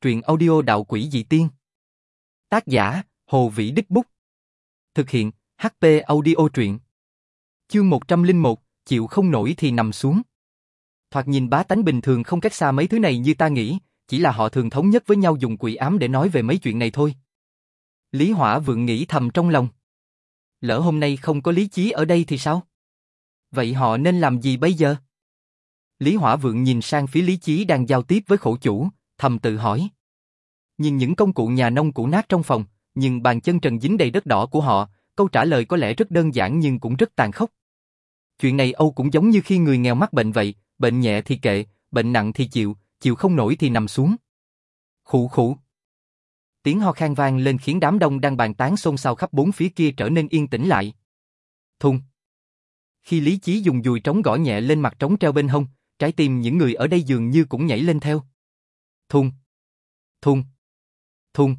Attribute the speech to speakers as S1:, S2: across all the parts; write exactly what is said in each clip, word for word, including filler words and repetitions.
S1: truyện audio đạo quỷ dị tiên. Tác giả, Hồ Vĩ Đích Bút. Thực hiện, hát pê Audio truyện. Chương một trăm lẻ một, chịu không nổi thì nằm xuống. Thoạt nhìn bá tánh bình thường không cách xa mấy thứ này như ta nghĩ, chỉ là họ thường thống nhất với nhau dùng quỷ ám để nói về mấy chuyện này thôi. Lý Hỏa Vượng nghĩ thầm trong lòng. Lỡ hôm nay không có Lý Chí ở đây thì sao? Vậy họ nên làm gì bây giờ? Lý Hỏa Vượng nhìn sang phía Lý Chí đang giao tiếp với khổ chủ, thầm tự hỏi. Nhìn những công cụ nhà nông cũ nát trong phòng, nhưng bàn chân trần dính đầy đất đỏ của họ, câu trả lời có lẽ rất đơn giản nhưng cũng rất tàn khốc. Chuyện này Âu cũng giống như khi người nghèo mắc bệnh vậy, bệnh nhẹ thì kệ, bệnh nặng thì chịu, chịu không nổi thì nằm xuống. Khụ khụ. Tiếng ho khan vang lên khiến đám đông đang bàn tán xôn xao khắp bốn phía kia trở nên yên tĩnh lại. Thùng. Khi Lý Chí dùng dùi trống gõ nhẹ lên mặt trống treo bên hông, trái tim những người ở đây dường như cũng nhảy lên theo. Thùng. Thùng. Thùng.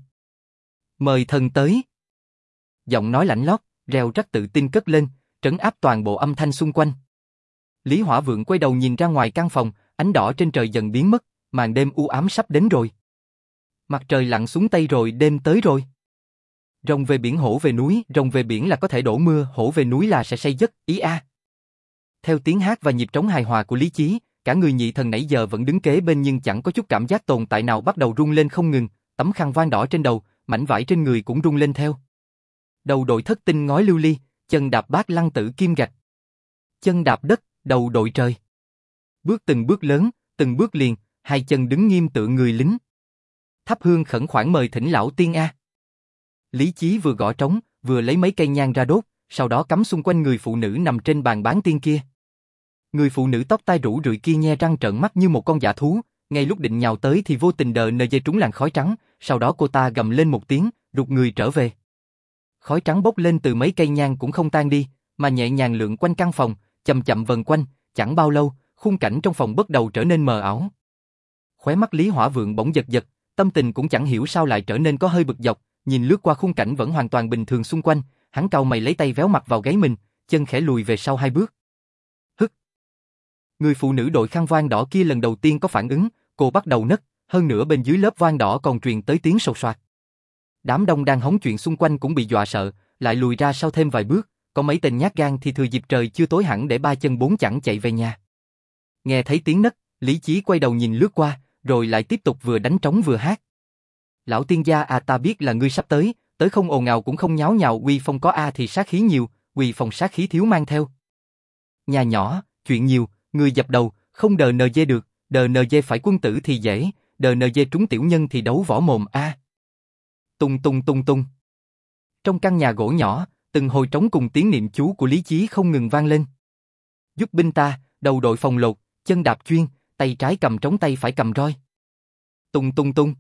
S1: Mời thần tới. Giọng nói lạnh lót, reo rắt tự tin cất lên, trấn áp toàn bộ âm thanh xung quanh. Lý Hỏa Vượng quay đầu nhìn ra ngoài căn phòng, ánh đỏ trên trời dần biến mất, màn đêm u ám sắp đến rồi. Mặt trời lặn xuống tây rồi, đêm tới rồi. Rồng về biển hổ về núi, rồng về biển là có thể đổ mưa, hổ về núi là sẽ say giấc, ý a. Theo tiếng hát và nhịp trống hài hòa của Lý Chí, cả người nhị thần nãy giờ vẫn đứng kế bên nhưng chẳng có chút cảm giác tồn tại nào bắt đầu rung lên không ngừng, tấm khăn voan đỏ trên đầu, mảnh vải trên người cũng rung lên theo. Đầu đội thất tinh ngói lưu ly, chân đạp bát lăng tử kim gạch. Chân đạp đất, đầu đội trời. Bước từng bước lớn, từng bước liền, hai chân đứng nghiêm tựa người lính. Thắp hương khẩn khoản mời thỉnh lão tiên a. Lý Chí vừa gõ trống, vừa lấy mấy cây nhang ra đốt, sau đó cắm xung quanh người phụ nữ nằm trên bàn bán tiên kia. Người phụ nữ tóc tai rủ rượi kia nhe răng trợn mắt như một con dã thú, ngay lúc định nhào tới thì vô tình đờ nờ dây trúng làn khói trắng, sau đó cô ta gầm lên một tiếng, rụt người trở về. Khói trắng bốc lên từ mấy cây nhang cũng không tan đi, mà nhẹ nhàng lượn quanh căn phòng, chậm chậm vần quanh, chẳng bao lâu, khung cảnh trong phòng bắt đầu trở nên mờ ảo. Khóe mắt Lý Hỏa Vượng bỗng giật giật, tâm tình cũng chẳng hiểu sao lại trở nên có hơi bực dọc, nhìn lướt qua khung cảnh vẫn hoàn toàn bình thường xung quanh, hắn cau mày lấy tay véo mặt vào gáy mình, chân khẽ lùi về sau hai bước. Hức. Người phụ nữ đội khăn voan đỏ kia lần đầu tiên có phản ứng, cô bắt đầu nấc, hơn nữa bên dưới lớp voan đỏ còn truyền tới tiếng sột soạt. Đám đông đang hóng chuyện xung quanh cũng bị dọa sợ, lại lùi ra sau thêm vài bước, có mấy tên nhát gan thì thừa dịp trời chưa tối hẳn để ba chân bốn chẳng chạy về nhà. Nghe thấy tiếng nấc, Lý Chí quay đầu nhìn lướt qua, rồi lại tiếp tục vừa đánh trống vừa hát. Lão tiên gia à, ta biết là ngươi sắp tới, tới không ồn ào cũng không nháo nhào, uy phong có a thì sát khí nhiều, uy phong sát khí thiếu mang theo. Nhà nhỏ, chuyện nhiều, ngươi dập đầu, không đờ nờ dê được, đờ nờ dê phải quân tử thì dễ, đờ nờ dê trúng tiểu nhân thì đấu võ mồm a. À. Tung tung tung tung. Trong căn nhà gỗ nhỏ, từng hồi trống cùng tiếng niệm chú của Lý Chí không ngừng vang lên. Giúp binh ta, đầu đội phòng lột, chân đạp chuyên, tay trái cầm trống tay phải cầm roi. Tung tung tung.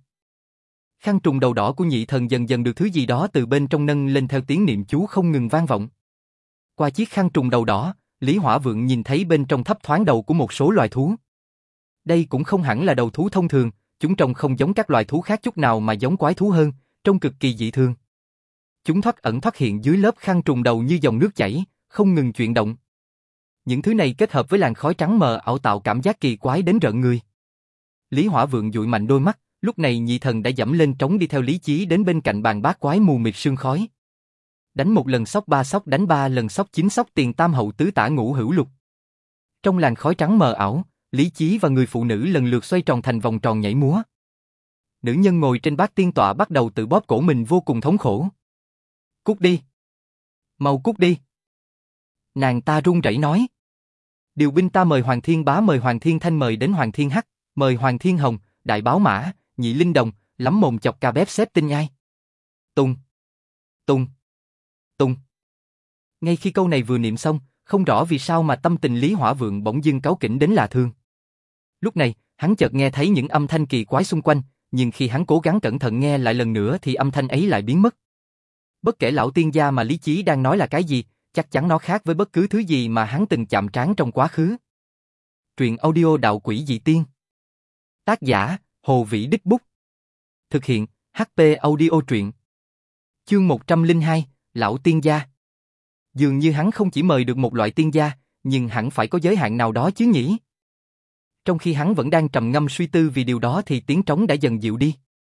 S1: Khăn trùng đầu đỏ của nhị thần dần dần được thứ gì đó từ bên trong nâng lên theo tiếng niệm chú không ngừng vang vọng. Qua chiếc khăn trùng đầu đỏ, Lý Hỏa Vượng nhìn thấy bên trong thấp thoáng đầu của một số loài thú. Đây cũng không hẳn là đầu thú thông thường, chúng trông không giống các loài thú khác chút nào mà giống quái thú hơn, trông cực kỳ dị thường. Chúng thoát ẩn thoát hiện dưới lớp khăn trùng đầu như dòng nước chảy, không ngừng chuyển động. Những thứ này kết hợp với làn khói trắng mờ ảo tạo cảm giác kỳ quái đến rợn người. Lý Hỏa Vượng dụi mạnh đôi mắt, lúc này nhị thần đã dẫm lên trống đi theo Lý Chí đến bên cạnh bàn bát quái mù mịt sương khói. Đánh một lần sóc ba sóc, đánh ba lần sóc chín sóc, tiền tam hậu tứ tả ngũ hữu lục. Trong làn khói trắng mờ ảo, Lý Chí và người phụ nữ lần lượt xoay tròn thành vòng tròn nhảy múa. Nữ nhân ngồi trên bát tiên tọa bắt đầu tự bóp cổ mình vô cùng thống khổ. Cút đi. Mau cút đi. Nàng ta run rẩy nói. Điều binh ta mời Hoàng Thiên Bá, mời Hoàng Thiên Thanh, mời đến Hoàng Thiên Hắc, mời Hoàng Thiên Hồng, Đại Báo Mã, Nhị Linh Đồng, lắm mồm chọc ca bếp xếp tinh nhai. Tung. Tung. Tung. Ngay khi câu này vừa niệm xong, không rõ vì sao mà tâm tình Lý Hỏa Vượng bỗng dưng cáu kỉnh đến lạ thường. Lúc này, hắn chợt nghe thấy những âm thanh kỳ quái xung quanh, nhưng khi hắn cố gắng cẩn thận nghe lại lần nữa thì âm thanh ấy lại biến mất. Bất kể lão tiên gia mà Lý Chí đang nói là cái gì, chắc chắn nó khác với bất cứ thứ gì mà hắn từng chạm trán trong quá khứ. Truyện audio đạo quỷ dị tiên. Tác giả, Hồ Vĩ Đích Bút. Thực hiện, hát pê Audio truyện. Chương một trăm lẻ hai, Lão tiên gia. Dường như hắn không chỉ mời được một loại tiên gia, nhưng hẳn phải có giới hạn nào đó chứ nhỉ? Trong khi hắn vẫn đang trầm ngâm suy tư vì điều đó thì tiếng trống đã dần dịu đi.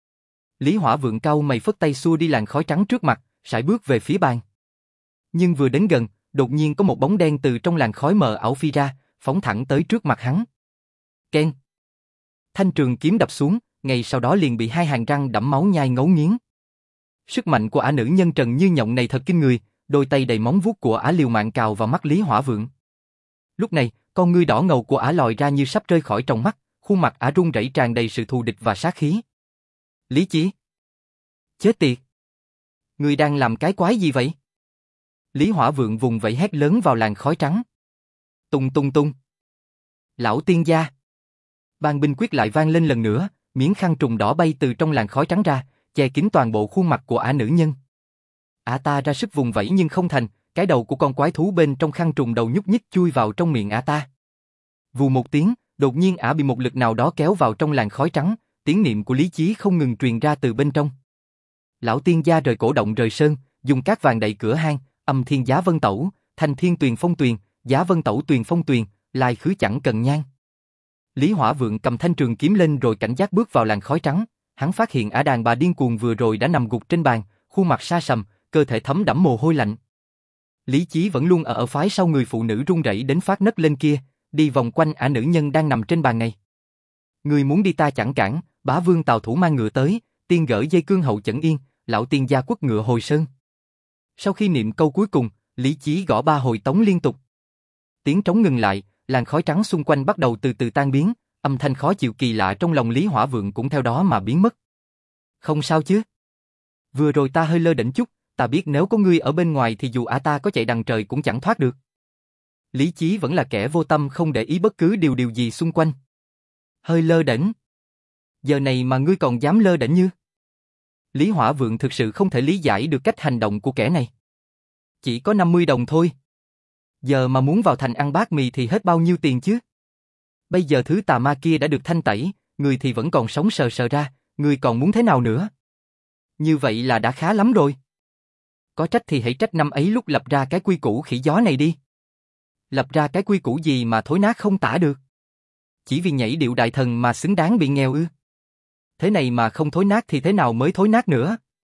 S1: Lý Hỏa Vượng cau mày phất tay xua đi làn khói trắng trước mặt, sải bước về phía bàn. Nhưng vừa đến gần, đột nhiên có một bóng đen từ trong làn khói mờ ảo phi ra, phóng thẳng tới trước mặt hắn. Keng. Thanh trường kiếm đập xuống, ngay sau đó liền bị hai hàm răng đẫm máu nhai ngấu nghiến. Sức mạnh của ả nữ nhân trần như nhộng này thật kinh người, đôi tay đầy móng vuốt của ả liều mạng cào vào mắt Lý Hỏa Vượng. Lúc này, con ngươi đỏ ngầu của ả lòi ra như sắp rơi khỏi trong mắt, khuôn mặt ả run rẩy tràn đầy sự thù địch và sát khí. Lý Chí! Chết tiệt! Ngươi đang làm cái quái gì vậy? Lý Hỏa Vượng vùng vẫy hét lớn vào làn khói trắng. Tung tung tung! Lão tiên gia! Ban binh quyết lại vang lên lần nữa, miếng khăn trùng đỏ bay từ trong làn khói trắng ra, che kín toàn bộ khuôn mặt của ả nữ nhân. Ả ta ra sức vùng vẫy nhưng không thành, cái đầu của con quái thú bên trong khăn trùng đầu nhúc nhích chui vào trong miệng ả ta. Vù một tiếng, đột nhiên ả bị một lực nào đó kéo vào trong làn khói trắng, tiếng niệm của Lý Chí không ngừng truyền ra từ bên trong. Lão tiên gia rời cổ động rời sơn, dùng cát vàng đậy cửa hang, âm thiên giá vân tẩu, thanh thiên tuyền phong tuyền, giá vân tẩu tuyền phong tuyền, lai khứ chẳng cần nhang. Lý Hỏa Vượng cầm thanh trường kiếm lên rồi cảnh giác bước vào làn khói trắng, hắn phát hiện ả đàn bà điên cuồng vừa rồi đã nằm gục trên bàn, khuôn mặt sa sầm, cơ thể thấm đẫm mồ hôi lạnh. Lý Chí vẫn luôn ở ở phái sau người phụ nữ run rẩy đến phát nấc lên kia, đi vòng quanh ả nữ nhân đang nằm trên bàn này. Người muốn đi ta chẳng cản, bá vương Tào Thủ mang ngựa tới, tiên gỡ dây cương hậu chẩn yên, lão tiên gia quất ngựa hồi sơn. Sau khi niệm câu cuối cùng, Lý Chí gõ ba hồi tống liên tục. Tiếng trống ngừng lại, làn khói trắng xung quanh bắt đầu từ từ tan biến, âm thanh khó chịu kỳ lạ trong lòng Lý Hỏa Vượng cũng theo đó mà biến mất. Không sao chứ? Vừa rồi ta hơi lơ đễnh chút, ta biết nếu có ngươi ở bên ngoài thì dù ả ta có chạy đằng trời cũng chẳng thoát được. Lý Chí vẫn là kẻ vô tâm không để ý bất cứ điều điều gì xung quanh. Hơi lơ đễnh? Giờ này mà ngươi còn dám lơ đễnh như? Lý Hỏa Vượng thực sự không thể lý giải được cách hành động của kẻ này. Chỉ có năm mươi đồng thôi. Giờ mà muốn vào thành ăn bát mì thì hết bao nhiêu tiền chứ? Bây giờ thứ tà ma kia đã được thanh tẩy, người thì vẫn còn sống sờ sờ ra, người còn muốn thế nào nữa? Như vậy là đã khá lắm rồi. Có trách thì hãy trách năm ấy lúc lập ra cái quy củ khỉ gió này đi. Lập ra cái quy củ gì mà thối nát không tả được? Chỉ vì nhảy điệu đại thần mà xứng đáng bị nghèo ư? Thế này mà không thối nát thì thế nào mới thối nát nữa?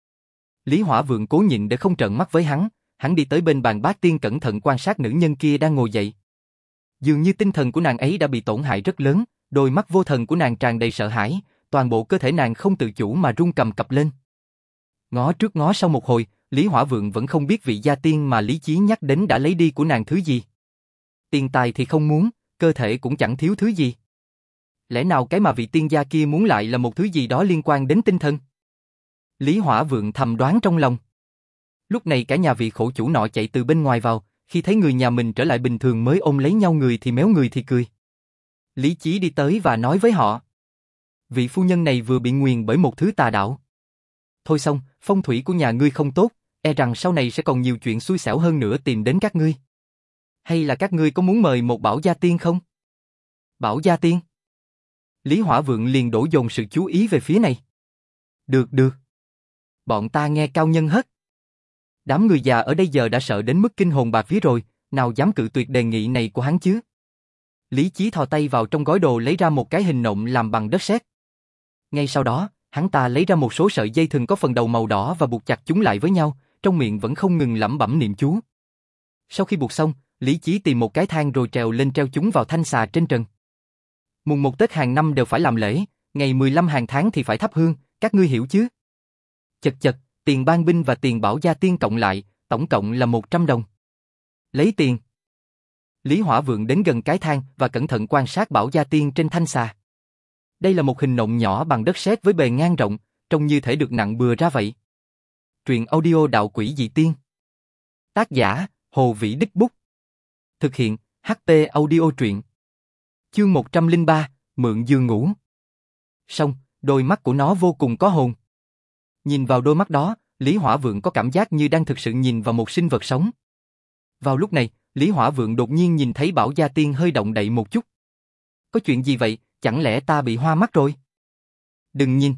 S1: Lý Hỏa Vượng cố nhịn để không trợn mắt với hắn, hắn đi tới bên bàn bát tiên cẩn thận quan sát nữ nhân kia đang ngồi dậy. Dường như tinh thần của nàng ấy đã bị tổn hại rất lớn, đôi mắt vô thần của nàng tràn đầy sợ hãi, toàn bộ cơ thể nàng không tự chủ mà run cầm cập lên. Ngó trước ngó sau một hồi, Lý Hỏa Vượng vẫn không biết vị gia tiên mà Lý Chí nhắc đến đã lấy đi của nàng thứ gì. Tiền tài thì không muốn, cơ thể cũng chẳng thiếu thứ gì. Lẽ nào cái mà vị tiên gia kia muốn lại là một thứ gì đó liên quan đến tinh thần? Lý Hỏa Vượng thầm đoán trong lòng. Lúc này cả nhà vị khổ chủ nọ chạy từ bên ngoài vào, khi thấy người nhà mình trở lại bình thường mới ôm lấy nhau, người thì méo người thì cười. Lý Chí đi tới và nói với họ. Vị phu nhân này vừa bị nguyền bởi một thứ tà đạo. Thôi xong, phong thủy của nhà ngươi không tốt, e rằng sau này sẽ còn nhiều chuyện xui xẻo hơn nữa tìm đến các ngươi. Hay là các ngươi có muốn mời một bảo gia tiên không? Bảo gia tiên? Lý Hỏa Vượng liền đổ dồn sự chú ý về phía này. Được được. Bọn ta nghe cao nhân hết. Đám người già ở đây giờ đã sợ đến mức kinh hồn bạt vía rồi, nào dám cự tuyệt đề nghị này của hắn chứ? Lý Chí thò tay vào trong gói đồ lấy ra một cái hình nộm làm bằng đất sét. Ngay sau đó, hắn ta lấy ra một số sợi dây thừng có phần đầu màu đỏ và buộc chặt chúng lại với nhau, trong miệng vẫn không ngừng lẩm bẩm niệm chú. Sau khi buộc xong, Lý Chí tìm một cái thang rồi trèo lên treo chúng vào thanh xà trên trần. Mùng một Tết hàng năm đều phải làm lễ, ngày mười lăm hàng tháng thì phải thắp hương, các ngươi hiểu chứ? Chật chật, tiền ban binh và tiền bảo gia tiên cộng lại, tổng cộng là một trăm đồng. Lấy tiền. Lý Hỏa Vượng đến gần cái thang và cẩn thận quan sát bảo gia tiên trên thanh xà. Đây là một hình nộm nhỏ bằng đất sét với bề ngang rộng, trông như thể được nặng bừa ra vậy. Truyện audio đạo quỷ dị tiên. Tác giả, Hồ Vĩ Đích Bút. Thực hiện, hát pê Audio truyện. Chương một trăm lẻ ba, mượn giường ngủ. Xong, đôi mắt của nó vô cùng có hồn. Nhìn vào đôi mắt đó, Lý Hỏa Vượng có cảm giác như đang thực sự nhìn vào một sinh vật sống. Vào lúc này, Lý Hỏa Vượng đột nhiên nhìn thấy bảo gia tiên hơi động đậy một chút. Có chuyện gì vậy, chẳng lẽ ta bị hoa mắt rồi? Đừng nhìn.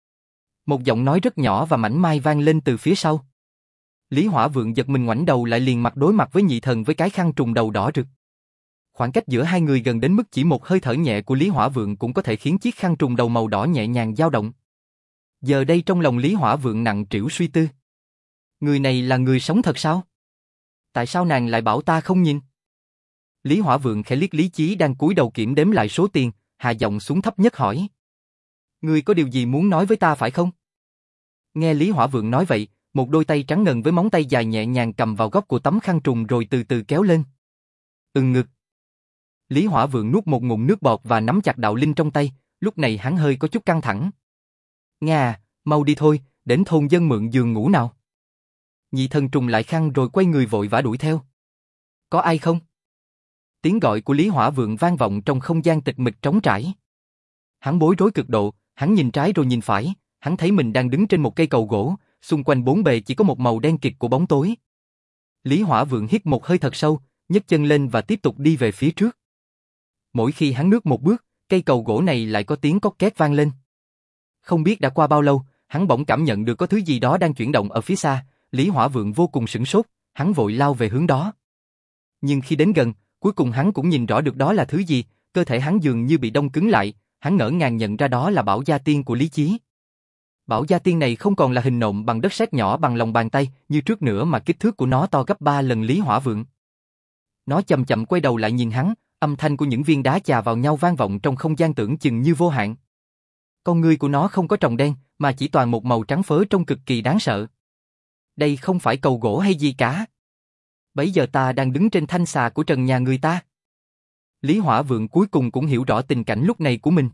S1: Một giọng nói rất nhỏ và mảnh mai vang lên từ phía sau. Lý Hỏa Vượng giật mình ngoảnh đầu lại liền mặt đối mặt với nhị thần với cái khăn trùng đầu đỏ rực. Khoảng cách giữa hai người gần đến mức chỉ một hơi thở nhẹ của Lý Hỏa Vượng cũng có thể khiến chiếc khăn trùng đầu màu đỏ nhẹ nhàng dao động. Giờ đây trong lòng Lý Hỏa Vượng nặng trĩu suy tư. Người này là người sống thật sao? Tại sao nàng lại bảo ta không nhìn? Lý Hỏa Vượng khẽ liếc Lý Chí đang cúi đầu kiểm đếm lại số tiền, hạ giọng xuống thấp nhất hỏi. Ngươi có điều gì muốn nói với ta phải không? Nghe Lý Hỏa Vượng nói vậy, một đôi tay trắng ngần với móng tay dài nhẹ nhàng cầm vào góc của tấm khăn trùng rồi từ từ kéo lên. Ừm ngực. Lý Hỏa Vượng nuốt một ngụm nước bọt và nắm chặt đạo linh trong tay, lúc này hắn hơi có chút căng thẳng. Nga, mau đi thôi, đến thôn dân mượn giường ngủ nào. Nhị thần trùng lại khăn rồi quay người vội vã đuổi theo. Có ai không? Tiếng gọi của Lý Hỏa Vượng vang vọng trong không gian tịch mịch trống trải. Hắn bối rối cực độ, hắn nhìn trái rồi nhìn phải, hắn thấy mình đang đứng trên một cây cầu gỗ, xung quanh bốn bề chỉ có một màu đen kịt của bóng tối. Lý Hỏa Vượng hít một hơi thật sâu, nhấc chân lên và tiếp tục đi về phía trước. Mỗi khi hắn bước một bước, cây cầu gỗ này lại có tiếng cót két vang lên. Không biết đã qua bao lâu, hắn bỗng cảm nhận được có thứ gì đó đang chuyển động ở phía xa, Lý Hỏa Vượng vô cùng sửng sốt, hắn vội lao về hướng đó. Nhưng khi đến gần, cuối cùng hắn cũng nhìn rõ được đó là thứ gì, cơ thể hắn dường như bị đông cứng lại, hắn ngỡ ngàng nhận ra đó là Bảo Gia Tiên của Lý Chí. Bảo Gia Tiên này không còn là hình nộm bằng đất sét nhỏ bằng lòng bàn tay như trước nữa mà kích thước của nó to gấp ba lần Lý Hỏa Vượng. Nó chậm chậm quay đầu lại nhìn hắn, âm thanh của những viên đá chà vào nhau vang vọng trong không gian tưởng chừng như vô hạn. Con ngươi của nó không có tròng đen, mà chỉ toàn một màu trắng phớ trông cực kỳ đáng sợ. Đây không phải cầu gỗ hay gì cả. Bấy giờ ta đang đứng trên thanh xà của trần nhà người ta. Lý Hỏa Vượng cuối cùng cũng hiểu rõ tình cảnh lúc này của mình.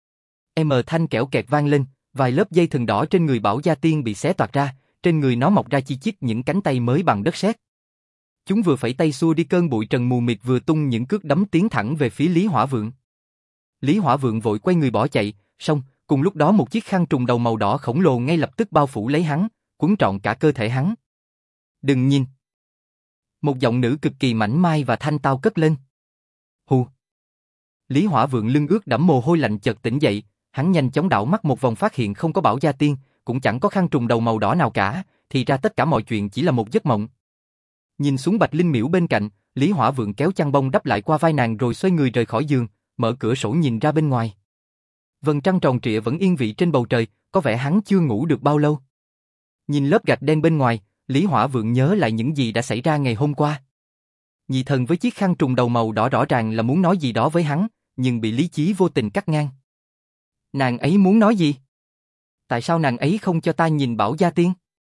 S1: Em thanh kẽo kẹt vang lên, vài lớp dây thừng đỏ trên người Bảo Gia Tiên bị xé toạc ra, trên người nó mọc ra chi chít những cánh tay mới bằng đất sét. Chúng vừa phẩy tay xua đi cơn bụi trần mù mịt vừa tung những cước đấm tiến thẳng về phía Lý Hỏa Vượng. Lý Hỏa Vượng vội quay người bỏ chạy, xong, cùng lúc đó một chiếc khăn trùng đầu màu đỏ khổng lồ ngay lập tức bao phủ lấy hắn, cuốn trọn cả cơ thể hắn. Đừng nhìn. Một giọng nữ cực kỳ mảnh mai và thanh tao cất lên. Hù. Lý Hỏa Vượng lưng ướt đẫm mồ hôi lạnh chợt tỉnh dậy, hắn nhanh chóng đảo mắt một vòng phát hiện không có Bảo Gia Tiên, cũng chẳng có khăn trùng đầu màu đỏ nào cả, thì ra tất cả mọi chuyện chỉ là một giấc mộng. Nhìn xuống Bạch Linh Miễu bên cạnh, Lý Hỏa Vượng kéo chăn bông đắp lại qua vai nàng rồi xoay người rời khỏi giường, mở cửa sổ nhìn ra bên ngoài. Vầng trăng tròn trịa vẫn yên vị trên bầu trời, có vẻ hắn chưa ngủ được bao lâu. Nhìn lớp gạch đen bên ngoài, Lý Hỏa Vượng nhớ lại những gì đã xảy ra ngày hôm qua. Nhị thần với chiếc khăn trùng đầu màu đỏ rõ ràng là muốn nói gì đó với hắn, nhưng bị Lý Chí vô tình cắt ngang. Nàng ấy muốn nói gì? Tại sao nàng ấy không cho ta nhìn Bảo Gia Tiên?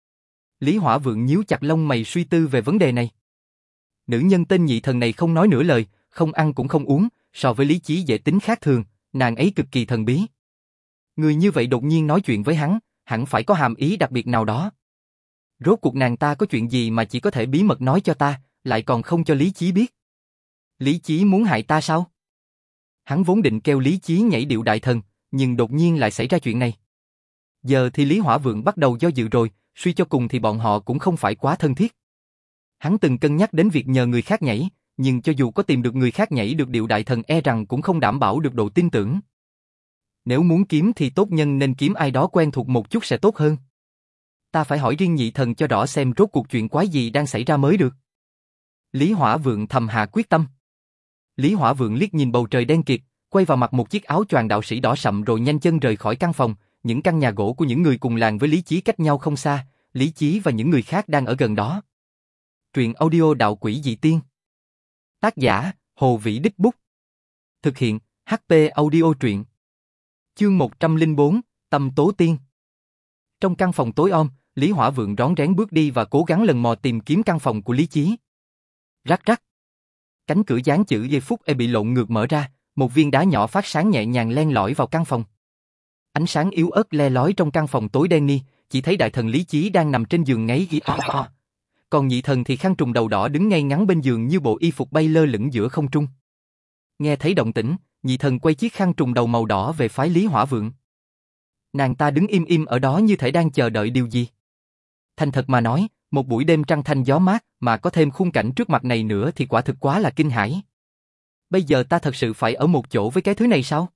S1: Lý Hỏa Vượng nhíu chặt lông mày suy tư về vấn đề này. Nữ nhân tên nhị thần này không nói nửa lời, không ăn cũng không uống, so với Lý Chí dễ tính khác thường, nàng ấy cực kỳ thần bí. Người như vậy đột nhiên nói chuyện với hắn, hẳn phải có hàm ý đặc biệt nào đó. Rốt cuộc nàng ta có chuyện gì mà chỉ có thể bí mật nói cho ta, lại còn không cho Lý Chí biết. Lý Chí muốn hại ta sao? Hắn vốn định kêu Lý Chí nhảy điệu đại thần, nhưng đột nhiên lại xảy ra chuyện này. Giờ thì Lý Hỏa Vượng bắt đầu do dự rồi, suy cho cùng thì bọn họ cũng không phải quá thân thiết. Hắn từng cân nhắc đến việc nhờ người khác nhảy, nhưng cho dù có tìm được người khác nhảy được điệu đại thần e rằng cũng không đảm bảo được độ tin tưởng. Nếu muốn kiếm thì tốt nhân nên kiếm ai đó quen thuộc một chút sẽ tốt hơn. Ta phải hỏi riêng nhị thần cho rõ xem rốt cuộc chuyện quái gì đang xảy ra mới được. Lý Hỏa Vượng thầm hạ quyết tâm. Lý Hỏa Vượng liếc nhìn bầu trời đen kịt, quay vào mặc một chiếc áo choàng đạo sĩ đỏ sậm rồi nhanh chân rời khỏi căn phòng. Những căn nhà gỗ của những người cùng làng với Lý Chí cách nhau không xa, Lý Chí và những người khác đang ở gần đó. Truyện audio Đạo Quỷ Dị Tiên. Tác giả, Hồ Vĩ Đích Bút. Thực hiện, hát pê Audio Truyện. Chương một trăm lẻ bốn, Tâm Tố Tiên. Trong căn phòng tối om, Lý Hỏa Vượng rón rén bước đi và cố gắng lần mò tìm kiếm căn phòng của Lý Chí. Rắc rắc. Cánh cửa dán chữ giây phút e bị lộn ngược mở ra, một viên đá nhỏ phát sáng nhẹ nhàng len lỏi vào căn phòng. Ánh sáng yếu ớt le lói trong căn phòng tối đen ni, chỉ thấy đại thần Lý Chí đang nằm trên giường ngáy ghi a a. Còn nhị thần thì khăn trùng đầu đỏ đứng ngay ngắn bên giường như bộ y phục bay lơ lửng giữa không trung. Nghe thấy động tĩnh, nhị thần quay chiếc khăn trùng đầu màu đỏ về phái Lý Hỏa Vượng. Nàng ta đứng im im ở đó như thể đang chờ đợi điều gì. Thành thật mà nói, một buổi đêm trăng thanh gió mát mà có thêm khung cảnh trước mặt này nữa thì quả thực quá là kinh hãi. Bây giờ ta thật sự phải ở một chỗ với cái thứ này sao?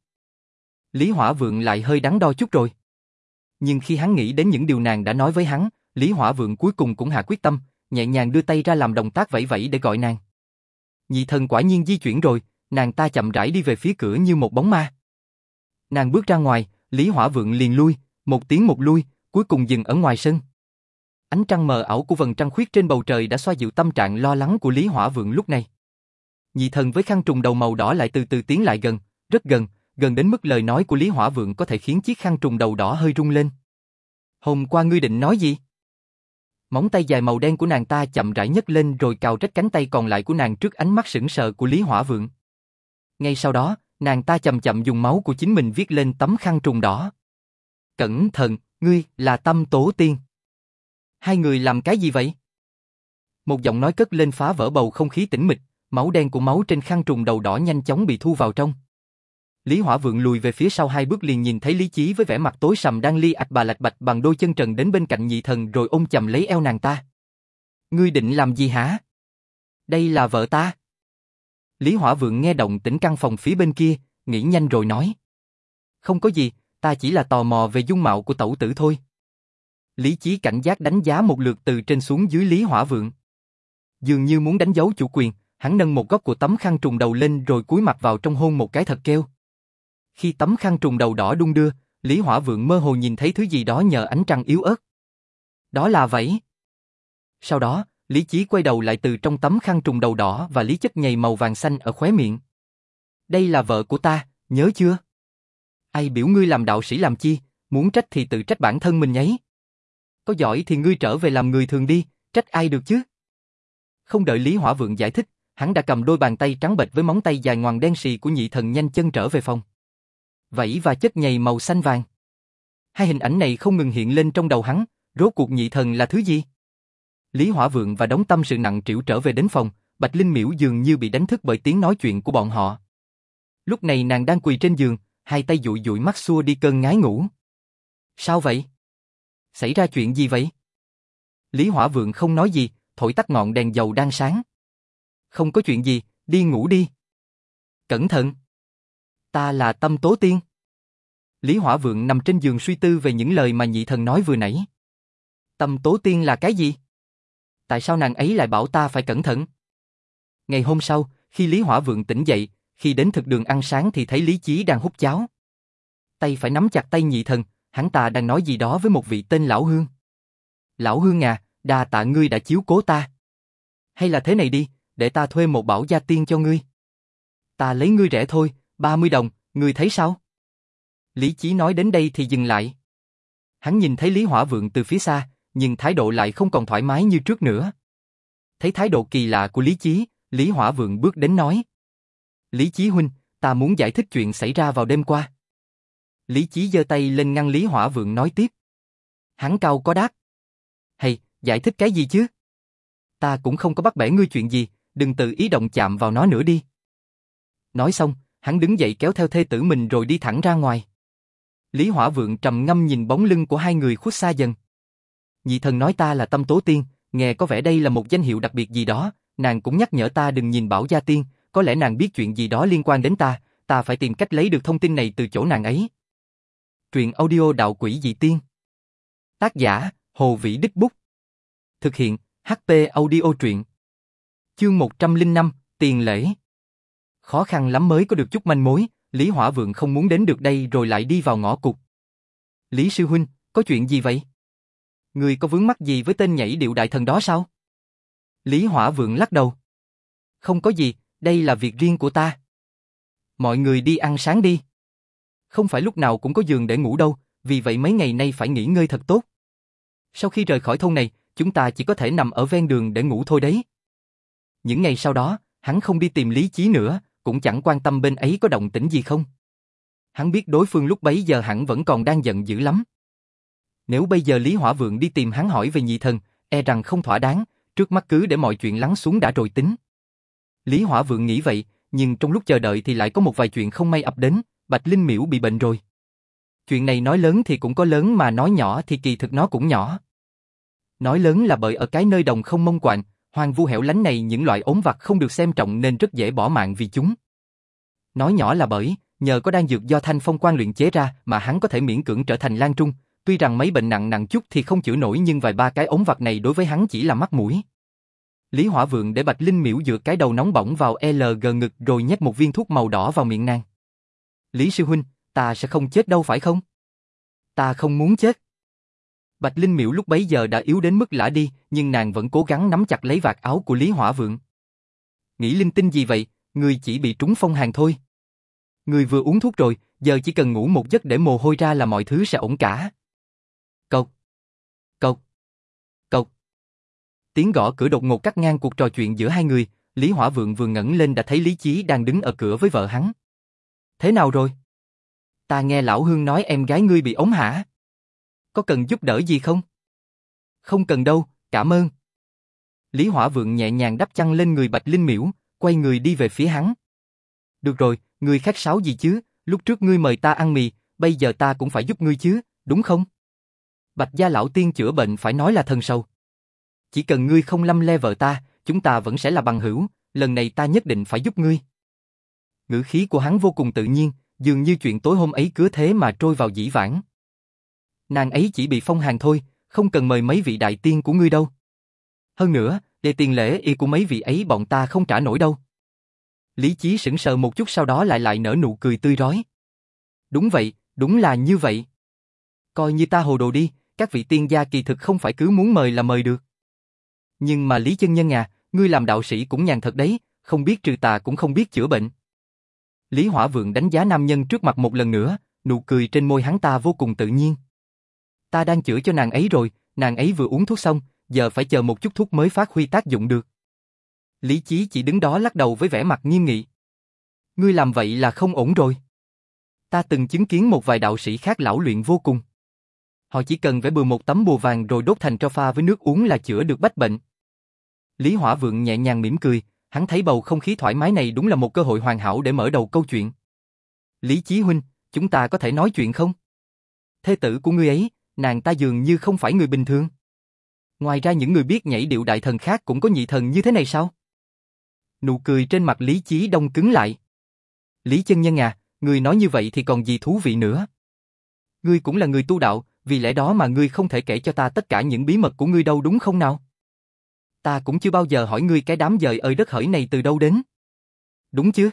S1: Lý Hỏa Vượng lại hơi đắn đo chút rồi. Nhưng khi hắn nghĩ đến những điều nàng đã nói với hắn, Lý Hỏa Vượng cuối cùng cũng hạ quyết tâm, nhẹ nhàng đưa tay ra làm động tác vẫy vẫy để gọi nàng. Nhị thần quả nhiên di chuyển rồi, nàng ta chậm rãi đi về phía cửa như một bóng ma. Nàng bước ra ngoài, Lý Hỏa Vượng liền lui, một tiến một lui, cuối cùng dừng ở ngoài sân. Ánh trăng mờ ảo của vầng trăng khuyết trên bầu trời đã xoa dịu tâm trạng lo lắng của Lý Hỏa Vượng lúc này. Nhị thần với khăn trùng đầu màu đỏ lại từ từ tiến lại gần, rất gần, gần đến mức lời nói của Lý Hỏa Vượng có thể khiến chiếc khăn trùng đầu đỏ hơi rung lên. Hôm qua ngươi định nói gì? Móng tay dài màu đen của nàng ta chậm rãi nhấc lên rồi cào rách cánh tay còn lại của nàng trước ánh mắt sững sờ của Lý Hỏa Vượng. Ngay sau đó, nàng ta chậm chậm dùng máu của chính mình viết lên tấm khăn trùng đỏ. Cẩn thận, ngươi là Tâm Tố Tiên. Hai người làm cái gì vậy? Một giọng nói cất lên phá vỡ bầu không khí tĩnh mịch, máu đen của máu trên khăn trùng đầu đỏ nhanh chóng bị thu vào trong. Lý Hỏa Vượng lùi về phía sau hai bước liền nhìn thấy Lý Chí với vẻ mặt tối sầm đang li ạch bà lạch bạch bằng đôi chân trần đến bên cạnh nhị thần rồi ôm chầm lấy eo nàng ta. Ngươi định làm gì hả? Đây là vợ ta. Lý Hỏa Vượng nghe động tĩnh căn phòng phía bên kia, nghĩ nhanh rồi nói. Không có gì, ta chỉ là tò mò về dung mạo của tẩu tử thôi. Lý Chí cảnh giác đánh giá một lượt từ trên xuống dưới Lý Hỏa Vượng. Dường như muốn đánh dấu chủ quyền, hắn nâng một góc của tấm khăn trùng đầu lên rồi cúi mặt vào trong hôn một cái thật kêu. Khi tấm khăn trùng đầu đỏ đung đưa, Lý Hỏa Vượng mơ hồ nhìn thấy thứ gì đó nhờ ánh trăng yếu ớt. Đó là vảy. Sau đó, Lý Chí quay đầu lại từ trong tấm khăn trùng đầu đỏ và lý chất nhầy màu vàng xanh ở khóe miệng. Đây là vợ của ta, nhớ chưa? Ai biểu ngươi làm đạo sĩ làm chi, muốn trách thì tự trách bản thân mình nhấy. Có giỏi thì ngươi trở về làm người thường đi, trách ai được chứ? Không đợi Lý Hỏa Vượng giải thích, hắn đã cầm đôi bàn tay trắng bệch với móng tay dài ngoằng đen sì của nhị thần nhanh chân trở về phòng. Vảy và chất nhầy màu xanh vàng. Hai hình ảnh này không ngừng hiện lên trong đầu hắn, rốt cuộc nhị thần là thứ gì? Lý Hỏa Vượng và đống tâm sự nặng trĩu trở về đến phòng, Bạch Linh Miễu dường như bị đánh thức bởi tiếng nói chuyện của bọn họ. Lúc này nàng đang quỳ trên giường, hai tay dụi dụi mắt xua đi cơn ngái ngủ. Sao vậy? Xảy ra chuyện gì vậy? Lý Hỏa Vượng không nói gì, thổi tắt ngọn đèn dầu đang sáng. Không có chuyện gì, đi ngủ đi. Cẩn thận. Ta là Tâm Tố Tiên. Lý Hỏa Vượng nằm trên giường suy tư về những lời mà nhị thần nói vừa nãy. Tâm Tố Tiên là cái gì? Tại sao nàng ấy lại bảo ta phải cẩn thận? Ngày hôm sau, khi Lý Hỏa Vượng tỉnh dậy, khi đến thực đường ăn sáng thì thấy Lý Chí đang hút cháo. Tay phải nắm chặt tay nhị thần, hắn ta đang nói gì đó với một vị tên Lão Hương. Lão Hương à, đa tạ ngươi đã chiếu cố ta. Hay là thế này đi, để ta thuê một bảo gia tiên cho ngươi. Ta lấy ngươi rẻ thôi, ba mươi đồng, ngươi thấy sao? Lý Chí nói đến đây thì dừng lại. Hắn nhìn thấy Lý Hỏa Vượng từ phía xa, nhưng thái độ lại không còn thoải mái như trước nữa. Thấy thái độ kỳ lạ của Lý Chí, Lý Hỏa Vượng bước đến nói. Lý Chí huynh, ta muốn giải thích chuyện xảy ra vào đêm qua. Lý Chí giơ tay lên ngăn Lý Hỏa Vượng nói tiếp. Hắn cau có đáp. Hay, giải thích cái gì chứ? Ta cũng không có bắt bẻ ngươi chuyện gì, đừng tự ý động chạm vào nó nữa đi. Nói xong, hắn đứng dậy kéo theo thê tử mình rồi đi thẳng ra ngoài. Lý Hỏa Vượng trầm ngâm nhìn bóng lưng của hai người khuất xa dần. Nhị thần nói ta là Tâm Tố Tiên, nghe có vẻ đây là một danh hiệu đặc biệt gì đó, nàng cũng nhắc nhở ta đừng nhìn Bảo Gia Tiên, có lẽ nàng biết chuyện gì đó liên quan đến ta, ta phải tìm cách lấy được thông tin này từ chỗ nàng ấy. Truyện audio Đạo Quỷ Dị Tiên. Tác giả, Hồ Vĩ Đích Bút. Thực hiện, hát pê Audio Truyện. Chương một trăm lẻ năm, Tiền Lễ. Khó khăn lắm mới có được chút manh mối, Lý Hỏa Vượng không muốn đến được đây rồi lại đi vào ngõ cụt. Lý sư huynh, có chuyện gì vậy? Người có vướng mắc gì với tên nhảy điệu đại thần đó sao? Lý Hỏa Vượng lắc đầu. Không có gì, đây là việc riêng của ta. Mọi người đi ăn sáng đi. Không phải lúc nào cũng có giường để ngủ đâu, vì vậy mấy ngày nay phải nghỉ ngơi thật tốt. Sau khi rời khỏi thôn này, chúng ta chỉ có thể nằm ở ven đường để ngủ thôi đấy. Những ngày sau đó, hắn không đi tìm Lý Chí nữa, cũng chẳng quan tâm bên ấy có động tĩnh gì không. Hắn biết đối phương lúc bấy giờ hẳn vẫn còn đang giận dữ lắm. Nếu bây giờ Lý Hỏa Vượng đi tìm hắn hỏi về nhị thần, e rằng không thỏa đáng, trước mắt cứ để mọi chuyện lắng xuống đã rồi tính. Lý Hỏa Vượng nghĩ vậy, nhưng trong lúc chờ đợi thì lại có một vài chuyện không may ập đến, Bạch Linh Miễu bị bệnh rồi. Chuyện này nói lớn thì cũng có lớn mà nói nhỏ thì kỳ thực nó cũng nhỏ. Nói lớn là bởi ở cái nơi đồng không mông quạnh, hoang vu hẻo lánh này những loại ốm vặt không được xem trọng nên rất dễ bỏ mạng vì chúng. Nói nhỏ là bởi, nhờ có đan dược do Thanh Phong Quan luyện chế ra mà hắn có thể miễn cưỡng trở thành Lang Trung, tuy rằng mấy bệnh nặng nặng chút thì không chữa nổi nhưng vài ba cái ốm vặt này đối với hắn chỉ là mắc mũi. Lý Hỏa Vượng để Bạch Linh Miễu dựa cái đầu nóng bỏng vào lờ giê ngực rồi nhét một viên thuốc màu đỏ vào miệng nàng. Lý sư huynh, ta sẽ không chết đâu phải không? Ta không muốn chết. Bạch Linh Miễu lúc bấy giờ đã yếu đến mức lả đi, nhưng nàng vẫn cố gắng nắm chặt lấy vạt áo của Lý Hỏa Vượng. Nghĩ linh tinh gì vậy, người chỉ bị trúng phong hàn thôi. Người vừa uống thuốc rồi, giờ chỉ cần ngủ một giấc để mồ hôi ra là mọi thứ sẽ ổn cả. Cộc, cộc, cộc. Tiếng gõ cửa đột ngột cắt ngang cuộc trò chuyện giữa hai người. Lý Hỏa Vượng vừa ngẩng lên đã thấy Lý Chí đang đứng ở cửa với vợ hắn. Thế nào rồi? Ta nghe lão Hương nói em gái ngươi bị ốm hả? Có cần giúp đỡ gì không? Không cần đâu, cảm ơn. Lý Hỏa Vượng nhẹ nhàng đắp chăn lên người Bạch Linh Miễu, quay người đi về phía hắn. Được rồi, ngươi khách sáo gì chứ, lúc trước ngươi mời ta ăn mì, bây giờ ta cũng phải giúp ngươi chứ, đúng không? Bạch gia lão tiên chữa bệnh phải nói là thần sâu. Chỉ cần ngươi không lăm le vợ ta, chúng ta vẫn sẽ là bằng hữu, lần này ta nhất định phải giúp ngươi. Ngữ khí của hắn vô cùng tự nhiên, dường như chuyện tối hôm ấy cứ thế mà trôi vào dĩ vãng. Nàng ấy chỉ bị phong hàn thôi, không cần mời mấy vị đại tiên của ngươi đâu. Hơn nữa, để tiền lễ y của mấy vị ấy bọn ta không trả nổi đâu. Lý Chí sững sờ một chút sau đó lại lại nở nụ cười tươi rói. Đúng vậy, đúng là như vậy. Coi như ta hồ đồ đi, các vị tiên gia kỳ thực không phải cứ muốn mời là mời được. Nhưng mà Lý chân nhân à, ngươi làm đạo sĩ cũng nhàn thật đấy, không biết trừ tà cũng không biết chữa bệnh. Lý Hỏa Vượng đánh giá nam nhân trước mặt một lần nữa, nụ cười trên môi hắn ta vô cùng tự nhiên. Ta đang chữa cho nàng ấy rồi, nàng ấy vừa uống thuốc xong, giờ phải chờ một chút thuốc mới phát huy tác dụng được. Lý Chí chỉ đứng đó lắc đầu với vẻ mặt nghiêm nghị. Ngươi làm vậy là không ổn rồi. Ta từng chứng kiến một vài đạo sĩ khác lão luyện vô cùng. Họ chỉ cần vẽ bừa một tấm bùa vàng rồi đốt thành tro pha với nước uống là chữa được bách bệnh. Lý Hỏa Vượng nhẹ nhàng mỉm cười, hắn thấy bầu không khí thoải mái này đúng là một cơ hội hoàn hảo để mở đầu câu chuyện. Lý Chí huynh, chúng ta có thể nói chuyện không? Thê tử của ngươi ấy, nàng ta dường như không phải người bình thường. Ngoài ra những người biết nhảy điệu đại thần khác cũng có nhị thần như thế này sao? Nụ cười trên mặt Lý Chí đông cứng lại. Lý chân nhân à, ngươi nói như vậy thì còn gì thú vị nữa. Ngươi cũng là người tu đạo, vì lẽ đó mà ngươi không thể kể cho ta tất cả những bí mật của ngươi đâu đúng không nào? Ta cũng chưa bao giờ hỏi ngươi cái đám dời ơi đất hỡi này từ đâu đến. Đúng chứ?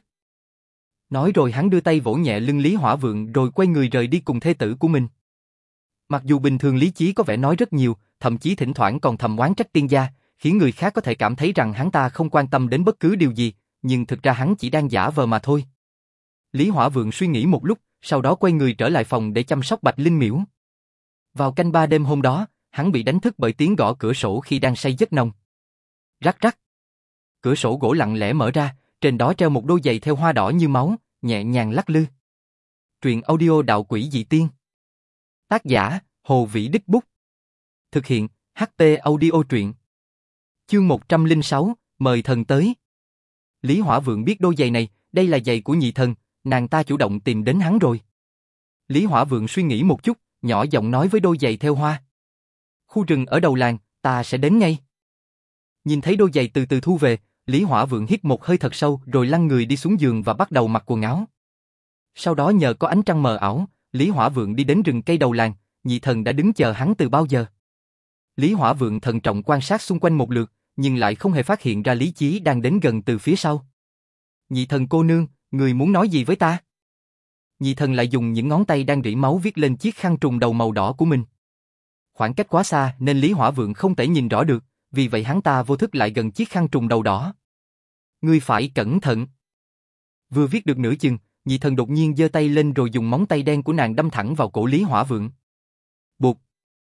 S1: Nói rồi hắn đưa tay vỗ nhẹ lưng Lý Hỏa Vượng rồi quay người rời đi cùng thê tử của mình. Mặc dù bình thường Lý Chí có vẻ nói rất nhiều, thậm chí thỉnh thoảng còn thầm oán trách tiên gia, khiến người khác có thể cảm thấy rằng hắn ta không quan tâm đến bất cứ điều gì, nhưng thực ra hắn chỉ đang giả vờ mà thôi. Lý Hỏa Vượng suy nghĩ một lúc, sau đó quay người trở lại phòng để chăm sóc Bạch Linh Miễu. Vào canh ba đêm hôm đó, hắn bị đánh thức bởi tiếng gõ cửa sổ khi đang say giấc nồng. Rắc rắc. Cửa sổ gỗ lặng lẽ mở ra, trên đó treo một đôi giày theo hoa đỏ như máu, nhẹ nhàng lắc lư. Truyện audio đạo quỷ dị tiên. Tác giả, Hồ Vĩ Đích Bút. Thực hiện, hát pê Audio truyện. Chương một trăm lẻ sáu, mời thần tới. Lý Hỏa Vượng biết đôi giày này, đây là giày của nhị thần, nàng ta chủ động tìm đến hắn rồi. Lý Hỏa Vượng suy nghĩ một chút, nhỏ giọng nói với đôi giày theo hoa. Khu rừng ở đầu làng, ta sẽ đến ngay. Nhìn thấy đôi giày từ từ thu về, Lý Hỏa Vượng hít một hơi thật sâu rồi lăn người đi xuống giường và bắt đầu mặc quần áo. Sau đó nhờ có ánh trăng mờ ảo, Lý Hỏa Vượng đi đến rừng cây đầu làng, nhị thần đã đứng chờ hắn từ bao giờ. Lý Hỏa Vượng thận trọng quan sát xung quanh một lượt, nhưng lại không hề phát hiện ra Lý Chí đang đến gần từ phía sau. Nhị thần cô nương, người muốn nói gì với ta? Nhị thần lại dùng những ngón tay đang rỉ máu viết lên chiếc khăn trùm đầu màu đỏ của mình. Khoảng cách quá xa nên Lý Hỏa Vượng không thể nhìn rõ được, vì vậy hắn ta vô thức lại gần chiếc khăn trùm đầu đỏ. Ngươi phải cẩn thận. Vừa viết được nửa chừng, nhị thần đột nhiên giơ tay lên rồi dùng móng tay đen của nàng đâm thẳng vào cổ Lý Hỏa Vượng. Bụt.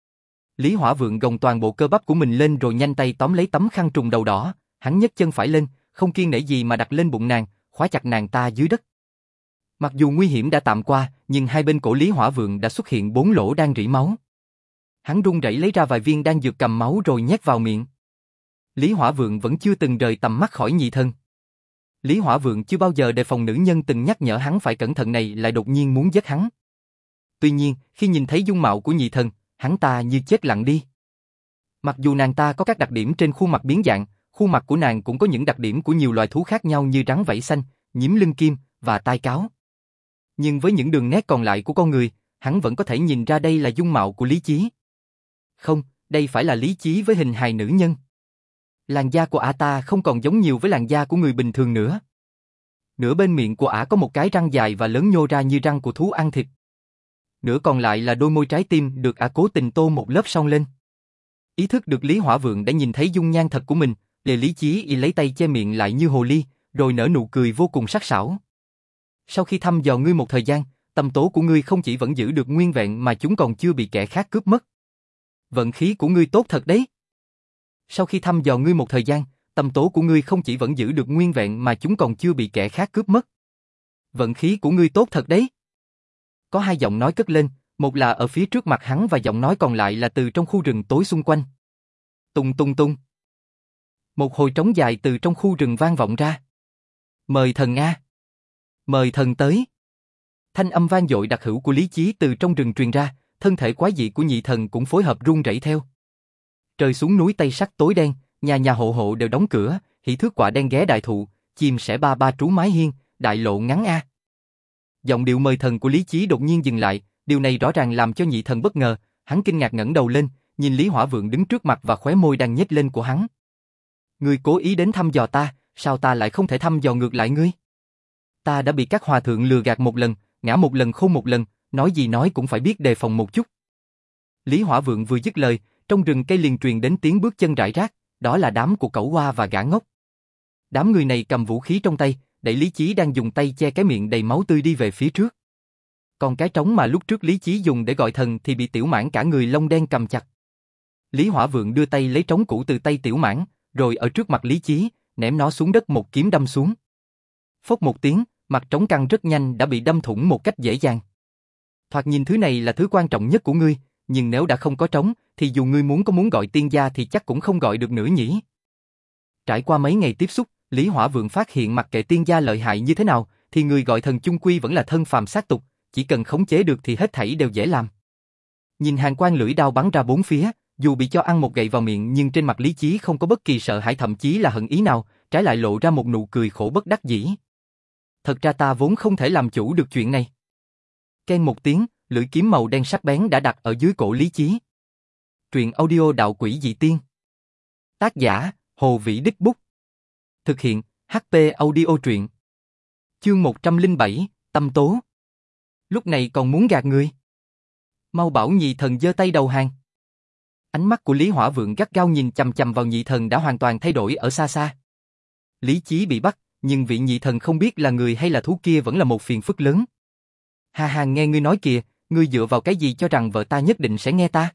S1: Lý Hỏa Vượng gồng toàn bộ cơ bắp của mình lên rồi nhanh tay tóm lấy tấm khăn trùm đầu đỏ, hắn nhấc chân phải lên, không kiêng nể gì mà đặt lên bụng nàng, khóa chặt nàng ta dưới đất. Mặc dù nguy hiểm đã tạm qua, nhưng hai bên cổ Lý Hỏa Vượng đã xuất hiện bốn lỗ đang rỉ máu. Hắn run rẩy lấy ra vài viên đan dược cầm máu rồi nhét vào miệng. Lý Hỏa Vượng vẫn chưa từng rời tầm mắt khỏi nhị thần. Lý Hỏa Vượng chưa bao giờ đề phòng nữ nhân từng nhắc nhở hắn phải cẩn thận này lại đột nhiên muốn giết hắn. Tuy nhiên, khi nhìn thấy dung mạo của nhị thần, hắn ta như chết lặng đi. Mặc dù nàng ta có các đặc điểm trên khuôn mặt biến dạng, khuôn mặt của nàng cũng có những đặc điểm của nhiều loài thú khác nhau như rắn vảy xanh, nhím lưng kim và tai cáo. Nhưng với những đường nét còn lại của con người, hắn vẫn có thể nhìn ra đây là dung mạo của Lý Chí. Không, đây phải là Lý Chí với hình hài nữ nhân. Làn da của ả ta không còn giống nhiều với làn da của người bình thường nữa. Nửa bên miệng của ả có một cái răng dài và lớn nhô ra như răng của thú ăn thịt. nửa còn lại là đôi môi trái tim được ả cố tình tô một lớp son lên. Ý thức được Lý Hỏa Vượng đã nhìn thấy dung nhan thật của mình, Lê Lý Chí y lấy tay che miệng lại như hồ ly, rồi nở nụ cười vô cùng sắc sảo. Sau khi thăm dò ngươi một thời gian, tâm tố của ngươi không chỉ vẫn giữ được nguyên vẹn mà chúng còn chưa bị kẻ khác cướp mất. Vận khí của ngươi tốt thật đấy. Sau khi thăm dò ngươi một thời gian, tâm tố của ngươi không chỉ vẫn giữ được nguyên vẹn mà chúng còn chưa bị kẻ khác cướp mất. Vận khí của ngươi tốt thật đấy. Có hai giọng nói cất lên, một là ở phía trước mặt hắn và giọng nói còn lại là từ trong khu rừng tối xung quanh. Tung tung tung. Một hồi trống dài từ trong khu rừng vang vọng ra. Mời thần A. Mời thần tới. Thanh âm vang dội đặc hữu của Lý Chí từ trong rừng truyền ra, thân thể quái dị của nhị thần cũng phối hợp run rẩy theo. Trời xuống núi Tây sắc tối đen, nhà nhà hộ hộ đều đóng cửa, hỉ thước quả đen ghé đại thụ, chim sẻ ba ba trú mái hiên, đại lộ ngắn A. Giọng điệu mời thần của Lý Chí đột nhiên dừng lại, điều này rõ ràng làm cho nhị thần bất ngờ, hắn kinh ngạc ngẩng đầu lên, nhìn Lý Hỏa Vượng đứng trước mặt và khóe môi đang nhếch lên của hắn. Ngươi cố ý đến thăm dò ta, sao ta lại không thể thăm dò ngược lại ngươi? Ta đã bị các hòa thượng lừa gạt một lần, ngã một lần khôn một lần, nói gì nói cũng phải biết đề phòng một chút. Lý Hỏa Vượng vừa dứt lời, trong rừng cây liền truyền đến tiếng bước chân rải rác, đó là đám của cẩu hoa và gã ngốc. Đám người này cầm vũ khí trong tay, đẩy Lý Chí đang dùng tay che cái miệng đầy máu tươi đi về phía trước. Còn cái trống mà lúc trước Lý Chí dùng để gọi thần thì bị Tiểu Mãn cả người lông đen cầm chặt. Lý Hỏa Vượng đưa tay lấy trống cũ từ tay Tiểu Mãn, rồi ở trước mặt Lý Chí, ném nó xuống đất một kiếm đâm xuống. Phốc một tiếng, mặt trống căng rất nhanh đã bị đâm thủng một cách dễ dàng. Thoạt nhìn thứ này là thứ quan trọng nhất của ngươi, nhưng nếu đã không có trống, thì dù ngươi muốn có muốn gọi tiên gia thì chắc cũng không gọi được nữa nhỉ. Trải qua mấy ngày tiếp xúc, Lý Hỏa Vượng phát hiện mặc kệ tiên gia lợi hại như thế nào, thì người gọi thần chung quy vẫn là thân phàm sát tục, chỉ cần khống chế được thì hết thảy đều dễ làm. Nhìn hàng quan lưỡi đao bắn ra bốn phía, dù bị cho ăn một gậy vào miệng nhưng trên mặt Lý Chí không có bất kỳ sợ hãi thậm chí là hận ý nào, trái lại lộ ra một nụ cười khổ bất đắc dĩ. Thật ra ta vốn không thể làm chủ được chuyện này. Keng một tiếng, lưỡi kiếm màu đen sắc bén đã đặt ở dưới cổ Lý Chí. Truyện audio đạo quỷ dị tiên. Tác giả, Hồ Vĩ Đích Bút. Thực hiện, hát pê Audio truyện. Chương một trăm lẻ bảy, Tâm Tố. Lúc này còn muốn gạt người. Mau bảo nhị thần giơ tay đầu hàng. Ánh mắt của Lý Hỏa Vượng gắt gao nhìn chằm chằm vào nhị thần đã hoàn toàn thay đổi ở xa xa. Lý Chí bị bắt, nhưng vị nhị thần không biết là người hay là thú kia vẫn là một phiền phức lớn. Ha ha, nghe ngươi nói kìa, ngươi dựa vào cái gì cho rằng vợ ta nhất định sẽ nghe ta?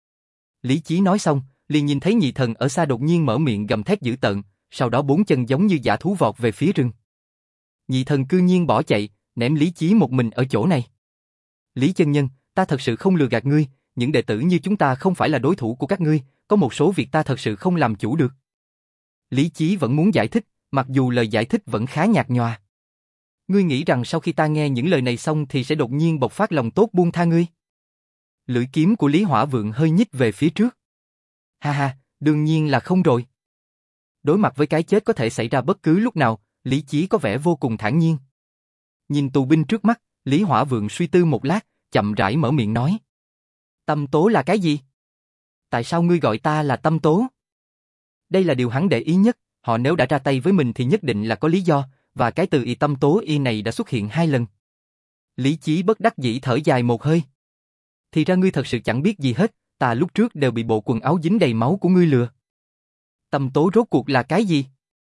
S1: Lý Chí nói xong, liền nhìn thấy nhị thần ở xa đột nhiên mở miệng gầm thét dữ tợn, sau đó bốn chân giống như dã thú vọt về phía rừng. Nhị thần cư nhiên bỏ chạy, ném Lý Chí một mình ở chỗ này. Lý chân nhân, ta thật sự không lừa gạt ngươi, những đệ tử như chúng ta không phải là đối thủ của các ngươi, có một số việc ta thật sự không làm chủ được. Lý Chí vẫn muốn giải thích, mặc dù lời giải thích vẫn khá nhạt nhòa. Ngươi nghĩ rằng sau khi ta nghe những lời này xong thì sẽ đột nhiên bộc phát lòng tốt buông tha ngươi? Lưỡi kiếm của Lý Hỏa Vượng hơi nhích về phía trước. Ha ha, đương nhiên là không rồi. Đối mặt với cái chết có thể xảy ra bất cứ lúc nào, Lý Chí có vẻ vô cùng thản nhiên. Nhìn tù binh trước mắt, Lý Hỏa Vượng suy tư một lát, chậm rãi mở miệng nói. Tâm tố là cái gì? Tại sao ngươi gọi ta là tâm tố? Đây là điều hắn để ý nhất, họ nếu đã ra tay với mình thì nhất định là có lý do, và cái từ y tâm tố y này đã xuất hiện hai lần. Lý Chí bất đắc dĩ thở dài một hơi. Thì ra ngươi thật sự chẳng biết gì hết, ta lúc trước đều bị bộ quần áo dính đầy máu của ngươi lừa. Tâm tố rốt cuộc là cái gì?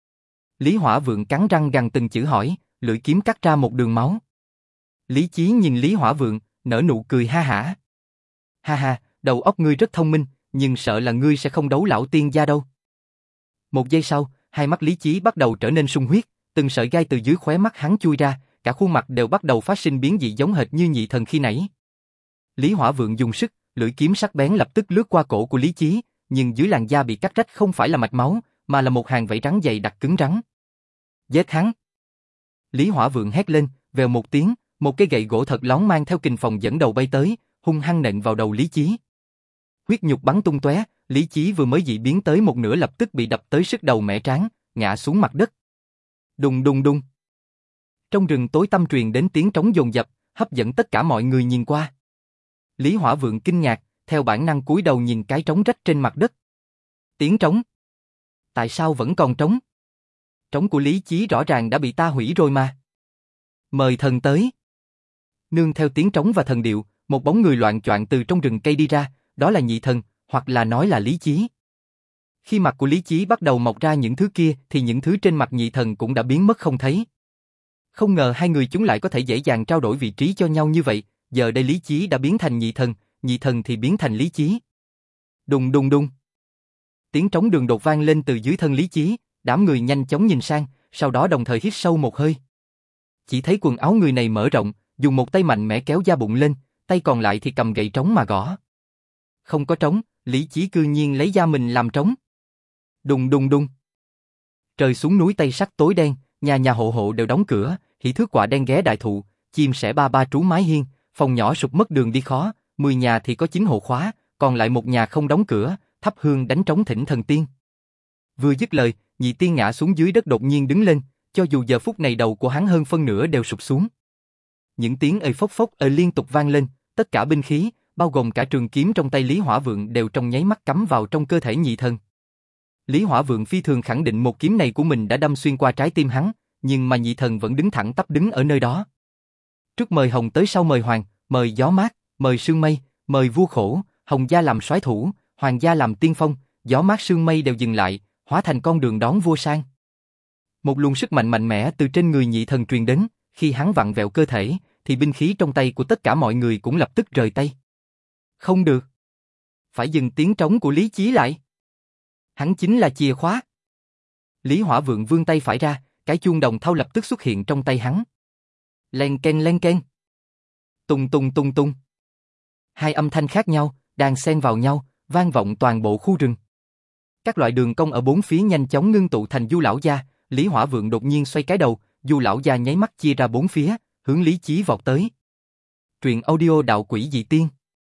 S1: Lý Hỏa Vượng cắn răng gằn từng chữ hỏi, lưỡi kiếm cắt ra một đường máu. Lý Chí nhìn Lý Hỏa Vượng, nở nụ cười ha hả. Ha ha, đầu óc ngươi rất thông minh, nhưng sợ là ngươi sẽ không đấu lão tiên gia đâu. Một giây sau, hai mắt Lý Chí bắt đầu trở nên sung huyết, từng sợi gai từ dưới khóe mắt hắn chui ra, cả khuôn mặt đều bắt đầu phát sinh biến dị giống hệt như nhị thần khi nãy. Lý Hỏa Vượng dùng sức, lưỡi kiếm sắc bén lập tức lướt qua cổ của Lý Chí, nhưng dưới làn da bị cắt rách không phải là mạch máu, mà là một hàng vảy rắn dày đặc cứng rắn. Giết hắn! Lý Hỏa Vượng hét lên, vèo một tiếng, một cái gậy gỗ thật lóng mang theo kình phòng dẫn đầu bay tới, hung hăng nện vào đầu Lý Chí. Huyết nhục bắn tung tóe, Lý Chí vừa mới dị biến tới một nửa lập tức bị đập tới sức đầu mẻ trán, ngã xuống mặt đất. Đùng đùng đùng. Trong rừng tối tăm truyền đến tiếng trống dồn dập, hấp dẫn tất cả mọi người nhìn qua. Lý Hỏa Vượng kinh ngạc, theo bản năng cúi đầu nhìn cái trống rách trên mặt đất. Tiếng trống? Tại sao vẫn còn trống? Trống của Lý Chí rõ ràng đã bị ta hủy rồi mà. Mời thần tới. Nương theo tiếng trống và thần điệu, một bóng người loạng choạng từ trong rừng cây đi ra, đó là Nhị Thần, hoặc là nói là Lý Chí. Khi mặt của Lý Chí bắt đầu mọc ra những thứ kia thì những thứ trên mặt Nhị Thần cũng đã biến mất không thấy. Không ngờ hai người chúng lại có thể dễ dàng trao đổi vị trí cho nhau như vậy, giờ đây Lý Chí đã biến thành Nhị Thần, Nhị Thần thì biến thành Lý Chí. Đùng đùng đùng. Tiếng trống đường đột vang lên từ dưới thân Lý Chí, đám người nhanh chóng nhìn sang, sau đó đồng thời hít sâu một hơi. Chỉ thấy quần áo người này mở rộng, dùng một tay mạnh mẽ kéo da bụng lên, tay còn lại thì cầm gậy trống mà gõ. Không có trống, Lý Chí cư nhiên lấy da mình làm trống. Đùng đùng đùng. Trời xuống núi Tây Sắc tối đen, nhà nhà hộ hộ đều đóng cửa, hỉ thước quả đen ghé đại thụ, chim sẻ ba ba trú mái hiên, phòng nhỏ sụp mất đường đi khó, mười nhà thì có chín hộ khóa, còn lại một nhà không đóng cửa, thắp hương đánh trống thỉnh thần tiên. Vừa dứt lời, Nhị Tiên ngã xuống dưới đất đột nhiên đứng lên, cho dù giờ phút này đầu của hắn hơn phân nửa đều sụp xuống. Những tiếng ơi phốc phốc ơi liên tục vang lên, tất cả binh khí, bao gồm cả trường kiếm trong tay Lý Hỏa Vượng đều trong nháy mắt cắm vào trong cơ thể Nhị Thần. Lý Hỏa Vượng phi thường khẳng định một kiếm này của mình đã đâm xuyên qua trái tim hắn, nhưng mà Nhị Thần vẫn đứng thẳng tắp đứng ở nơi đó. Trước mời hồng tới sau mời hoàng, mời gió mát, mời sương mây, mời vua khổ, hồng gia làm soái thủ, hoàng gia làm tiên phong, gió mát sương mây đều dừng lại, hóa thành con đường đón vua sang. Một luồng sức mạnh mạnh mẽ từ trên người Nhị Thần truyền đến, khi hắn vặn vẹo cơ thể, thì binh khí trong tay của tất cả mọi người cũng lập tức rời tay. Không được. Phải dừng tiếng trống của Lý Chí lại. Hắn chính là chìa khóa. Lý Hỏa Vượng vươn tay phải ra, cái chuông đồng thau lập tức xuất hiện trong tay hắn. Len ken len ken. Tung tung tung tung. Hai âm thanh khác nhau, đan xen vào nhau, vang vọng toàn bộ khu rừng. Các loại đường cong ở bốn phía nhanh chóng ngưng tụ thành Du lão gia, Lý Hỏa Vượng đột nhiên xoay cái đầu, Du lão gia nháy mắt chia ra bốn phía, hướng Lý Chí vọt tới. Truyện audio Đạo Quỷ Dị Tiên.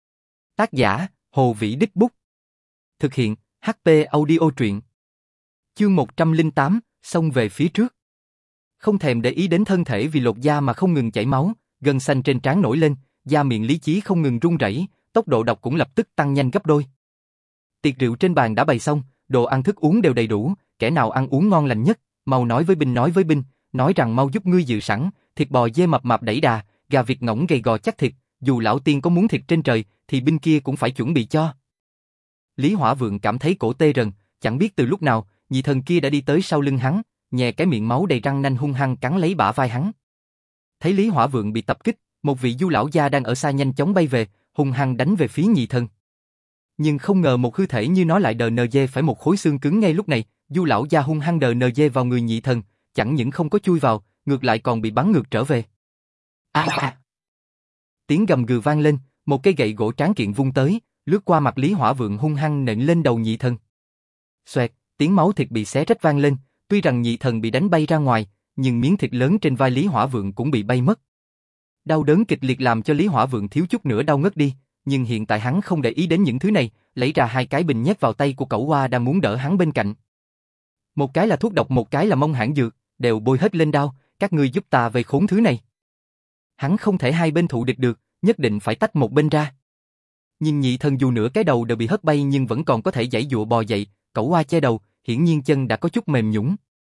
S1: Tác giả: Hồ Vĩ Đích Bút. Thực hiện: hát pê Audio truyện. Chương một trăm lẻ tám, xông về phía trước. Không thèm để ý đến thân thể vì lột da mà không ngừng chảy máu, gân xanh trên trán nổi lên, da miệng Lý Chí không ngừng run rẩy, tốc độ độc cũng lập tức tăng nhanh gấp đôi. Tiệc rượu trên bàn đã bày xong, đồ ăn thức uống đều đầy đủ, kẻ nào ăn uống ngon lành nhất, mau nói với binh nói với binh, nói rằng mau giúp ngươi dự sẵn, thịt bò dê mập mạp đẩy đà, gà vịt ngỗng gầy gò chắc thịt, dù lão tiên có muốn thịt trên trời, thì binh kia cũng phải chuẩn bị cho. Lý Hỏa Vượng cảm thấy cổ tê rần, chẳng biết từ lúc nào, Nhị Thần kia đã đi tới sau lưng hắn, nhè cái miệng máu đầy răng nanh hung hăng cắn lấy bả vai hắn. Thấy Lý Hỏa Vượng bị tập kích, một vị Du lão gia đang ở xa nhanh chóng bay về, hung hăng đánh về phía Nhị Thần. Nhưng không ngờ một hư thể như nó lại đờ nờ dê phải một khối xương cứng ngay lúc này, Du lão gia hung hăng đờ nờ dê vào người Nhị Thần, chẳng những không có chui vào, ngược lại còn bị bắn ngược trở về. A à, à. Tiếng gầm gừ vang lên, một cây gậy gỗ tráng kiện vung tới, lướt qua mặt Lý Hỏa Vượng hung hăng nện lên đầu Nhị Thần. Xoẹt, tiếng máu thịt bị xé rách vang lên, tuy rằng Nhị Thần bị đánh bay ra ngoài, nhưng miếng thịt lớn trên vai Lý Hỏa Vượng cũng bị bay mất. Đau đớn kịch liệt làm cho Lý Hỏa Vượng thiếu chút nữa đau ngất đi, nhưng hiện tại hắn không để ý đến những thứ này, lấy ra hai cái bình nhét vào tay của Cẩu Hoa đang muốn đỡ hắn bên cạnh. Một cái là thuốc độc, một cái là mông hãn dược, đều bôi hết lên đao, các ngươi giúp ta vây khốn thứ này. Hắn không thể hai bên thụ địch được, nhất định phải tách một bên ra. Nhưng Nhị Thần dù nửa cái đầu đều bị hất bay nhưng vẫn còn có thể giãy giụa bò dậy, Cẩu Hoa che đầu, hiển nhiên chân đã có chút mềm nhũn.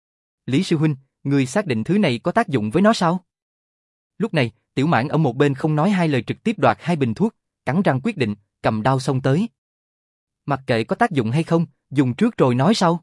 S1: Lý sư huynh, ngươi xác định thứ này có tác dụng với nó sao? Lúc này, Tiểu Mãn ở một bên không nói hai lời trực tiếp đoạt hai bình thuốc, cắn răng quyết định, cầm đao xông tới. Mặc kệ có tác dụng hay không, dùng trước rồi nói sau.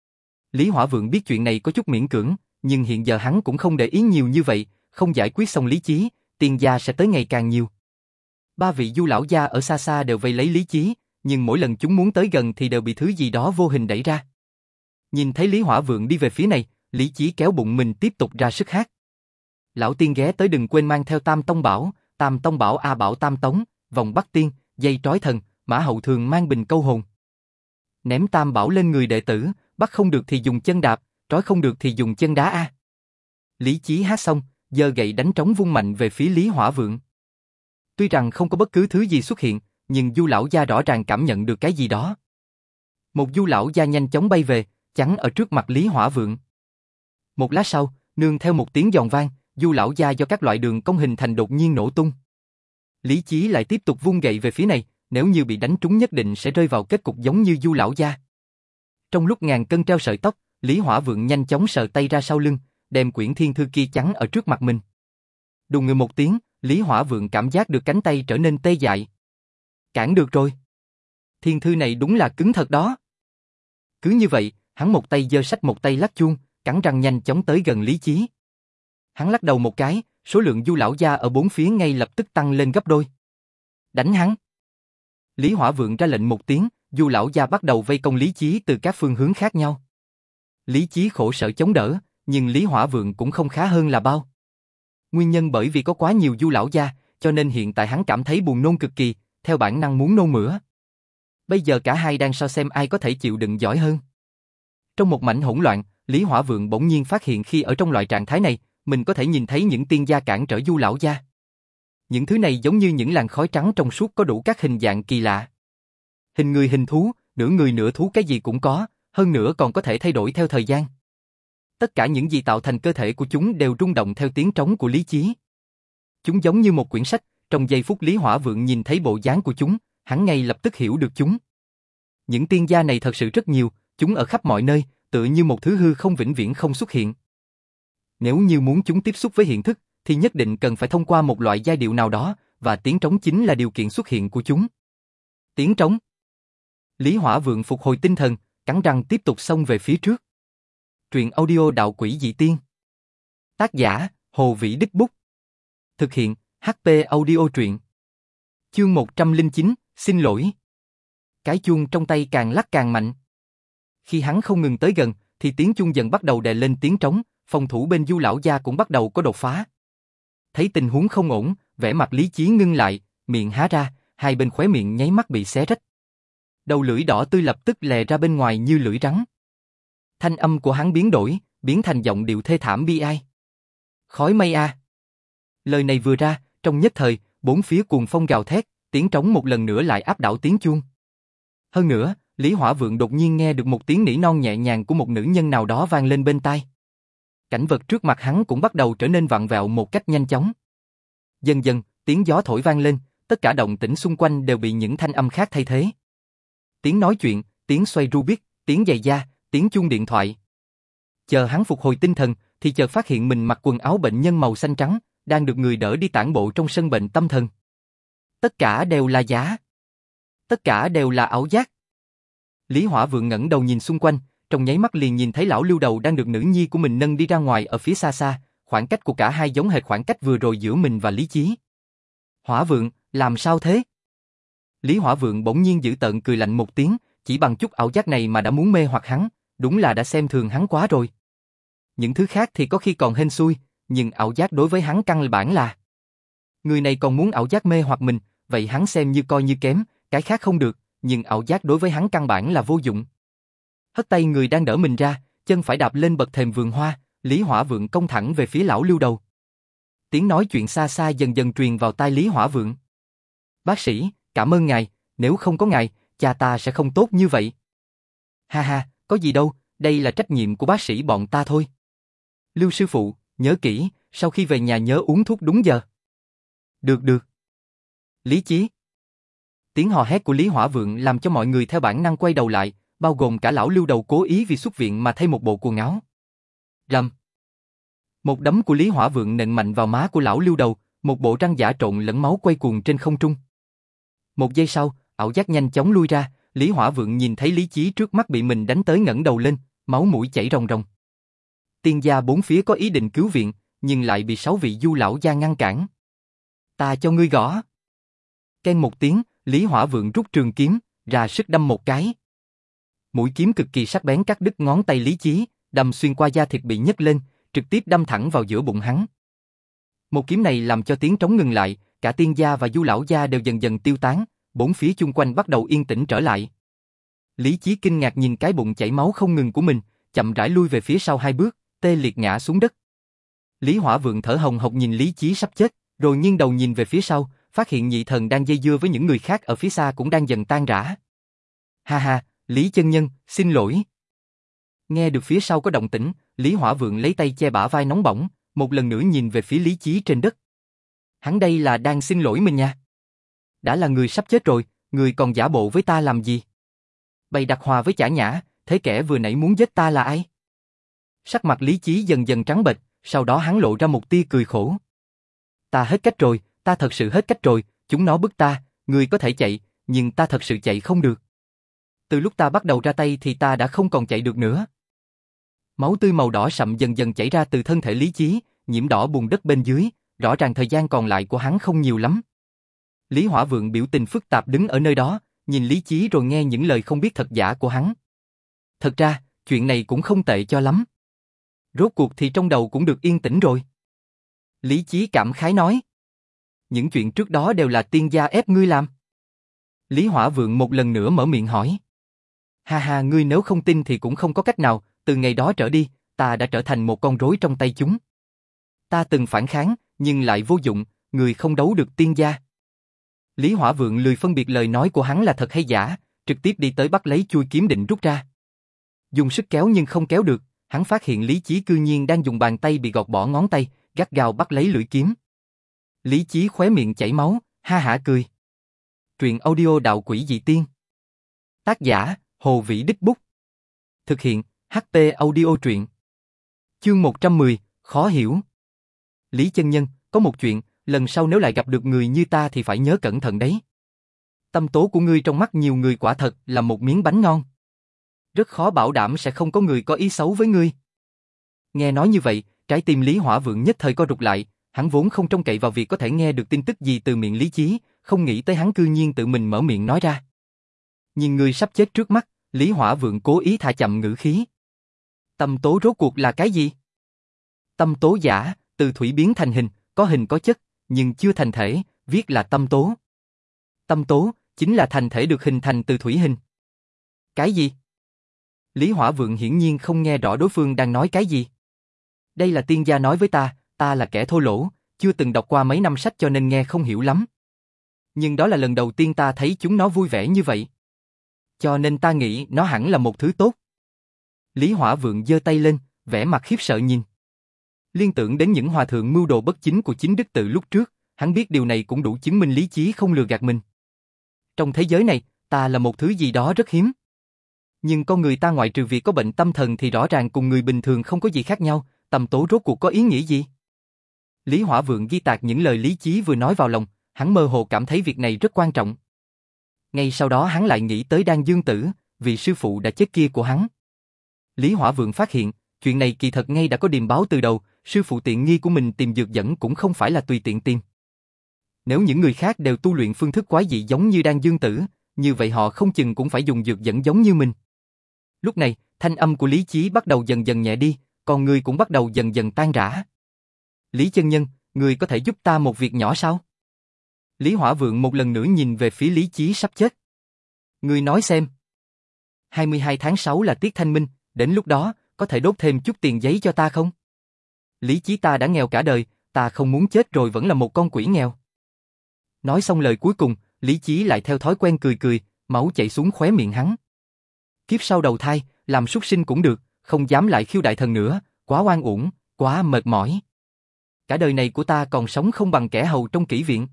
S1: Lý Hỏa Vượng biết chuyện này có chút miễn cưỡng, nhưng hiện giờ hắn cũng không để ý nhiều như vậy, không giải quyết xong Lý Chí, tiền gia sẽ tới ngày càng nhiều. Ba vị Du lão gia ở xa xa đều vây lấy Lý Chí, nhưng mỗi lần chúng muốn tới gần thì đều bị thứ gì đó vô hình đẩy ra. Nhìn thấy Lý Hỏa Vượng đi về phía này, Lý Chí kéo bụng mình tiếp tục ra sức hát. Lão tiên ghé tới đừng quên mang theo Tam Tông Bảo, Tam Tông Bảo A Bảo Tam Tống, vòng bắt tiên, dây trói thần, Mã Hậu thường mang bình câu hồn. Ném Tam Bảo lên người đệ tử, bắt không được thì dùng chân đạp, trói không được thì dùng chân đá a. Lý Chí hát xong, giơ gậy đánh trống vung mạnh về phía Lý Hỏa Vượng. Tuy rằng không có bất cứ thứ gì xuất hiện, nhưng Du lão gia rõ ràng cảm nhận được cái gì đó. Một Du lão gia nhanh chóng bay về, chắn ở trước mặt Lý Hỏa Vượng. Một lát sau, nương theo một tiếng giòn vang, Du lão gia do các loại đường cong hình thành đột nhiên nổ tung. Lý Chí lại tiếp tục vung gậy về phía này, nếu như bị đánh trúng nhất định sẽ rơi vào kết cục giống như Du lão gia. Trong lúc ngàn cân treo sợi tóc, Lý Hỏa Vượng nhanh chóng sờ tay ra sau lưng, đem quyển thiên thư kia chắn ở trước mặt mình. Đùng người một tiếng, Lý Hỏa Vượng cảm giác được cánh tay trở nên tê dại. Cản được rồi. Thiên thư này đúng là cứng thật đó. Cứ như vậy, hắn một tay giơ sách một tay lắc chuông, cắn răng nhanh chóng tới gần Lý Chí. Hắn lắc đầu một cái, số lượng du lão gia ở bốn phía ngay lập tức tăng lên gấp đôi. Đánh hắn. Lý Hỏa Vượng ra lệnh một tiếng, du lão gia bắt đầu vây công Lý Chí từ các phương hướng khác nhau. Lý Chí khổ sở chống đỡ, nhưng Lý Hỏa Vượng cũng không khá hơn là bao. Nguyên nhân bởi vì có quá nhiều du lão gia, cho nên hiện tại hắn cảm thấy buồn nôn cực kỳ, theo bản năng muốn nôn mửa. Bây giờ cả hai đang so xem ai có thể chịu đựng giỏi hơn. Trong một mảnh hỗn loạn, Lý Hỏa Vượng bỗng nhiên phát hiện khi ở trong loại trạng thái này, mình có thể nhìn thấy những tiên gia cản trở du lão gia. Những thứ này giống như những làn khói trắng trong suốt có đủ các hình dạng kỳ lạ. Hình người hình thú, nửa người nửa thú cái gì cũng có, hơn nữa còn có thể thay đổi theo thời gian. Tất cả những gì tạo thành cơ thể của chúng đều rung động theo tiếng trống của Lý Chí. Chúng giống như một quyển sách, trong giây phút Lý Hỏa Vượng nhìn thấy bộ dáng của chúng, hắn ngay lập tức hiểu được chúng. Những tiên gia này thật sự rất nhiều, chúng ở khắp mọi nơi, tựa như một thứ hư không vĩnh viễn không xuất hiện. Nếu như muốn chúng tiếp xúc với hiện thực, thì nhất định cần phải thông qua một loại giai điệu nào đó, và tiếng trống chính là điều kiện xuất hiện của chúng. Tiếng trống. Lý Hỏa Vượng phục hồi tinh thần, cắn răng tiếp tục xông về phía trước. Truyện audio Đạo Quỷ Dị Tiên. Tác giả, Hồ Vĩ Đích Bút. Thực hiện, hát pê Audio Truyện. Chương một trăm lẻ chín, xin lỗi. Cái chuông trong tay càng lắc càng mạnh. Khi hắn không ngừng tới gần, thì tiếng chuông dần bắt đầu đè lên tiếng trống, phòng thủ bên du lão gia cũng bắt đầu có đột phá. Thấy tình huống không ổn, vẻ mặt Lý Chí ngưng lại, miệng há ra, hai bên khóe miệng nháy mắt bị xé rách. Đầu lưỡi đỏ tươi lập tức lè ra bên ngoài như lưỡi rắn. Thanh âm của hắn biến đổi, biến thành giọng điệu thê thảm bi ai. Khói mây a. À. Lời này vừa ra, trong nhất thời, bốn phía cuồng phong gào thét, tiếng trống một lần nữa lại áp đảo tiếng chuông. Hơn nữa, Lý Hỏa Vượng đột nhiên nghe được một tiếng nỉ non nhẹ nhàng của một nữ nhân nào đó vang lên bên tai. Cảnh vật trước mặt hắn cũng bắt đầu trở nên vặn vẹo một cách nhanh chóng. Dần dần, tiếng gió thổi vang lên, tất cả động tĩnh xung quanh đều bị những thanh âm khác thay thế. Tiếng nói chuyện, tiếng xoay Rubik, tiếng giày da, tiếng chuông điện thoại. Chờ hắn phục hồi tinh thần, thì chợt phát hiện mình mặc quần áo bệnh nhân màu xanh trắng, đang được người đỡ đi tản bộ trong sân bệnh tâm thần. Tất cả đều là giả. Tất cả đều là ảo giác. Lý Hỏa Vượng ngẩng đầu nhìn xung quanh, trong nháy mắt liền nhìn thấy lão Lưu Đầu đang được nữ nhi của mình nâng đi ra ngoài ở phía xa xa, khoảng cách của cả hai giống hệt khoảng cách vừa rồi giữa mình và Lý Chí. Hỏa Vượng, làm sao thế? Lý Hỏa Vượng bỗng nhiên giễu tợn cười lạnh một tiếng, chỉ bằng chút ảo giác này mà đã muốn mê hoặc hắn, đúng là đã xem thường hắn quá rồi. Những thứ khác thì có khi còn hên xui, nhưng ảo giác đối với hắn căn bản là. Người này còn muốn ảo giác mê hoặc mình, vậy hắn xem như coi như kém, cái khác không được, nhưng ảo giác đối với hắn căn bản là vô dụng. Hất tay người đang đỡ mình ra, chân phải đạp lên bậc thềm vườn hoa, Lý Hỏa Vượng công thẳng về phía lão Lưu Đầu. Tiếng nói chuyện xa xa dần dần truyền vào tai Lý Hỏa Vượng. Bác sĩ, cảm ơn ngài, nếu không có ngài, cha ta sẽ không tốt như vậy. Ha ha, có gì đâu, đây là trách nhiệm của bác sĩ bọn ta thôi. Lưu sư phụ, nhớ kỹ, sau khi về nhà nhớ uống thuốc đúng giờ. Được được. Lý Chí. Tiếng hò hét của Lý Hỏa Vượng làm cho mọi người theo bản năng quay đầu lại, bao gồm cả lão Lưu Đầu cố ý vì xuất viện mà thay một bộ quần áo. Rầm. Một đấm của Lý Hỏa Vượng nện mạnh vào má của lão Lưu Đầu, một bộ răng giả trộn lẫn máu quay cuồng trên không trung. Một giây sau, ảo giác nhanh chóng lui ra, Lý Hỏa Vượng nhìn thấy Lý Chí trước mắt bị mình đánh tới ngẩng đầu lên, máu mũi chảy ròng ròng. Tiên gia bốn phía có ý định cứu viện, nhưng lại bị sáu vị du lão gia ngăn cản. Ta cho ngươi gõ. Keng một tiếng, Lý Hỏa Vượng rút trường kiếm, ra sức đâm một cái. Mũi kiếm cực kỳ sắc bén cắt đứt ngón tay Lý Chí, đâm xuyên qua da thịt bị nhấc lên, trực tiếp đâm thẳng vào giữa bụng hắn. Một kiếm này làm cho tiếng trống ngừng lại, cả tiên gia và du lão gia đều dần dần tiêu tán, bốn phía chung quanh bắt đầu yên tĩnh trở lại. Lý Chí kinh ngạc nhìn cái bụng chảy máu không ngừng của mình, chậm rãi lui về phía sau hai bước, tê liệt ngã xuống đất. Lý Hỏa Vượng thở hồng hộc nhìn Lý Chí sắp chết, rồi nghiêng đầu nhìn về phía sau, phát hiện nhị thần đang dây dưa với những người khác ở phía xa cũng đang dần tan rã. Ha ha, Lý chân nhân, xin lỗi. Nghe được phía sau có động tĩnh, Lý Hỏa Vượng lấy tay che bả vai nóng bỏng, một lần nữa nhìn về phía Lý Chí trên đất. Hắn đây là đang xin lỗi mình nha. Đã là người sắp chết rồi, người còn giả bộ với ta làm gì? Bày đặt hòa với chả nhã, thế kẻ vừa nãy muốn giết ta là ai? Sắc mặt Lý Chí dần dần trắng bệch, sau đó hắn lộ ra một tia cười khổ. Ta hết cách rồi, ta thật sự hết cách rồi, chúng nó bức ta, ngươi có thể chạy, nhưng ta thật sự chạy không được. Từ lúc ta bắt đầu ra tay thì ta đã không còn chạy được nữa. Máu tươi màu đỏ sậm dần dần chảy ra từ thân thể Lý Chí, nhiễm đỏ bùn đất bên dưới, rõ ràng thời gian còn lại của hắn không nhiều lắm. Lý Hỏa Vượng biểu tình phức tạp đứng ở nơi đó, nhìn Lý Chí rồi nghe những lời không biết thật giả của hắn. Thật ra, chuyện này cũng không tệ cho lắm. Rốt cuộc thì trong đầu cũng được yên tĩnh rồi. Lý Chí cảm khái nói. Những chuyện trước đó đều là tiên gia ép ngươi làm. Lý Hỏa Vượng một lần nữa mở miệng hỏi. Ha ha, ngươi nếu không tin thì cũng không có cách nào, từ ngày đó trở đi, ta đã trở thành một con rối trong tay chúng. Ta từng phản kháng, nhưng lại vô dụng, người không đấu được tiên gia. Lý Hỏa Vượng lười phân biệt lời nói của hắn là thật hay giả, trực tiếp đi tới bắt lấy chuôi kiếm định rút ra. Dùng sức kéo nhưng không kéo được, hắn phát hiện Lý Chí cư nhiên đang dùng bàn tay bị gọt bỏ ngón tay, gắt gao bắt lấy lưỡi kiếm. Lý Chí khóe miệng chảy máu, ha hả cười. Truyện audio Đạo Quỷ Dị Tiên. Tác giả, Hồ Vĩ Đích Bút. Thực hiện, hát pê Audio Truyện. Chương một trăm mười, khó hiểu. Lý chân nhân, có một chuyện, lần sau nếu lại gặp được người như ta thì phải nhớ cẩn thận đấy. Tâm tố của ngươi trong mắt nhiều người quả thật là một miếng bánh ngon. Rất khó bảo đảm sẽ không có người có ý xấu với ngươi. Nghe nói như vậy, trái tim Lý Hỏa Vượng nhất thời co rụt lại, hắn vốn không trông cậy vào việc có thể nghe được tin tức gì từ miệng Lý Chí, không nghĩ tới hắn cư nhiên tự mình mở miệng nói ra. Nhìn người sắp chết trước mắt, Lý Hỏa Vượng cố ý thả chậm ngữ khí. Tâm tố rốt cuộc là cái gì? Tâm tố giả, từ thủy biến thành hình, có hình có chất, nhưng chưa thành thể, viết là tâm tố. Tâm tố, chính là thành thể được hình thành từ thủy hình. Cái gì? Lý Hỏa Vượng hiển nhiên không nghe rõ đối phương đang nói cái gì. Đây là tiên gia nói với ta, ta là kẻ thô lỗ, chưa từng đọc qua mấy năm sách cho nên nghe không hiểu lắm. Nhưng đó là lần đầu tiên ta thấy chúng nó vui vẻ như vậy. Cho nên ta nghĩ nó hẳn là một thứ tốt. Lý Hỏa Vượng giơ tay lên, vẻ mặt khiếp sợ nhìn. Liên tưởng đến những hòa thượng mưu đồ bất chính của chính đức tự lúc trước, hắn biết điều này cũng đủ chứng minh Lý Chí không lừa gạt mình. Trong thế giới này, ta là một thứ gì đó rất hiếm. Nhưng con người ta ngoại trừ việc có bệnh tâm thần thì rõ ràng cùng người bình thường không có gì khác nhau, tâm tố rốt cuộc có ý nghĩa gì? Lý Hỏa Vượng ghi tạc những lời Lý Chí vừa nói vào lòng, hắn mơ hồ cảm thấy việc này rất quan trọng. Ngay sau đó hắn lại nghĩ tới Đan Dương Tử, vị sư phụ đã chết kia của hắn. Lý Hỏa Vượng phát hiện, chuyện này kỳ thật ngay đã có điềm báo từ đầu, sư phụ tiện nghi của mình tìm dược dẫn cũng không phải là tùy tiện tìm. Nếu những người khác đều tu luyện phương thức quái dị giống như Đan Dương Tử, như vậy họ không chừng cũng phải dùng dược dẫn giống như mình. Lúc này, thanh âm của Lý Chí bắt đầu dần dần nhẹ đi, còn người cũng bắt đầu dần dần tan rã. Lý chân nhân, người có thể giúp ta một việc nhỏ sao? Lý Hỏa Vượng một lần nữa nhìn về phía Lý Chí sắp chết. Người nói xem. hai mươi hai tháng sáu là tiết thanh minh, đến lúc đó, có thể đốt thêm chút tiền giấy cho ta không? Lý Chí ta đã nghèo cả đời, ta không muốn chết rồi vẫn là một con quỷ nghèo. Nói xong lời cuối cùng, Lý Chí lại theo thói quen cười cười, máu chảy xuống khóe miệng hắn. Kiếp sau đầu thai, làm súc sinh cũng được, không dám lại khiêu đại thần nữa, quá oan uổng, quá mệt mỏi. Cả đời này của ta còn sống không bằng kẻ hầu trong kỹ viện.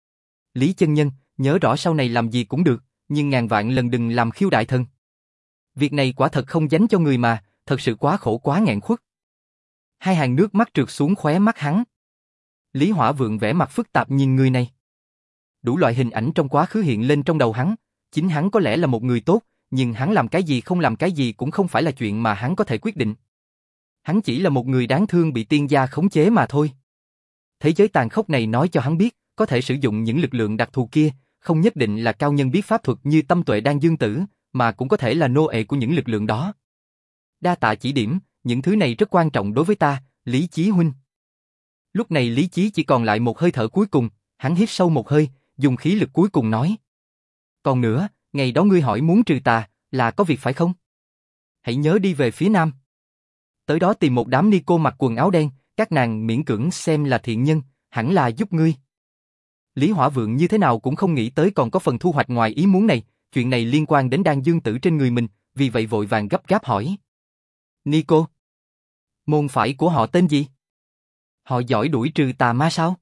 S1: Lý chân nhân, nhớ rõ sau này làm gì cũng được, nhưng ngàn vạn lần đừng làm khiêu đại thần. Việc này quả thật không dánh cho người mà, thật sự quá khổ quá nghẹn khuất. Hai hàng nước mắt trượt xuống khóe mắt hắn. Lý Hỏa Vượng vẻ mặt phức tạp nhìn người này. Đủ loại hình ảnh trong quá khứ hiện lên trong đầu hắn, chính hắn có lẽ là một người tốt, nhưng hắn làm cái gì không làm cái gì cũng không phải là chuyện mà hắn có thể quyết định. Hắn chỉ là một người đáng thương bị tiên gia khống chế mà thôi. Thế giới tàn khốc này nói cho hắn biết, có thể sử dụng những lực lượng đặc thù kia, không nhất định là cao nhân biết pháp thuật như Tâm Tuệ Đan Dương Tử, mà cũng có thể là nô ệ của những lực lượng đó. Đa tạ chỉ điểm, những thứ này rất quan trọng đối với ta, Lý Chí huynh. Lúc này Lý Chí chỉ còn lại một hơi thở cuối cùng, hắn hít sâu một hơi, dùng khí lực cuối cùng nói. Còn nữa, ngày đó ngươi hỏi muốn trừ tà, là có việc phải không? Hãy nhớ đi về phía nam. Tới đó tìm một đám ni cô mặc quần áo đen, các nàng miễn cưỡng xem là thiện nhân, hẳn là giúp ngươi. Lý Hỏa Vượng như thế nào cũng không nghĩ tới còn có phần thu hoạch ngoài ý muốn này, chuyện này liên quan đến Đan Dương Tử trên người mình, vì vậy vội vàng gấp gáp hỏi. Ni cô? Môn phái của họ tên gì? Họ giỏi đuổi trừ tà ma sao?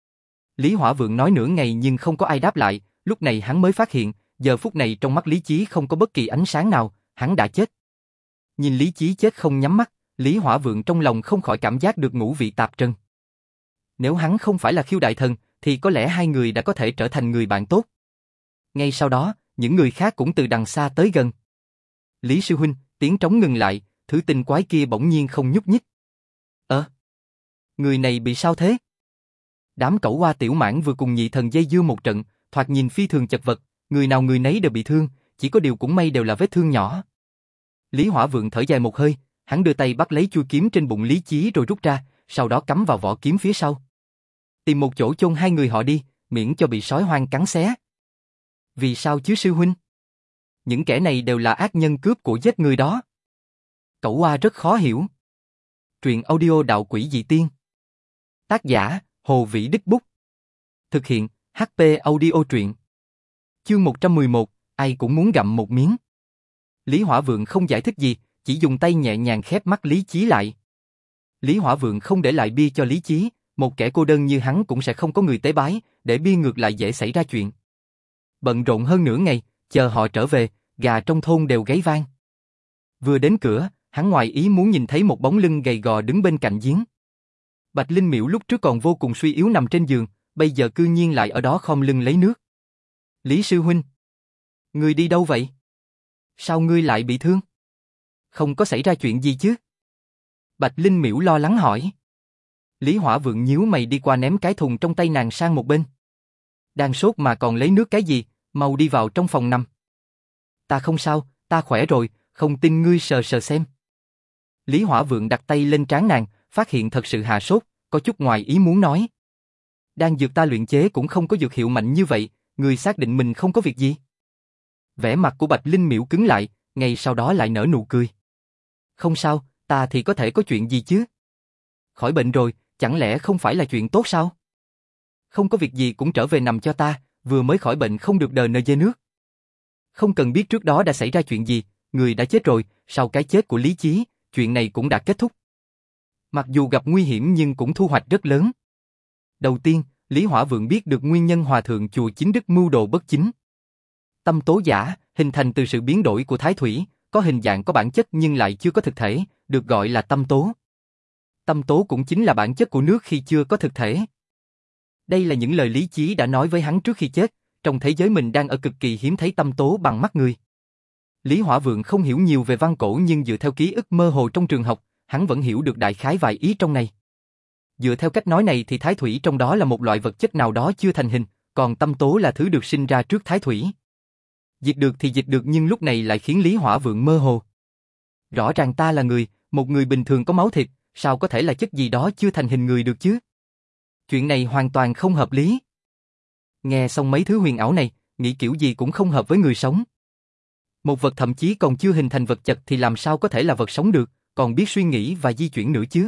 S1: Lý Hỏa Vượng nói nửa ngày nhưng không có ai đáp lại, lúc này hắn mới phát hiện, giờ phút này trong mắt Lý Chí không có bất kỳ ánh sáng nào, hắn đã chết. Nhìn Lý Chí chết không nhắm mắt, Lý Hỏa Vượng trong lòng không khỏi cảm giác được ngũ vị tạp trần. Nếu hắn không phải là khiêu đại thần, thì có lẽ hai người đã có thể trở thành người bạn tốt. Ngay sau đó, những người khác cũng từ đằng xa tới gần. Lý sư huynh, tiếng trống ngừng lại, thứ tinh quái kia bỗng nhiên không nhúc nhích. Ơ, người này bị sao thế? Đám cẩu hoa tiểu mãng vừa cùng nhị thần dây dưa một trận, thoạt nhìn phi thường chật vật, người nào người nấy đều bị thương, chỉ có điều cũng may đều là vết thương nhỏ. Lý Hỏa Vượng thở dài một hơi, hắn đưa tay bắt lấy chuôi kiếm trên bụng Lý Chí rồi rút ra, sau đó cắm vào vỏ kiếm phía sau. Tìm một chỗ chôn hai người họ đi, miễn cho bị sói hoang cắn xé. Vì sao chứ sư huynh? Những kẻ này đều là ác nhân cướp của giết người đó. Cẩu hoa rất khó hiểu. Truyện audio Đạo Quỷ Dị Tiên. Tác giả, Hồ Vĩ Đích Bút. Thực hiện, hát pê Audio Truyện. Chương một trăm mười một, ai cũng muốn gặm một miếng. Lý Hỏa Vượng không giải thích gì, chỉ dùng tay nhẹ nhàng khép mắt Lý Chí lại. Lý Hỏa Vượng không để lại bia cho Lý Chí, một kẻ cô đơn như hắn cũng sẽ không có người tế bái, để bia ngược lại dễ xảy ra chuyện. Bận rộn hơn nửa ngày, chờ họ trở về, gà trong thôn đều gáy vang. Vừa đến cửa, hắn ngoài ý muốn nhìn thấy một bóng lưng gầy gò đứng bên cạnh giếng. Bạch Linh Miễu lúc trước còn vô cùng suy yếu nằm trên giường, bây giờ cư nhiên lại ở đó khom lưng lấy nước. Lý sư huynh, ngươi đi đâu vậy? Sao ngươi lại bị thương? Không có xảy ra chuyện gì chứ? Bạch Linh Miễu lo lắng hỏi. Lý Hỏa Vượng nhíu mày đi qua ném cái thùng trong tay nàng sang một bên. Đang sốt mà còn lấy nước cái gì, mau đi vào trong phòng nằm. Ta không sao, ta khỏe rồi, không tin ngươi sờ sờ xem. Lý Hỏa Vượng đặt tay lên trán nàng, phát hiện thật sự hạ sốt, có chút ngoài ý muốn nói. Đan dược ta luyện chế cũng không có dược hiệu mạnh như vậy, ngươi xác định mình không có việc gì? Vẻ mặt của Bạch Linh Miễu cứng lại, ngay sau đó lại nở nụ cười. Không sao, ta thì có thể có chuyện gì chứ? Khỏi bệnh rồi, chẳng lẽ không phải là chuyện tốt sao? Không có việc gì cũng trở về nằm cho ta, vừa mới khỏi bệnh không được đờ nơ dê nước. Không cần biết trước đó đã xảy ra chuyện gì, người đã chết rồi, sau cái chết của Lý Chí, chuyện này cũng đã kết thúc. Mặc dù gặp nguy hiểm nhưng cũng thu hoạch rất lớn. Đầu tiên, Lý Hỏa Vượng biết được nguyên nhân Hòa Thượng Chùa Chính Đức mưu đồ bất chính. Tâm tố giả, hình thành từ sự biến đổi của Thái Thủy, có hình dạng có bản chất nhưng lại chưa có thực thể, được gọi là tâm tố. Tâm tố cũng chính là bản chất của nước khi chưa có thực thể. Đây là những lời Lý Chí đã nói với hắn trước khi chết, trong thế giới mình đang ở cực kỳ hiếm thấy tâm tố bằng mắt người. Lý Hỏa Vượng không hiểu nhiều về văn cổ nhưng dựa theo ký ức mơ hồ trong trường học, hắn vẫn hiểu được đại khái vài ý trong này. Dựa theo cách nói này thì Thái Thủy trong đó là một loại vật chất nào đó chưa thành hình, còn tâm tố là thứ được sinh ra trước Thái Thủy. Diệt được thì diệt được nhưng lúc này lại khiến Lý Hỏa Vượng mơ hồ. Rõ ràng ta là người, một người bình thường có máu thịt, sao có thể là chất gì đó chưa thành hình người được chứ? Chuyện này hoàn toàn không hợp lý. Nghe xong mấy thứ huyền ảo này, nghĩ kiểu gì cũng không hợp với người sống. Một vật thậm chí còn chưa hình thành vật chất thì làm sao có thể là vật sống được, còn biết suy nghĩ và di chuyển nữa chứ?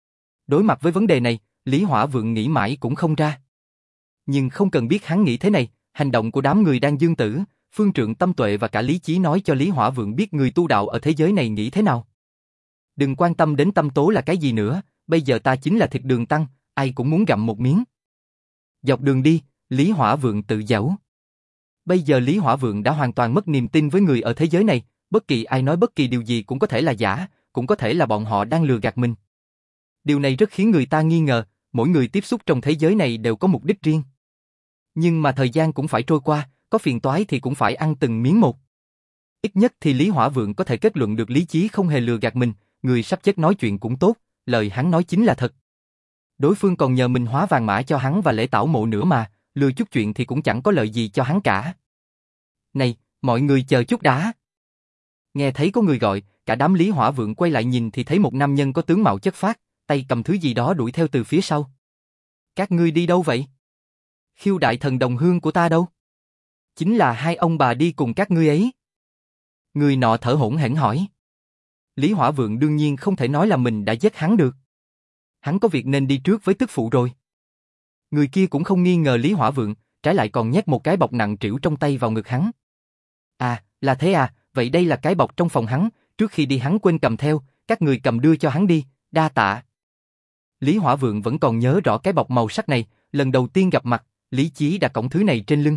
S1: Đối mặt với vấn đề này, Lý Hỏa Vượng nghĩ mãi cũng không ra. Nhưng không cần biết hắn nghĩ thế này, hành động của đám người đang dương tử, Phương Trượng Tâm Tuệ và cả Lý Chí nói cho Lý Hỏa Vượng biết người tu đạo ở thế giới này nghĩ thế nào. Đừng quan tâm đến tâm tố là cái gì nữa, bây giờ ta chính là thịt đường tăng, ai cũng muốn gặm một miếng. Dọc đường đi, Lý Hỏa Vượng tự giễu. Bây giờ Lý Hỏa Vượng đã hoàn toàn mất niềm tin với người ở thế giới này, bất kỳ ai nói bất kỳ điều gì cũng có thể là giả, cũng có thể là bọn họ đang lừa gạt mình. Điều này rất khiến người ta nghi ngờ, mỗi người tiếp xúc trong thế giới này đều có mục đích riêng. Nhưng mà thời gian cũng phải trôi qua, có phiền toái thì cũng phải ăn từng miếng một. Ít nhất thì Lý Hỏa Vượng có thể kết luận được Lý Chí không hề lừa gạt mình, người sắp chết nói chuyện cũng tốt, lời hắn nói chính là thật. Đối phương còn nhờ mình hóa vàng mã cho hắn và lễ tảo mộ nữa mà, lừa chút chuyện thì cũng chẳng có lợi gì cho hắn cả. Này, mọi người chờ chút đã. Nghe thấy có người gọi, cả đám Lý Hỏa Vượng quay lại nhìn thì thấy một nam nhân có tướng mạo chất phác, tay cầm thứ gì đó đuổi theo từ phía sau. Các ngươi đi đâu vậy? Khiêu đại thần đồng hương của ta đâu? Chính là hai ông bà đi cùng các ngươi ấy. Người nọ thở hổn hển hỏi. Lý Hỏa Vượng đương nhiên không thể nói là mình đã giết hắn được. Hắn có việc nên đi trước với tức phụ rồi. Người kia cũng không nghi ngờ Lý Hỏa Vượng, trái lại còn nhét một cái bọc nặng trĩu trong tay vào ngực hắn. À, là thế à, vậy đây là cái bọc trong phòng hắn, trước khi đi hắn quên cầm theo, các người cầm đưa cho hắn đi, đa tạ. Lý Hỏa Vượng vẫn còn nhớ rõ cái bọc màu sắc này, lần đầu tiên gặp mặt, Lý Chí đã cõng thứ này trên lưng.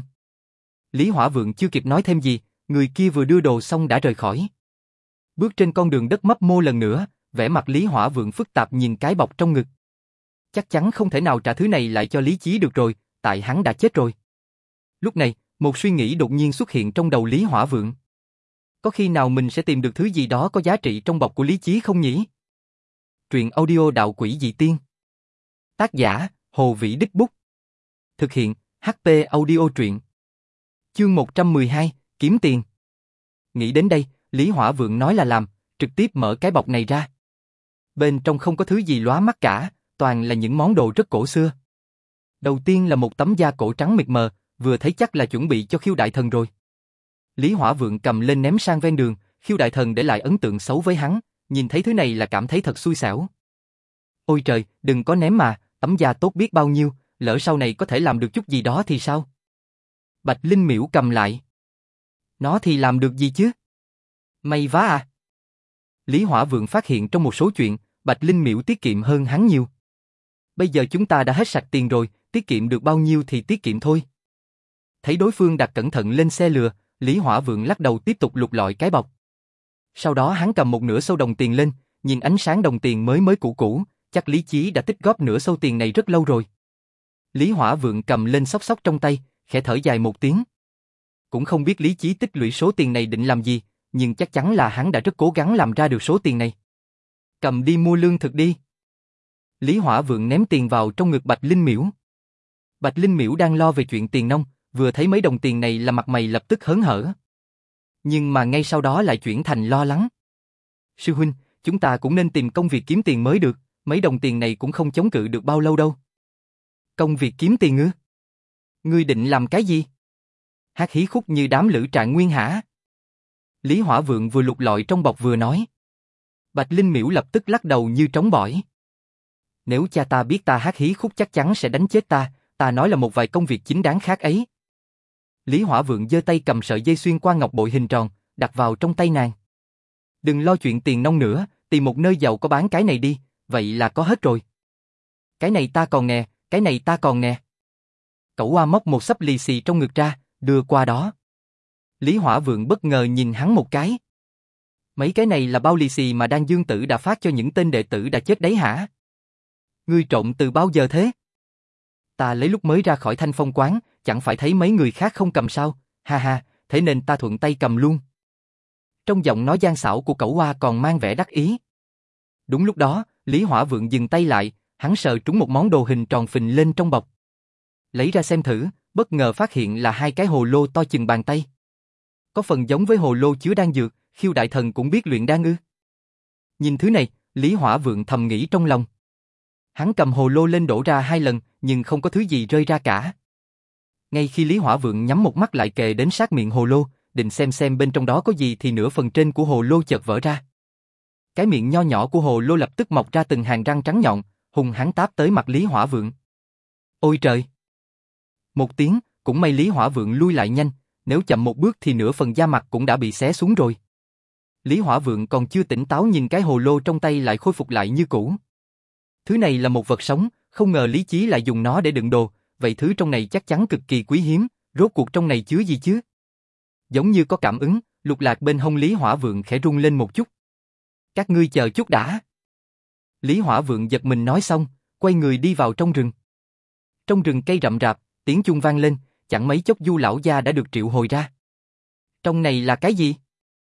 S1: Lý Hỏa Vượng chưa kịp nói thêm gì, người kia vừa đưa đồ xong đã rời khỏi. Bước trên con đường đất mấp mô lần nữa, vẻ mặt Lý Hỏa Vượng phức tạp nhìn cái bọc trong ngực. Chắc chắn không thể nào trả thứ này lại cho Lý Chí được rồi, tại hắn đã chết rồi. Lúc này, một suy nghĩ đột nhiên xuất hiện trong đầu Lý Hỏa Vượng. Có khi nào mình sẽ tìm được thứ gì đó có giá trị trong bọc của lý trí không nhỉ? Truyện audio Đạo Quỷ Dị Tiên. Tác giả, Hồ Vĩ Đích Bút. Thực hiện, hát pê Audio truyện. Chương một trăm mười hai, kiếm tiền. Nghĩ đến đây, Lý Hỏa Vượng nói là làm, trực tiếp mở cái bọc này ra. Bên trong không có thứ gì lóa mắt cả, toàn là những món đồ rất cổ xưa. Đầu tiên là một tấm da cổ trắng mịt mờ, vừa thấy chắc là chuẩn bị cho Khiêu Đại Thần rồi. Lý Hỏa Vượng cầm lên ném sang ven đường, Khiêu Đại Thần để lại ấn tượng xấu với hắn, nhìn thấy thứ này là cảm thấy thật xui xẻo. Ôi trời, đừng có ném mà, tấm da tốt biết bao nhiêu, lỡ sau này có thể làm được chút gì đó thì sao? Bạch Linh Miễu cầm lại. Nó thì làm được gì chứ? May vá à? Lý Hỏa Vượng phát hiện trong một số chuyện, Bạch Linh Miễu tiết kiệm hơn hắn nhiều. Bây giờ chúng ta đã hết sạch tiền rồi, tiết kiệm được bao nhiêu thì tiết kiệm thôi. Thấy đối phương đặt cẩn thận lên xe lừa, Lý Hỏa Vượng lắc đầu tiếp tục lục lọi cái bọc. Sau đó hắn cầm một nửa sâu đồng tiền lên, nhìn ánh sáng đồng tiền mới mới cũ cũ, chắc Lý Chí đã tích góp nửa sâu tiền này rất lâu rồi. Lý Hỏa Vượng cầm lên xóc xóc trong tay, khẽ thở dài một tiếng. Cũng không biết Lý Chí tích lũy số tiền này định làm gì, nhưng chắc chắn là hắn đã rất cố gắng làm ra được số tiền này. Cầm đi mua lương thực đi. Lý Hỏa Vượng ném tiền vào trong ngực Bạch Linh Miễu. Bạch Linh Miễu đang lo về chuyện tiền nong, vừa thấy mấy đồng tiền này là mặt mày lập tức hớn hở. Nhưng mà ngay sau đó lại chuyển thành lo lắng. Sư huynh, chúng ta cũng nên tìm công việc kiếm tiền mới được, mấy đồng tiền này cũng không chống cự được bao lâu đâu. Công việc kiếm tiền ư? Ngươi định làm cái gì? Hát hí khúc như đám lữ trạng nguyên hả? Lý Hỏa Vượng vừa lục lọi trong bọc vừa nói. Bạch Linh Miễu lập tức lắc đầu như trống bỏi. Nếu cha ta biết ta hát hí khúc chắc chắn sẽ đánh chết ta, ta nói là một vài công việc chính đáng khác ấy. Lý Hỏa Vượng giơ tay cầm sợi dây xuyên qua ngọc bội hình tròn, đặt vào trong tay nàng. Đừng lo chuyện tiền nong nữa, tìm một nơi giàu có bán cái này đi, vậy là có hết rồi. Cái này ta còn nè, cái này ta còn nè. Cẩu Oa móc một xấp lì xì trong ngực ra, đưa qua đó. Lý Hỏa Vượng bất ngờ nhìn hắn một cái. Mấy cái này là bao lì xì mà Đan Dương Tử đã phát cho những tên đệ tử đã chết đấy hả? Ngươi trộm từ bao giờ thế? Ta lấy lúc mới ra khỏi Thanh Phong quán, chẳng phải thấy mấy người khác không cầm sao, ha ha, thế nên ta thuận tay cầm luôn. Trong giọng nói gian xảo của Cẩu Oa còn mang vẻ đắc ý. Đúng lúc đó, Lý Hỏa Vượng dừng tay lại, hắn sờ trúng một món đồ hình tròn phình lên trong bọc. Lấy ra xem thử, bất ngờ phát hiện là hai cái hồ lô to chừng bàn tay. Có phần giống với hồ lô chứa đan dược, Khiêu Đại Thần cũng biết luyện đan ư? Nhìn thứ này, Lý Hỏa Vượng thầm nghĩ trong lòng. Hắn cầm hồ lô lên đổ ra hai lần, nhưng không có thứ gì rơi ra cả. Ngay khi Lý Hỏa Vượng nhắm một mắt lại kề đến sát miệng hồ lô, định xem xem bên trong đó có gì thì nửa phần trên của hồ lô chợt vỡ ra. Cái miệng nho nhỏ của hồ lô lập tức mọc ra từng hàng răng trắng nhọn, hùng hãn táp tới mặt Lý Hỏa Vượng. Ôi trời! Một tiếng, cũng may Lý Hỏa Vượng lui lại nhanh, nếu chậm một bước thì nửa phần da mặt cũng đã bị xé xuống rồi. Lý Hỏa Vượng còn chưa tỉnh táo nhìn cái hồ lô trong tay lại khôi phục lại như cũ. Thứ này là một vật sống, không ngờ Lý Chí lại dùng nó để đựng đồ, vậy thứ trong này chắc chắn cực kỳ quý hiếm, rốt cuộc trong này chứa gì chứ? Giống như có cảm ứng, lục lạc bên hông Lý Hỏa Vượng khẽ rung lên một chút. Các ngươi chờ chút đã. Lý Hỏa Vượng giật mình nói xong, quay người đi vào trong rừng. Trong rừng cây rậm rạp, tiếng chuông vang lên, chẳng mấy chốc Du lão gia đã được triệu hồi ra. Trong này là cái gì?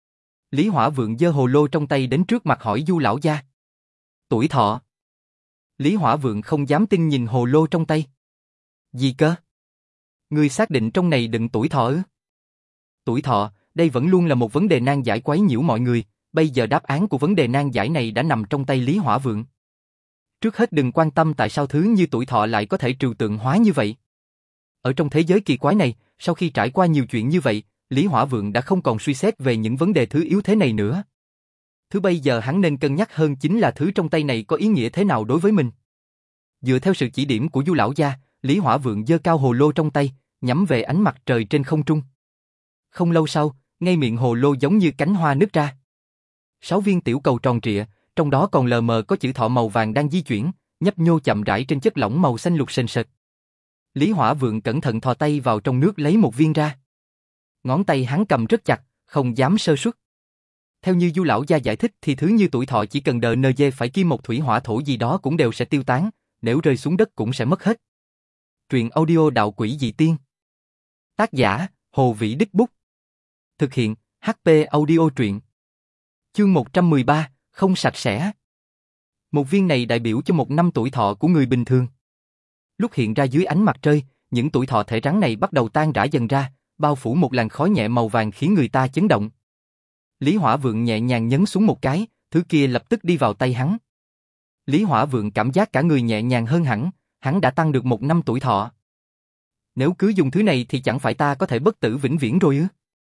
S1: Lý Hỏa Vượng giơ hồ lô trong tay đến trước mặt hỏi Du lão gia. Tuổi thọ. Lý Hỏa Vượng không dám tin nhìn hồ lô trong tay. Gì cơ? Ngươi xác định trong này đựng tuổi thọ ư? Tuổi thọ, đây vẫn luôn là một vấn đề nan giải quấy nhiễu mọi người, bây giờ đáp án của vấn đề nan giải này đã nằm trong tay Lý Hỏa Vượng. Trước hết đừng quan tâm tại sao thứ như tuổi thọ lại có thể trừu tượng hóa như vậy. Ở trong thế giới kỳ quái này, sau khi trải qua nhiều chuyện như vậy, Lý Hỏa Vượng đã không còn suy xét về những vấn đề thứ yếu thế này nữa. Thứ bây giờ hắn nên cân nhắc hơn chính là thứ trong tay này có ý nghĩa thế nào đối với mình. Dựa theo sự chỉ điểm của Du lão gia, Lý Hỏa Vượng giơ cao hồ lô trong tay, nhắm về ánh mặt trời trên không trung. Không lâu sau, ngay miệng hồ lô giống như cánh hoa nứt ra. Sáu viên tiểu cầu tròn trịa, trong đó còn lờ mờ có chữ thọ màu vàng đang di chuyển, nhấp nhô chậm rãi trên chất lỏng màu xanh lục sền sệt. Lý Hỏa Vượng cẩn thận thò tay vào trong nước lấy một viên ra. Ngón tay hắn cầm rất chặt, không dám sơ suất. Theo như Du lão gia giải thích thì thứ như tuổi thọ chỉ cần đờ nờ dê phải kim một thủy hỏa thổ gì đó cũng đều sẽ tiêu tán, nếu rơi xuống đất cũng sẽ mất hết. Truyện audio đạo quỷ dị tiên. Tác giả, Hồ Vĩ Đích Bút. Thực hiện, hát pê Audio truyện. Chương một trăm mười ba, không sạch sẽ. Một viên này đại biểu cho một năm tuổi thọ của người bình thường. Lúc hiện ra dưới ánh mặt trời, những tuổi thọ thể rắn này bắt đầu tan rã dần ra, bao phủ một làn khói nhẹ màu vàng khiến người ta chấn động. Lý Hỏa Vượng nhẹ nhàng nhấn xuống một cái, thứ kia lập tức đi vào tay hắn. Lý Hỏa Vượng cảm giác cả người nhẹ nhàng hơn hẳn, hắn đã tăng được một năm tuổi thọ. Nếu cứ dùng thứ này thì chẳng phải ta có thể bất tử vĩnh viễn rồi ư?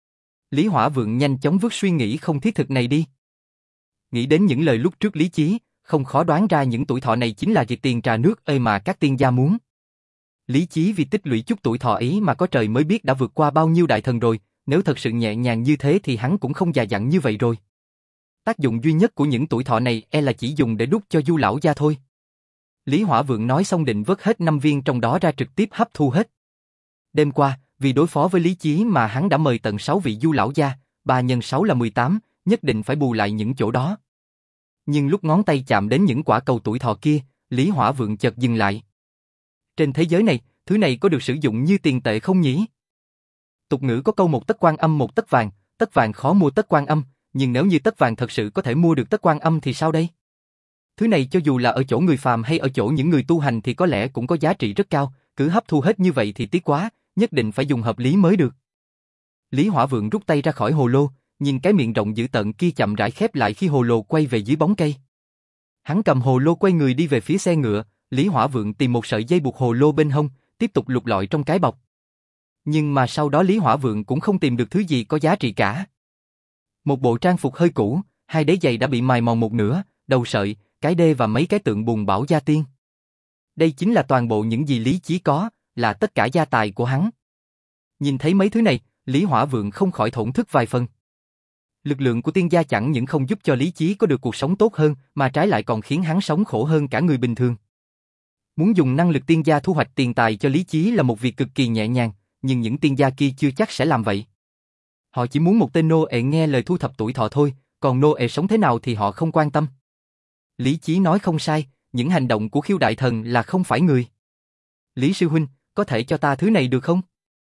S1: Lý Hỏa Vượng nhanh chóng vứt suy nghĩ không thiết thực này đi. Nghĩ đến những lời lúc trước Lý Chí, không khó đoán ra những tuổi thọ này chính là việc tiền trà nước ơi mà các tiên gia muốn. Lý Chí vì tích lũy chút tuổi thọ ấy mà có trời mới biết đã vượt qua bao nhiêu đại thần rồi, nếu thật sự nhẹ nhàng như thế thì hắn cũng không già dặn như vậy rồi. Tác dụng duy nhất của những tuổi thọ này e là chỉ dùng để đút cho Du lão gia thôi. Lý Hỏa Vượng nói xong định vớt hết năm viên trong đó ra trực tiếp hấp thu hết. Đêm qua, vì đối phó với Lý Chí mà hắn đã mời tận sáu vị Du lão gia, ba nhân sáu là mười tám, nhất định phải bù lại những chỗ đó. Nhưng lúc ngón tay chạm đến những quả cầu tuổi thọ kia, Lý Hỏa Vượng chợt dừng lại. Trên thế giới này, thứ này có được sử dụng như tiền tệ không nhỉ? Tục ngữ có câu một tấc quan âm một tấc vàng, tấc vàng khó mua tấc quan âm, nhưng nếu như tấc vàng thật sự có thể mua được tấc quan âm thì sao đây? Thứ này cho dù là ở chỗ người phàm hay ở chỗ những người tu hành thì có lẽ cũng có giá trị rất cao, cứ hấp thu hết như vậy thì tiếc quá, nhất định phải dùng hợp lý mới được. Lý Hỏa Vượng rút tay ra khỏi hồ lô, nhìn cái miệng rộng dữ tợn kia chậm rãi khép lại khi hồ lô quay về dưới bóng cây. Hắn cầm hồ lô quay người đi về phía xe ngựa, Lý Hỏa Vượng tìm một sợi dây buộc hồ lô bên hông, tiếp tục lục lọi trong cái bọc. Nhưng mà sau đó Lý Hỏa Vượng cũng không tìm được thứ gì có giá trị cả. Một bộ trang phục hơi cũ, hai đế giày đã bị mài mòn một nửa, đầu sợi, cái đê và mấy cái tượng bùn bảo gia tiên. Đây chính là toàn bộ những gì Lý Chí có, là tất cả gia tài của hắn. Nhìn thấy mấy thứ này, Lý Hỏa Vượng không khỏi thổn thức vài phần. Lực lượng của tiên gia chẳng những không giúp cho Lý Chí có được cuộc sống tốt hơn, mà trái lại còn khiến hắn sống khổ hơn cả người bình thường. Muốn dùng năng lực tiên gia thu hoạch tiền tài cho Lý Chí là một việc cực kỳ nhẹ nhàng, nhưng những tiên gia kia chưa chắc sẽ làm vậy. Họ chỉ muốn một tên nô ệ nghe lời thu thập tuổi thọ thôi, còn nô ệ sống thế nào thì họ không quan tâm. Lý Chí nói không sai, những hành động của Khiêu Đại Thần là không phải người. Lý sư huynh, có thể cho ta thứ này được không?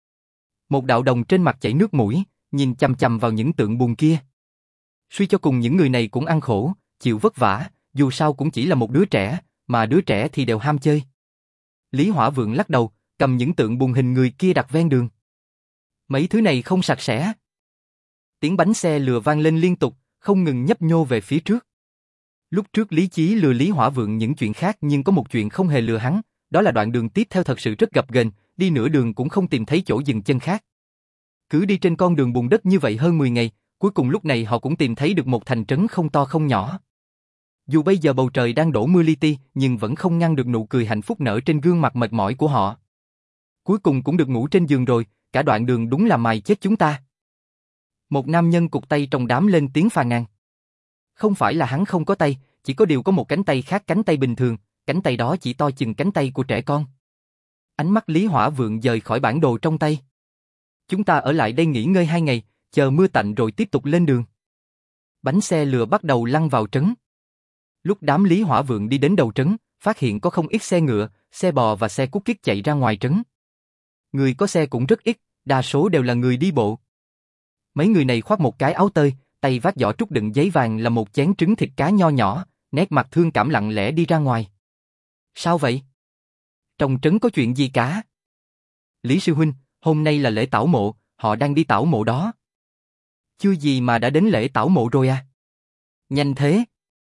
S1: Một đạo đồng trên mặt chảy nước mũi, nhìn chằm chằm vào những tượng bùn kia. Suy cho cùng những người này cũng ăn khổ, chịu vất vả, dù sao cũng chỉ là một đứa trẻ, mà đứa trẻ thì đều ham chơi. Lý Hỏa Vượng lắc đầu, cầm những tượng bùn hình người kia đặt ven đường. Mấy thứ này không sạch sẽ. Tiếng bánh xe lừa vang lên liên tục, không ngừng nhấp nhô về phía trước. Lúc trước Lý Chí lừa Lý Hỏa Vượng những chuyện khác nhưng có một chuyện không hề lừa hắn, đó là đoạn đường tiếp theo thật sự rất gập ghềnh, đi nửa đường cũng không tìm thấy chỗ dừng chân khác. Cứ đi trên con đường bùn đất như vậy hơn mười ngày, cuối cùng lúc này họ cũng tìm thấy được một thành trấn không to không nhỏ. Dù bây giờ bầu trời đang đổ mưa li ti, nhưng vẫn không ngăn được nụ cười hạnh phúc nở trên gương mặt mệt mỏi của họ. Cuối cùng cũng được ngủ trên giường rồi, cả đoạn đường đúng là mài chết chúng ta. Một nam nhân cụt tay trong đám lên tiếng phàn nàn. Không phải là hắn không có tay, chỉ có điều có một cánh tay khác cánh tay bình thường, cánh tay đó chỉ to chừng cánh tay của trẻ con. Ánh mắt Lý Hỏa Vượng dời khỏi bản đồ trong tay. Chúng ta ở lại đây nghỉ ngơi hai ngày, chờ mưa tạnh rồi tiếp tục lên đường. Bánh xe lừa bắt đầu lăn vào trấn. Lúc đám Lý Hỏa Vượng đi đến đầu trấn, phát hiện có không ít xe ngựa, xe bò và xe cút kít chạy ra ngoài trấn. Người có xe cũng rất ít, đa số đều là người đi bộ. Mấy người này khoác một cái áo tơi, tay vác giỏ trúc đựng giấy vàng là một chén trứng thịt cá nho nhỏ, nét mặt thương cảm lặng lẽ đi ra ngoài. Sao vậy? Trong trấn có chuyện gì cả? Lý sư huynh, hôm nay là lễ tảo mộ, họ đang đi tảo mộ đó. Chưa gì mà đã đến lễ tảo mộ rồi à? Nhanh thế.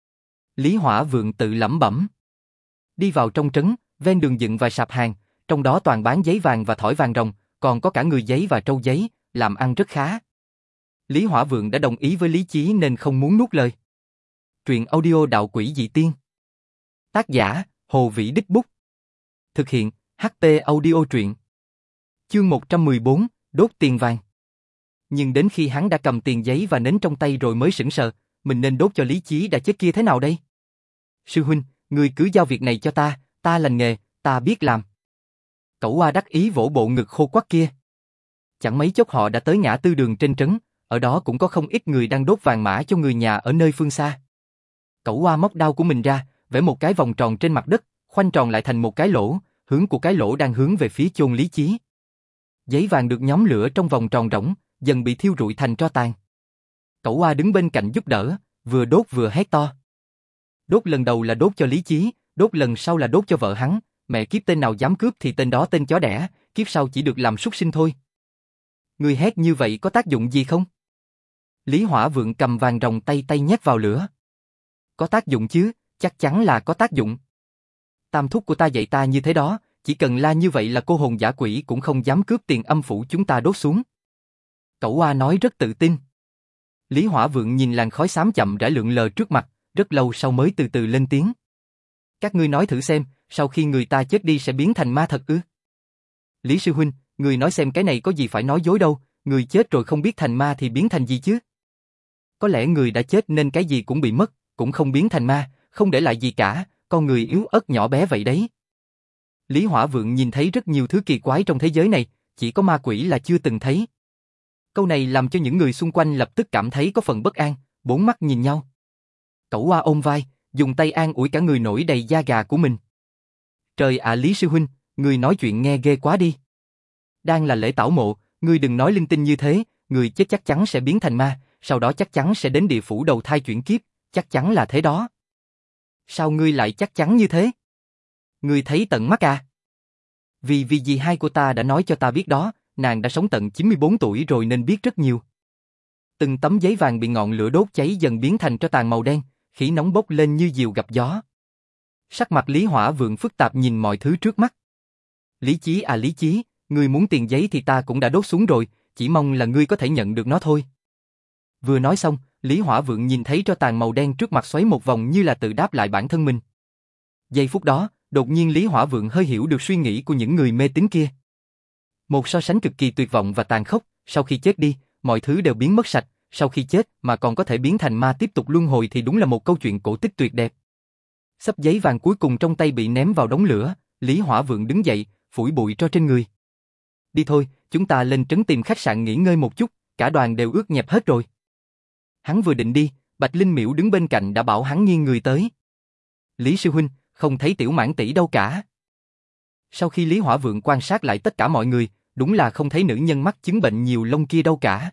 S1: Lý Hỏa Vượng tự lẩm bẩm. Đi vào trong trấn, ven đường dựng vài sạp hàng, trong đó toàn bán giấy vàng và thỏi vàng ròng, còn có cả người giấy và trâu giấy, làm ăn rất khá. Lý Hỏa Vượng đã đồng ý với Lý Chí nên không muốn nuốt lời. Truyện audio đạo quỷ dị tiên. Tác giả, Hồ Vĩ Đích Bút. Thực hiện, hát pê Audio truyện. Chương một trăm mười bốn, đốt tiền vàng. Nhưng đến khi hắn đã cầm tiền giấy và nến trong tay rồi mới sững sờ, mình nên đốt cho Lý Chí đã chết kia thế nào đây? Sư huynh, người cứ giao việc này cho ta, ta lành nghề, ta biết làm. Cẩu Oa đắc ý vỗ bộ ngực khô quắt kia. Chẳng mấy chốc họ đã tới ngã tư đường trên trấn, ở đó cũng có không ít người đang đốt vàng mã cho người nhà ở nơi phương xa. Cẩu Oa móc đao của mình ra, vẽ một cái vòng tròn trên mặt đất, khoanh tròn lại thành một cái lỗ, hướng của cái lỗ đang hướng về phía chôn Lý Chí. Giấy vàng được nhóm lửa trong vòng tròn rỗng, dần bị thiêu rụi thành tro tàn. Cẩu Oa đứng bên cạnh giúp đỡ, vừa đốt vừa hét to. Đốt lần đầu là đốt cho Lý Chí, đốt lần sau là đốt cho vợ hắn, mẹ kiếp tên nào dám cướp thì tên đó tên chó đẻ, kiếp sau chỉ được làm súc sinh thôi. Ngươi hét như vậy có tác dụng gì không? Lý Hỏa Vượng cầm vàng rồng tay tay nhét vào lửa. Có tác dụng chứ, chắc chắn là có tác dụng. Tam thúc của ta dạy ta như thế đó, chỉ cần la như vậy là cô hồn dã quỷ cũng không dám cướp tiền âm phủ chúng ta đốt xuống. Cẩu Oa nói rất tự tin. Lý Hỏa Vượng nhìn làn khói xám chậm rãi lượn lờ trước mặt, rất lâu sau mới từ từ lên tiếng. Các ngươi nói thử xem, sau khi người ta chết đi sẽ biến thành ma thật ư? Lý sư huynh, người nói xem cái này có gì phải nói dối đâu, người chết rồi không biết thành ma thì biến thành gì chứ? Có lẽ người đã chết nên cái gì cũng bị mất, cũng không biến thành ma, không để lại gì cả, con người yếu ớt nhỏ bé vậy đấy. Lý Hỏa Vượng nhìn thấy rất nhiều thứ kỳ quái trong thế giới này, chỉ có ma quỷ là chưa từng thấy. Câu này làm cho những người xung quanh lập tức cảm thấy có phần bất an, bốn mắt nhìn nhau. Cẩu Oa ôm vai, dùng tay an ủi cả người nổi đầy da gà của mình. Trời ạ Lý sư huynh, người nói chuyện nghe ghê quá đi. Đang là lễ tảo mộ, ngươi đừng nói linh tinh như thế, người chết chắc chắn sẽ biến thành ma, sau đó chắc chắn sẽ đến địa phủ đầu thai chuyển kiếp, chắc chắn là thế đó. Sao ngươi lại chắc chắn như thế? Ngươi thấy tận mắt à? Vì vì dì hai của ta đã nói cho ta biết đó, nàng đã sống tận chín mươi bốn tuổi rồi nên biết rất nhiều. Từng tấm giấy vàng bị ngọn lửa đốt cháy dần biến thành tro tàn màu đen, khí nóng bốc lên như diều gặp gió. Sắc mặt Lý Hỏa Vượng phức tạp nhìn mọi thứ trước mắt. Lý Chí à Lý Chí, ngươi muốn tiền giấy thì ta cũng đã đốt xuống rồi, chỉ mong là ngươi có thể nhận được nó thôi. Vừa nói xong, Lý Hỏa Vượng nhìn thấy tro tàn màu đen trước mặt xoáy một vòng như là tự đáp lại bản thân mình. Giây phút đó, đột nhiên Lý Hỏa Vượng hơi hiểu được suy nghĩ của những người mê tín kia. Một so sánh cực kỳ tuyệt vọng và tàn khốc, sau khi chết đi, mọi thứ đều biến mất sạch, sau khi chết mà còn có thể biến thành ma tiếp tục luân hồi thì đúng là một câu chuyện cổ tích tuyệt đẹp. Xấp giấy vàng cuối cùng trong tay bị ném vào đống lửa, Lý Hỏa Vượng đứng dậy, phủi bụi tro trên người. Đi thôi, chúng ta lên trấn tìm khách sạn nghỉ ngơi một chút, cả đoàn đều ướt nhẹp hết rồi. Hắn vừa định đi, Bạch Linh Miễu đứng bên cạnh đã bảo hắn nghiêng người tới. Lý sư huynh, không thấy Tiểu Mãn tỷ đâu cả. Sau khi Lý Hỏa Vượng quan sát lại tất cả mọi người, đúng là không thấy nữ nhân mắc chứng bệnh nhiều lông kia đâu cả.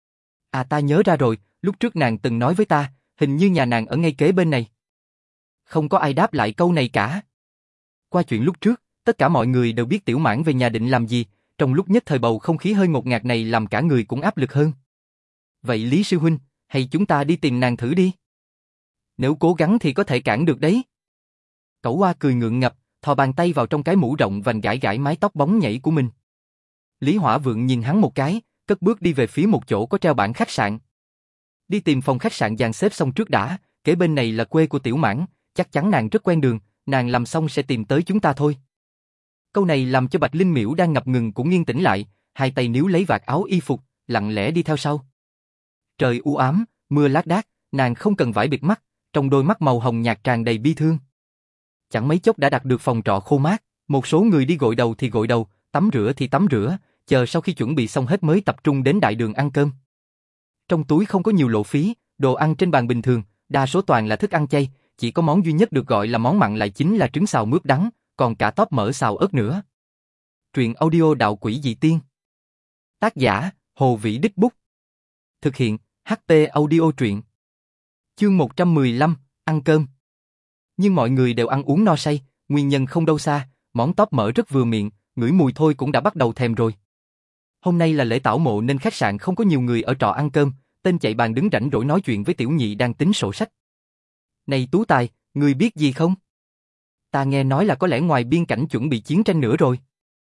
S1: À ta nhớ ra rồi, lúc trước nàng từng nói với ta, hình như nhà nàng ở ngay kế bên này. Không có ai đáp lại câu này cả. Qua chuyện lúc trước, tất cả mọi người đều biết Tiểu Mãn về nhà định làm gì, trong lúc nhất thời bầu không khí hơi ngột ngạt này làm cả người cũng áp lực hơn. Vậy Lý sư huynh, hay chúng ta đi tìm nàng thử đi? Nếu cố gắng thì có thể cản được đấy. Cẩu Oa cười ngượng ngập, thò bàn tay vào trong cái mũ rộng vành gãi gãi mái tóc bóng nhảy của mình. Lý Hỏa Vượng nhìn hắn một cái, cất bước đi về phía một chỗ có treo bảng khách sạn. Đi tìm phòng khách sạn dàn xếp xong trước đã, kế bên này là quê của Tiểu Mãn, chắc chắn nàng rất quen đường, nàng làm xong sẽ tìm tới chúng ta thôi. Câu này làm cho Bạch Linh Miễu đang ngập ngừng cũng yên tĩnh lại, hai tay níu lấy vạt áo y phục, lặng lẽ đi theo sau. Trời u ám, mưa lác đác, nàng không cần vải bịt mắt, trong đôi mắt màu hồng nhạt tràn đầy bi thương. Chẳng mấy chốc đã đặt được phòng trọ khô mát, một số người đi gội đầu thì gội đầu, tắm rửa thì tắm rửa, chờ sau khi chuẩn bị xong hết mới tập trung đến đại đường ăn cơm. Trong túi không có nhiều lộ phí, đồ ăn trên bàn bình thường, đa số toàn là thức ăn chay, chỉ có món duy nhất được gọi là món mặn lại chính là trứng xào mướp đắng, còn cả tóp mỡ xào ớt nữa. Truyện audio Đạo Quỷ Dị Tiên. Tác giả, Hồ Vĩ Đích Bút. Thực hiện, hát pê Audio Truyện. Chương một trăm mười lăm, ăn cơm. Nhưng mọi người đều ăn uống no say, nguyên nhân không đâu xa, món tóp mỡ rất vừa miệng, ngửi mùi thôi cũng đã bắt đầu thèm rồi. Hôm nay là lễ tảo mộ nên khách sạn không có nhiều người ở trọ ăn cơm, tên chạy bàn đứng rảnh rỗi nói chuyện với Tiểu Nhị đang tính sổ sách. Này Tú Tài, ngươi biết gì không? Ta nghe nói là có lẽ ngoài biên cảnh chuẩn bị chiến tranh nữa rồi.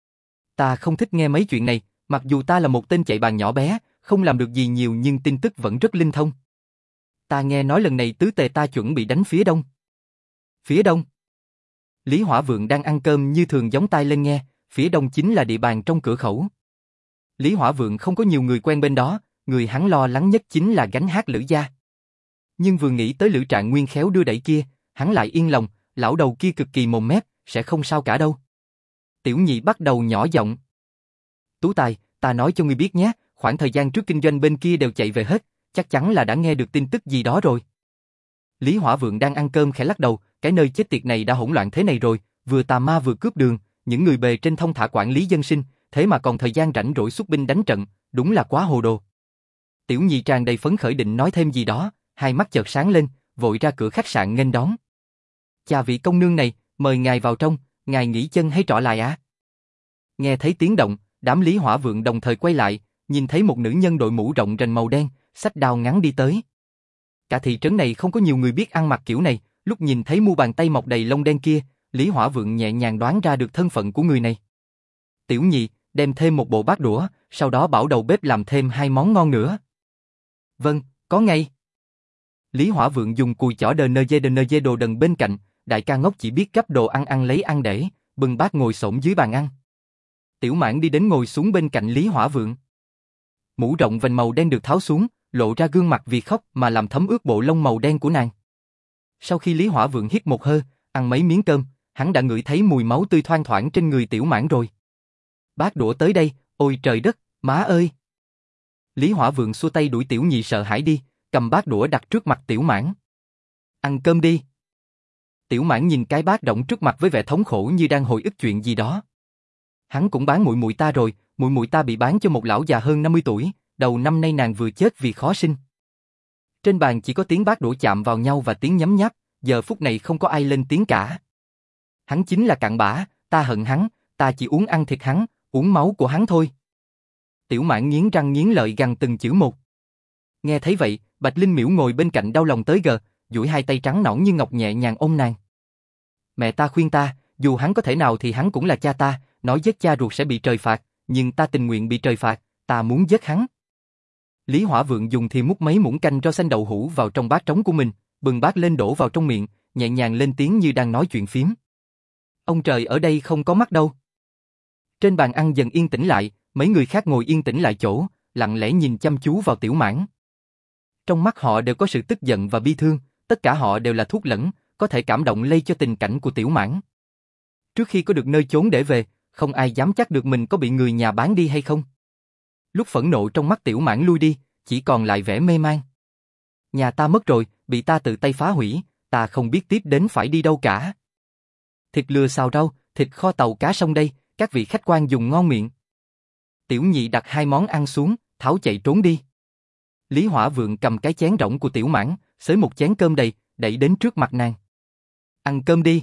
S1: Ta không thích nghe mấy chuyện này, mặc dù ta là một tên chạy bàn nhỏ bé, không làm được gì nhiều nhưng tin tức vẫn rất linh thông. Ta nghe nói lần này tứ tề ta chuẩn bị đánh phía đông. Phía đông? Lý Hỏa Vượng đang ăn cơm như thường gióng tai lên nghe, phía đông chính là địa bàn trong cửa khẩu. Lý Hỏa Vượng không có nhiều người quen bên đó, người hắn lo lắng nhất chính là gánh hát Lữ gia. Nhưng vừa nghĩ tới Lữ Trạng Nguyên khéo đưa đẩy kia, hắn lại yên lòng, lão đầu kia cực kỳ mồm mép, sẽ không sao cả đâu. Tiểu Nhị bắt đầu nhỏ giọng. Tú Tài, ta nói cho ngươi biết nhé, khoảng thời gian trước kinh doanh bên kia đều chạy về hết, chắc chắn là đã nghe được tin tức gì đó rồi. Lý Hỏa Vượng đang ăn cơm khẽ lắc đầu, cái nơi chết tiệt này đã hỗn loạn thế này rồi, vừa tà ma vừa cướp đường, những người bề trên thông thả quản lý dân sinh, thế mà còn thời gian rảnh rỗi xuất binh đánh trận, đúng là quá hồ đồ. Tiểu Nhị tràn đầy phấn khởi định nói thêm gì đó, hai mắt chợt sáng lên, vội ra cửa khách sạn nghênh đón. Chà vị công nương này, mời ngài vào trong, ngài nghỉ chân hay trọ lại à? Nghe thấy tiếng động, đám Lý Hỏa Vượng đồng thời quay lại, nhìn thấy một nữ nhân đội mũ rộng rành màu đen, xách đao ngắn đi tới. Cả thị trấn này không có nhiều người biết ăn mặc kiểu này, lúc nhìn thấy mu bàn tay mọc đầy lông đen kia, Lý Hỏa Vượng nhẹ nhàng đoán ra được thân phận của người này. Tiểu Nhị, đem thêm một bộ bát đũa, sau đó bảo đầu bếp làm thêm hai món ngon nữa. Vâng, có ngay. Lý Hỏa Vượng dùng cùi chỏ đờ nơ dê đờ nơ dê đồ đần bên cạnh, đại ca ngốc chỉ biết gắp đồ ăn ăn lấy ăn để, bưng bát ngồi xổm dưới bàn ăn. Tiểu Mãn đi đến ngồi xuống bên cạnh Lý Hỏa Vượng. Mũ rộng vành màu đen được tháo xuống, lộ ra gương mặt vì khóc mà làm thấm ướt bộ lông màu đen của nàng. Sau khi Lý Hỏa Vượng hít một hơi, ăn mấy miếng cơm, hắn đã ngửi thấy mùi máu tươi thoang thoảng trên người Tiểu Mãn rồi. Bát đũa tới đây, ôi trời đất, má ơi! Lý Hỏa Vượng xua tay đuổi Tiểu Nhị sợ hãi đi, cầm bát đũa đặt trước mặt Tiểu Mãn. Ăn cơm đi. Tiểu Mãn nhìn cái bát rộng trước mặt với vẻ thống khổ như đang hồi ức chuyện gì đó. Hắn cũng bán muội muội ta rồi, muội muội ta bị bán cho một lão già hơn năm mươi tuổi, đầu năm nay nàng vừa chết vì khó sinh. Trên bàn chỉ có tiếng bát đũa chạm vào nhau và tiếng nhấm nháp, giờ phút này không có ai lên tiếng cả. Hắn chính là cặn bã, ta hận hắn, ta chỉ uống ăn thịt hắn, uống máu của hắn thôi. Tiểu Mãn nghiến răng nghiến lợi gằn từng chữ một. Nghe thấy vậy, Bạch Linh Miễu ngồi bên cạnh đau lòng tới gờ, duỗi hai tay trắng nõn như ngọc nhẹ nhàng ôm nàng. Mẹ ta khuyên ta, dù hắn có thể nào thì hắn cũng là cha ta, nói giết cha ruột sẽ bị trời phạt, nhưng ta tình nguyện bị trời phạt, ta muốn giết hắn. Lý Hỏa Vượng dùng thìa múc mấy muỗng canh rau xanh đậu hũ vào trong bát trống của mình, bừng bát lên đổ vào trong miệng, nhẹ nhàng lên tiếng như đang nói chuyện phím. Ông trời ở đây không có mắt đâu. Trên bàn ăn dần yên tĩnh lại, mấy người khác ngồi yên tĩnh lại chỗ, lặng lẽ nhìn chăm chú vào Tiểu Mãn. Trong mắt họ đều có sự tức giận và bi thương, tất cả họ đều là thuốc lẫn, có thể cảm động lây cho tình cảnh của Tiểu Mãn. Trước khi có được nơi chốn để về, không ai dám chắc được mình có bị người nhà bán đi hay không. Lúc phẫn nộ trong mắt Tiểu Mãn lui đi, chỉ còn lại vẻ mê man. Nhà ta mất rồi, bị ta tự tay phá hủy, ta không biết tiếp đến phải đi đâu cả. Thịt lừa xào rau, thịt kho tàu cá sông đây, các vị khách quan dùng ngon miệng. Tiểu Nhị đặt hai món ăn xuống, tháo chạy trốn đi. Lý Hỏa Vượng cầm cái chén rỗng của Tiểu Mãn, xới một chén cơm đầy, đẩy đến trước mặt nàng. Ăn cơm đi.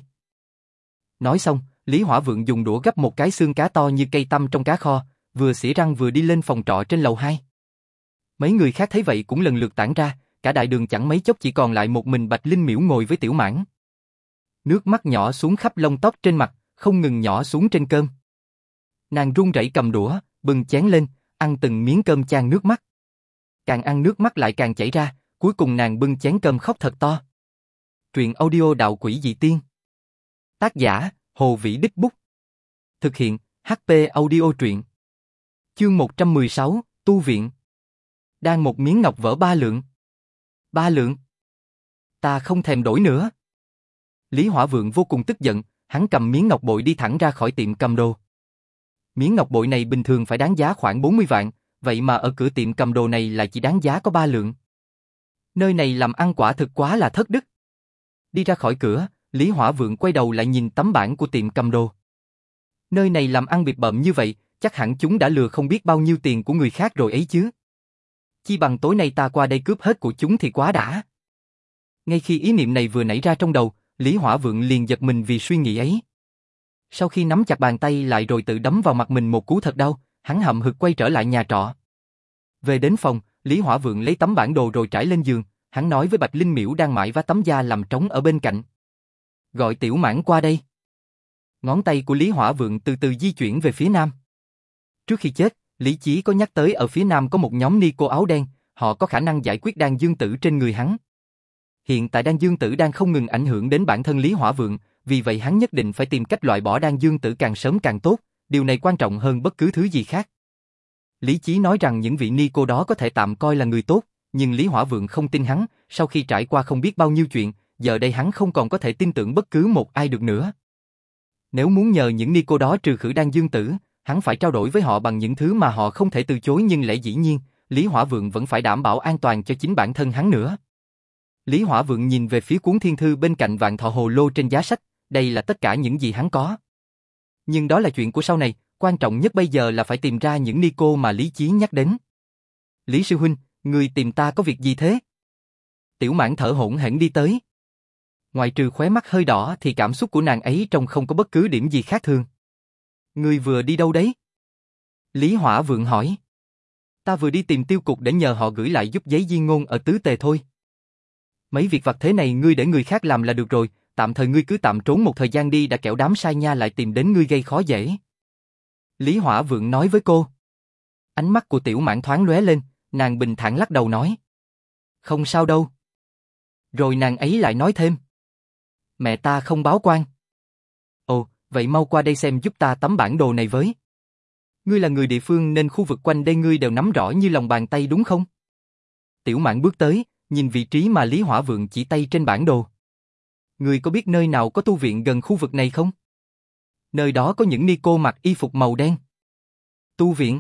S1: Nói xong, Lý Hỏa Vượng dùng đũa gắp một cái xương cá to như cây tăm trong cá kho, vừa xỉa răng vừa đi lên phòng trọ trên lầu hai. Mấy người khác thấy vậy cũng lần lượt tản ra, cả đại đường chẳng mấy chốc chỉ còn lại một mình Bạch Linh Miễu ngồi với Tiểu Mãn. Nước mắt nhỏ xuống khắp lông tóc trên mặt, không ngừng nhỏ xuống trên cơm. Nàng run rẩy cầm đũa, bưng chén lên, ăn từng miếng cơm chan nước mắt. Càng ăn nước mắt lại càng chảy ra, cuối cùng nàng bưng chén cơm khóc thật to. Truyện audio Đạo Quỷ Dị Tiên. Tác giả, Hồ Vĩ Đích Bút. Thực hiện, hát pê Audio Truyện. Chương một trăm mười sáu, Tu Viện. Đang một miếng ngọc vỡ ba lượng. Ba lượng? Ta không thèm đổi nữa. Lý Hỏa Vượng vô cùng tức giận, hắn cầm miếng ngọc bội đi thẳng ra khỏi tiệm cầm đồ. Miếng ngọc bội này bình thường phải đáng giá khoảng bốn mươi vạn, vậy mà ở cửa tiệm cầm đồ này lại chỉ đáng giá có ba lượng. Nơi này làm ăn quả thực quá là thất đức. Đi ra khỏi cửa, Lý Hỏa Vượng quay đầu lại nhìn tấm bảng của tiệm cầm đồ. Nơi này làm ăn bịp bợm như vậy, chắc hẳn chúng đã lừa không biết bao nhiêu tiền của người khác rồi ấy chứ. Chi bằng tối nay ta qua đây cướp hết của chúng thì quá đã. Ngay khi ý niệm này vừa nảy ra trong đầu, Lý Hỏa Vượng liền giật mình vì suy nghĩ ấy. Sau khi nắm chặt bàn tay lại rồi tự đấm vào mặt mình một cú thật đau, hắn hậm hực quay trở lại nhà trọ. Về đến phòng, Lý Hỏa Vượng lấy tấm bản đồ rồi trải lên giường, hắn nói với Bạch Linh Miễu đang mải vá tấm da làm trống ở bên cạnh. Gọi Tiểu Mãn qua đây. Ngón tay của Lý Hỏa Vượng từ từ di chuyển về phía nam. Trước khi chết, Lý Chí có nhắc tới ở phía nam có một nhóm ni cô áo đen, họ có khả năng giải quyết đan dương tử trên người hắn. Hiện tại đan dương tử đang không ngừng ảnh hưởng đến bản thân Lý Hỏa Vượng, vì vậy hắn nhất định phải tìm cách loại bỏ đan dương tử càng sớm càng tốt, điều này quan trọng hơn bất cứ thứ gì khác. Lý Chí nói rằng những vị ni cô đó có thể tạm coi là người tốt, nhưng Lý Hỏa Vượng không tin hắn, sau khi trải qua không biết bao nhiêu chuyện, giờ đây hắn không còn có thể tin tưởng bất cứ một ai được nữa. Nếu muốn nhờ những ni cô đó trừ khử đan dương tử, hắn phải trao đổi với họ bằng những thứ mà họ không thể từ chối, nhưng lẽ dĩ nhiên, Lý Hỏa Vượng vẫn phải đảm bảo an toàn cho chính bản thân hắn nữa. Lý Hỏa Vượng nhìn về phía cuốn thiên thư bên cạnh vạn thọ hồ lô trên giá sách, đây là tất cả những gì hắn có. Nhưng đó là chuyện của sau này, quan trọng nhất bây giờ là phải tìm ra những Nico mà Lý Chí nhắc đến. Lý sư huynh, người tìm ta có việc gì thế? Tiểu Mãn thở hổn hển đi tới. Ngoài trừ khóe mắt hơi đỏ thì cảm xúc của nàng ấy trông không có bất cứ điểm gì khác thường. Ngươi vừa đi đâu đấy? Lý Hỏa Vượng hỏi. Ta vừa đi tìm tiêu cục để nhờ họ gửi lại giúp giấy di ngôn ở Tứ Tề thôi. Mấy việc vặt thế này ngươi để người khác làm là được rồi, tạm thời ngươi cứ tạm trốn một thời gian đi đã kẻo đám sai nha lại tìm đến ngươi gây khó dễ. Lý Hỏa Vượng nói với cô. Ánh mắt của Tiểu Mãn thoáng lóe lên, nàng bình thản lắc đầu nói. Không sao đâu. Rồi nàng ấy lại nói thêm. Mẹ ta không báo quan. Ồ, vậy mau qua đây xem giúp ta tấm bản đồ này với. Ngươi là người địa phương nên khu vực quanh đây ngươi đều nắm rõ như lòng bàn tay đúng không? Tiểu Mãn bước tới, nhìn vị trí mà Lý Hỏa Vượng chỉ tay trên bản đồ. Ngươi có biết nơi nào có tu viện gần khu vực này không? Nơi đó có những ni cô mặc y phục màu đen. Tu viện?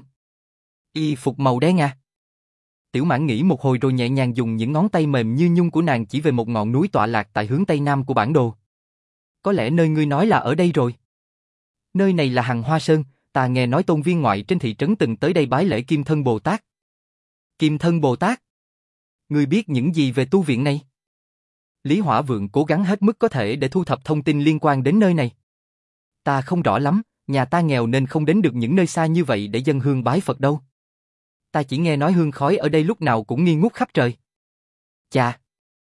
S1: Y phục màu đen à? Tiểu Mãn nghĩ một hồi rồi nhẹ nhàng dùng những ngón tay mềm như nhung của nàng chỉ về một ngọn núi tọa lạc tại hướng tây nam của bản đồ. Có lẽ nơi ngươi nói là ở đây rồi. Nơi này là Hằng Hoa Sơn, ta nghe nói tôn viên ngoại trên thị trấn từng tới đây bái lễ Kim Thân Bồ Tát. Kim Thân Bồ Tát? Ngươi biết những gì về tu viện này? Lý Hỏa Vượng cố gắng hết mức có thể để thu thập thông tin liên quan đến nơi này. Ta không rõ lắm, nhà ta nghèo nên không đến được những nơi xa như vậy để dâng hương bái Phật đâu. Ta chỉ nghe nói hương khói ở đây lúc nào cũng nghi ngút khắp trời. Chà!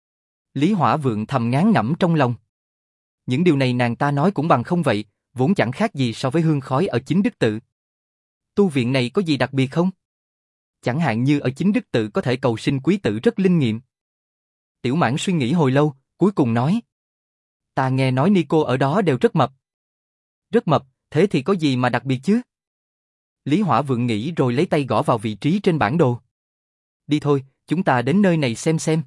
S1: Lý Hỏa Vượng thầm ngán ngẩm trong lòng. Những điều này nàng ta nói cũng bằng không vậy, vốn chẳng khác gì so với hương khói ở Chính Đức Tự. Tu viện này có gì đặc biệt không? Chẳng hạn như ở Chính Đức Tự có thể cầu sinh quý tử rất linh nghiệm. Tiểu Mãn suy nghĩ hồi lâu, cuối cùng nói. Ta nghe nói Nico ở đó đều rất mập. Rất mập, thế thì có gì mà đặc biệt chứ? Lý Hỏa Vượng nghĩ rồi lấy tay gõ vào vị trí trên bản đồ. Đi thôi, chúng ta đến nơi này xem xem.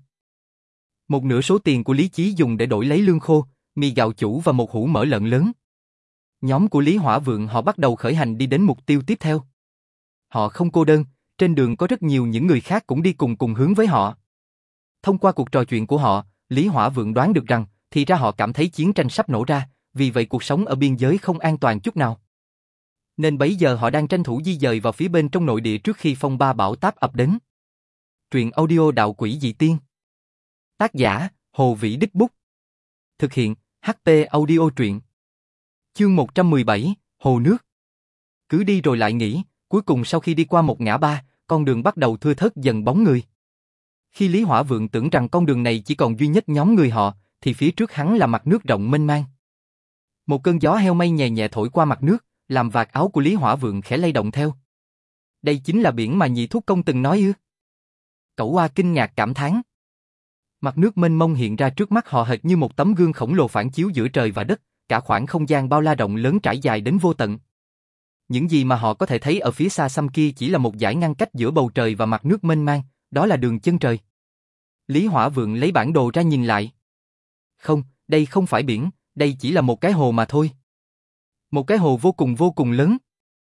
S1: Một nửa số tiền của Lý Chí dùng để đổi lấy lương khô, mì gạo chủ và một hũ mỡ lợn lớn. Nhóm của Lý Hỏa Vượng họ bắt đầu khởi hành đi đến mục tiêu tiếp theo. Họ không cô đơn, trên đường có rất nhiều những người khác cũng đi cùng cùng hướng với họ. Thông qua cuộc trò chuyện của họ, Lý Hỏa Vượng đoán được rằng, thì ra họ cảm thấy chiến tranh sắp nổ ra, vì vậy cuộc sống ở biên giới không an toàn chút nào. Nên bấy giờ họ đang tranh thủ di dời vào phía bên trong nội địa trước khi phong ba bão táp ập đến. Truyện audio Đạo Quỷ Dị Tiên. Tác giả, Hồ Vĩ Đích Bút. Thực hiện, hát pê Audio Truyện. Chương một trăm mười bảy, Hồ Nước. Cứ đi rồi lại nghỉ, cuối cùng sau khi đi qua một ngã ba, con đường bắt đầu thưa thớt dần bóng người. Khi Lý Hỏa Vượng tưởng rằng con đường này chỉ còn duy nhất nhóm người họ, thì phía trước hắn là mặt nước rộng mênh mang. Một cơn gió heo mây nhẹ nhẹ thổi qua mặt nước, làm vạt áo của Lý Hỏa Vượng khẽ lay động theo. Đây chính là biển mà nhị thúc công từng nói ư? Cẩu Oa kinh ngạc cảm thán. Mặt nước mênh mông hiện ra trước mắt họ hệt như một tấm gương khổng lồ phản chiếu giữa trời và đất, cả khoảng không gian bao la rộng lớn trải dài đến vô tận. Những gì mà họ có thể thấy ở phía xa xăm kia chỉ là một dải ngăn cách giữa bầu trời và mặt nước mênh mang, đó là đường chân trời. Lý Hỏa Vượng lấy bản đồ ra nhìn lại. Không, đây không phải biển, đây chỉ là một cái hồ mà thôi. Một cái hồ vô cùng vô cùng lớn.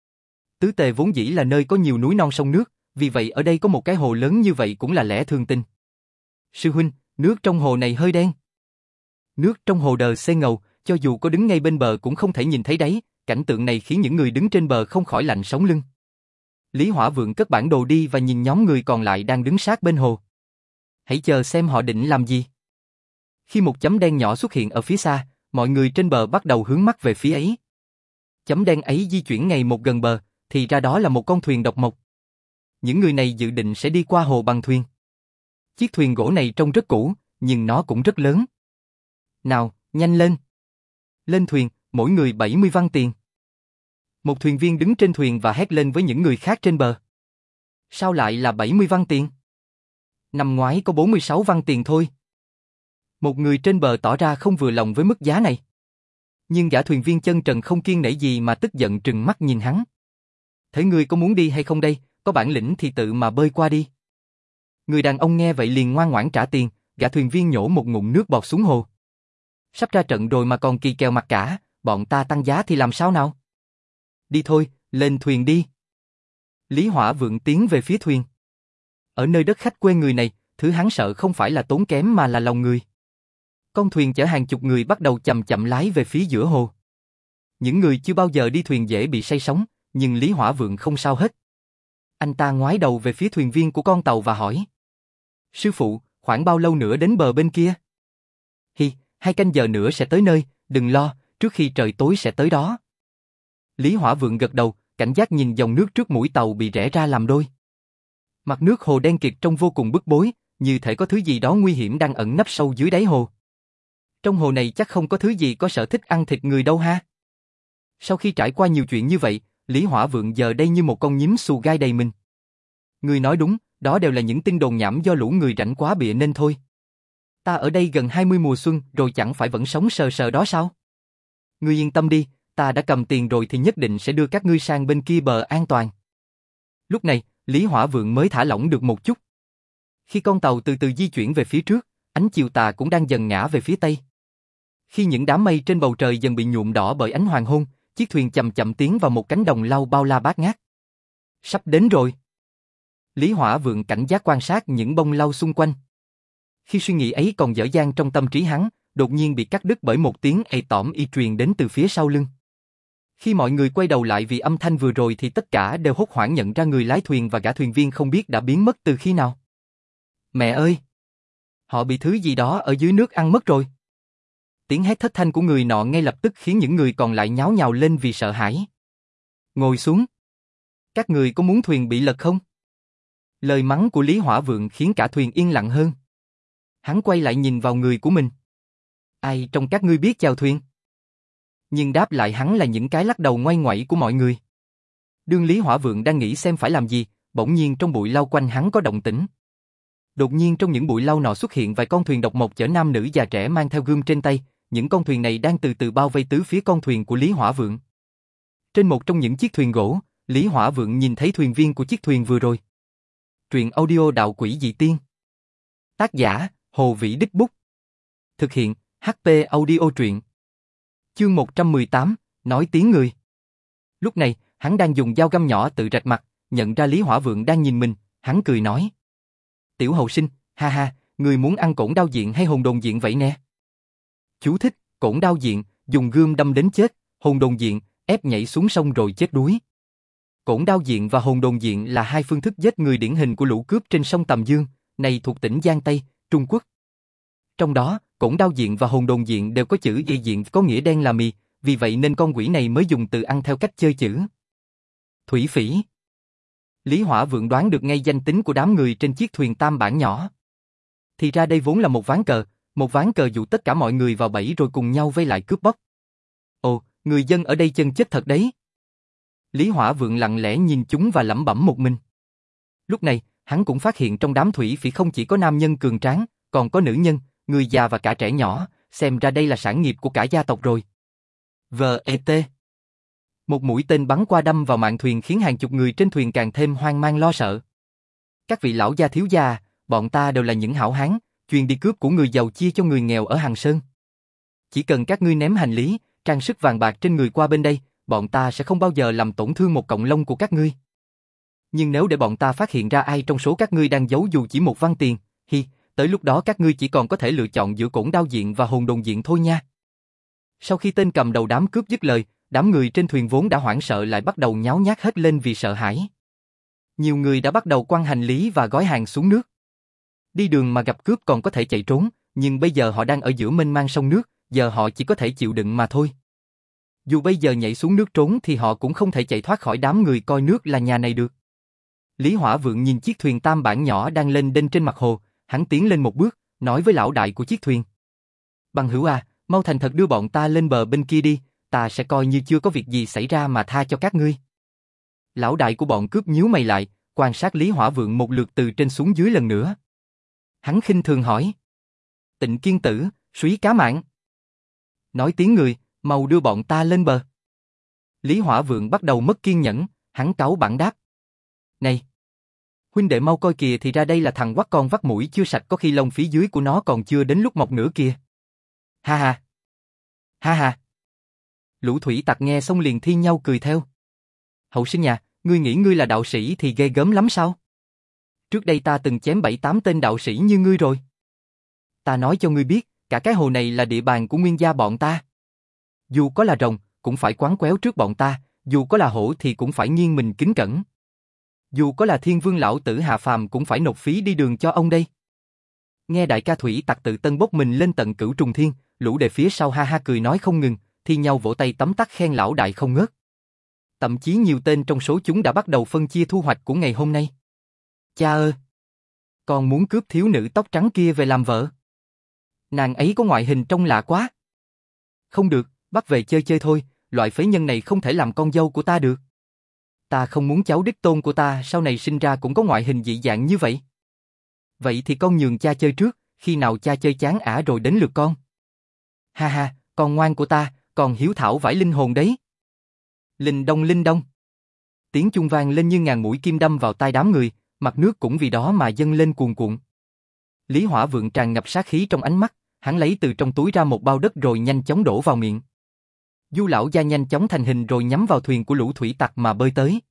S1: Tứ Tề vốn dĩ là nơi có nhiều núi non sông nước, vì vậy ở đây có một cái hồ lớn như vậy cũng là lẽ thường tình. Sư huynh, nước trong hồ này hơi đen. Nước trong hồ đờ xê ngầu, cho dù có đứng ngay bên bờ cũng không thể nhìn thấy đáy, cảnh tượng này khiến những người đứng trên bờ không khỏi lạnh sống lưng. Lý Hỏa Vượng cất bản đồ đi và nhìn nhóm người còn lại đang đứng sát bên hồ. Hãy chờ xem họ định làm gì. Khi một chấm đen nhỏ xuất hiện ở phía xa, mọi người trên bờ bắt đầu hướng mắt về phía ấy. Chấm đen ấy di chuyển ngày một gần bờ, thì ra đó là một con thuyền độc mộc. Những người này dự định sẽ đi qua hồ bằng thuyền. Chiếc thuyền gỗ này trông rất cũ, nhưng nó cũng rất lớn. Nào, nhanh lên. Lên thuyền, mỗi người bảy mươi văn tiền. Một thuyền viên đứng trên thuyền và hét lên với những người khác trên bờ. Sao lại là bảy mươi văn tiền? Năm ngoái có bốn mươi sáu văn tiền thôi. Một người trên bờ tỏ ra không vừa lòng với mức giá này. Nhưng gã thuyền viên chân trần không kiêng nể gì mà tức giận trừng mắt nhìn hắn. Thế ngươi có muốn đi hay không đây, có bản lĩnh thì tự mà bơi qua đi. Người đàn ông nghe vậy liền ngoan ngoãn trả tiền, gã thuyền viên nhổ một ngụm nước bọt xuống hồ. Sắp ra trận rồi mà còn kỳ kèo mặt cả, bọn ta tăng giá thì làm sao nào? Đi thôi, lên thuyền đi. Lý Hỏa Vượng tiến về phía thuyền. Ở nơi đất khách quê người này, thứ hắn sợ không phải là tốn kém mà là lòng người. Con thuyền chở hàng chục người bắt đầu chậm chậm lái về phía giữa hồ. những người chưa bao giờ đi thuyền dễ bị say sóng, nhưng Lý Hỏa Vượng không sao hết. Anh ta ngoái đầu về phía thuyền viên của con tàu và hỏi. Sư phụ, khoảng bao lâu nữa đến bờ bên kia? Hi, hai canh giờ nữa sẽ tới nơi, đừng lo, trước khi trời tối sẽ tới đó. Lý Hỏa Vượng gật đầu, cảnh giác nhìn dòng nước trước mũi tàu bị rẽ ra làm đôi. Mặt nước hồ đen kịt trông vô cùng bức bối, như thể có thứ gì đó nguy hiểm đang ẩn nấp sâu dưới đáy hồ. Trong hồ này chắc không có thứ gì có sở thích ăn thịt người đâu ha. Sau khi trải qua nhiều chuyện như vậy, Lý Hỏa Vượng giờ đây như một con nhím xù gai đầy mình. Người nói đúng, đó đều là những tin đồn nhảm do lũ người rảnh quá bịa nên thôi. Ta ở đây gần hai mươi mùa xuân rồi chẳng phải vẫn sống sờ sờ đó sao? Ngươi yên tâm đi, ta đã cầm tiền rồi thì nhất định sẽ đưa các ngươi sang bên kia bờ an toàn. Lúc này, Lý Hỏa Vượng mới thả lỏng được một chút. Khi con tàu từ từ di chuyển về phía trước, ánh chiều tà cũng đang dần ngã về phía tây. Khi những đám mây trên bầu trời dần bị nhuộm đỏ bởi ánh hoàng hôn, chiếc thuyền chậm chậm tiến vào một cánh đồng lau bao la bát ngát. Sắp đến rồi. Lý Hỏa Vượng cảnh giác quan sát những bông lau xung quanh. Khi suy nghĩ ấy còn dở dang trong tâm trí hắn, đột nhiên bị cắt đứt bởi một tiếng ề tỏm y truyền đến từ phía sau lưng. Khi mọi người quay đầu lại vì âm thanh vừa rồi thì tất cả đều hốt hoảng nhận ra người lái thuyền và gã thuyền viên không biết đã biến mất từ khi nào. Mẹ ơi! Họ bị thứ gì đó ở dưới nước ăn mất rồi. Tiếng hét thất thanh của người nọ ngay lập tức khiến những người còn lại nháo nhào lên vì sợ hãi. Ngồi xuống. Các người có muốn thuyền bị lật không? Lời mắng của Lý Hỏa Vượng khiến cả thuyền yên lặng hơn. Hắn quay lại nhìn vào người của mình. Ai trong các ngươi biết chèo thuyền? Nhưng đáp lại hắn là những cái lắc đầu ngoay ngoẩy của mọi người. Đương Lý Hỏa Vượng đang nghĩ xem phải làm gì, bỗng nhiên trong bụi lau quanh hắn có động tĩnh. Đột nhiên trong những bụi lau nọ xuất hiện vài con thuyền độc mộc chở nam nữ già trẻ mang theo gươm trên tay, những con thuyền này đang từ từ bao vây tứ phía con thuyền của Lý Hỏa Vượng. Trên một trong những chiếc thuyền gỗ, Lý Hỏa Vượng nhìn thấy thuyền viên của chiếc thuyền vừa rồi. Truyện audio Đạo Quỷ Dị Tiên. Tác giả, Hồ Vĩ Đích Bút. Thực hiện, hát pê Audio Truyện. Chương một trăm mười tám, nói tiếng người. Lúc này, hắn đang dùng dao găm nhỏ tự rạch mặt, nhận ra Lý Hỏa Vượng đang nhìn mình, hắn cười nói. Tiểu hậu sinh, ha ha, người muốn ăn cổn đao diện hay hồn đồn diện vậy nè? Chú thích, cổn đao diện, dùng gươm đâm đến chết, hồn đồn diện, ép nhảy xuống sông rồi chết đuối. Cổn đao diện và hồn đồn diện là hai phương thức giết người điển hình của lũ cướp trên sông Tầm Dương, này thuộc tỉnh Giang Tây, Trung Quốc. Trong đó, cổn đao diện và hồn đồn diện đều có chữ y diện có nghĩa đen là mì, vì vậy nên con quỷ này mới dùng từ ăn theo cách chơi chữ. Thủy phỉ. Lý Hỏa Vượng đoán được ngay danh tính của đám người trên chiếc thuyền tam bản nhỏ. Thì ra đây vốn là một ván cờ, một ván cờ dụ tất cả mọi người vào bẫy rồi cùng nhau vây lại cướp bóc. Ồ, người dân ở đây chân chết thật đấy. Lý Hỏa Vượng lặng lẽ nhìn chúng và lẩm bẩm một mình. Lúc này, hắn cũng phát hiện trong đám thủy phỉ không chỉ có nam nhân cường tráng, còn có nữ nhân, người già và cả trẻ nhỏ, xem ra đây là sản nghiệp của cả gia tộc rồi. vê e tê. Một mũi tên bắn qua đâm vào mạn thuyền khiến hàng chục người trên thuyền càng thêm hoang mang lo sợ. Các vị lão gia thiếu gia, bọn ta đều là những hảo hán, chuyên đi cướp của người giàu chia cho người nghèo ở Hằng Sơn. Chỉ cần các ngươi ném hành lý, trang sức vàng bạc trên người qua bên đây, bọn ta sẽ không bao giờ làm tổn thương một cọng lông của các ngươi. Nhưng nếu để bọn ta phát hiện ra ai trong số các ngươi đang giấu dù chỉ một văn tiền, hi, tới lúc đó các ngươi chỉ còn có thể lựa chọn giữa cổn đao diện và hồn đồn diện thôi nha. Sau khi tên cầm đầu đám cướp dứt lời, đám người trên thuyền vốn đã hoảng sợ lại bắt đầu nháo nhác hết lên vì sợ hãi. Nhiều người đã bắt đầu quăng hành lý và gói hàng xuống nước. Đi đường mà gặp cướp còn có thể chạy trốn, nhưng bây giờ họ đang ở giữa mênh mang sông nước, giờ họ chỉ có thể chịu đựng mà thôi. Dù bây giờ nhảy xuống nước trốn thì họ cũng không thể chạy thoát khỏi đám người coi nước là nhà này được. Lý Hỏa Vượng nhìn chiếc thuyền tam bản nhỏ đang lên đênh trên mặt hồ, hắn tiến lên một bước, nói với lão đại của chiếc thuyền. Bằng hữu à, mau thành thật đưa bọn ta lên bờ bên kia đi, ta sẽ coi như chưa có việc gì xảy ra mà tha cho các ngươi. Lão đại của bọn cướp nhíu mày lại, quan sát Lý Hỏa Vượng một lượt từ trên xuống dưới lần nữa. Hắn khinh thường hỏi. Tịnh Kiên Tử, súy cá mặn. Nói tiếng người, mau đưa bọn ta lên bờ. Lý Hỏa Vượng bắt đầu mất kiên nhẫn, hắn cáu bẳn đáp. Này! Huynh đệ mau coi kìa, thì ra đây là thằng quắt con vắt mũi chưa sạch, có khi lông phía dưới của nó còn chưa đến lúc mọc nữa kìa. Ha ha! Ha ha! Lũ thủy tặc nghe xong liền thi nhau cười theo. Hậu sinh nhà, ngươi nghĩ ngươi là đạo sĩ thì ghê gớm lắm sao? Trước đây ta từng chém bảy tám tên đạo sĩ như ngươi rồi. Ta nói cho ngươi biết, cả cái hồ này là địa bàn của nguyên gia bọn ta. Dù có là rồng, cũng phải quán quéo trước bọn ta, dù có là hổ thì cũng phải nghiêng mình kính cẩn. Dù có là thiên vương lão tử hạ phàm cũng phải nộp phí đi đường cho ông đây. Nghe đại ca thủy tặc tự tân bốc mình lên tận cửu trùng thiên, lũ đệ phía sau ha ha cười nói không ngừng, thi nhau vỗ tay tấm tắc khen lão đại không ngớt. Thậm chí nhiều tên trong số chúng đã bắt đầu phân chia thu hoạch của ngày hôm nay. Cha ơi! Con muốn cướp thiếu nữ tóc trắng kia về làm vợ. Nàng ấy có ngoại hình trông lạ quá. Không được, bắt về chơi chơi thôi, loại phế nhân này không thể làm con dâu của ta được. Ta không muốn cháu đích tôn của ta sau này sinh ra cũng có ngoại hình dị dạng như vậy. Vậy thì con nhường cha chơi trước, khi nào cha chơi chán ả rồi đến lượt con. Ha ha, con ngoan của ta, còn hiếu thảo vãi linh hồn đấy. Linh đông linh đông. Tiếng chuông vang lên như ngàn mũi kim đâm vào tai đám người, mặt nước cũng vì đó mà dâng lên cuồn cuộn. Lý Hỏa Vượng tràn ngập sát khí trong ánh mắt, hắn lấy từ trong túi ra một bao đất rồi nhanh chóng đổ vào miệng. Du lão gia nhanh chóng thành hình rồi nhắm vào thuyền của lũ thủy tặc mà bơi tới.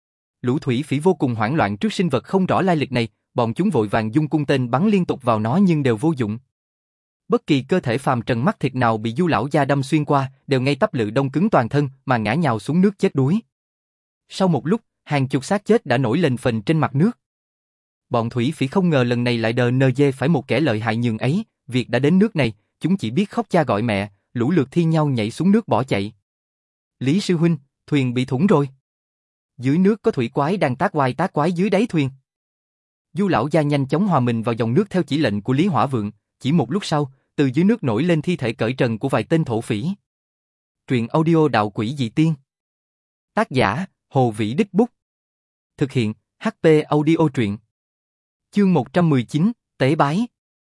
S1: Lũ thủy phỉ vô cùng hoảng loạn trước sinh vật không rõ lai lịch này, bọn chúng vội vàng dung cung tên bắn liên tục vào nó nhưng đều vô dụng. Bất kỳ cơ thể phàm trần mắt thịt nào bị du lão gia đâm xuyên qua, đều ngay tắp lự đông cứng toàn thân mà ngã nhào xuống nước chết đuối. Sau một lúc, hàng chục xác chết đã nổi lên phình trên mặt nước. Bọn thủy phỉ không ngờ lần này lại đờ nờ dê phải một kẻ lợi hại nhường ấy, việc đã đến nước này, chúng chỉ biết khóc cha gọi mẹ, lũ lượt thi nhau nhảy xuống nước bỏ chạy. Lý sư huynh, thuyền bị thủng rồi. Dưới nước có thủy quái đang tác oai tác quái dưới đáy thuyền. Du lão gia nhanh chóng hòa mình vào dòng nước theo chỉ lệnh của Lý Hỏa Vượng, chỉ một lúc sau, từ dưới nước nổi lên thi thể cởi trần của vài tên thổ phỉ. Truyện audio đạo quỷ dị tiên. Tác giả, Hồ Vĩ Đích Bút. Thực hiện, hát pê Audio truyện. Chương một trăm mười chín, Tế bái.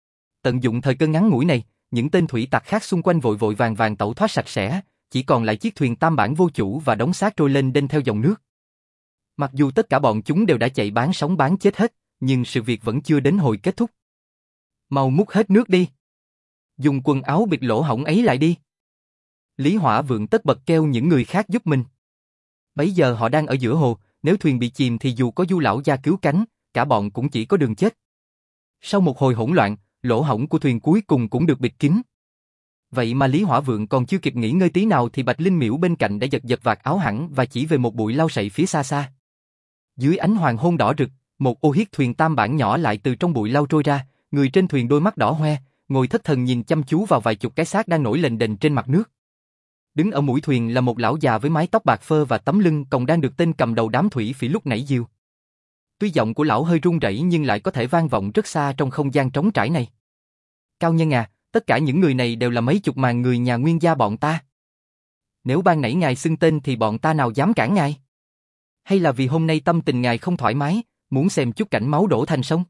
S1: Tận dụng thời cơ ngắn ngủi này, những tên thủy tặc khác xung quanh vội vội vàng vàng tẩu thoát sạch sẽ, chỉ còn lại chiếc thuyền tam bản vô chủ và đống xác trôi lên đên theo dòng nước. Mặc dù tất cả bọn chúng đều đã chạy bán sống bán chết hết, nhưng sự việc vẫn chưa đến hồi kết thúc. Mau múc hết nước đi. Dùng quần áo bịt lỗ hổng ấy lại đi. Lý Hỏa Vượng tất bật kêu những người khác giúp mình. Bấy giờ họ đang ở giữa hồ, nếu thuyền bị chìm thì dù có du lão gia cứu cánh, cả bọn cũng chỉ có đường chết. Sau một hồi hỗn loạn, lỗ hổng của thuyền cuối cùng cũng được bịt kín. Vậy mà Lý Hỏa Vượng còn chưa kịp nghỉ ngơi tí nào thì Bạch Linh Miễu bên cạnh đã giật giật vạt áo hẳn và chỉ về một bụi lau sậy phía xa xa. Dưới ánh hoàng hôn đỏ rực, một ô hiết thuyền tam bản nhỏ lại từ trong bụi lau trôi ra, người trên thuyền đôi mắt đỏ hoe, ngồi thất thần nhìn chăm chú vào vài chục cái xác đang nổi lềnh đềnh trên mặt nước. Đứng ở mũi thuyền là một lão già với mái tóc bạc phơ và tấm lưng còng đang được tên cầm đầu đám thủy phỉ lúc nãy diều. Tuy giọng của lão hơi run rẩy nhưng lại có thể vang vọng rất xa trong không gian trống trải này. Cao nhân à, tất cả những người này đều là mấy chục ngàn người nhà Nguyên gia bọn ta. Nếu ban nãy ngài xưng tên thì bọn ta nào dám cản ngài? Hay là vì hôm nay tâm tình ngài không thoải mái, muốn xem chút cảnh máu đổ thành sông?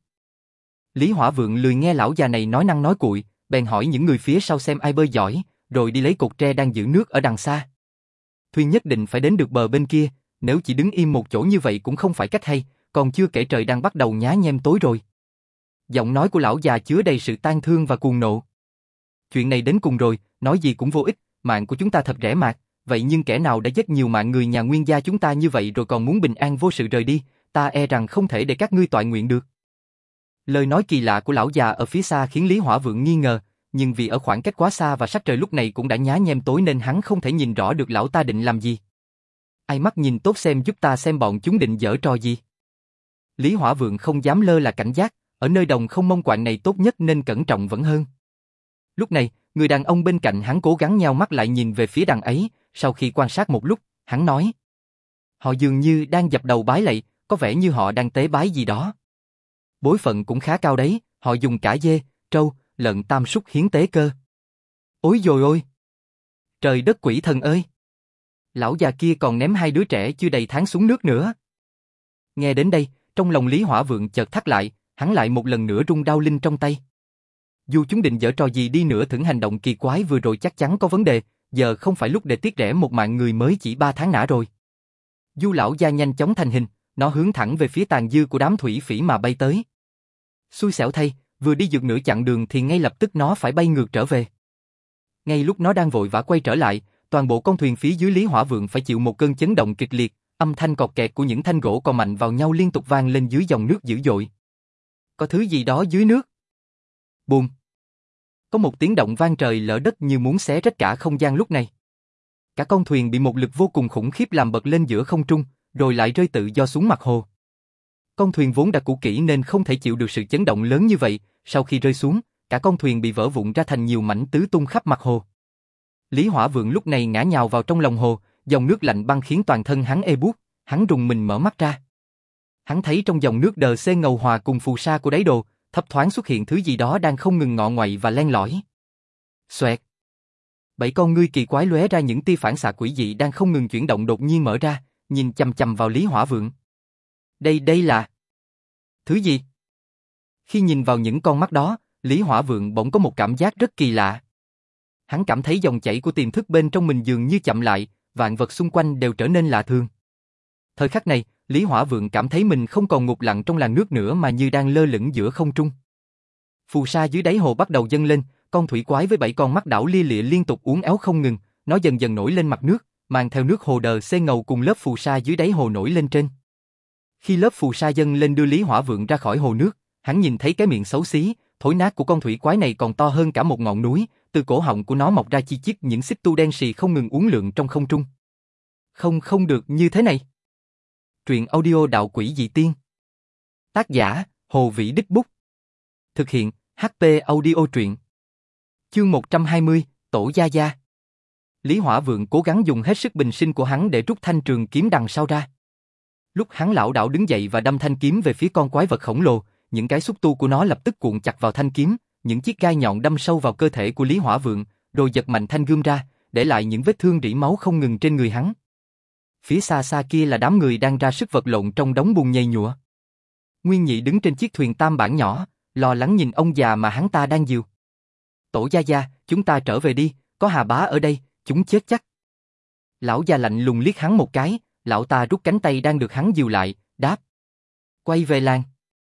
S1: Lý Hỏa Vượng lười nghe lão già này nói năng nói cuội, bèn hỏi những người phía sau xem ai bơi giỏi, rồi đi lấy cột tre đang giữ nước ở đằng xa. Thuyền nhất định phải đến được bờ bên kia, nếu chỉ đứng im một chỗ như vậy cũng không phải cách hay, còn chưa kể trời đang bắt đầu nhá nhem tối rồi. Giọng nói của lão già chứa đầy sự tang thương và cuồng nộ. Chuyện này đến cùng rồi, nói gì cũng vô ích, mạng của chúng ta thật rẻ mạt, vậy nhưng kẻ nào đã giết nhiều mạng người nhà Nguyên gia chúng ta như vậy rồi còn muốn bình an vô sự rời đi, ta e rằng không thể để các ngươi toại nguyện được. Lời nói kỳ lạ của lão già ở phía xa khiến Lý Hỏa Vượng nghi ngờ, nhưng vì ở khoảng cách quá xa và sắc trời lúc này cũng đã nhá nhem tối nên hắn không thể nhìn rõ được lão ta định làm gì. Ai mắt nhìn tốt xem giúp ta xem bọn chúng định giở trò gì. Lý Hỏa Vượng không dám lơ là cảnh giác, ở nơi đồng không mông quạnh này tốt nhất nên cẩn trọng vẫn hơn. Lúc này, người đàn ông bên cạnh hắn cố gắng nheo mắt lại nhìn về phía đằng ấy, sau khi quan sát một lúc, hắn nói: họ dường như đang dập đầu bái lạy, có vẻ như họ đang tế bái gì đó. Bối phận cũng khá cao đấy, họ dùng cả dê, trâu, lợn tam súc hiến tế cơ. Ôi dồi ôi! Trời đất quỷ thần ơi! Lão già kia còn ném hai đứa trẻ chưa đầy tháng xuống nước nữa. Nghe đến đây, trong lòng Lý Hỏa Vượng chợt thắt lại, hắn lại một lần nữa rung đao linh trong tay. Dù chúng định giở trò gì đi nữa thử hành động kỳ quái vừa rồi chắc chắn có vấn đề, giờ không phải lúc để tiếc rẻ một mạng người mới chỉ ba tháng nã rồi. Du lão gia nhanh chóng thành hình, nó hướng thẳng về phía tàn dư của đám thủy phỉ mà bay tới. Xui xẻo thay, vừa đi được nửa chặng đường thì ngay lập tức nó phải bay ngược trở về. Ngay lúc nó đang vội vã quay trở lại, toàn bộ con thuyền phía dưới Lý Hỏa Vượng phải chịu một cơn chấn động kịch liệt, âm thanh cọt kẹt của những thanh gỗ cò mạnh vào nhau liên tục vang lên dưới dòng nước dữ dội. Có thứ gì đó dưới nước. Bùm! Có một tiếng động vang trời lỡ đất như muốn xé rách cả không gian lúc này. Cả con thuyền bị một lực vô cùng khủng khiếp làm bật lên giữa không trung, rồi lại rơi tự do xuống mặt hồ. Con thuyền vốn đã cũ kỹ nên không thể chịu được sự chấn động lớn như vậy, sau khi rơi xuống, cả con thuyền bị vỡ vụn ra thành nhiều mảnh tứ tung khắp mặt hồ. Lý Hỏa Vượng lúc này ngã nhào vào trong lòng hồ, dòng nước lạnh băng khiến toàn thân hắn ê buốt, hắn rùng mình mở mắt ra. Hắn thấy trong dòng nước đờ xê ngầu hòa cùng phù sa của đáy đồ, thấp thoáng xuất hiện thứ gì đó đang không ngừng ngọ ngoậy và len lỏi. Xoẹt. Bảy con ngươi kỳ quái lóe ra những tia phản xạ quỷ dị đang không ngừng chuyển động đột nhiên mở ra, nhìn chằm chằm vào Lý Hỏa Vượng. Đây đây là... thứ gì? Khi nhìn vào những con mắt đó, Lý Hỏa Vượng bỗng có một cảm giác rất kỳ lạ. Hắn cảm thấy dòng chảy của tiềm thức bên trong mình dường như chậm lại, vạn vật xung quanh đều trở nên lạ thường. Thời khắc này, Lý Hỏa Vượng cảm thấy mình không còn ngụp lặn trong làn nước nữa mà như đang lơ lửng giữa không trung. Phù sa dưới đáy hồ bắt đầu dâng lên, con thủy quái với bảy con mắt đảo lia lịa liên tục uốn éo không ngừng, nó dần dần nổi lên mặt nước, mang theo nước hồ đờ xê ngầu cùng lớp phù sa dưới đáy hồ nổi lên trên. Khi lớp phù sa dâng lên đưa Lý Hỏa Vượng ra khỏi hồ nước, hắn nhìn thấy cái miệng xấu xí, thối nát của con thủy quái này còn to hơn cả một ngọn núi, từ cổ họng của nó mọc ra chi chít những xích tu đen sì không ngừng uốn lượn trong không trung. Không không được như thế này. Truyện audio Đạo Quỷ Dị Tiên. Tác giả, Hồ Vĩ Đích Bút. Thực hiện, hát pê Audio Truyện. Chương một trăm hai mươi, Tổ Gia Gia. Lý Hỏa Vượng cố gắng dùng hết sức bình sinh của hắn để rút thanh trường kiếm đằng sau ra. Lúc hắn lảo đảo đứng dậy và đâm thanh kiếm về phía con quái vật khổng lồ, những cái xúc tu của nó lập tức cuộn chặt vào thanh kiếm, những chiếc gai nhọn đâm sâu vào cơ thể của Lý Hỏa Vượng, rồi giật mạnh thanh gươm ra, để lại những vết thương rỉ máu không ngừng trên người hắn. Phía xa xa kia là đám người đang ra sức vật lộn trong đống bùn nhầy nhụa. Nguyên Nhị đứng trên chiếc thuyền tam bản nhỏ, lo lắng nhìn ông già mà hắn ta đang dìu. Tổ gia gia, chúng ta trở về đi, có Hà Bá ở đây, chúng chết chắc. Lão già lạnh lùng liếc hắn một cái, lão ta rút cánh tay đang được hắn dìu lại, đáp. Quay về làng.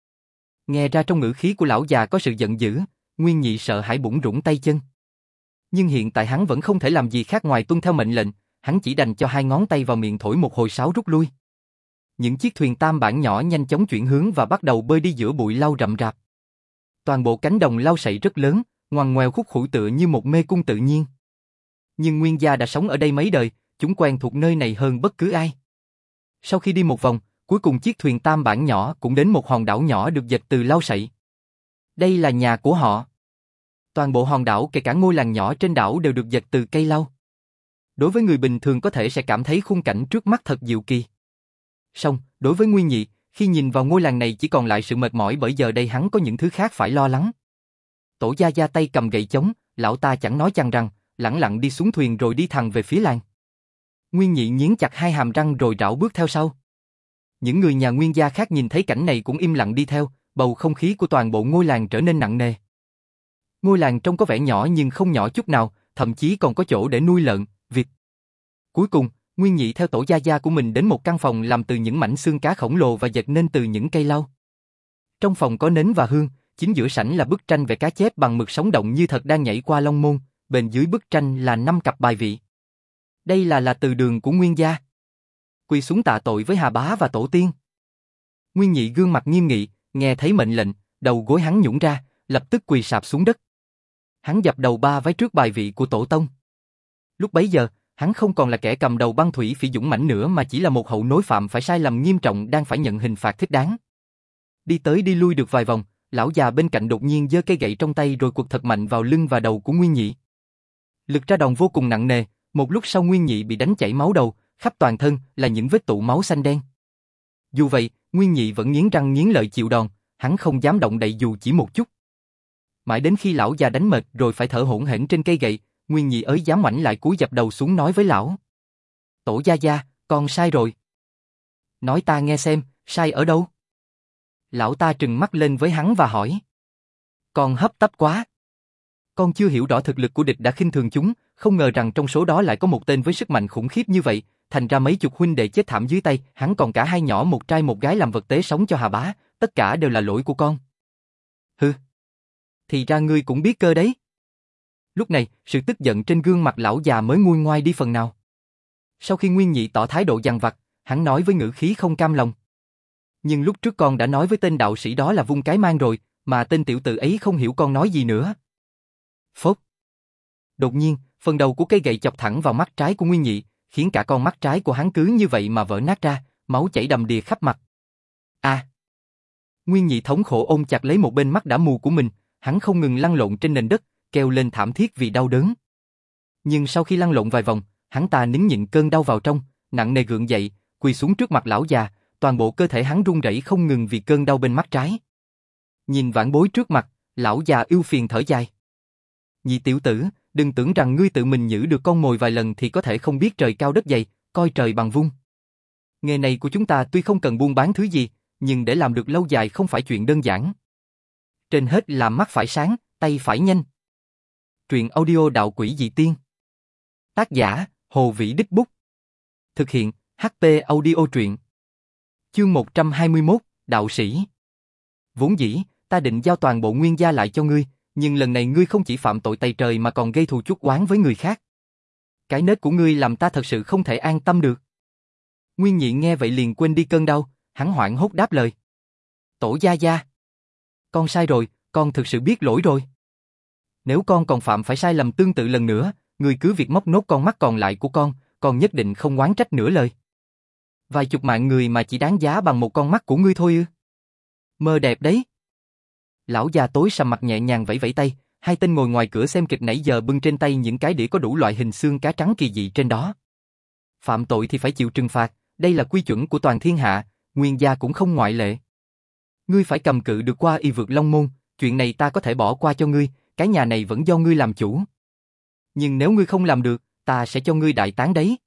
S1: Nghe ra trong ngữ khí của lão già có sự giận dữ, Nguyên Nhị sợ hãi bủn rủn tay chân. Nhưng hiện tại hắn vẫn không thể làm gì khác ngoài tuân theo mệnh lệnh, hắn chỉ đành cho hai ngón tay vào miệng thổi một hồi sáo rút lui. Những chiếc thuyền tam bản nhỏ nhanh chóng chuyển hướng và bắt đầu bơi đi giữa bụi lau rậm rạp. Toàn bộ cánh đồng lau sậy rất lớn, ngoằn ngoèo khúc khuỷu tựa như một mê cung tự nhiên. Nhưng Nguyên gia đã sống ở đây mấy đời, chúng quen thuộc nơi này hơn bất cứ ai. Sau khi đi một vòng, cuối cùng chiếc thuyền tam bản nhỏ cũng đến một hòn đảo nhỏ được dệt từ lau sậy. Đây là nhà của họ. Toàn bộ hòn đảo kể cả ngôi làng nhỏ trên đảo đều được dệt từ cây lau. Đối với người bình thường có thể sẽ cảm thấy khung cảnh trước mắt thật diệu kỳ. Song, đối với Nguyên Nhị, khi nhìn vào ngôi làng này chỉ còn lại sự mệt mỏi bởi giờ đây hắn có những thứ khác phải lo lắng. Tổ gia gia tay cầm gậy chống, lão ta chẳng nói chăng rằng, lẳng lặng đi xuống thuyền rồi đi thẳng về phía làng. Nguyên Nhị nghiến chặt hai hàm răng rồi rảo bước theo sau. Những người nhà Nguyên gia khác nhìn thấy cảnh này cũng im lặng đi theo, bầu không khí của toàn bộ ngôi làng trở nên nặng nề. Ngôi làng trông có vẻ nhỏ nhưng không nhỏ chút nào, thậm chí còn có chỗ để nuôi lợn, vịt. Cuối cùng, Nguyên Nhị theo tổ gia gia của mình đến một căn phòng làm từ những mảnh xương cá khổng lồ và dệt nên từ những cây lau. Trong phòng có nến và hương, chính giữa sảnh là bức tranh về cá chép bằng mực sống động như thật đang nhảy qua long môn, bên dưới bức tranh là năm cặp bài vị. Đây là là từ đường của Nguyên gia. Quỳ xuống tạ tội với Hà Bá và tổ tiên. Nguyên Nhị gương mặt nghiêm nghị, nghe thấy mệnh lệnh, đầu gối hắn nhũn ra, lập tức quỳ sạp xuống đất. Hắn dập đầu ba vái trước bài vị của tổ tông. Lúc bấy giờ, hắn không còn là kẻ cầm đầu băng thủy phỉ dũng mãnh nữa mà chỉ là một hậu nối phạm phải sai lầm nghiêm trọng đang phải nhận hình phạt thích đáng. Đi tới đi lui được vài vòng, lão già bên cạnh đột nhiên giơ cây gậy trong tay rồi quật thật mạnh vào lưng và đầu của Nguyên Nhị. Lực ra đòn vô cùng nặng nề, một lúc sau Nguyên Nhị bị đánh chảy máu đầu, khắp toàn thân là những vết tụ máu xanh đen. Dù vậy, Nguyên Nhị vẫn nghiến răng nghiến lợi chịu đòn, hắn không dám động đậy dù chỉ một chút. Mãi đến khi lão già đánh mệt rồi phải thở hổn hển trên cây gậy, Nguyên Nhị ới dám ngoảnh lại cúi dập đầu xuống nói với lão. Tổ gia gia, con sai rồi. Nói ta nghe xem, sai ở đâu? Lão ta trừng mắt lên với hắn và hỏi. Con hấp tấp quá. Con chưa hiểu rõ thực lực của địch đã khinh thường chúng, không ngờ rằng trong số đó lại có một tên với sức mạnh khủng khiếp như vậy, thành ra mấy chục huynh đệ chết thảm dưới tay, hắn còn cả hai nhỏ một trai một gái làm vật tế sống cho Hà Bá, tất cả đều là lỗi của con. Hừ. Thì ra ngươi cũng biết cơ đấy. Lúc này, sự tức giận trên gương mặt lão già mới nguôi ngoai đi phần nào. Sau khi Nguyên Nhị tỏ thái độ dằn vặt, hắn nói với ngữ khí không cam lòng. Nhưng lúc trước con đã nói với tên đạo sĩ đó là vung cái mang rồi, mà tên tiểu tử ấy không hiểu con nói gì nữa. Phốt. Đột nhiên, phần đầu của cây gậy chọc thẳng vào mắt trái của Nguyên Nhị, khiến cả con mắt trái của hắn cứ như vậy mà vỡ nát ra, máu chảy đầm đìa khắp mặt. A! À. Nguyên Nhị thống khổ ôm chặt lấy một bên mắt đã mù của mình, hắn không ngừng lăn lộn trên nền đất, kêu lên thảm thiết vì đau đớn. Nhưng sau khi lăn lộn vài vòng, hắn ta nín nhịn cơn đau vào trong, nặng nề gượng dậy, quỳ xuống trước mặt lão già, toàn bộ cơ thể hắn run rẩy không ngừng vì cơn đau bên mắt trái. Nhìn vãn bối trước mặt, lão già ưu phiền thở dài. Nhị tiểu tử, đừng tưởng rằng ngươi tự mình nhử được con mồi vài lần thì có thể không biết trời cao đất dày, coi trời bằng vung. Nghề này của chúng ta tuy không cần buôn bán thứ gì, nhưng để làm được lâu dài không phải chuyện đơn giản. Trên hết là mắt phải sáng, tay phải nhanh. Truyện audio Đạo Quỷ Dị Tiên. Tác giả, Hồ Vĩ Đích Bút. Thực hiện, hát pê Audio Truyện. Chương một trăm hai mươi mốt, Đạo Sĩ. Vốn dĩ, ta định giao toàn bộ Nguyên gia lại cho ngươi, nhưng lần này ngươi không chỉ phạm tội tày trời mà còn gây thù chuốc oán với người khác. Cái nết của ngươi làm ta thật sự không thể an tâm được. Nguyên Nhị nghe vậy liền quên đi cơn đau, hắn hoảng hốt đáp lời. Tổ gia gia. Con sai rồi, con thực sự biết lỗi rồi. Nếu con còn phạm phải sai lầm tương tự lần nữa, ngươi cứ việc móc nốt con mắt còn lại của con, con nhất định không oán trách nửa lời. Vài chục mạng người mà chỉ đáng giá bằng một con mắt của ngươi thôi ư? Mơ đẹp đấy. Lão già tối sầm mặt nhẹ nhàng vẫy vẫy tay, hai tên ngồi ngoài cửa xem kịch nãy giờ bưng trên tay những cái đĩa có đủ loại hình xương cá trắng kỳ dị trên đó. Phạm tội thì phải chịu trừng phạt, đây là quy chuẩn của toàn thiên hạ, Nguyên gia cũng không ngoại lệ. Ngươi phải cầm cự được qua y vượt Long Môn, chuyện này ta có thể bỏ qua cho ngươi, cái nhà này vẫn do ngươi làm chủ. Nhưng nếu ngươi không làm được, ta sẽ cho ngươi đại táng đấy.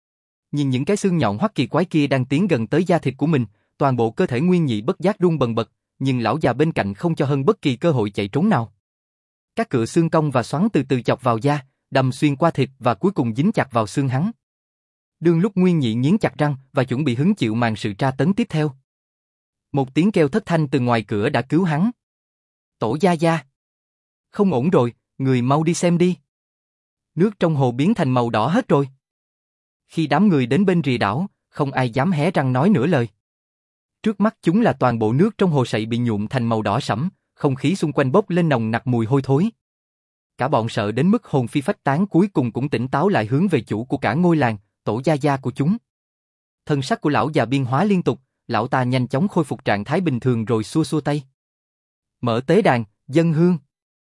S1: Nhìn những cái xương nhọn hoắt kỳ quái kia đang tiến gần tới da thịt của mình, toàn bộ cơ thể Nguyên Nhị bất giác run bần bật, nhưng lão già bên cạnh không cho Hân bất kỳ cơ hội chạy trốn nào. Các cựa xương cong và xoắn từ từ chọc vào da, đâm xuyên qua thịt và cuối cùng dính chặt vào xương hắn. Đương lúc Nguyên Nhị nghiến chặt răng và chuẩn bị hứng chịu màn sự tra tấn tiếp theo, một tiếng kêu thất thanh từ ngoài cửa đã cứu hắn. Tổ gia gia. Không ổn rồi, người mau đi xem đi. Nước trong hồ biến thành màu đỏ hết rồi. Khi đám người đến bên rìa đảo, không ai dám hé răng nói nửa lời. Trước mắt chúng là toàn bộ nước trong hồ sậy bị nhuộm thành màu đỏ sẫm, không khí xung quanh bốc lên nồng nặc mùi hôi thối. Cả bọn sợ đến mức hồn phi phách tán cuối cùng cũng tỉnh táo lại hướng về chủ của cả ngôi làng, tổ gia gia của chúng. Thân sắc của lão già biến hóa liên tục, lão ta nhanh chóng khôi phục trạng thái bình thường rồi xua xua tay. Mở tế đàn, dâng hương.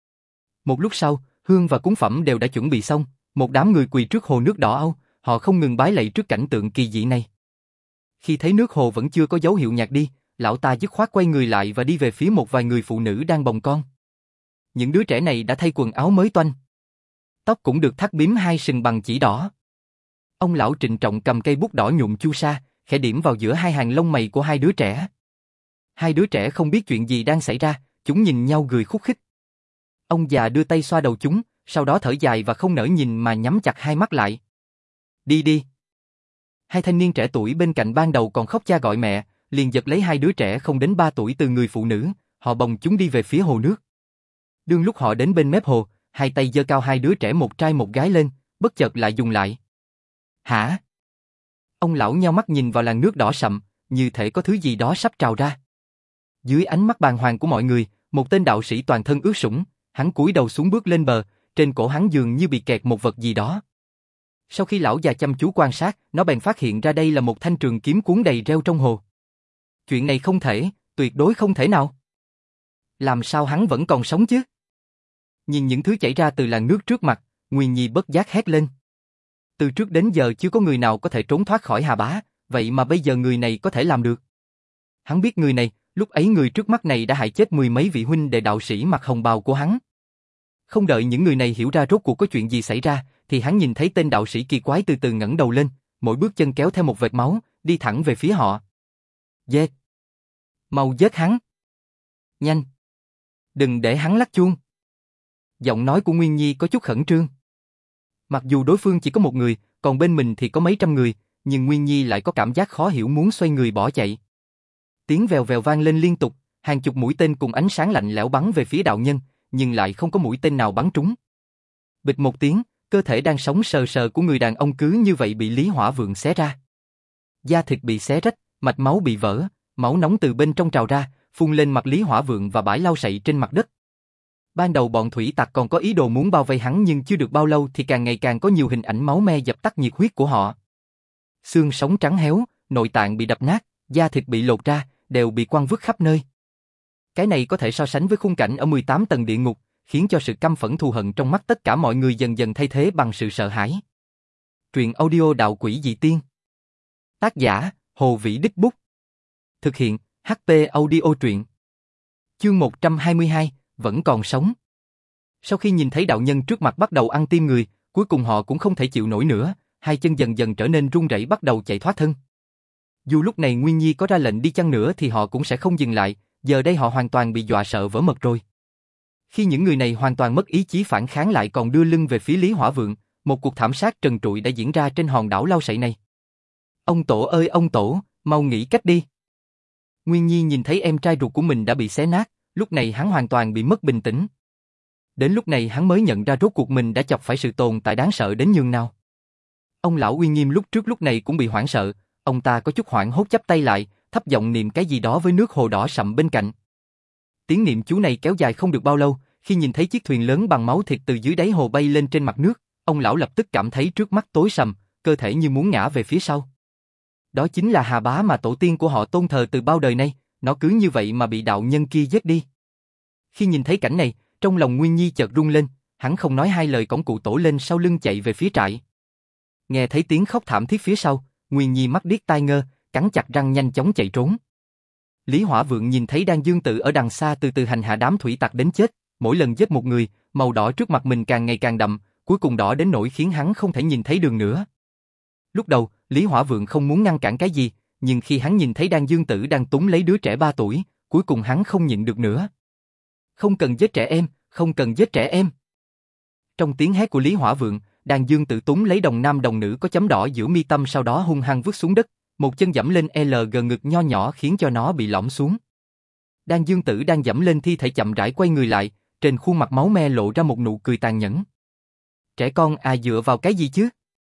S1: Một lúc sau, hương và cúng phẩm đều đã chuẩn bị xong, một đám người quỳ trước hồ nước đỏ au, họ không ngừng bái lạy trước cảnh tượng kỳ dị này. Khi thấy nước hồ vẫn chưa có dấu hiệu nhạt đi, lão ta dứt khoát quay người lại và đi về phía một vài người phụ nữ đang bồng con. Những đứa trẻ này đã thay quần áo mới toanh. Tóc cũng được thắt bím hai sừng bằng chỉ đỏ. Ông lão trịnh trọng cầm cây bút đỏ nhuộm chu sa, khẽ điểm vào giữa hai hàng lông mày của hai đứa trẻ. Hai đứa trẻ không biết chuyện gì đang xảy ra, chúng nhìn nhau cười khúc khích. Ông già đưa tay xoa đầu chúng, sau đó thở dài và không nỡ nhìn mà nhắm chặt hai mắt lại. Đi đi. Hai thanh niên trẻ tuổi bên cạnh ban đầu còn khóc cha gọi mẹ, liền giật lấy hai đứa trẻ không đến ba tuổi từ người phụ nữ, họ bồng chúng đi về phía hồ nước. Đương lúc họ đến bên mép hồ, hai tay giơ cao hai đứa trẻ một trai một gái lên, bất chợt lại dừng lại. Hả? Ông lão nheo mắt nhìn vào làn nước đỏ sậm, như thể có thứ gì đó sắp trào ra. Dưới ánh mắt bàng hoàng của mọi người, một tên đạo sĩ toàn thân ướt sũng, hắn cúi đầu xuống bước lên bờ, trên cổ hắn dường như bị kẹt một vật gì đó. Sau khi lão già chăm chú quan sát, nó bèn phát hiện ra đây là một thanh trường kiếm cuốn đầy rêu trong hồ. Chuyện này không thể, tuyệt đối không thể nào. Làm sao hắn vẫn còn sống chứ? Nhìn những thứ chảy ra từ làn nước trước mặt, Nguyên Nhi bất giác hét lên. Từ trước đến giờ chưa có người nào có thể trốn thoát khỏi Hà Bá, vậy mà bây giờ người này có thể làm được. Hắn biết người này, lúc ấy người trước mắt này đã hại chết mười mấy vị huynh đệ đạo sĩ mặc hồng bào của hắn. Không đợi những người này hiểu ra rốt cuộc có chuyện gì xảy ra, thì hắn nhìn thấy tên đạo sĩ kỳ quái từ từ ngẩng đầu lên, mỗi bước chân kéo theo một vệt máu, đi thẳng về phía họ. Giết! Mau giết hắn! Nhanh! Đừng để hắn lắc chuông! Giọng nói của Nguyên Nhi có chút khẩn trương. Mặc dù đối phương chỉ có một người, còn bên mình thì có mấy trăm người, nhưng Nguyên Nhi lại có cảm giác khó hiểu muốn xoay người bỏ chạy. Tiếng vèo vèo vang lên liên tục, hàng chục mũi tên cùng ánh sáng lạnh lẽo bắn về phía đạo nhân, nhưng lại không có mũi tên nào bắn trúng. Bịch một tiếng, cơ thể đang sống sờ sờ của người đàn ông cứ như vậy bị Lý Hỏa Vượng xé ra. Da thịt bị xé rách, mạch máu bị vỡ, máu nóng từ bên trong trào ra, phun lên mặt Lý Hỏa Vượng và bãi lau sậy trên mặt đất. Ban đầu bọn thủy tặc còn có ý đồ muốn bao vây hắn nhưng chưa được bao lâu thì càng ngày càng có nhiều hình ảnh máu me dập tắt nhiệt huyết của họ. Xương sống trắng héo, nội tạng bị đập nát, da thịt bị lột ra, đều bị quăng vứt khắp nơi. Cái này có thể so sánh với khung cảnh ở mười tám tầng địa ngục, khiến cho sự căm phẫn thù hận trong mắt tất cả mọi người dần dần thay thế bằng sự sợ hãi. Truyện audio Đạo Quỷ Dị Tiên. Tác giả: Hồ Vĩ Đích Bút. Thực hiện: hát pê Audio Truyện. Chương một trăm hai mươi hai, vẫn còn sống. Sau khi nhìn thấy đạo nhân trước mặt bắt đầu ăn tim người, cuối cùng họ cũng không thể chịu nổi nữa, hai chân dần dần trở nên run rẩy bắt đầu chạy thoát thân. Dù lúc này Nguyên Nhi có ra lệnh đi chăng nữa thì họ cũng sẽ không dừng lại, giờ đây họ hoàn toàn bị dọa sợ vỡ mật rồi. Khi những người này hoàn toàn mất ý chí phản kháng lại còn đưa lưng về phía Lý Hỏa Vượng, một cuộc thảm sát trần trụi đã diễn ra trên hòn đảo lau sậy này. Ông Tổ ơi ông Tổ, mau nghĩ cách đi. Nguyên Nhi nhìn thấy em trai ruột của mình đã bị xé nát, lúc này hắn hoàn toàn bị mất bình tĩnh. Đến lúc này hắn mới nhận ra rốt cuộc mình đã chọc phải sự tồn tại đáng sợ đến nhường nào. Ông lão uy nghiêm lúc trước lúc này cũng bị hoảng sợ, ông ta có chút hoảng hốt chắp tay lại, thấp giọng niệm cái gì đó với nước hồ đỏ sậm bên cạnh. Tiếng niệm chú này kéo dài không được bao lâu, khi nhìn thấy chiếc thuyền lớn bằng máu thịt từ dưới đáy hồ bay lên trên mặt nước, ông lão lập tức cảm thấy trước mắt tối sầm, cơ thể như muốn ngã về phía sau. Đó chính là Hà Bá mà tổ tiên của họ tôn thờ từ bao đời nay, nó cứ như vậy mà bị đạo nhân kia giết đi. Khi nhìn thấy cảnh này, trong lòng Nguyên Nhi chợt rung lên, hắn không nói hai lời cõng cụ Tổ lên sau lưng chạy về phía trại. Nghe thấy tiếng khóc thảm thiết phía sau, Nguyên Nhi mắt điếc tai ngơ, cắn chặt răng nhanh chóng chạy trốn. Lý Hỏa Vượng nhìn thấy Đan Dương Tự ở đằng xa từ từ hành hạ đám thủy tặc đến chết, mỗi lần giết một người, màu đỏ trước mặt mình càng ngày càng đậm, cuối cùng đỏ đến nỗi khiến hắn không thể nhìn thấy đường nữa. Lúc đầu, Lý Hỏa Vượng không muốn ngăn cản cái gì, nhưng khi hắn nhìn thấy Đan Dương Tử đang túm lấy đứa trẻ ba tuổi, cuối cùng hắn không nhịn được nữa. Không cần giết trẻ em, không cần giết trẻ em. Trong tiếng hét của Lý Hỏa Vượng, Đan Dương Tử túm lấy đồng nam đồng nữ có chấm đỏ giữa mi tâm sau đó hung hăng vứt xuống đất, một chân giẫm lên L G ngực nho nhỏ khiến cho nó bị lõm xuống. Đan Dương Tử đang giẫm lên thi thể chậm rãi quay người lại, trên khuôn mặt máu me lộ ra một nụ cười tàn nhẫn. Trẻ con à dựa vào cái gì chứ?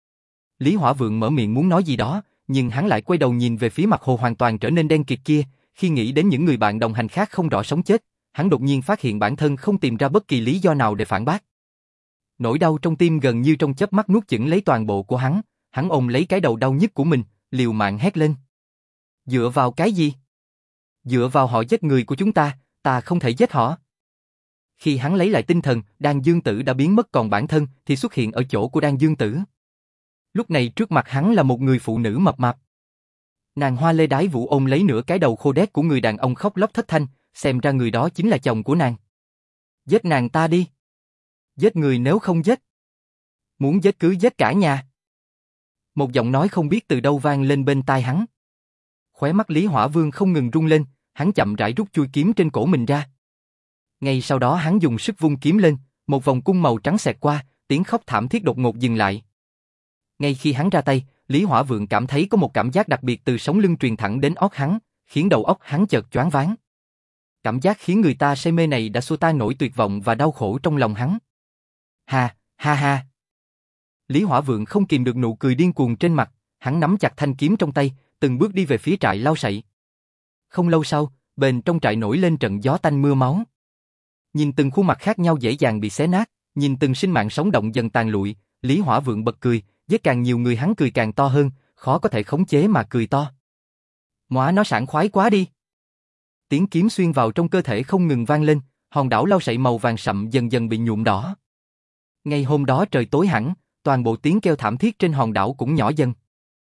S1: Lý Hỏa Vượng mở miệng muốn nói gì đó, nhưng hắn lại quay đầu nhìn về phía mặt hồ hoàn toàn trở nên đen kịt kia, khi nghĩ đến những người bạn đồng hành khác không rõ sống chết, hắn đột nhiên phát hiện bản thân không tìm ra bất kỳ lý do nào để phản bác. Nỗi đau trong tim gần như trong chớp mắt nuốt chửng lấy toàn bộ của hắn, hắn ôm lấy cái đầu đau nhức của mình, liều mạng hét lên. Dựa vào cái gì? Dựa vào họ giết người của chúng ta, ta không thể giết họ. Khi hắn lấy lại tinh thần, Đan Dương Tử đã biến mất còn bản thân thì xuất hiện ở chỗ của Đan Dương Tử. Lúc này trước mặt hắn là một người phụ nữ mập mạp. Nàng hoa lê đái vũ ôm lấy nửa cái đầu khô đét của người đàn ông khóc lóc thất thanh, xem ra người đó chính là chồng của nàng. Giết nàng ta đi. Giết người nếu không giết. Muốn giết cứ giết cả nhà. Một giọng nói không biết từ đâu vang lên bên tai hắn. Khóe mắt Lý Hỏa Vương không ngừng rung lên, hắn chậm rãi rút chuôi kiếm trên cổ mình ra. Ngay sau đó hắn dùng sức vung kiếm lên, một vòng cung màu trắng xẹt qua, tiếng khóc thảm thiết đột ngột dừng lại. Ngay khi hắn ra tay, Lý Hỏa Vượng cảm thấy có một cảm giác đặc biệt từ sống lưng truyền thẳng đến óc hắn, khiến đầu óc hắn chợt choáng váng. Cảm giác khiến người ta say mê này đã xua tan nỗi tuyệt vọng và đau khổ trong lòng hắn. Ha, ha ha. Lý Hỏa Vượng không kìm được nụ cười điên cuồng trên mặt, hắn nắm chặt thanh kiếm trong tay, từng bước đi về phía trại lau sậy. Không lâu sau, bên trong trại nổi lên trận gió tanh mưa máu. Nhìn từng khuôn mặt khác nhau dễ dàng bị xé nát, nhìn từng sinh mạng sống động dần tàn lụi, Lý Hỏa Vượng bật cười, với càng nhiều người hắn cười càng to hơn, khó có thể khống chế mà cười to. Móa nó sảng khoái quá đi. Tiếng kiếm xuyên vào trong cơ thể không ngừng vang lên, hòn đảo lau sậy màu vàng sậm dần dần bị nhuộm đỏ. Ngày hôm đó trời tối hẳn, toàn bộ tiếng kêu thảm thiết trên hòn đảo cũng nhỏ dần.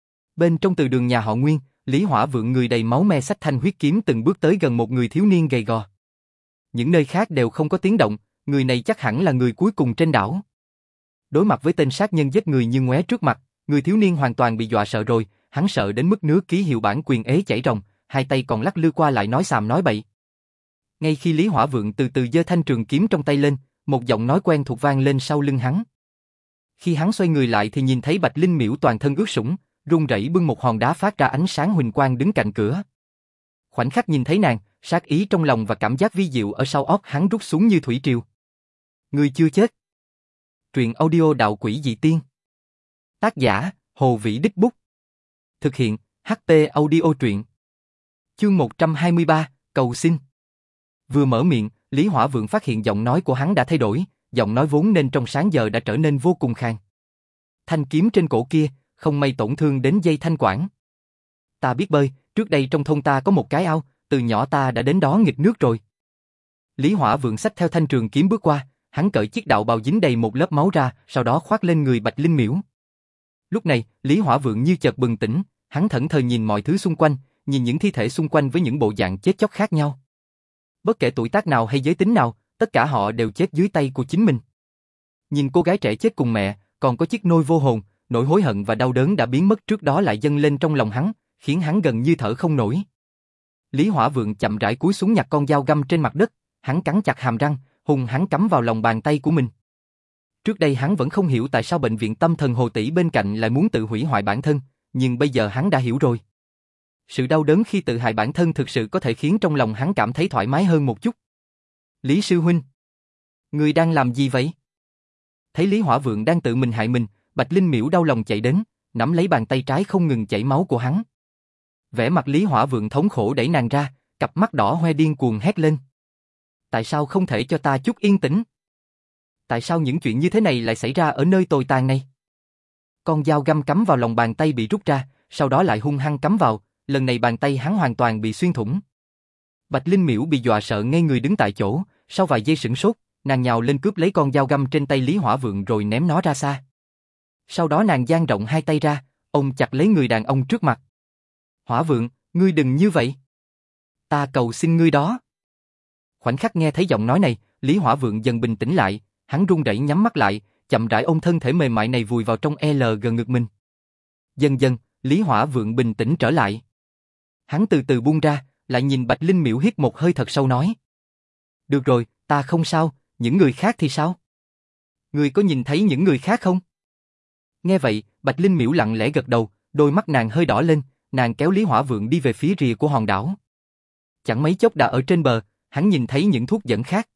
S1: Bên trong từ đường nhà họ Nguyên, Lý Hỏa Vượng người đầy máu me xách thanh huyết kiếm từng bước tới gần một người thiếu niên gầy gò. Những nơi khác đều không có tiếng động, người này chắc hẳn là người cuối cùng trên đảo. Đối mặt với tên sát nhân giết người như ngoé trước mặt, người thiếu niên hoàn toàn bị dọa sợ rồi, hắn sợ đến mức nước ký hiệu bản quyền ế chảy ròng, hai tay còn lắc lư qua lại nói xàm nói bậy. Ngay khi Lý Hỏa Vượng từ từ giơ thanh trường kiếm trong tay lên, một giọng nói quen thuộc vang lên sau lưng hắn. Khi hắn xoay người lại thì nhìn thấy Bạch Linh Miễu toàn thân ướt sũng, run rẩy bưng một hòn đá phát ra ánh sáng huỳnh quang đứng cạnh cửa. Khoảnh khắc nhìn thấy nàng, sát ý trong lòng và cảm giác vi diệu ở sau óc hắn rút xuống như thủy triều. Ngươi chưa chết. Truyện audio Đạo Quỷ Dị Tiên. Tác giả: Hồ Vĩ Đích Bút. Thực hiện: hát pê Audio Truyện. Chương một trăm hai mươi ba, cầu xin. Vừa mở miệng, Lý Hỏa Vượng phát hiện giọng nói của hắn đã thay đổi, giọng nói vốn nên trong sáng giờ đã trở nên vô cùng khàn. Thanh kiếm trên cổ kia, không may tổn thương đến dây thanh quản. Ta biết bơi, trước đây trong thôn ta có một cái ao, từ nhỏ ta đã đến đó nghịch nước rồi. Lý Hỏa Vượng xách theo thanh trường kiếm bước qua, hắn cởi chiếc đạo bào dính đầy một lớp máu ra, sau đó khoác lên người Bạch Linh Miễu. Lúc này, Lý Hỏa Vượng như chợt bừng tỉnh, hắn thẫn thờ nhìn mọi thứ xung quanh, nhìn những thi thể xung quanh với những bộ dạng chết chóc khác nhau. Bất kể tuổi tác nào hay giới tính nào, tất cả họ đều chết dưới tay của chính mình. Nhìn cô gái trẻ chết cùng mẹ, còn có chiếc nôi vô hồn, nỗi hối hận và đau đớn đã biến mất trước đó lại dâng lên trong lòng hắn, khiến hắn gần như thở không nổi. Lý Hỏa Vượng chậm rãi cúi xuống nhặt con dao găm trên mặt đất, hắn cắn chặt hàm răng, hùng hắn cắm vào lòng bàn tay của mình. Trước đây hắn vẫn không hiểu tại sao bệnh viện tâm thần Hồ Tỷ bên cạnh lại muốn tự hủy hoại bản thân, nhưng bây giờ hắn đã hiểu rồi. Sự đau đớn khi tự hại bản thân thực sự có thể khiến trong lòng hắn cảm thấy thoải mái hơn một chút. Lý sư huynh, ngươi đang làm gì vậy? Thấy Lý Hỏa Vượng đang tự mình hại mình, Bạch Linh Miễu đau lòng chạy đến, nắm lấy bàn tay trái không ngừng chảy máu của hắn. Vẻ mặt Lý Hỏa Vượng thống khổ đẩy nàng ra, cặp mắt đỏ hoe điên cuồng hét lên. Tại sao không thể cho ta chút yên tĩnh? Tại sao những chuyện như thế này lại xảy ra ở nơi tồi tàn này? Con dao găm cắm vào lòng bàn tay bị rút ra, sau đó lại hung hăng cắm vào, lần này bàn tay hắn hoàn toàn bị xuyên thủng. Bạch Linh Miễu bị dọa sợ ngây người đứng tại chỗ, sau vài giây sửng sốt, nàng nhào lên cướp lấy con dao găm trên tay Lý Hỏa Vượng rồi ném nó ra xa. Sau đó nàng dang rộng hai tay ra, ôm chặt lấy người đàn ông trước mặt. Hỏa Vượng, ngươi đừng như vậy. Ta cầu xin ngươi đó. Khoảnh khắc nghe thấy giọng nói này, Lý Hỏa Vượng dần bình tĩnh lại, hắn run rẩy nhắm mắt lại, chậm rãi ôm thân thể mềm mại này vùi vào trong L G ngực mình. Dần dần, Lý Hỏa Vượng bình tĩnh trở lại. Hắn từ từ buông ra, lại nhìn Bạch Linh Miễu hít một hơi thật sâu nói. Được rồi, ta không sao, những người khác thì sao? Ngươi có nhìn thấy những người khác không? Nghe vậy, Bạch Linh Miễu lặng lẽ gật đầu, đôi mắt nàng hơi đỏ lên, nàng kéo Lý Hỏa Vượng đi về phía rìa của hòn đảo. Chẳng mấy chốc đã ở trên bờ, hắn nhìn thấy những thuốc dẫn khác.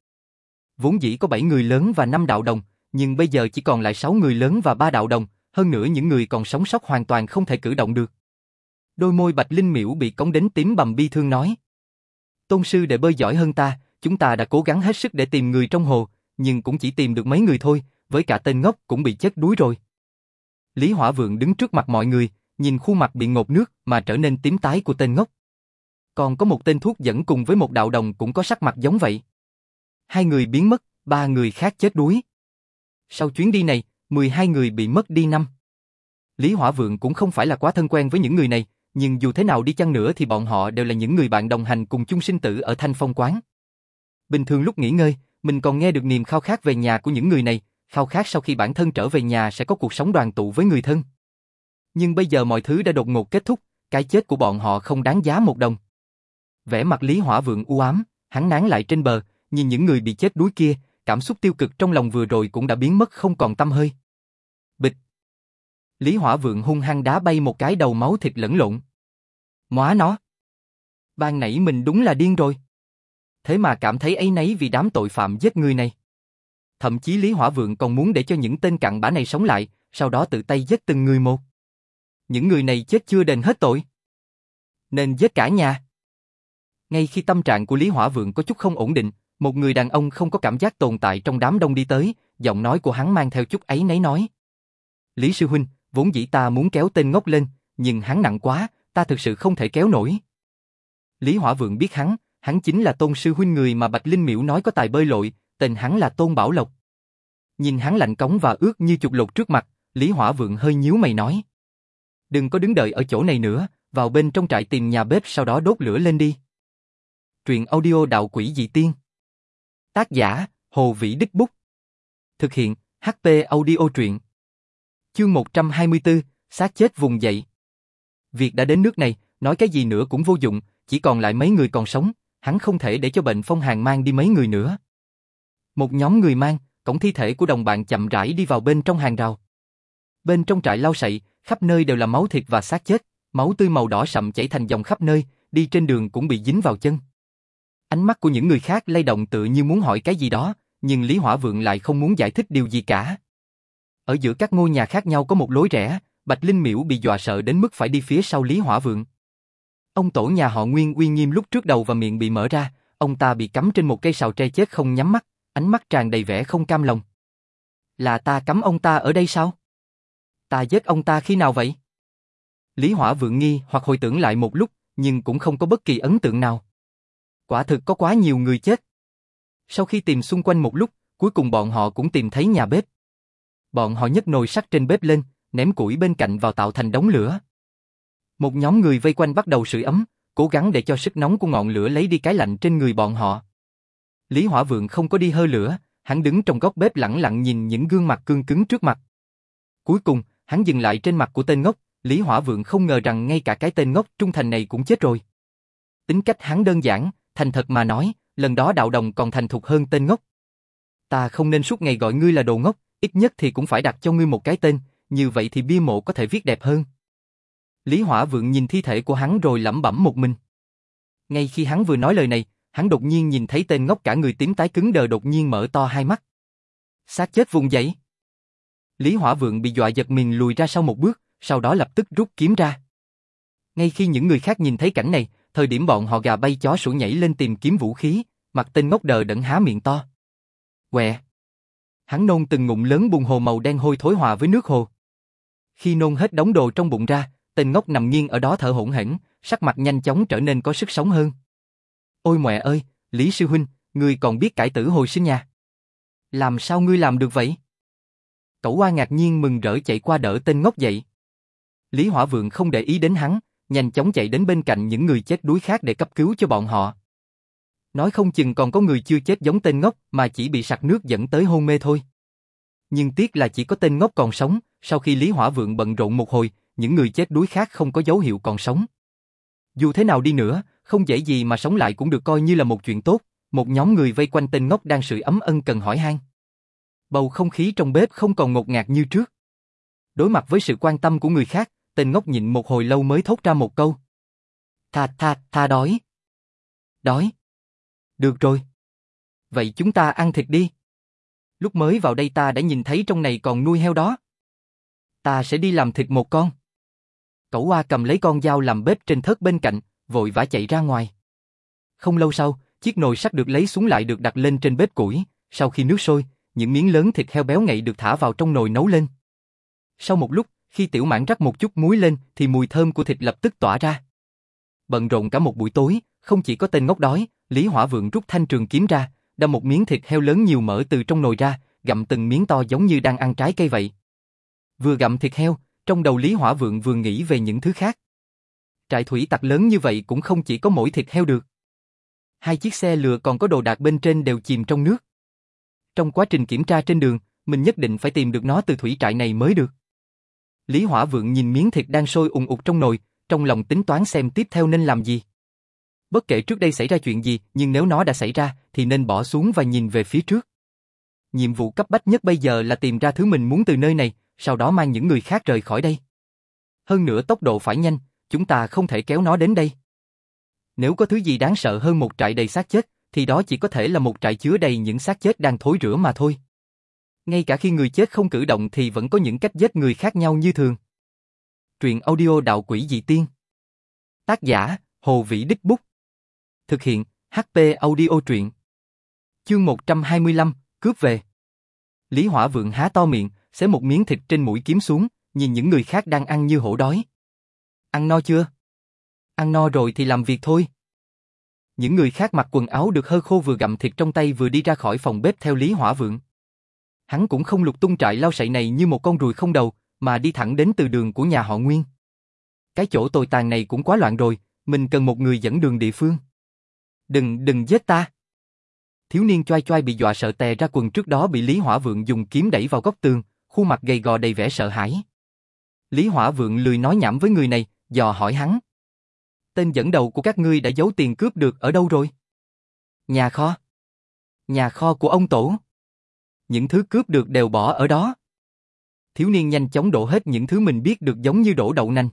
S1: Vốn dĩ có bảy người lớn và năm đạo đồng, nhưng bây giờ chỉ còn lại sáu người lớn và ba đạo đồng, hơn nữa những người còn sống sót hoàn toàn không thể cử động được. Đôi môi Bạch Linh Miễu bị cống đến tím bầm bi thương nói. Tôn sư đệ bơi giỏi hơn ta, chúng ta đã cố gắng hết sức để tìm người trong hồ, nhưng cũng chỉ tìm được mấy người thôi, với cả tên ngốc cũng bị chết đuối rồi. Lý Hỏa Vượng đứng trước mặt mọi người, nhìn khuôn mặt bị ngộp nước mà trở nên tím tái của tên ngốc. Còn có một tên thuốc dẫn cùng với một đạo đồng cũng có sắc mặt giống vậy. Hai người biến mất, ba người khác chết đuối. Sau chuyến đi này, mười hai người bị mất đi năm. Lý Hỏa Vượng cũng không phải là quá thân quen với những người này, nhưng dù thế nào đi chăng nữa thì bọn họ đều là những người bạn đồng hành cùng chung sinh tử ở Thanh Phong quán. Bình thường lúc nghỉ ngơi, mình còn nghe được niềm khao khát về nhà của những người này, khao khát sau khi bản thân trở về nhà sẽ có cuộc sống đoàn tụ với người thân. Nhưng bây giờ mọi thứ đã đột ngột kết thúc, cái chết của bọn họ không đáng giá một đồng. Vẻ mặt Lý Hỏa Vượng u ám, hắn nán lại trên bờ, nhìn những người bị chết đuối kia, cảm xúc tiêu cực trong lòng vừa rồi cũng đã biến mất không còn tăm hơi. Bịch. Lý Hỏa Vượng hung hăng đá bay một cái đầu máu thịt lẫn lộn. Móa nó. Ban nãy mình đúng là điên rồi. Thế mà cảm thấy áy náy vì đám tội phạm giết người này. Thậm chí Lý Hỏa Vượng còn muốn để cho những tên cặn bã này sống lại, sau đó tự tay giết từng người một. Những người này chết chưa đền hết tội, nên giết cả nhà. Ngay khi tâm trạng của Lý Hỏa Vượng có chút không ổn định, một người đàn ông không có cảm giác tồn tại trong đám đông đi tới, giọng nói của hắn mang theo chút áy náy nói. Lý sư huynh, vốn dĩ ta muốn kéo tên ngốc lên, nhưng hắn nặng quá, ta thực sự không thể kéo nổi. Lý Hỏa Vượng biết hắn, hắn chính là Tôn sư huynh người mà Bạch Linh Miễu nói có tài bơi lội, tên hắn là Tôn Bảo Lộc. Nhìn hắn lạnh cống và ướt như chuột lột trước mặt, Lý Hỏa Vượng hơi nhíu mày nói. Đừng có đứng đợi ở chỗ này nữa, vào bên trong trại tìm nhà bếp sau đó đốt lửa lên đi. Truyện audio Đạo Quỷ Dị Tiên. Tác giả, Hồ Vĩ Đích Bút. Thực hiện, hát pê Audio Truyện. Chương một trăm hai mươi tư, xác chết vùng dậy. Việc đã đến nước này, nói cái gì nữa cũng vô dụng, chỉ còn lại mấy người còn sống, hắn không thể để cho bệnh phong hàn mang đi mấy người nữa. Một nhóm người mang, cổng thi thể của đồng bạn chậm rãi đi vào bên trong hàng rào. Bên trong trại lau sậy, khắp nơi đều là máu thịt và xác chết, máu tươi màu đỏ sậm chảy thành dòng khắp nơi, đi trên đường cũng bị dính vào chân. Ánh mắt của những người khác lay động tựa như muốn hỏi cái gì đó, nhưng Lý Hỏa Vượng lại không muốn giải thích điều gì cả. Ở giữa các ngôi nhà khác nhau có một lối rẽ, Bạch Linh Miễu bị dọa sợ đến mức phải đi phía sau Lý Hỏa Vượng. Ông tổ nhà họ Nguyên uy nghiêm lúc trước đầu và miệng bị mở ra, ông ta bị cắm trên một cây sào tre chết không nhắm mắt, ánh mắt tràn đầy vẻ không cam lòng. Là ta cắm ông ta ở đây sao? Ta giết ông ta khi nào vậy? Lý Hỏa Vượng nghi hoặc hồi tưởng lại một lúc, nhưng cũng không có bất kỳ ấn tượng nào. Quả thực có quá nhiều người chết. Sau khi tìm xung quanh một lúc, cuối cùng bọn họ cũng tìm thấy nhà bếp. Bọn họ nhấc nồi sắt trên bếp lên, ném củi bên cạnh vào tạo thành đống lửa. Một nhóm người vây quanh bắt đầu sưởi ấm, cố gắng để cho sức nóng của ngọn lửa lấy đi cái lạnh trên người bọn họ. Lý Hỏa Vượng không có đi hơ lửa, hắn đứng trong góc bếp lẳng lặng nhìn những gương mặt cương cứng trước mặt. Cuối cùng, hắn dừng lại trên mặt của tên ngốc. Lý Hỏa Vượng không ngờ rằng ngay cả cái tên ngốc trung thành này cũng chết rồi. Tính cách hắn đơn giản, thành thật mà nói, lần đó đạo đồng còn thành thục hơn tên ngốc. Ta không nên suốt ngày gọi ngươi là đồ ngốc, ít nhất thì cũng phải đặt cho ngươi một cái tên, như vậy thì bia mộ có thể viết đẹp hơn. Lý Hỏa Vượng nhìn thi thể của hắn rồi lẩm bẩm một mình. Ngay khi hắn vừa nói lời này, hắn đột nhiên nhìn thấy tên ngốc cả người tím tái cứng đờ đột nhiên mở to hai mắt. Xác chết vùng dậy. Lý Hỏa Vượng bị dọa giật mình lùi ra sau một bước, sau đó lập tức rút kiếm ra. Ngay khi những người khác nhìn thấy cảnh này, thời điểm bọn họ gà bay chó sủa nhảy lên tìm kiếm vũ khí, mặt tên ngốc đờ đẫn há miệng to. Quẹ. Hắn nôn từng ngụm lớn bùn hồ màu đen hôi thối hòa với nước hồ. Khi nôn hết đống đồ trong bụng ra, tên ngốc nằm nghiêng ở đó thở hổn hển, sắc mặt nhanh chóng trở nên có sức sống hơn. Ôi mẹ ơi, Lý sư huynh, ngươi còn biết cải tử hồi sinh nha? Làm sao ngươi làm được vậy? Cẩu Oa ngạc nhiên mừng rỡ chạy qua đỡ tên ngốc dậy. Lý Hỏa Vượng không để ý đến hắn, nhanh chóng chạy đến bên cạnh những người chết đuối khác để cấp cứu cho bọn họ. Nói không chừng còn có người chưa chết giống tên ngốc mà chỉ bị sặc nước dẫn tới hôn mê thôi. Nhưng tiếc là chỉ có tên ngốc còn sống, sau khi Lý Hỏa Vượng bận rộn một hồi, những người chết đuối khác không có dấu hiệu còn sống. Dù thế nào đi nữa, không dễ gì mà sống lại cũng được coi như là một chuyện tốt, một nhóm người vây quanh tên ngốc đang sưởi ấm ân cần hỏi han. Bầu không khí trong bếp không còn ngột ngạt như trước. Đối mặt với sự quan tâm của người khác, tên ngốc nhịn một hồi lâu mới thốt ra một câu. Tha tha tha đói. Đói. Được rồi. Vậy chúng ta ăn thịt đi. Lúc mới vào đây ta đã nhìn thấy trong này còn nuôi heo đó. Ta sẽ đi làm thịt một con. Cẩu Oa cầm lấy con dao làm bếp trên thớt bên cạnh, vội vã chạy ra ngoài. Không lâu sau, chiếc nồi sắt được lấy xuống lại được đặt lên trên bếp củi, sau khi nước sôi, những miếng lớn thịt heo béo ngậy được thả vào trong nồi nấu lên. Sau một lúc, khi Tiểu Mãn rắc một chút muối lên thì mùi thơm của thịt lập tức tỏa ra. Bận rộn cả một buổi tối, không chỉ có tên ngốc đói, Lý Hỏa Vượng rút thanh trường kiếm ra, đâm một miếng thịt heo lớn nhiều mỡ từ trong nồi ra, gặm từng miếng to giống như đang ăn trái cây vậy. Vừa gặm thịt heo, trong đầu Lý Hỏa Vượng vừa nghĩ về những thứ khác. Trại thủy tặc lớn như vậy cũng không chỉ có mỗi thịt heo được. Hai chiếc xe lừa còn có đồ đạc bên trên đều chìm trong nước. Trong quá trình kiểm tra trên đường, mình nhất định phải tìm được nó từ thủy trại này mới được. Lý Hỏa Vượng nhìn miếng thịt đang sôi ùn ụt trong nồi, trong lòng tính toán xem tiếp theo nên làm gì. Bất kể trước đây xảy ra chuyện gì, nhưng nếu nó đã xảy ra, thì nên bỏ xuống và nhìn về phía trước. Nhiệm vụ cấp bách nhất bây giờ là tìm ra thứ mình muốn từ nơi này, sau đó mang những người khác rời khỏi đây. Hơn nữa tốc độ phải nhanh, chúng ta không thể kéo nó đến đây. Nếu có thứ gì đáng sợ hơn một trại đầy xác chết, thì đó chỉ có thể là một trại chứa đầy những xác chết đang thối rữa mà thôi. Ngay cả khi người chết không cử động thì vẫn có những cách giết người khác nhau như thường. Truyện audio Đạo Quỷ Dị Tiên. Tác giả, Hồ Vĩ Đích Bút. Thực hiện, hát pê Audio Truyện. Chương một trăm hai mươi lăm, cướp về. Lý Hỏa Vượng há to miệng, xé một miếng thịt trên mũi kiếm xuống, nhìn những người khác đang ăn như hổ đói. Ăn no chưa? Ăn no rồi thì làm việc thôi. Những người khác mặc quần áo được hơ khô vừa gặm thịt trong tay vừa đi ra khỏi phòng bếp theo Lý Hỏa Vượng. Hắn cũng không lục tung trại lao sậy này như một con ruồi không đầu, mà đi thẳng đến từ đường của nhà họ Nguyên. Cái chỗ tồi tàn này cũng quá loạn rồi, mình cần một người dẫn đường địa phương. Đừng, đừng giết ta. Thiếu niên choai choai bị dọa sợ tè ra quần trước đó bị Lý Hỏa Vượng dùng kiếm đẩy vào góc tường, khuôn mặt gầy gò đầy vẻ sợ hãi. Lý Hỏa Vượng lười nói nhảm với người này, dò hỏi hắn. Tên dẫn đầu của các ngươi đã giấu tiền cướp được ở đâu rồi? Nhà kho. Nhà kho của ông tổ. Những thứ cướp được đều bỏ ở đó. Thiếu niên nhanh chóng đổ hết những thứ mình biết được giống như đổ đậu nành.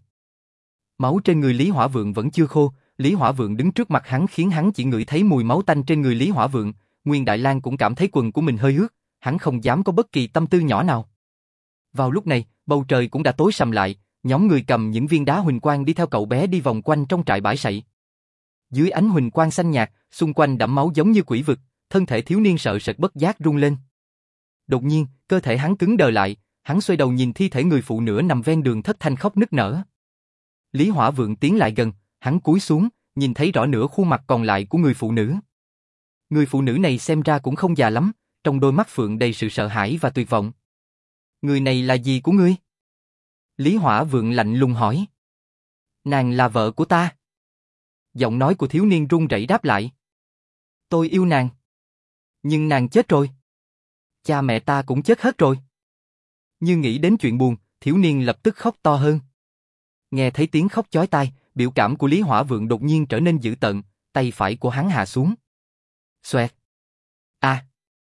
S1: Máu trên người Lý Hỏa Vượng vẫn chưa khô, Lý Hỏa Vượng đứng trước mặt hắn khiến hắn chỉ ngửi thấy mùi máu tanh trên người Lý Hỏa Vượng, Nguyên Đại Lang cũng cảm thấy quần của mình hơi ướt, hắn không dám có bất kỳ tâm tư nhỏ nào. Vào lúc này, bầu trời cũng đã tối sầm lại, nhóm người cầm những viên đá huỳnh quang đi theo cậu bé đi vòng quanh trong trại bãi sậy. Dưới ánh huỳnh quang xanh nhạt, xung quanh đẫm máu giống như quỷ vực, thân thể thiếu niên sợ sệt bất giác rung lên. Đột nhiên, cơ thể hắn cứng đờ lại, hắn xoay đầu nhìn thi thể người phụ nữ nằm ven đường thất thanh khóc nức nở. Lý Hỏa Vượng tiến lại gần, hắn cúi xuống, nhìn thấy rõ nửa khuôn mặt còn lại của người phụ nữ. Người phụ nữ này xem ra cũng không già lắm, trong đôi mắt phượng đầy sự sợ hãi và tuyệt vọng. Người này là gì của ngươi? Lý Hỏa Vượng lạnh lùng hỏi. Nàng là vợ của ta. Giọng nói của thiếu niên run rẩy đáp lại. Tôi yêu nàng. Nhưng nàng chết rồi. Cha mẹ ta cũng chết hết rồi. Như nghĩ đến chuyện buồn, thiếu niên lập tức khóc to hơn. Nghe thấy tiếng khóc chói tai, biểu cảm của Lý Hỏa Vượng đột nhiên trở nên dữ tợn, tay phải của hắn hạ xuống. Xoẹt. À.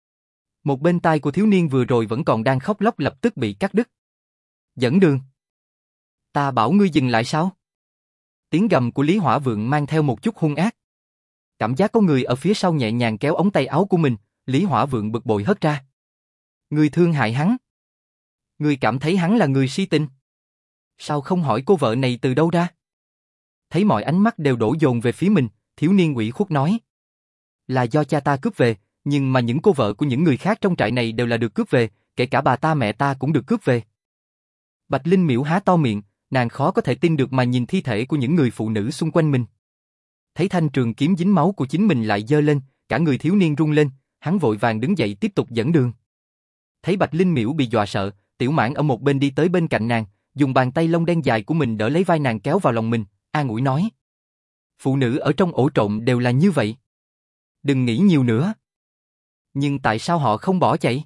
S1: Một bên tai của thiếu niên vừa rồi vẫn còn đang khóc lóc lập tức bị cắt đứt. Dẫn đường. Ta bảo ngươi dừng lại sao? Tiếng gầm của Lý Hỏa Vượng mang theo một chút hung ác. Cảm giác có người ở phía sau nhẹ nhàng kéo ống tay áo của mình, Lý Hỏa Vượng bực bội hất ra. Ngươi thương hại hắn. Ngươi cảm thấy hắn là người si tình. Sao không hỏi cô vợ này từ đâu ra? Thấy mọi ánh mắt đều đổ dồn về phía mình, thiếu niên ủy khuất nói. Là do cha ta cướp về, nhưng mà những cô vợ của những người khác trong trại này đều là được cướp về, kể cả bà ta mẹ ta cũng được cướp về. Bạch Linh Miễu há to miệng, nàng khó có thể tin được mà nhìn thi thể của những người phụ nữ xung quanh mình. Thấy thanh trường kiếm dính máu của chính mình lại giơ lên, cả người thiếu niên run lên, hắn vội vàng đứng dậy tiếp tục dẫn đường. Thấy Bạch Linh Miễu bị dọa sợ, Tiểu Mãn ở một bên đi tới bên cạnh nàng, dùng bàn tay lông đen dài của mình đỡ lấy vai nàng kéo vào lòng mình, an ủi nói. Phụ nữ ở trong ổ trộm đều là như vậy. Đừng nghĩ nhiều nữa. Nhưng tại sao họ không bỏ chạy?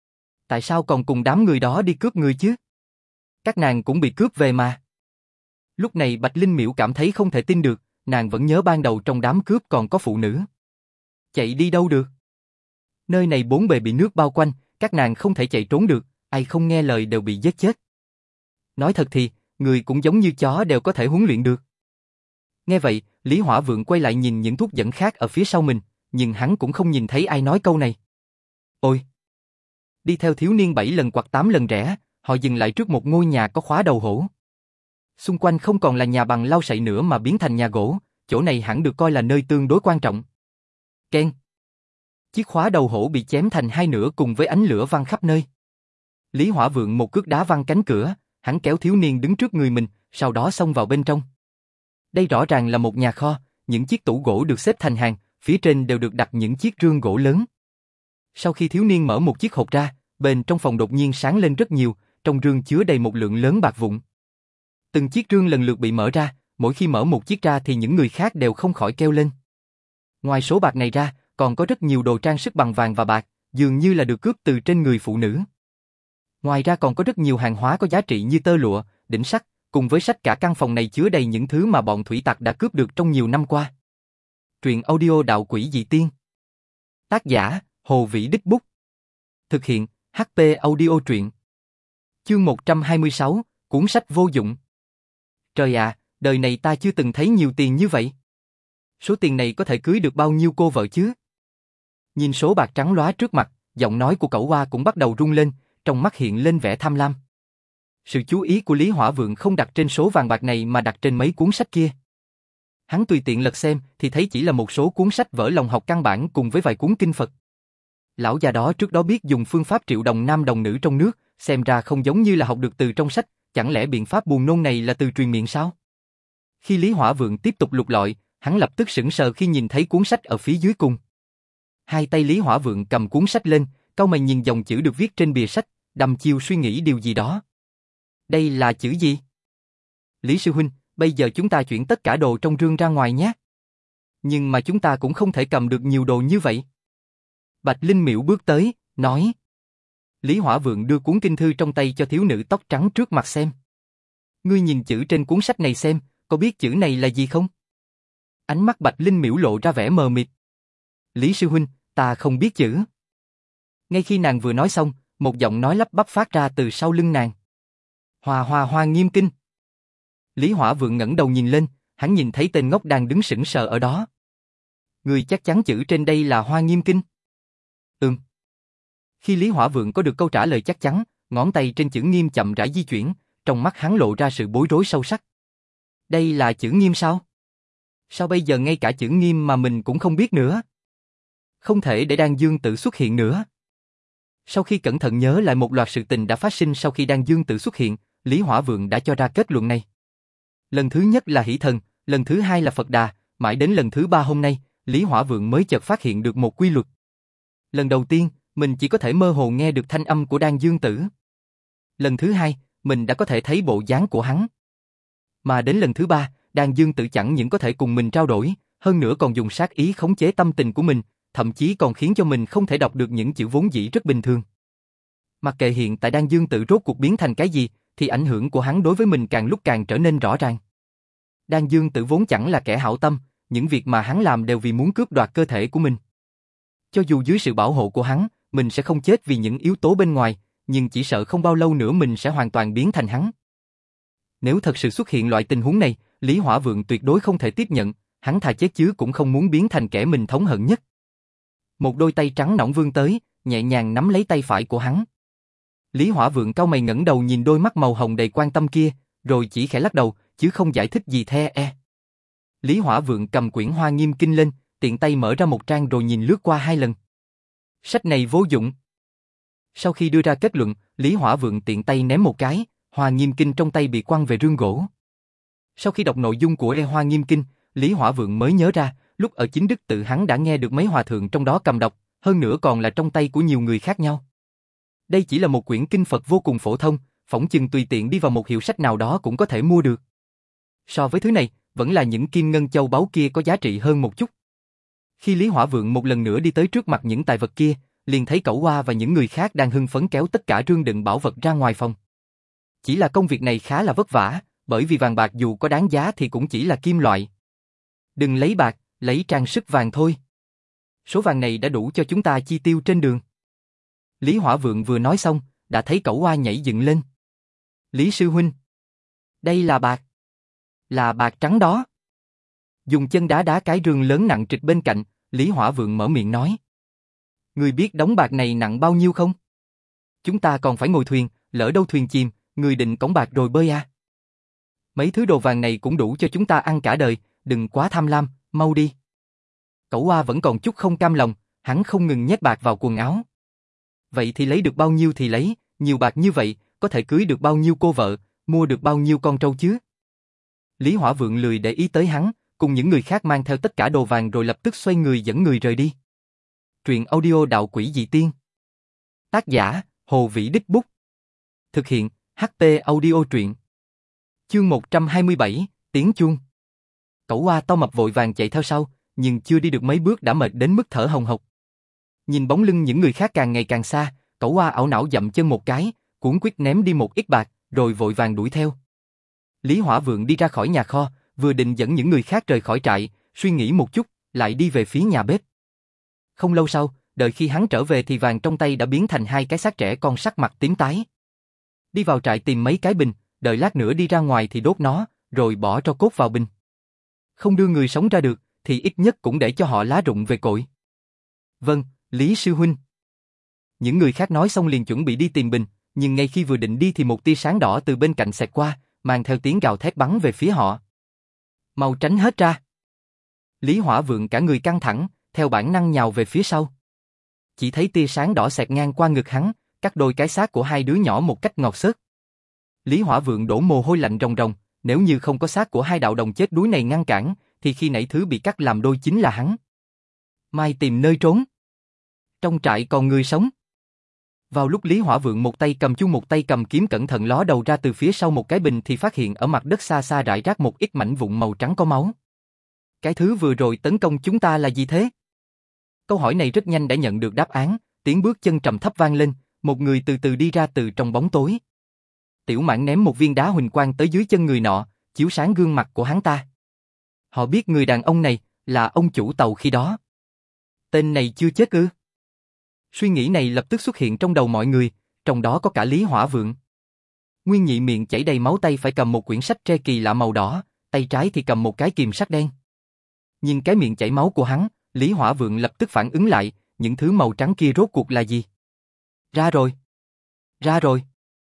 S1: Tại sao còn cùng đám người đó đi cướp người chứ? Các nàng cũng bị cướp về mà. Lúc này Bạch Linh Miễu cảm thấy không thể tin được, nàng vẫn nhớ ban đầu trong đám cướp còn có phụ nữ. Chạy đi đâu được? Nơi này bốn bề bị nước bao quanh, các nàng không thể chạy trốn được, ai không nghe lời đều bị giết chết. Nói thật thì, người cũng giống như chó đều có thể huấn luyện được. Nghe vậy, Lý Hỏa Vượng quay lại nhìn những thuốc dẫn khác ở phía sau mình, nhưng hắn cũng không nhìn thấy ai nói câu này. Ôi! Đi theo thiếu niên bảy lần quặt tám lần rẽ, họ dừng lại trước một ngôi nhà có khóa đầu hổ. Xung quanh không còn là nhà bằng lau sậy nữa mà biến thành nhà gỗ, chỗ này hẳn được coi là nơi tương đối quan trọng. Keng! Chiếc khóa đầu hổ bị chém thành hai nửa cùng với ánh lửa văng khắp nơi. Lý Hỏa Vượng một cước đá văng cánh cửa, hắn kéo thiếu niên đứng trước người mình, sau đó xông vào bên trong. Đây rõ ràng là một nhà kho, những chiếc tủ gỗ được xếp thành hàng, phía trên đều được đặt những chiếc rương gỗ lớn. Sau khi thiếu niên mở một chiếc hộp ra, bên trong phòng đột nhiên sáng lên rất nhiều, trong rương chứa đầy một lượng lớn bạc vụn. Từng chiếc rương lần lượt bị mở ra, mỗi khi mở một chiếc ra thì những người khác đều không khỏi kêu lên. Ngoài số bạc này ra, còn có rất nhiều đồ trang sức bằng vàng và bạc, dường như là được cướp từ trên người phụ nữ. Ngoài ra còn có rất nhiều hàng hóa có giá trị như tơ lụa, đỉnh sắt, cùng với sách cả căn phòng này chứa đầy những thứ mà bọn thủy tặc đã cướp được trong nhiều năm qua. Truyện audio Đạo Quỷ Dị Tiên. Tác giả, Hồ Vĩ Đích Bút. Thực hiện, hát pê Audio Truyện. Chương một trăm hai mươi sáu, cuốn sách vô dụng. Trời ạ, đời này ta chưa từng thấy nhiều tiền như vậy. Số tiền này có thể cưới được bao nhiêu cô vợ chứ? Nhìn số bạc trắng lóa trước mặt, giọng nói của Cẩu Hoa cũng bắt đầu rung lên, trong mắt hiện lên vẻ tham lam. Sự chú ý của Lý Hỏa Vượng không đặt trên số vàng bạc này mà đặt trên mấy cuốn sách kia. Hắn tùy tiện lật xem thì thấy chỉ là một số cuốn sách vỡ lòng học căn bản cùng với vài cuốn kinh Phật. Lão già đó trước đó biết dùng phương pháp triệu đồng nam đồng nữ trong nước, xem ra không giống như là học được từ trong sách, chẳng lẽ biện pháp buồn nôn này là từ truyền miệng sao? Khi Lý Hỏa Vượng tiếp tục lục lọi, hắn lập tức sững sờ khi nhìn thấy cuốn sách ở phía dưới cùng. Hai tay Lý Hỏa Vượng cầm cuốn sách lên, cau mày nhìn dòng chữ được viết trên bìa sách, đăm chiêu suy nghĩ điều gì đó. Đây là chữ gì? Lý sư huynh, bây giờ chúng ta chuyển tất cả đồ trong rương ra ngoài nhé. Nhưng mà chúng ta cũng không thể cầm được nhiều đồ như vậy. Bạch Linh Miễu bước tới, nói. Lý Hỏa Vượng đưa cuốn kinh thư trong tay cho thiếu nữ tóc trắng trước mặt xem. Ngươi nhìn chữ trên cuốn sách này xem, có biết chữ này là gì không? Ánh mắt Bạch Linh Miễu lộ ra vẻ mờ mịt. Lý sư huynh, ta không biết chữ. Ngay khi nàng vừa nói xong, một giọng nói lắp bắp phát ra từ sau lưng nàng. Hoa Hoa Hoa Nghiêm Kinh. Lý Hỏa Vượng ngẩng đầu nhìn lên, hắn nhìn thấy tên ngốc đang đứng sững sờ ở đó. Ngươi chắc chắn chữ trên đây là Hoa Nghiêm Kinh? Ừm. Khi Lý Hỏa Vượng có được câu trả lời chắc chắn, ngón tay trên chữ Nghiêm chậm rãi di chuyển, trong mắt hắn lộ ra sự bối rối sâu sắc. Đây là chữ Nghiêm sao? Sao bây giờ ngay cả chữ Nghiêm mà mình cũng không biết nữa? Không thể để Đan Dương Tử xuất hiện nữa. Sau khi cẩn thận nhớ lại một loạt sự tình đã phát sinh sau khi Đan Dương Tử xuất hiện, Lý Hỏa Vượng đã cho ra kết luận này. Lần thứ nhất là Hỷ Thần, lần thứ hai là Phật Đà, mãi đến lần thứ ba hôm nay, Lý Hỏa Vượng mới chợt phát hiện được một quy luật. Lần đầu tiên, mình chỉ có thể mơ hồ nghe được thanh âm của Đan Dương Tử. Lần thứ hai, mình đã có thể thấy bộ dáng của hắn. Mà đến lần thứ ba, Đan Dương Tử chẳng những có thể cùng mình trao đổi, hơn nữa còn dùng sát ý khống chế tâm tình của mình, thậm chí còn khiến cho mình không thể đọc được những chữ vốn dĩ rất bình thường. Mặc kệ hiện tại Đan Dương Tử rốt cuộc biến thành cái gì, thì ảnh hưởng của hắn đối với mình càng lúc càng trở nên rõ ràng. Đan Dương Tử vốn chẳng là kẻ hảo tâm, những việc mà hắn làm đều vì muốn cướp đoạt cơ thể của mình. Cho dù dưới sự bảo hộ của hắn, mình sẽ không chết vì những yếu tố bên ngoài, nhưng chỉ sợ không bao lâu nữa mình sẽ hoàn toàn biến thành hắn. Nếu thật sự xuất hiện loại tình huống này, Lý Hỏa Vượng tuyệt đối không thể tiếp nhận, hắn thà chết chứ cũng không muốn biến thành kẻ mình thống hận nhất. Một đôi tay trắng nõn vươn tới, nhẹ nhàng nắm lấy tay phải của hắn. Lý Hỏa Vượng cau mày ngẩng đầu nhìn đôi mắt màu hồng đầy quan tâm kia, rồi chỉ khẽ lắc đầu, chứ không giải thích gì the e. Lý Hỏa Vượng cầm quyển Hoa Nghiêm Kinh lên, tiện tay mở ra một trang rồi nhìn lướt qua hai lần. Sách này vô dụng. Sau khi đưa ra kết luận, Lý Hỏa Vượng tiện tay ném một cái, Hoa Nghiêm Kinh trong tay bị quăng về rương gỗ. Sau khi đọc nội dung của e Hoa Nghiêm Kinh, Lý Hỏa Vượng mới nhớ ra, lúc ở Chính Đức Tự hắn đã nghe được mấy hòa thượng trong đó cầm đọc, hơn nữa còn là trong tay của nhiều người khác nhau. Đây chỉ là một quyển kinh Phật vô cùng phổ thông, phỏng chừng tùy tiện đi vào một hiệu sách nào đó cũng có thể mua được. So với thứ này, vẫn là những kim ngân châu báu kia có giá trị hơn một chút. Khi Lý Hỏa Vượng một lần nữa đi tới trước mặt những tài vật kia, liền thấy Cẩu Hoa và những người khác đang hưng phấn kéo tất cả rương đựng bảo vật ra ngoài phòng. Chỉ là công việc này khá là vất vả, bởi vì vàng bạc dù có đáng giá thì cũng chỉ là kim loại. Đừng lấy bạc, lấy trang sức vàng thôi. Số vàng này đã đủ cho chúng ta chi tiêu trên đường. Lý Hỏa Vượng vừa nói xong, đã thấy Cẩu Hoa nhảy dựng lên. Lý sư huynh, đây là bạc. Là bạc trắng đó. Dùng chân đá đá cái rương lớn nặng trịch bên cạnh, Lý Hỏa Vượng mở miệng nói. Ngươi biết đống bạc này nặng bao nhiêu không? Chúng ta còn phải ngồi thuyền, lỡ đâu thuyền chìm, ngươi định cõng bạc rồi bơi à? Mấy thứ đồ vàng này cũng đủ cho chúng ta ăn cả đời, đừng quá tham lam, mau đi. Cẩu Hoa vẫn còn chút không cam lòng, hắn không ngừng nhét bạc vào quần áo. Vậy thì lấy được bao nhiêu thì lấy, nhiều bạc như vậy, có thể cưới được bao nhiêu cô vợ, mua được bao nhiêu con trâu chứ? Lý Hỏa Vượng lười để ý tới hắn, cùng những người khác mang theo tất cả đồ vàng rồi lập tức xoay người dẫn người rời đi. Truyện audio Đạo Quỷ Dị Tiên. Tác giả, Hồ Vĩ Đích Bút. Thực hiện, hát pê Audio Truyện. Chương một trăm hai mươi bảy, Tiếng Chuông. Cẩu Hoa to mập vội vàng chạy theo sau, nhưng chưa đi được mấy bước đã mệt đến mức thở hồng hộc. Nhìn bóng lưng những người khác càng ngày càng xa, Cẩu Hoa ảo não dậm chân một cái, cuống quýt ném đi một ít bạc, rồi vội vàng đuổi theo. Lý Hỏa Vượng đi ra khỏi nhà kho, vừa định dẫn những người khác rời khỏi trại, suy nghĩ một chút, lại đi về phía nhà bếp. Không lâu sau, đợi khi hắn trở về thì vàng trong tay đã biến thành hai cái xác trẻ con sắc mặt tím tái. Đi vào trại tìm mấy cái bình, đợi lát nữa đi ra ngoài thì đốt nó, rồi bỏ tro cốt vào bình. Không đưa người sống ra được, thì ít nhất cũng để cho họ lá rụng về cội. Vâng, Lý sư huynh. Những người khác nói xong liền chuẩn bị đi tìm bình, nhưng ngay khi vừa định đi thì một tia sáng đỏ từ bên cạnh xẹt qua, mang theo tiếng gào thét bắn về phía họ. Mau tránh hết ra. Lý Hỏa Vượng cả người căng thẳng, theo bản năng nhào về phía sau. Chỉ thấy tia sáng đỏ xẹt ngang qua ngực hắn, cắt đôi cái xác của hai đứa nhỏ một cách ngọt xớt. Lý Hỏa Vượng đổ mồ hôi lạnh ròng ròng, nếu như không có xác của hai đạo đồng chết đuối này ngăn cản, thì khi nãy thứ bị cắt làm đôi chính là hắn. Mai tìm nơi trốn. Trong trại còn người sống. Vào lúc Lý Hỏa Vượng một tay cầm chuông một tay cầm kiếm cẩn thận ló đầu ra từ phía sau một cái bình thì phát hiện ở mặt đất xa xa rải rác một ít mảnh vụn màu trắng có máu. Cái thứ vừa rồi tấn công chúng ta là gì thế? Câu hỏi này rất nhanh đã nhận được đáp án, tiếng bước chân trầm thấp vang lên, một người từ từ đi ra từ trong bóng tối. Tiểu Mãng ném một viên đá huỳnh quang tới dưới chân người nọ, chiếu sáng gương mặt của hắn ta. Họ biết người đàn ông này là ông chủ tàu khi đó. Tên này chưa chết ư? Suy nghĩ này lập tức xuất hiện trong đầu mọi người, trong đó có cả Lý Hỏa Vượng. Nguyên Nhị miệng chảy đầy máu tay phải cầm một quyển sách tre kỳ lạ màu đỏ, tay trái thì cầm một cái kìm sắt đen. Nhìn cái miệng chảy máu của hắn, Lý Hỏa Vượng lập tức phản ứng lại, những thứ màu trắng kia rốt cuộc là gì? Ra rồi! Ra rồi!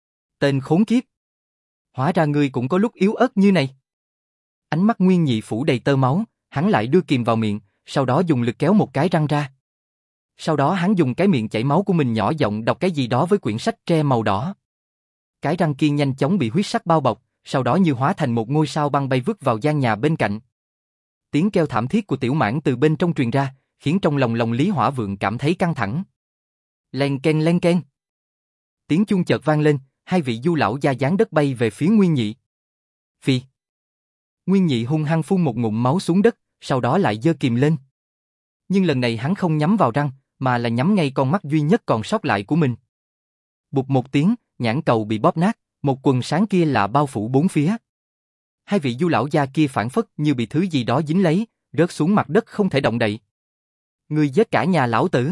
S1: Tên khốn kiếp! Hóa ra ngươi cũng có lúc yếu ớt như này. Ánh mắt Nguyên Nhị phủ đầy tơ máu, hắn lại đưa kìm vào miệng, sau đó dùng lực kéo một cái răng ra. Sau đó hắn dùng cái miệng chảy máu của mình nhỏ giọng đọc cái gì đó với quyển sách tre màu đỏ. Cái răng kia nhanh chóng bị huyết sắc bao bọc, sau đó như hóa thành một ngôi sao băng bay vứt vào gian nhà bên cạnh. Tiếng kêu thảm thiết của Tiểu Mãng từ bên trong truyền ra, khiến trong lòng lòng Lý Hỏa Vượng cảm thấy căng thẳng. Len ken len ken. Tiếng chuông chợt vang lên, hai vị du lão gia giáng đất bay về phía Nguyên Nhị. Phi. Nguyên Nhị hung hăng phun một ngụm máu xuống đất, sau đó lại giơ kìm lên. Nhưng lần này hắn không nhắm vào răng, mà là nhắm ngay con mắt duy nhất còn sót lại của mình. Bụp một tiếng, nhãn cầu bị bóp nát, một quần sáng kia lạ bao phủ bốn phía. Hai vị du lão gia kia phản phất như bị thứ gì đó dính lấy, rớt xuống mặt đất không thể động đậy. Ngươi giết cả nhà lão tử.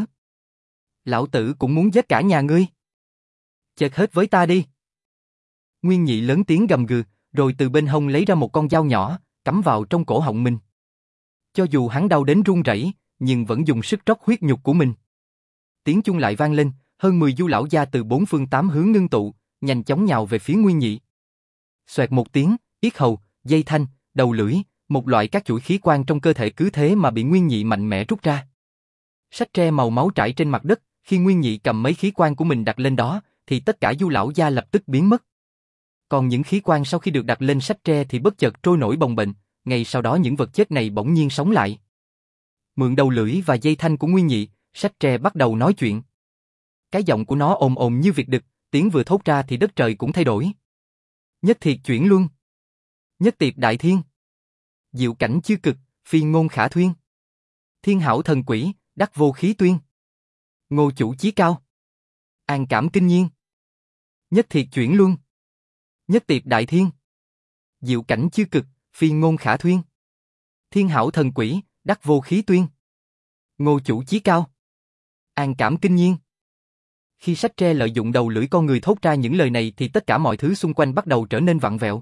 S1: Lão tử cũng muốn giết cả nhà ngươi. Chợt hết với ta đi. Nguyên Nhị lớn tiếng gầm gừ, rồi từ bên hông lấy ra một con dao nhỏ, cắm vào trong cổ họng mình. Cho dù hắn đau đến run rẩy, nhưng vẫn dùng sức trót huyết nhục của mình. Tiếng chuông lại vang lên, hơn mười du lão gia từ bốn phương tám hướng ngưng tụ, nhanh chóng nhào về phía Nguyên Nhị. Xoẹt một tiếng, yết hầu, dây thanh, đầu lưỡi, một loại các chuỗi khí quan trong cơ thể cứ thế mà bị Nguyên Nhị mạnh mẽ rút ra. Sách tre màu máu trải trên mặt đất, khi Nguyên Nhị cầm mấy khí quan của mình đặt lên đó, thì tất cả du lão gia lập tức biến mất. Còn những khí quan sau khi được đặt lên sách tre thì bất chợt trôi nổi bồng bềnh, ngay sau đó những vật chết này bỗng nhiên sống lại. Mượn đầu lưỡi và dây thanh của Nguyên Nhị, sách tre bắt đầu nói chuyện. Cái giọng của nó ồm ồm như việt đực, tiếng vừa thốt ra thì đất trời cũng thay đổi. Nhất thiệt chuyển luân. Nhất tiệp đại thiên. Diệu cảnh chư cực, phi ngôn khả thuyên. Thiên hảo thần quỷ, đắc vô khí tuyên. Ngô chủ chí cao. An cảm kinh nhiên. Nhất thiệt chuyển luân. Nhất tiệp đại thiên. Diệu cảnh chư cực, phi ngôn khả thuyên. Thiên hảo thần quỷ, đắc vô khí tuyên. Ngô chủ chí cao. An cảm kinh nhiên. Khi sách tre lợi dụng đầu lưỡi con người thốt ra những lời này thì tất cả mọi thứ xung quanh bắt đầu trở nên vặn vẹo.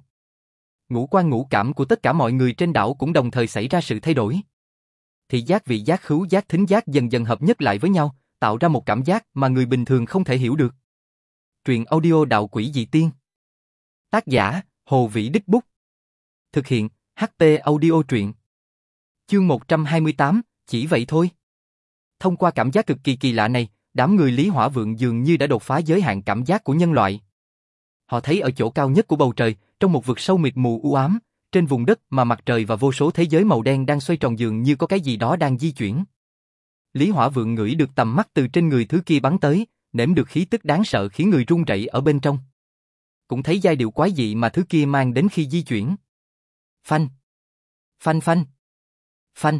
S1: Ngũ quan ngũ cảm của tất cả mọi người trên đảo cũng đồng thời xảy ra sự thay đổi. Thị giác, vị giác, khứu giác, thính giác dần dần hợp nhất lại với nhau, tạo ra một cảm giác mà người bình thường không thể hiểu được. Truyện audio Đạo Quỷ Dị Tiên. Tác giả, Hồ Vĩ Đích Bút. Thực hiện, hát pê Audio Truyện. Chương một trăm hai mươi tám, chỉ vậy thôi. Thông qua cảm giác cực kỳ kỳ lạ này, đám người Lý Hỏa Vượng dường như đã đột phá giới hạn cảm giác của nhân loại. Họ thấy ở chỗ cao nhất của bầu trời, trong một vực sâu mịt mù u ám, trên vùng đất mà mặt trời và vô số thế giới màu đen đang xoay tròn dường như có cái gì đó đang di chuyển. Lý Hỏa Vượng ngửi được tầm mắt từ trên người thứ kia bắn tới, nếm được khí tức đáng sợ khiến người run rẩy ở bên trong. Cũng thấy giai điệu quái dị mà thứ kia mang đến khi di chuyển. Phanh, phanh phanh, phanh.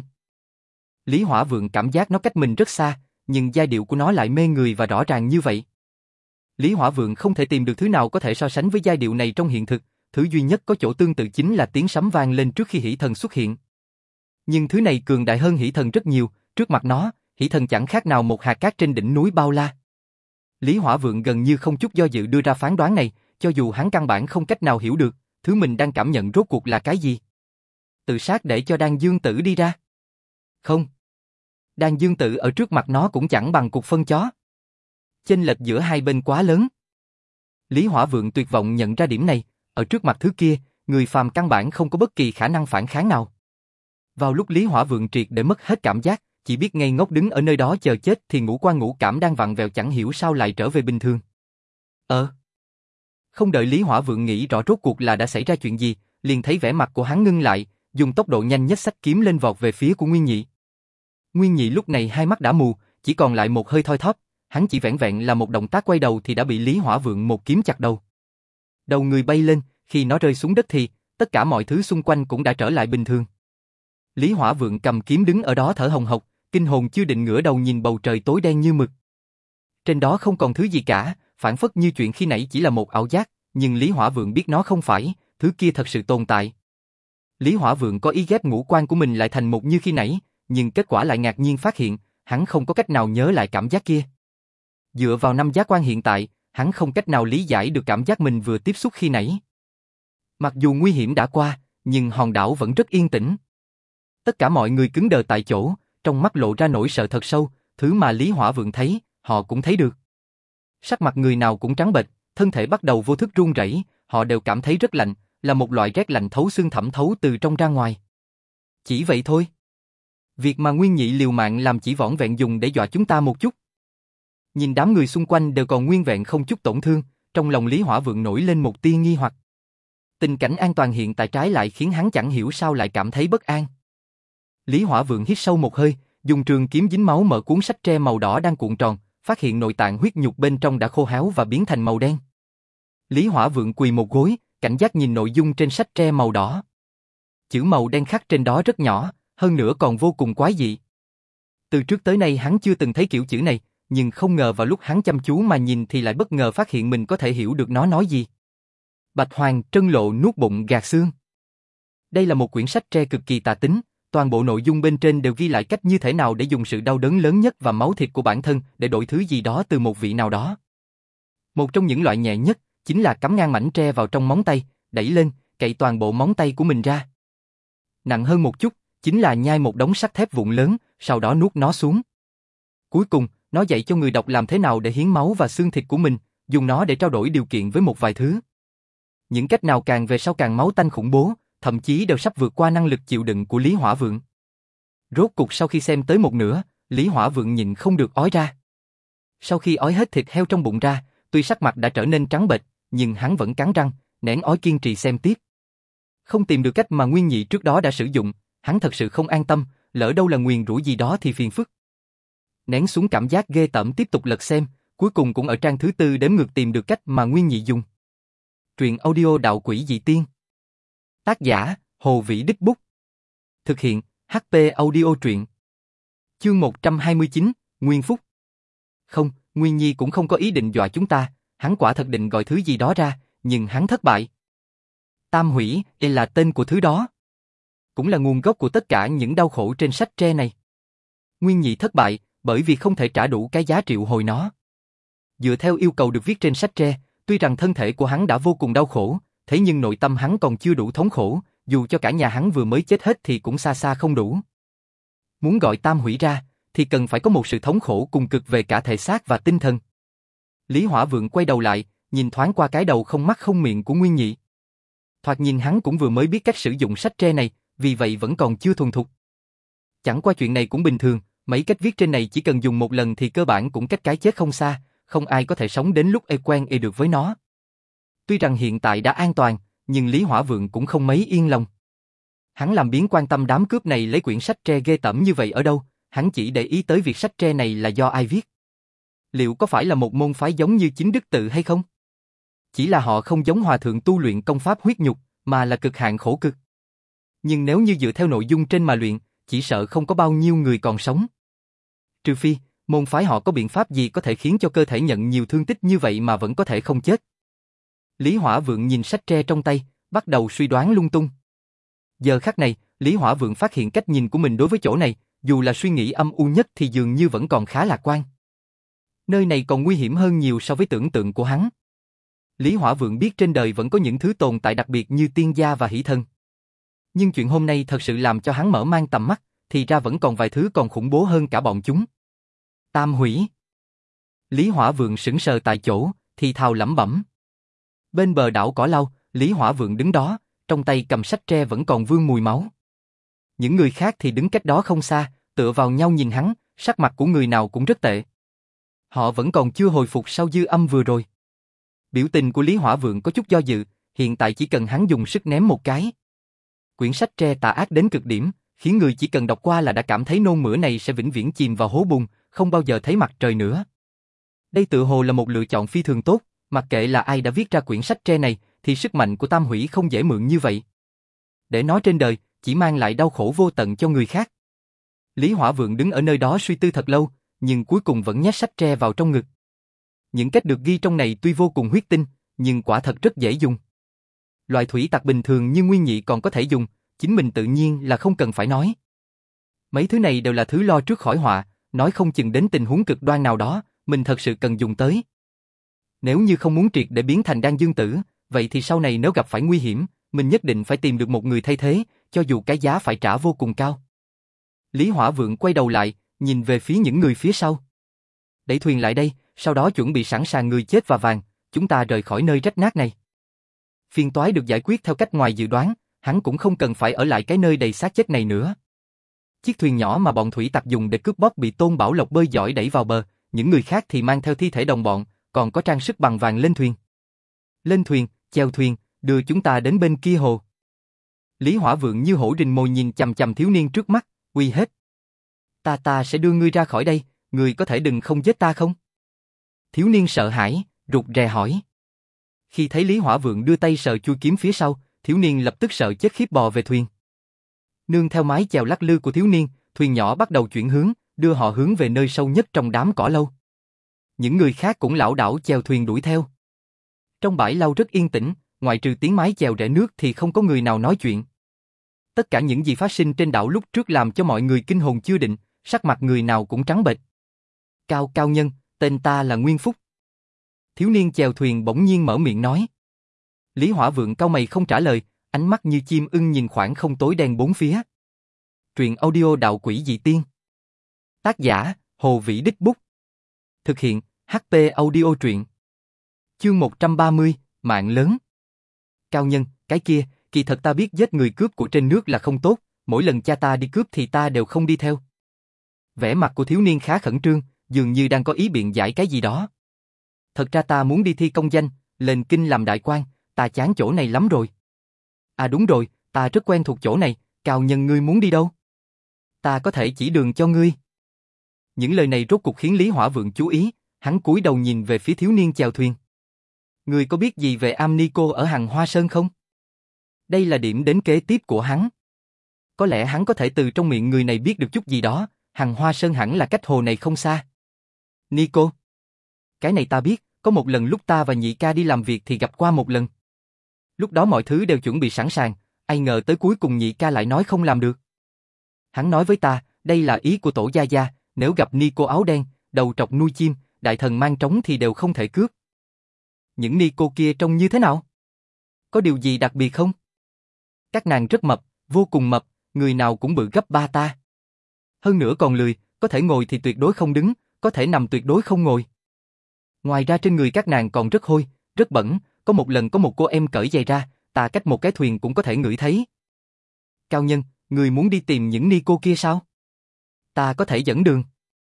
S1: Lý Hỏa Vượng cảm giác nó cách mình rất xa, nhưng giai điệu của nó lại mê người và rõ ràng như vậy. Lý Hỏa Vượng không thể tìm được thứ nào có thể so sánh với giai điệu này trong hiện thực, thứ duy nhất có chỗ tương tự chính là tiếng sấm vang lên trước khi Hỷ Thần xuất hiện. Nhưng thứ này cường đại hơn Hỷ Thần rất nhiều, trước mặt nó, Hỷ Thần chẳng khác nào một hạt cát trên đỉnh núi bao la. Lý Hỏa Vượng gần như không chút do dự đưa ra phán đoán này, cho dù hắn căn bản không cách nào hiểu được, thứ mình đang cảm nhận rốt cuộc là cái gì. Tự sát để cho Đan Dương Tử đi ra. Không. Đan Dương Tử ở trước mặt nó cũng chẳng bằng cục phân chó. Chênh lệch giữa hai bên quá lớn. Lý Hỏa Vượng tuyệt vọng nhận ra điểm này, ở trước mặt thứ kia, người phàm căn bản không có bất kỳ khả năng phản kháng nào. Vào lúc Lý Hỏa Vượng triệt để mất hết cảm giác, chỉ biết ngây ngốc đứng ở nơi đó chờ chết thì ngũ quan ngũ cảm đang vặn vẹo chẳng hiểu sao lại trở về bình thường. Ờ. Không đợi Lý Hỏa Vượng nghĩ rõ rốt cuộc là đã xảy ra chuyện gì, liền thấy vẻ mặt của hắn ngưng lại, dùng tốc độ nhanh nhất xách kiếm lên vọt về phía của Nguyên Nhị. Nguyên Nhị lúc này hai mắt đã mù, chỉ còn lại một hơi thoi thóp, hắn chỉ vẻn vẹn là một động tác quay đầu thì đã bị Lý Hỏa Vượng một kiếm chặt đầu. Đầu người bay lên, khi nó rơi xuống đất thì tất cả mọi thứ xung quanh cũng đã trở lại bình thường. Lý Hỏa Vượng cầm kiếm đứng ở đó thở hồng hộc, kinh hồn chưa định ngửa đầu nhìn bầu trời tối đen như mực. Trên đó không còn thứ gì cả, phản phất như chuyện khi nãy chỉ là một ảo giác, nhưng Lý Hỏa Vượng biết nó không phải, thứ kia thật sự tồn tại. Lý Hỏa Vượng có ý ghép ngũ quan của mình lại thành một như khi nãy, nhưng kết quả lại ngạc nhiên phát hiện, hắn không có cách nào nhớ lại cảm giác kia. Dựa vào năm giác quan hiện tại, hắn không cách nào lý giải được cảm giác mình vừa tiếp xúc khi nãy. Mặc dù nguy hiểm đã qua, nhưng hòn đảo vẫn rất yên tĩnh. Tất cả mọi người cứng đờ tại chỗ, trong mắt lộ ra nỗi sợ thật sâu, thứ mà Lý Hỏa Vượng thấy, họ cũng thấy được. Sắc mặt người nào cũng trắng bệch, thân thể bắt đầu vô thức run rẩy, họ đều cảm thấy rất lạnh, là một loại rét lạnh thấu xương thẩm thấu từ trong ra ngoài. Chỉ vậy thôi. Việc mà Nguyên Nhị liều mạng làm chỉ vỏn vẹn dùng để dọa chúng ta một chút. Nhìn đám người xung quanh đều còn nguyên vẹn không chút tổn thương, trong lòng Lý Hỏa Vượng nổi lên một tia nghi hoặc. Tình cảnh an toàn hiện tại trái lại khiến hắn chẳng hiểu sao lại cảm thấy bất an. Lý Hỏa Vượng hít sâu một hơi, dùng trường kiếm dính máu mở cuốn sách tre màu đỏ đang cuộn tròn, phát hiện nội tạng huyết nhục bên trong đã khô héo và biến thành màu đen. Lý Hỏa Vượng quỳ một gối, cảnh giác nhìn nội dung trên sách tre màu đỏ. Chữ màu đen khắc trên đó rất nhỏ, hơn nữa còn vô cùng quái dị. Từ trước tới nay hắn chưa từng thấy kiểu chữ này, nhưng không ngờ vào lúc hắn chăm chú mà nhìn thì lại bất ngờ phát hiện mình có thể hiểu được nó nói gì. Bạch Hoàng trân lộ nuốt bụng gạt xương. Đây là một quyển sách tre cực kỳ tà tính, toàn bộ nội dung bên trên đều ghi lại cách như thế nào để dùng sự đau đớn lớn nhất và máu thịt của bản thân để đổi thứ gì đó từ một vị nào đó. Một trong những loại nhẹ nhất chính là cắm ngang mảnh tre vào trong móng tay, đẩy lên, cậy toàn bộ móng tay của mình ra. Nặng hơn một chút, chính là nhai một đống sắt thép vụn lớn, sau đó nuốt nó xuống. Cuối cùng, nó dạy cho người đọc làm thế nào để hiến máu và xương thịt của mình, dùng nó để trao đổi điều kiện với một vài thứ. Những cách nào càng về sau càng máu tanh khủng bố, thậm chí đều sắp vượt qua năng lực chịu đựng của Lý Hỏa Vượng. Rốt cục sau khi xem tới một nửa, Lý Hỏa Vượng nhịn không được ói ra. Sau khi ói hết thịt heo trong bụng ra, tuy sắc mặt đã trở nên trắng bệch, nhưng hắn vẫn cắn răng, nén ói kiên trì xem tiếp. Không tìm được cách mà Nguyên Nhị trước đó đã sử dụng, hắn thật sự không an tâm, lỡ đâu là nguyền rủa gì đó thì phiền phức. Nén xuống cảm giác ghê tởm tiếp tục lật xem, cuối cùng cũng ở trang thứ tư đếm ngược tìm được cách mà Nguyên Nhị dùng. Truyện audio Đạo Quỷ Dị Tiên. Tác giả, Hồ Vĩ Đích Bút. Thực hiện, hát pê Audio Truyện. Chương một trăm hai mươi chín, Nguyên Phúc. Không, Nguyên Nhi cũng không có ý định dọa chúng ta, hắn quả thật định gọi thứ gì đó ra, nhưng hắn thất bại. Tam hủy, đây là tên của thứ đó. Cũng là nguồn gốc của tất cả những đau khổ trên sách tre này. Nguyên Nhị thất bại, bởi vì không thể trả đủ cái giá triệu hồi nó. Dựa theo yêu cầu được viết trên sách tre, tuy rằng thân thể của hắn đã vô cùng đau khổ, thế nhưng nội tâm hắn còn chưa đủ thống khổ, dù cho cả nhà hắn vừa mới chết hết thì cũng xa xa không đủ. Muốn gọi tam hủy ra, thì cần phải có một sự thống khổ cùng cực về cả thể xác và tinh thần. Lý Hỏa Vượng quay đầu lại, nhìn thoáng qua cái đầu không mắt không miệng của Nguyên Nhị. Thoạt nhìn hắn cũng vừa mới biết cách sử dụng sách tre này, vì vậy vẫn còn chưa thuần thục. Chẳng qua chuyện này cũng bình thường, mấy cách viết trên này chỉ cần dùng một lần thì cơ bản cũng cách cái chết không xa, không ai có thể sống đến lúc ê quen ê được với nó. Tuy rằng hiện tại đã an toàn, nhưng Lý Hỏa Vượng cũng không mấy yên lòng. Hắn làm biếng quan tâm đám cướp này lấy quyển sách tre ghê tởm như vậy ở đâu, hắn chỉ để ý tới việc sách tre này là do ai viết. Liệu có phải là một môn phái giống như Chính Đức Tự hay không? Chỉ là họ không giống hòa thượng tu luyện công pháp huyết nhục, mà là cực hạn khổ cực. Nhưng nếu như dựa theo nội dung trên mà luyện, chỉ sợ không có bao nhiêu người còn sống. Trừ phi, môn phái họ có biện pháp gì có thể khiến cho cơ thể nhận nhiều thương tích như vậy mà vẫn có thể không chết. Lý Hỏa Vượng nhìn sách tre trong tay, bắt đầu suy đoán lung tung. Giờ khắc này, Lý Hỏa Vượng phát hiện cách nhìn của mình đối với chỗ này, dù là suy nghĩ âm u nhất thì dường như vẫn còn khá lạc quan. Nơi này còn nguy hiểm hơn nhiều so với tưởng tượng của hắn. Lý Hỏa Vượng biết trên đời vẫn có những thứ tồn tại đặc biệt như tiên gia và hỷ thần. Nhưng chuyện hôm nay thật sự làm cho hắn mở mang tầm mắt, thì ra vẫn còn vài thứ còn khủng bố hơn cả bọn chúng. Tam hủy. Lý Hỏa Vượng sững sờ tại chỗ, thì thào lẩm bẩm. Bên bờ đảo cỏ lau, Lý Hỏa Vượng đứng đó, trong tay cầm sách tre vẫn còn vương mùi máu. Những người khác thì đứng cách đó không xa, tựa vào nhau nhìn hắn, sắc mặt của người nào cũng rất tệ. Họ vẫn còn chưa hồi phục sau dư âm vừa rồi. Biểu tình của Lý Hỏa Vượng có chút do dự, hiện tại chỉ cần hắn dùng sức ném một cái. Quyển sách tre tà ác đến cực điểm, khiến người chỉ cần đọc qua là đã cảm thấy nôn mửa này sẽ vĩnh viễn chìm vào hố bùn, không bao giờ thấy mặt trời nữa. Đây tự hồ là một lựa chọn phi thường tốt, mặc kệ là ai đã viết ra quyển sách tre này, thì sức mạnh của Tam Hủy không dễ mượn như vậy. Để nói trên đời, chỉ mang lại đau khổ vô tận cho người khác. Lý Hỏa Vượng đứng ở nơi đó suy tư thật lâu, nhưng cuối cùng vẫn nhét sách tre vào trong ngực. Những cách được ghi trong này tuy vô cùng huyết tinh, nhưng quả thật rất dễ dùng. Loại thủy tặc bình thường như Nguyên Nhị còn có thể dùng, chính mình tự nhiên là không cần phải nói. Mấy thứ này đều là thứ lo trước khỏi họa, nói không chừng đến tình huống cực đoan nào đó, mình thật sự cần dùng tới. Nếu như không muốn triệt để biến thành đan dương tử, vậy thì sau này nếu gặp phải nguy hiểm, mình nhất định phải tìm được một người thay thế, cho dù cái giá phải trả vô cùng cao. Lý Hỏa Vượng quay đầu lại, nhìn về phía những người phía sau. Đẩy thuyền lại đây, sau đó chuẩn bị sẵn sàng người chết và vàng, chúng ta rời khỏi nơi rách nát này. Phiền toái được giải quyết theo cách ngoài dự đoán, hắn cũng không cần phải ở lại cái nơi đầy xác chết này nữa. Chiếc thuyền nhỏ mà bọn thủy tặc dùng để cướp bóc bị Tôn Bảo Lộc bơi giỏi đẩy vào bờ, những người khác thì mang theo thi thể đồng bọn, còn có trang sức bằng vàng lên thuyền. Lên thuyền, chèo thuyền, đưa chúng ta đến bên kia hồ. Lý Hỏa Vượng như hổ rình mồi nhìn chằm chằm thiếu niên trước mắt, uy hiếp. Ta ta sẽ đưa ngươi ra khỏi đây, ngươi có thể đừng không giết ta không? Thiếu niên sợ hãi, rụt rè hỏi. Khi thấy Lý Hỏa Vượng đưa tay sờ chui kiếm phía sau, thiếu niên lập tức sợ chết khiếp bò về thuyền. Nương theo mái chèo lắc lư của thiếu niên, thuyền nhỏ bắt đầu chuyển hướng, đưa họ hướng về nơi sâu nhất trong đám cỏ lau. Những người khác cũng lảo đảo chèo thuyền đuổi theo. Trong bãi lau rất yên tĩnh, ngoại trừ tiếng mái chèo rẽ nước thì không có người nào nói chuyện. Tất cả những gì phát sinh trên đảo lúc trước làm cho mọi người kinh hồn chưa định, sắc mặt người nào cũng trắng bệch. Cao cao nhân, tên ta là Nguyên Phúc. Thiếu niên chèo thuyền bỗng nhiên mở miệng nói. Lý Hỏa Vượng cau mày không trả lời, ánh mắt như chim ưng nhìn khoảng không tối đen bốn phía. Truyện audio Đạo Quỷ Dị Tiên. Tác giả, Hồ Vĩ Đích Bút. Thực hiện, hát pê Audio truyện. Chương một trăm ba mươi, Mạng lớn. Cao nhân, cái kia, kỳ thật ta biết giết người cướp của trên nước là không tốt, mỗi lần cha ta đi cướp thì ta đều không đi theo. Vẻ mặt của thiếu niên khá khẩn trương, dường như đang có ý biện giải cái gì đó. Thật ra ta muốn đi thi công danh, lên kinh làm đại quan, ta chán chỗ này lắm rồi. À đúng rồi, ta rất quen thuộc chỗ này, Cao nhân ngươi muốn đi đâu? Ta có thể chỉ đường cho ngươi. Những lời này rốt cục khiến Lý Hỏa Vượng chú ý, hắn cúi đầu nhìn về phía thiếu niên chèo thuyền. Ngươi có biết gì về Am Ni Cô ở Hằng Hoa Sơn không? Đây là điểm đến kế tiếp của hắn. Có lẽ hắn có thể từ trong miệng người này biết được chút gì đó, Hằng Hoa Sơn hẳn là cách hồ này không xa. Ni Cô? Cái này ta biết, có một lần lúc ta và nhị ca đi làm việc thì gặp qua một lần. Lúc đó mọi thứ đều chuẩn bị sẵn sàng, ai ngờ tới cuối cùng nhị ca lại nói không làm được. Hắn nói với ta, đây là ý của tổ gia gia, nếu gặp Ni Cô áo đen, đầu trọc nuôi chim, đại thần mang trống thì đều không thể cướp. Những Ni Cô kia trông như thế nào? Có điều gì đặc biệt không? Các nàng rất mập, vô cùng mập, người nào cũng bự gấp ba ta. Hơn nữa còn lười, có thể ngồi thì tuyệt đối không đứng, có thể nằm tuyệt đối không ngồi. Ngoài ra trên người các nàng còn rất hôi, rất bẩn, có một lần có một cô em cởi giày ra, ta cách một cái thuyền cũng có thể ngửi thấy. Cao nhân, người muốn đi tìm những Ni Cô kia sao? Ta có thể dẫn đường.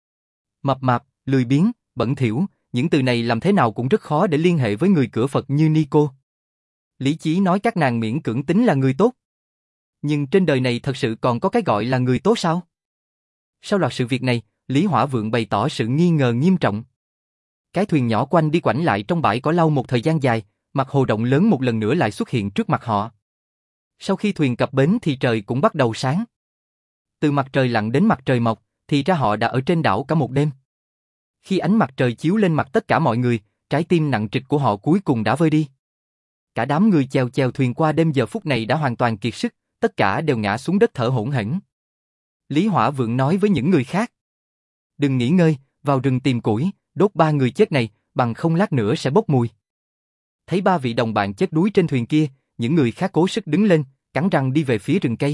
S1: Mập mạp, lười biếng, bẩn thỉu, những từ này làm thế nào cũng rất khó để liên hệ với người cửa Phật như Ni Cô. Lý trí nói các nàng miễn cưỡng tính là người tốt. Nhưng trên đời này thật sự còn có cái gọi là người tốt sao? Sau loạt sự việc này, Lý Hỏa Vượng bày tỏ sự nghi ngờ nghiêm trọng. Cái thuyền nhỏ quanh đi quảnh lại trong bãi cỏ lau một thời gian dài, mặt hồ rộng lớn một lần nữa lại xuất hiện trước mặt họ. Sau khi thuyền cập bến thì trời cũng bắt đầu sáng. Từ mặt trời lặn đến mặt trời mọc, thì ra họ đã ở trên đảo cả một đêm. Khi ánh mặt trời chiếu lên mặt tất cả mọi người, trái tim nặng trịch của họ cuối cùng đã vơi đi. Cả đám người chèo chèo thuyền qua đêm giờ phút này đã hoàn toàn kiệt sức, tất cả đều ngã xuống đất thở hổn hển. Lý Hỏa Vượng nói với những người khác. Đừng nghỉ ngơi, vào rừng tìm củi, đốt ba người chết này, bằng không lát nữa sẽ bốc mùi. Thấy ba vị đồng bạn chết đuối trên thuyền kia, những người khác cố sức đứng lên, cắn răng đi về phía rừng cây.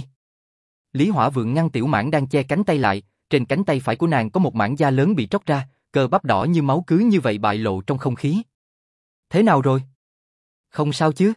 S1: Lý Hỏa Vượng ngăn Tiểu Mãn đang che cánh tay lại, trên cánh tay phải của nàng có một mảng da lớn bị tróc ra, cơ bắp đỏ như máu cứ như vậy bại lộ trong không khí. Thế nào rồi? Không sao chứ?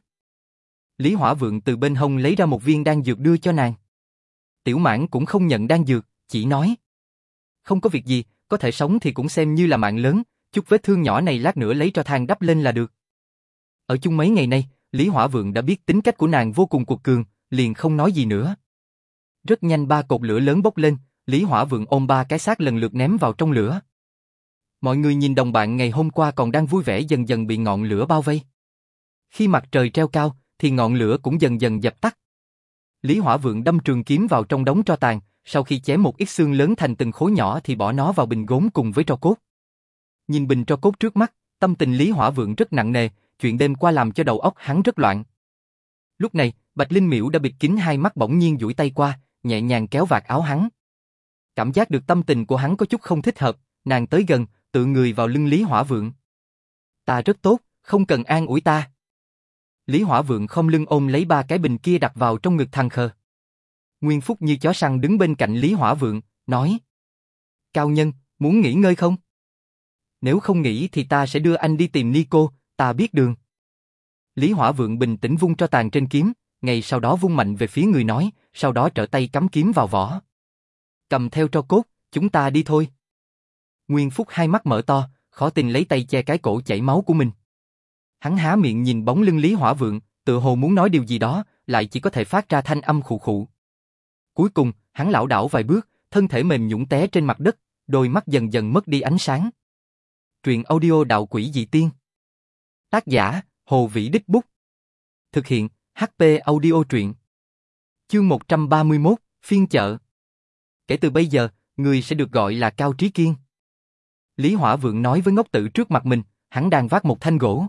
S1: Lý Hỏa Vượng từ bên hông lấy ra một viên đan dược đưa cho nàng. Tiểu Mãn cũng không nhận đan dược, chỉ nói. Không có việc gì, có thể sống thì cũng xem như là mạng lớn, chút vết thương nhỏ này lát nữa lấy cho than đắp lên là được. Ở chung mấy ngày nay, Lý Hỏa Vượng đã biết tính cách của nàng vô cùng cuột cường, liền không nói gì nữa. Rất nhanh ba cột lửa lớn bốc lên, Lý Hỏa Vượng ôm ba cái xác lần lượt ném vào trong lửa. Mọi người nhìn đồng bạn ngày hôm qua còn đang vui vẻ dần dần bị ngọn lửa bao vây. Khi mặt trời treo cao, thì ngọn lửa cũng dần dần dập tắt. Lý Hỏa Vượng đâm trường kiếm vào trong đống tro tàn, sau khi chém một ít xương lớn thành từng khối nhỏ thì bỏ nó vào bình gốm cùng với tro cốt. Nhìn bình tro cốt trước mắt, tâm tình Lý Hỏa Vượng rất nặng nề, chuyện đêm qua làm cho đầu óc hắn rất loạn. Lúc này, Bạch Linh Miễu đã bịt kín hai mắt bỗng nhiên duỗi tay qua, nhẹ nhàng kéo vạt áo hắn. Cảm giác được tâm tình của hắn có chút không thích hợp, nàng tới gần, tựa người vào lưng Lý Hỏa Vượng. Ta rất tốt, không cần an ủi ta. Lý Hỏa Vượng không lưng ôm lấy ba cái bình kia đặt vào trong ngực thằng khờ. Nguyên Phúc như chó săn đứng bên cạnh Lý Hỏa Vượng, nói. Cao nhân, muốn nghỉ ngơi không? Nếu không nghỉ thì ta sẽ đưa anh đi tìm Ni Cô, ta biết đường. Lý Hỏa Vượng bình tĩnh vung tro tàn trên kiếm, ngay sau đó vung mạnh về phía người nói, sau đó trở tay cắm kiếm vào vỏ. Cầm theo tro cốt, chúng ta đi thôi. Nguyên Phúc hai mắt mở to, khó tin lấy tay che cái cổ chảy máu của mình. Hắn há miệng nhìn bóng lưng Lý Hỏa Vượng, tựa hồ muốn nói điều gì đó, lại chỉ có thể phát ra thanh âm khụ khụ. Cuối cùng, hắn lảo đảo vài bước, thân thể mềm nhũn té trên mặt đất, đôi mắt dần dần mất đi ánh sáng. Truyện audio Đạo Quỷ Dị Tiên. Tác giả, Hồ Vĩ Đích Bút. Thực hiện, hát pê Audio Truyện. Chương một trăm ba mươi mốt, phiên chợ. Kể từ bây giờ, người sẽ được gọi là Cao Trí Kiên. Lý Hỏa Vượng nói với ngốc tử trước mặt mình, hắn đang vác một thanh gỗ.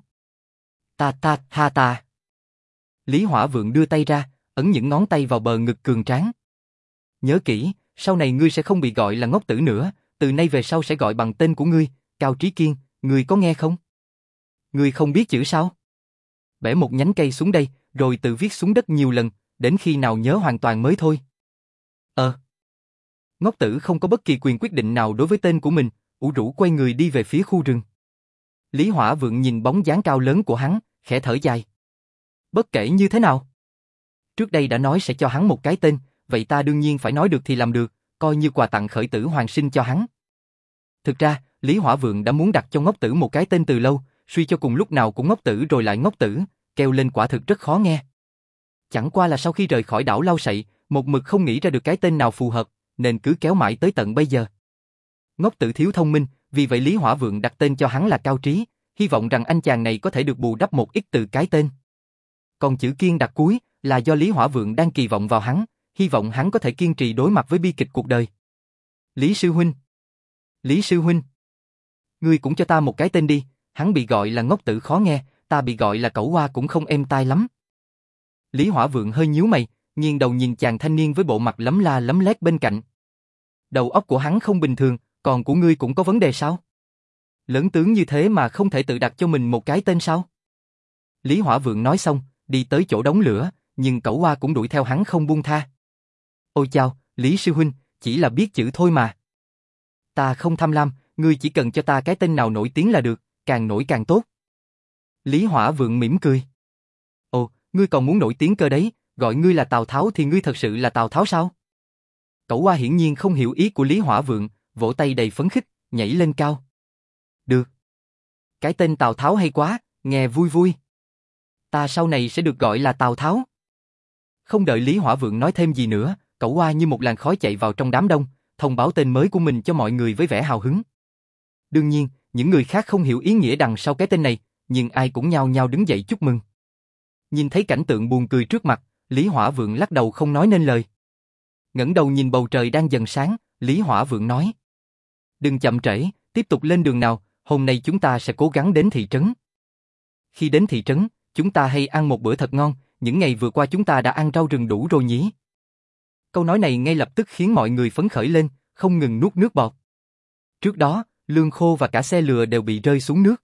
S1: Ta ta tha ta. Lý Hỏa Vượng đưa tay ra, ấn những ngón tay vào bờ ngực cường tráng. Nhớ kỹ, sau này ngươi sẽ không bị gọi là ngốc tử nữa, từ nay về sau sẽ gọi bằng tên của ngươi, Cao Trí Kiên, ngươi có nghe không? Ngươi không biết chữ sao? Bẻ một nhánh cây xuống đây, rồi tự viết xuống đất nhiều lần, đến khi nào nhớ hoàn toàn mới thôi. Ờ. Ngốc tử không có bất kỳ quyền quyết định nào đối với tên của mình, ủ rũ quay người đi về phía khu rừng. Lý Hỏa Vượng nhìn bóng dáng cao lớn của hắn, khẽ thở dài. Bất kể như thế nào, trước đây đã nói sẽ cho hắn một cái tên, vậy ta đương nhiên phải nói được thì làm được, coi như quà tặng khởi tử hoàn sinh cho hắn. Thực ra, Lý Hỏa Vượng đã muốn đặt cho ngốc tử một cái tên từ lâu, suy cho cùng lúc nào cũng ngốc tử rồi lại ngốc tử, kêu lên quả thực rất khó nghe. Chẳng qua là sau khi rời khỏi đảo Lau Sậy, một mực không nghĩ ra được cái tên nào phù hợp, nên cứ kéo mãi tới tận bây giờ. Ngốc tử thiếu thông minh, vì vậy Lý Hỏa Vượng đặt tên cho hắn là Cao Trí, hy vọng rằng anh chàng này có thể được bù đắp một ít từ cái tên. Còn chữ Kiên đặt cuối là do Lý Hỏa Vượng đang kỳ vọng vào hắn, hy vọng hắn có thể kiên trì đối mặt với bi kịch cuộc đời. Lý sư huynh. Lý sư huynh. Ngươi cũng cho ta một cái tên đi, hắn bị gọi là ngốc tử khó nghe, ta bị gọi là cẩu hoa cũng không êm tai lắm. Lý Hỏa Vượng hơi nhíu mày, nghiêng đầu nhìn chàng thanh niên với bộ mặt lấm la lấm lét bên cạnh. Đầu óc của hắn không bình thường, còn của ngươi cũng có vấn đề sao? Lớn tướng như thế mà không thể tự đặt cho mình một cái tên sao? Lý Hỏa Vượng nói xong, đi tới chỗ đống lửa, nhưng cẩu hoa cũng đuổi theo hắn không buông tha. Ôi chao, Lý sư huynh, chỉ là biết chữ thôi mà. Ta không tham lam, ngươi chỉ cần cho ta cái tên nào nổi tiếng là được, càng nổi càng tốt. Lý Hỏa Vượng mỉm cười. Ồ, ngươi còn muốn nổi tiếng cơ đấy, gọi ngươi là Tào Tháo thì ngươi thật sự là Tào Tháo sao? Cẩu hoa hiển nhiên không hiểu ý của Lý Hỏa Vượng, vỗ tay đầy phấn khích, nhảy lên cao. Được. Cái tên Tào Tháo hay quá, nghe vui vui. Ta sau này sẽ được gọi là Tào Tháo. Không đợi Lý Hỏa Vượng nói thêm gì nữa, cẩu hoa như một làn khói chạy vào trong đám đông, thông báo tên mới của mình cho mọi người với vẻ hào hứng. Đương nhiên, những người khác không hiểu ý nghĩa đằng sau cái tên này, nhưng ai cũng nhao nhao đứng dậy chúc mừng. Nhìn thấy cảnh tượng buồn cười trước mặt, Lý Hỏa Vượng lắc đầu không nói nên lời. Ngẩng đầu nhìn bầu trời đang dần sáng, Lý Hỏa Vượng nói: Đừng chậm trễ, tiếp tục lên đường nào, hôm nay chúng ta sẽ cố gắng đến thị trấn. Khi đến thị trấn, chúng ta hay ăn một bữa thật ngon, những ngày vừa qua chúng ta đã ăn rau rừng đủ rồi nhỉ? Câu nói này ngay lập tức khiến mọi người phấn khởi lên, không ngừng nuốt nước bọt. Trước đó, lương khô và cả xe lừa đều bị rơi xuống nước.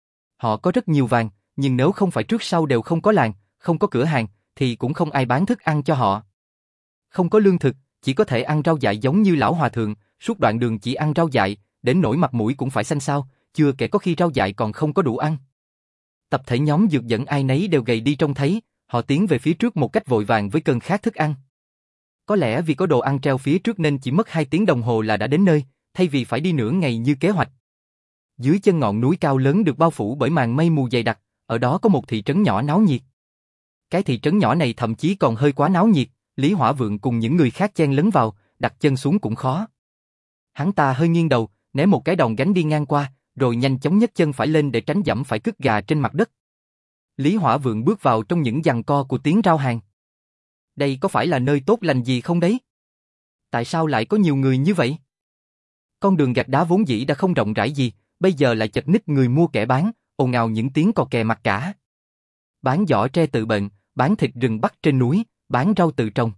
S1: Họ có rất nhiều vàng, nhưng nếu không phải trước sau đều không có làng, không có cửa hàng, thì cũng không ai bán thức ăn cho họ. Không có lương thực, chỉ có thể ăn rau dại giống như lão hòa thượng, suốt đoạn đường chỉ ăn rau dại, đến nỗi mặt mũi cũng phải xanh xao, chưa kể có khi rau dại còn không có đủ ăn. Tập thể nhóm dược dẫn ai nấy đều gầy đi trông thấy, họ tiến về phía trước một cách vội vàng với cơn khát thức ăn. Có lẽ vì có đồ ăn treo phía trước nên chỉ mất hai tiếng đồng hồ là đã đến nơi, thay vì phải đi nửa ngày như kế hoạch. Dưới chân ngọn núi cao lớn được bao phủ bởi màn mây mù dày đặc, ở đó có một thị trấn nhỏ náo nhiệt. Cái thị trấn nhỏ này thậm chí còn hơi quá náo nhiệt, Lý Hỏa Vượng cùng những người khác chen lấn vào, đặt chân xuống cũng khó. Hắn ta hơi nghiêng đầu, ném một cái đòn gánh đi ngang qua, rồi nhanh chóng nhấc chân phải lên để tránh dẫm phải cứt gà trên mặt đất. Lý Hỏa Vượng bước vào trong những giằng co của tiếng rao hàng. Đây có phải là nơi tốt lành gì không đấy? Tại sao lại có nhiều người như vậy? Con đường gạch đá vốn dĩ đã không rộng rãi gì, bây giờ lại chật ních người mua kẻ bán, ồn ào những tiếng cò kè mặc cả. Bán giỏ tre tự bệnh, bán thịt rừng bắt trên núi, bán rau tự trồng.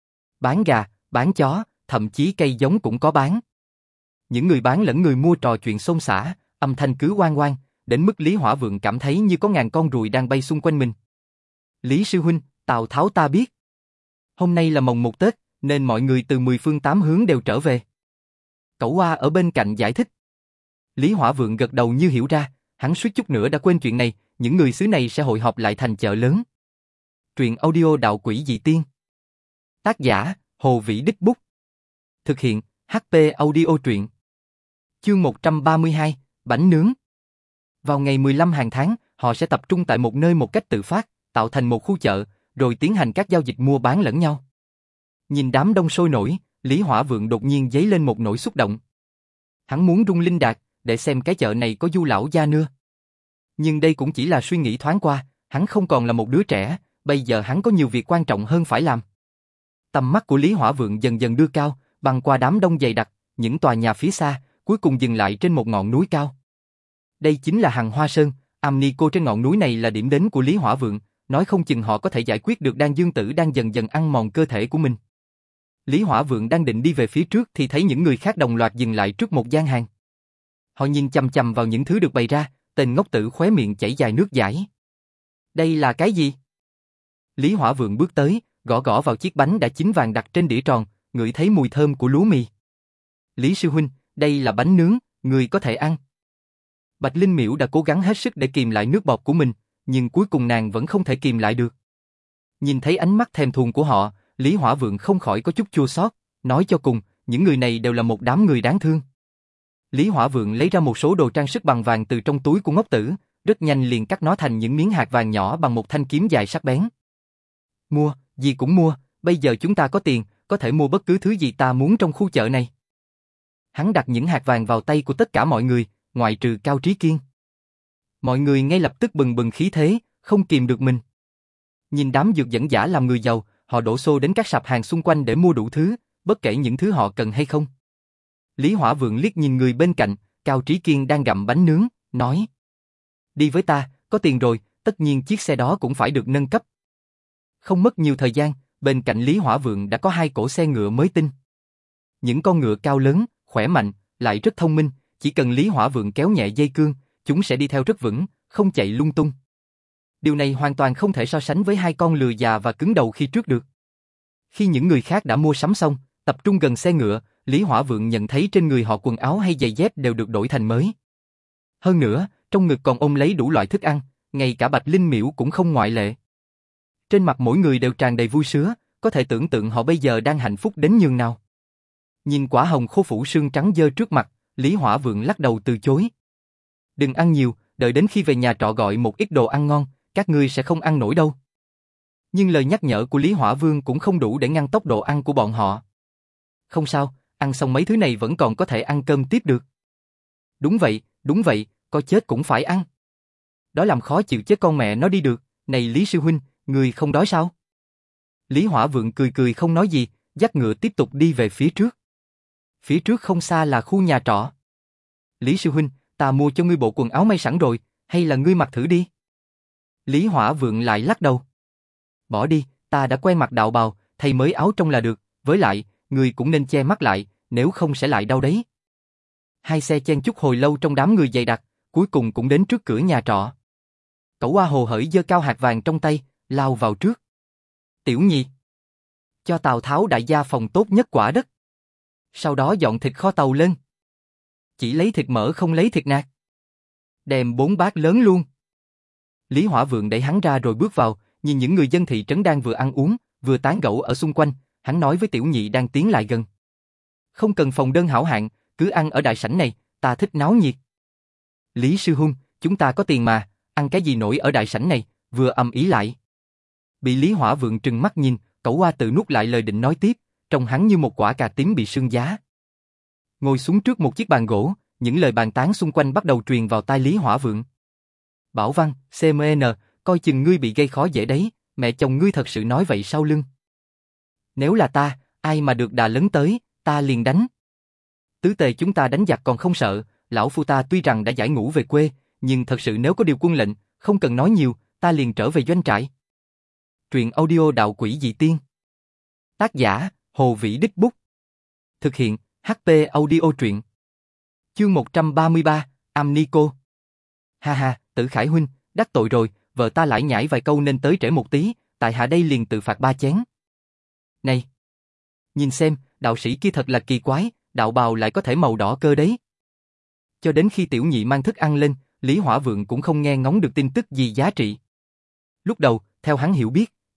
S1: Bán gà, bán chó, thậm chí cây giống cũng có bán. Những người bán lẫn người mua trò chuyện xôn xả, âm thanh cứ oang oang, đến mức Lý Hỏa Vượng cảm thấy như có ngàn con ruồi đang bay xung quanh mình. Lý sư huynh, Tào Tháo ta biết. Hôm nay là mồng một Tết, nên mọi người từ mười phương tám hướng đều trở về. Cẩu hoa ở bên cạnh giải thích. Lý Hỏa Vượng gật đầu như hiểu ra, hắn suýt chút nữa đã quên chuyện này, những người xứ này sẽ hội họp lại thành chợ lớn. Truyện audio đạo quỷ dị tiên. Tác giả, Hồ Vĩ Đích Bút. Thực hiện, hát pê Audio truyện. Chương một trăm ba mươi hai, bánh nướng. Vào ngày mười lăm hàng tháng, họ sẽ tập trung tại một nơi một cách tự phát, tạo thành một khu chợ, rồi tiến hành các giao dịch mua bán lẫn nhau. Nhìn đám đông sôi nổi, Lý Hỏa Vượng đột nhiên dấy lên một nỗi xúc động. Hắn muốn rung linh đạt, để xem cái chợ này có du lão gia nưa. Nhưng đây cũng chỉ là suy nghĩ thoáng qua, hắn không còn là một đứa trẻ, bây giờ hắn có nhiều việc quan trọng hơn phải làm. Tầm mắt của Lý Hỏa Vượng dần dần đưa cao, băng qua đám đông dày đặc, những tòa nhà phía xa, cuối cùng dừng lại trên một ngọn núi cao. Đây chính là Hằng Hoa Sơn, Amnico trên ngọn núi này là điểm đến của Lý Hỏa Vượng, nói không chừng họ có thể giải quyết được đan dương tử đang dần dần ăn mòn cơ thể của mình. Lý Hỏa Vượng đang định đi về phía trước thì thấy những người khác đồng loạt dừng lại trước một gian hàng. Họ nhìn chằm chằm vào những thứ được bày ra, tên ngốc tử khóe miệng chảy dài nước dãi. Đây là cái gì? Lý Hỏa Vượng bước tới, gõ gõ vào chiếc bánh đã chín vàng đặt trên đĩa tròn, ngửi thấy mùi thơm của lúa mì. Lý sư huynh, đây là bánh nướng, người có thể ăn. Bạch Linh Miễu đã cố gắng hết sức để kìm lại nước bọt của mình, nhưng cuối cùng nàng vẫn không thể kìm lại được. Nhìn thấy ánh mắt thèm thuồng của họ, Lý Hỏa Vượng không khỏi có chút chua xót, nói cho cùng, những người này đều là một đám người đáng thương. Lý Hỏa Vượng lấy ra một số đồ trang sức bằng vàng từ trong túi của ngốc tử, rất nhanh liền cắt nó thành những miếng hạt vàng nhỏ bằng một thanh kiếm dài sắc bén. Mua, gì cũng mua, bây giờ chúng ta có tiền, có thể mua bất cứ thứ gì ta muốn trong khu chợ này. Hắn đặt những hạt vàng vào tay của tất cả mọi người, ngoại trừ Cao Trí Kiên. Mọi người ngay lập tức bừng bừng khí thế, không kìm được mình. Nhìn đám dược dẫn giả làm người giàu, họ đổ xô đến các sạp hàng xung quanh để mua đủ thứ, bất kể những thứ họ cần hay không. Lý Hỏa Vượng liếc nhìn người bên cạnh, Cao Trí Kiên đang gặm bánh nướng, nói: Đi với ta, có tiền rồi, tất nhiên chiếc xe đó cũng phải được nâng cấp. Không mất nhiều thời gian, bên cạnh Lý Hỏa Vượng đã có hai cỗ xe ngựa mới tinh. Những con ngựa cao lớn, khỏe mạnh, lại rất thông minh, chỉ cần Lý Hỏa Vượng kéo nhẹ dây cương, chúng sẽ đi theo rất vững, không chạy lung tung. Điều này hoàn toàn không thể so sánh với hai con lừa già và cứng đầu khi trước được. Khi những người khác đã mua sắm xong, tập trung gần xe ngựa, Lý Hỏa Vượng nhận thấy trên người họ quần áo hay giày dép đều được đổi thành mới. Hơn nữa, trong ngực còn ôm lấy đủ loại thức ăn, ngay cả Bạch Linh Miễu cũng không ngoại lệ. Trên mặt mỗi người đều tràn đầy vui sướng, có thể tưởng tượng họ bây giờ đang hạnh phúc đến nhường nào. Nhìn quả hồng khô phủ sương trắng dơ trước mặt, Lý Hỏa Vượng lắc đầu từ chối. Đừng ăn nhiều, đợi đến khi về nhà trọ gọi một ít đồ ăn ngon, các ngươi sẽ không ăn nổi đâu. Nhưng lời nhắc nhở của Lý Hỏa Vương cũng không đủ để ngăn tốc độ ăn của bọn họ. Không sao, ăn xong mấy thứ này vẫn còn có thể ăn cơm tiếp được. Đúng vậy, đúng vậy, có chết cũng phải ăn. Đó làm khó chịu chết con mẹ nó đi được, này Lý sư huynh, người không đói sao? Lý Hỏa Vượng cười cười không nói gì, dắt ngựa tiếp tục đi về phía trước. Phía trước không xa là khu nhà trọ. Lý sư huynh, ta mua cho ngươi bộ quần áo may sẵn rồi, hay là ngươi mặc thử đi? Lý Hỏa Vượng lại lắc đầu. Bỏ đi, ta đã quen mặc đạo bào, thay mới áo trong là được, với lại, ngươi cũng nên che mắt lại, nếu không sẽ lại đau đấy. Hai xe chen chúc hồi lâu trong đám người dày đặc, cuối cùng cũng đến trước cửa nhà trọ. Cẩu Oa hồ hởi giơ cao hạt vàng trong tay, lao vào trước. Tiểu Nhị, cho Tào Tháo đại gia phòng tốt nhất quả đất. Sau đó dọn thịt kho tàu lên. Chỉ lấy thịt mỡ không lấy thịt nạc. Đem bốn bát lớn luôn. Lý Hỏa Vượng đẩy hắn ra rồi bước vào, nhìn những người dân thị trấn đang vừa ăn uống, vừa tán gẫu ở xung quanh, hắn nói với Tiểu Nhị đang tiến lại gần. Không cần phòng đơn hảo hạng, cứ ăn ở đại sảnh này, ta thích náo nhiệt. Lý sư huynh, chúng ta có tiền mà, ăn cái gì nổi ở đại sảnh này, vừa ầm ĩ lại. Bị Lý Hỏa Vượng trừng mắt nhìn, Cẩu Oa tự nuốt lại lời định nói tiếp, trông hắn như một quả cà tím bị sưng giá. Ngồi xuống trước một chiếc bàn gỗ, những lời bàn tán xung quanh bắt đầu truyền vào tai Lý Hỏa Vượng. Bảo Văn, xê em en, coi chừng ngươi bị gây khó dễ đấy, mẹ chồng ngươi thật sự nói vậy sau lưng. Nếu là ta, ai mà được đà lấn tới, ta liền đánh. Tứ tề chúng ta đánh giặc còn không sợ, lão phu ta tuy rằng đã giải ngũ về quê, nhưng thật sự nếu có điều quân lệnh, không cần nói nhiều, ta liền trở về doanh trại. Truyện audio đạo quỷ dị tiên. Tác giả, Hồ Vĩ Đích Bút. Thực hiện, hát pê Audio truyện. Chương một trăm ba mươi ba, Amnico. Ha ha, Tử Khải huynh, đắc tội rồi, vợ ta lại nhảy vài câu nên tới trễ một tí, tại hạ đây liền tự phạt ba chén. Này, nhìn xem, đạo sĩ kia thật là kỳ quái, đạo bào lại có thể màu đỏ cơ đấy. Cho đến khi Tiểu Nhị mang thức ăn lên, Lý Hỏa Vượng cũng không nghe ngóng được tin tức gì giá trị. Lúc đầu, theo hắn hiểu biết,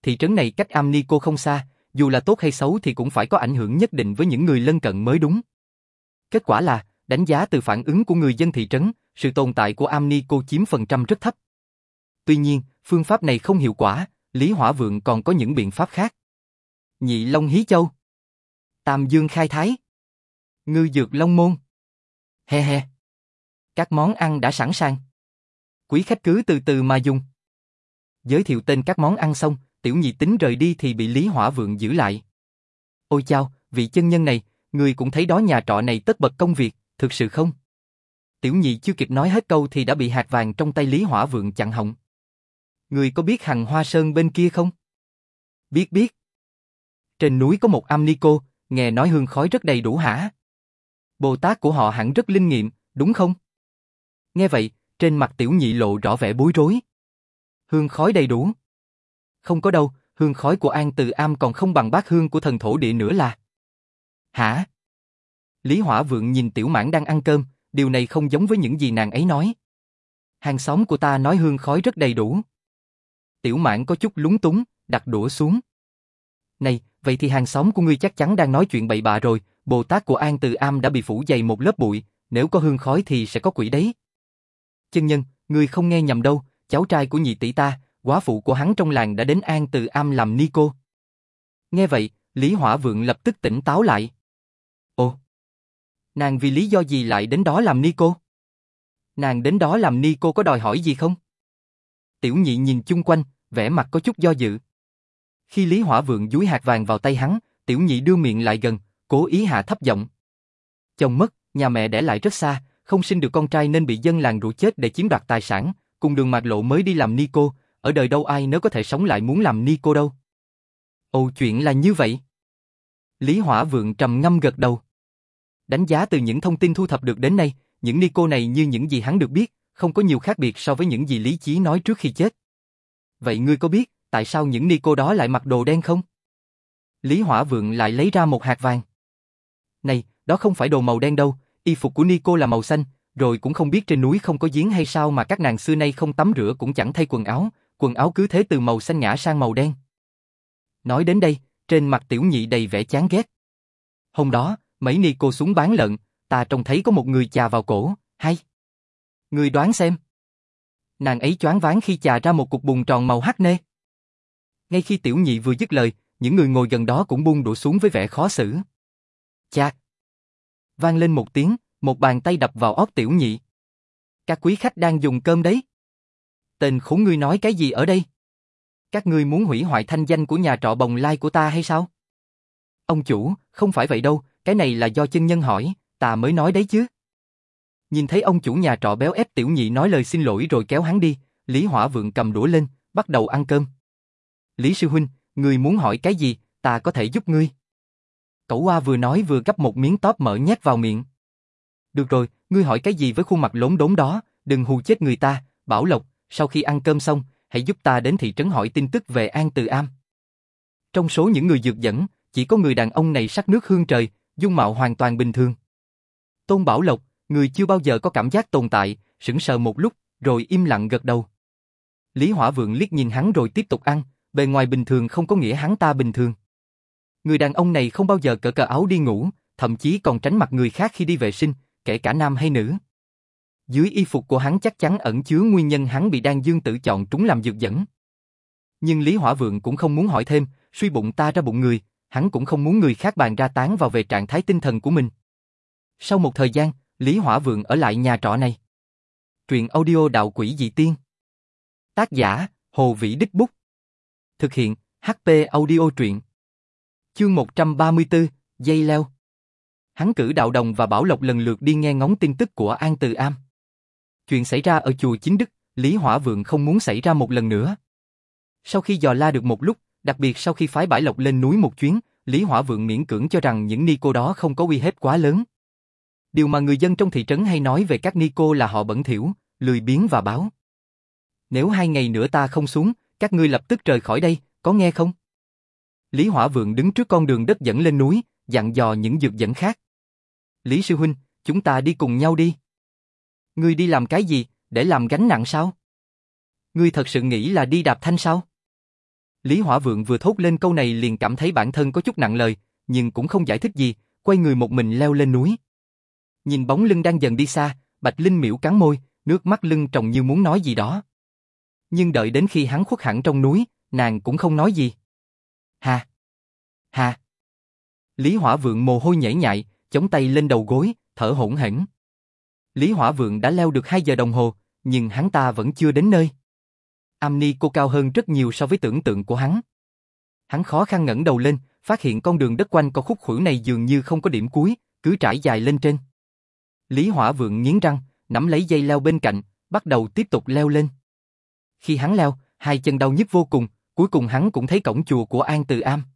S1: thị trấn này cách Am Ni Cô không xa, dù là tốt hay xấu thì cũng phải có ảnh hưởng nhất định với những người lân cận mới đúng. Kết quả là, đánh giá từ phản ứng của người dân thị trấn, sự tồn tại của Am Ni Cô chiếm phần trăm rất thấp. Tuy nhiên, phương pháp này không hiệu quả, Lý Hỏa Vượng còn có những biện pháp khác. Nhị Long Hí Châu, Tam Dương Khai Thái, Ngư Dược Long Môn. He he. Các món ăn đã sẵn sàng. Quý khách cứ từ từ mà dùng. Giới thiệu tên các món ăn xong, Tiểu Nhị tính rời đi thì bị Lý Hỏa Vượng giữ lại. Ôi chao, vị chân nhân này, người cũng thấy đó nhà trọ này tất bật công việc, thực sự không? Tiểu Nhị chưa kịp nói hết câu thì đã bị hạt vàng trong tay Lý Hỏa Vượng chặn họng. Người có biết Hằng Hoa Sơn bên kia không? Biết biết. Trên núi có một Am Ni Cô, nghe nói hương khói rất đầy đủ hả? Bồ Tát của họ hẳn rất linh nghiệm, đúng không? Nghe vậy, trên mặt Tiểu Nhị lộ rõ vẻ bối rối. Hương khói đầy đủ? Không có đâu, hương khói của An Từ Am còn không bằng bát hương của thần thổ địa nữa là. Hả? Lý Hỏa Vượng nhìn Tiểu Mãn đang ăn cơm, điều này không giống với những gì nàng ấy nói. Hàng xóm của ta nói hương khói rất đầy đủ. Tiểu Mãn có chút lúng túng, đặt đũa xuống. Này, vậy thì hàng xóm của ngươi chắc chắn đang nói chuyện bậy bạ rồi, Bồ Tát của An Từ Am đã bị phủ dày một lớp bụi, nếu có hương khói thì sẽ có quỷ đấy. Chân nhân, ngươi không nghe nhầm đâu, cháu trai của nhị tỷ ta, góa phụ của hắn trong làng đã đến An Từ Am làm ni cô. Nghe vậy, Lý Hỏa Vượng lập tức tỉnh táo lại. Ồ, nàng vì lý do gì lại đến đó làm ni cô? Nàng đến đó làm ni cô có đòi hỏi gì không? Tiểu Nhị nhìn chung quanh, vẻ mặt có chút do dự. Khi Lý Hỏa Vượng dúi hạt vàng vào tay hắn, Tiểu Nhị đưa miệng lại gần, cố ý hạ thấp giọng. Chồng mất, nhà mẹ để lại rất xa, không sinh được con trai nên bị dân làng rủ chết để chiếm đoạt tài sản, cùng đường mạt lộ mới đi làm ni cô, ở đời đâu ai nếu có thể sống lại muốn làm ni cô đâu. Ồ, chuyện là như vậy. Lý Hỏa Vượng trầm ngâm gật đầu. Đánh giá từ những thông tin thu thập được đến nay, những ni cô này như những gì hắn được biết, không có nhiều khác biệt so với những gì Lý Chí nói trước khi chết. Vậy ngươi có biết tại sao những ni cô đó lại mặc đồ đen không? Lý Hỏa Vượng lại lấy ra một hạt vàng. Này, đó không phải đồ màu đen đâu, y phục của ni cô là màu xanh, rồi cũng không biết trên núi không có giếng hay sao mà các nàng xưa nay không tắm rửa cũng chẳng thay quần áo, quần áo cứ thế từ màu xanh ngã sang màu đen. Nói đến đây, trên mặt Tiểu Nhị đầy vẻ chán ghét. Hôm đó, mấy ni cô xuống bán lợn, ta trông thấy có một người chà vào cổ, hay. Người đoán xem. Nàng ấy choáng váng khi chà ra một cục bùn tròn màu hắc nê. Ngay khi Tiểu Nhị vừa dứt lời, những người ngồi gần đó cũng buông đũa xuống với vẻ khó xử. Chạc. Vang lên một tiếng, một bàn tay đập vào óc Tiểu Nhị. Các quý khách đang dùng cơm đấy. Tên khốn ngươi nói cái gì ở đây? Các ngươi muốn hủy hoại thanh danh của nhà trọ Bồng Lai của ta hay sao? Ông chủ, không phải vậy đâu, cái này là do chân nhân hỏi, ta mới nói đấy chứ. Nhìn thấy ông chủ nhà trọ béo ép Tiểu Nhị nói lời xin lỗi rồi kéo hắn đi, Lý Hỏa Vượng cầm đũa lên, bắt đầu ăn cơm. Lý sư huynh, ngươi muốn hỏi cái gì, ta có thể giúp ngươi. Cẩu Oa vừa nói vừa gắp một miếng tóp mỡ nhét vào miệng. Được rồi, ngươi hỏi cái gì với khuôn mặt lốm đốm đó, đừng hù chết người ta, Bảo Lộc, sau khi ăn cơm xong, hãy giúp ta đến thị trấn hỏi tin tức về An Từ Am. Trong số những người dược dẫn, chỉ có người đàn ông này sắc nước hương trời, dung mạo hoàn toàn bình thường. Tôn Bảo Lộc, người chưa bao giờ có cảm giác tồn tại, sững sờ một lúc, rồi im lặng gật đầu. Lý Hỏa Vượng liếc nhìn hắn rồi tiếp tục ăn, bề ngoài bình thường không có nghĩa hắn ta bình thường. Người đàn ông này không bao giờ cởi cờ áo đi ngủ, thậm chí còn tránh mặt người khác khi đi vệ sinh, kể cả nam hay nữ. Dưới y phục của hắn chắc chắn ẩn chứa nguyên nhân hắn bị Đan Dương Tử chọn trúng làm dược dẫn. Nhưng Lý Hỏa Vượng cũng không muốn hỏi thêm, suy bụng ta ra bụng người, hắn cũng không muốn người khác bàn ra tán vào về trạng thái tinh thần của mình. Sau một thời gian, Lý Hỏa Vượng ở lại nhà trọ này. Truyện audio Đạo Quỷ Dị Tiên. Tác giả, Hồ Vĩ Đích Bút. Thực hiện, hát pê Audio Truyện. Chương một trăm ba mươi tư, Dây Leo. Hắn cử Đạo Đồng và Bảo Lộc lần lượt đi nghe ngóng tin tức của An Từ Am. Chuyện xảy ra ở chùa Chính Đức, Lý Hỏa Vượng không muốn xảy ra một lần nữa. Sau khi dò la được một lúc, đặc biệt sau khi phái Bãi Lộc lên núi một chuyến, Lý Hỏa Vượng miễn cưỡng cho rằng những ni cô đó không có uy hiếp quá lớn. Điều mà người dân trong thị trấn hay nói về các ni cô là họ bẩn thỉu, lười biếng và báo. Nếu hai ngày nữa ta không xuống, các ngươi lập tức rời khỏi đây, có nghe không? Lý Hỏa Vượng đứng trước con đường đất dẫn lên núi, dặn dò những dược dẫn khác. Lý sư huynh, chúng ta đi cùng nhau đi. Ngươi đi làm cái gì, để làm gánh nặng sao? Ngươi thật sự nghĩ là đi đạp thanh sao? Lý Hỏa Vượng vừa thốt lên câu này liền cảm thấy bản thân có chút nặng lời, nhưng cũng không giải thích gì, quay người một mình leo lên núi. Nhìn bóng lưng đang dần đi xa, Bạch Linh Miễu cắn môi, nước mắt lưng tròng như muốn nói gì đó. Nhưng đợi đến khi hắn khuất hẳn trong núi, nàng cũng không nói gì. Hà! Hà! Lý Hỏa Vượng mồ hôi nhễ nhại, chống tay lên đầu gối, thở hổn hển. Lý Hỏa Vượng đã leo được hai giờ đồng hồ, nhưng hắn ta vẫn chưa đến nơi. Am-ni-cô cao hơn rất nhiều so với tưởng tượng của hắn. Hắn khó khăn ngẩng đầu lên, phát hiện con đường đất quanh co khúc khuỷu này dường như không có điểm cuối, cứ trải dài lên trên. Lý Hỏa Vượng nghiến răng, nắm lấy dây leo bên cạnh, bắt đầu tiếp tục leo lên. Khi hắn leo, hai chân đau nhức vô cùng, cuối cùng hắn cũng thấy cổng chùa của An Từ Am.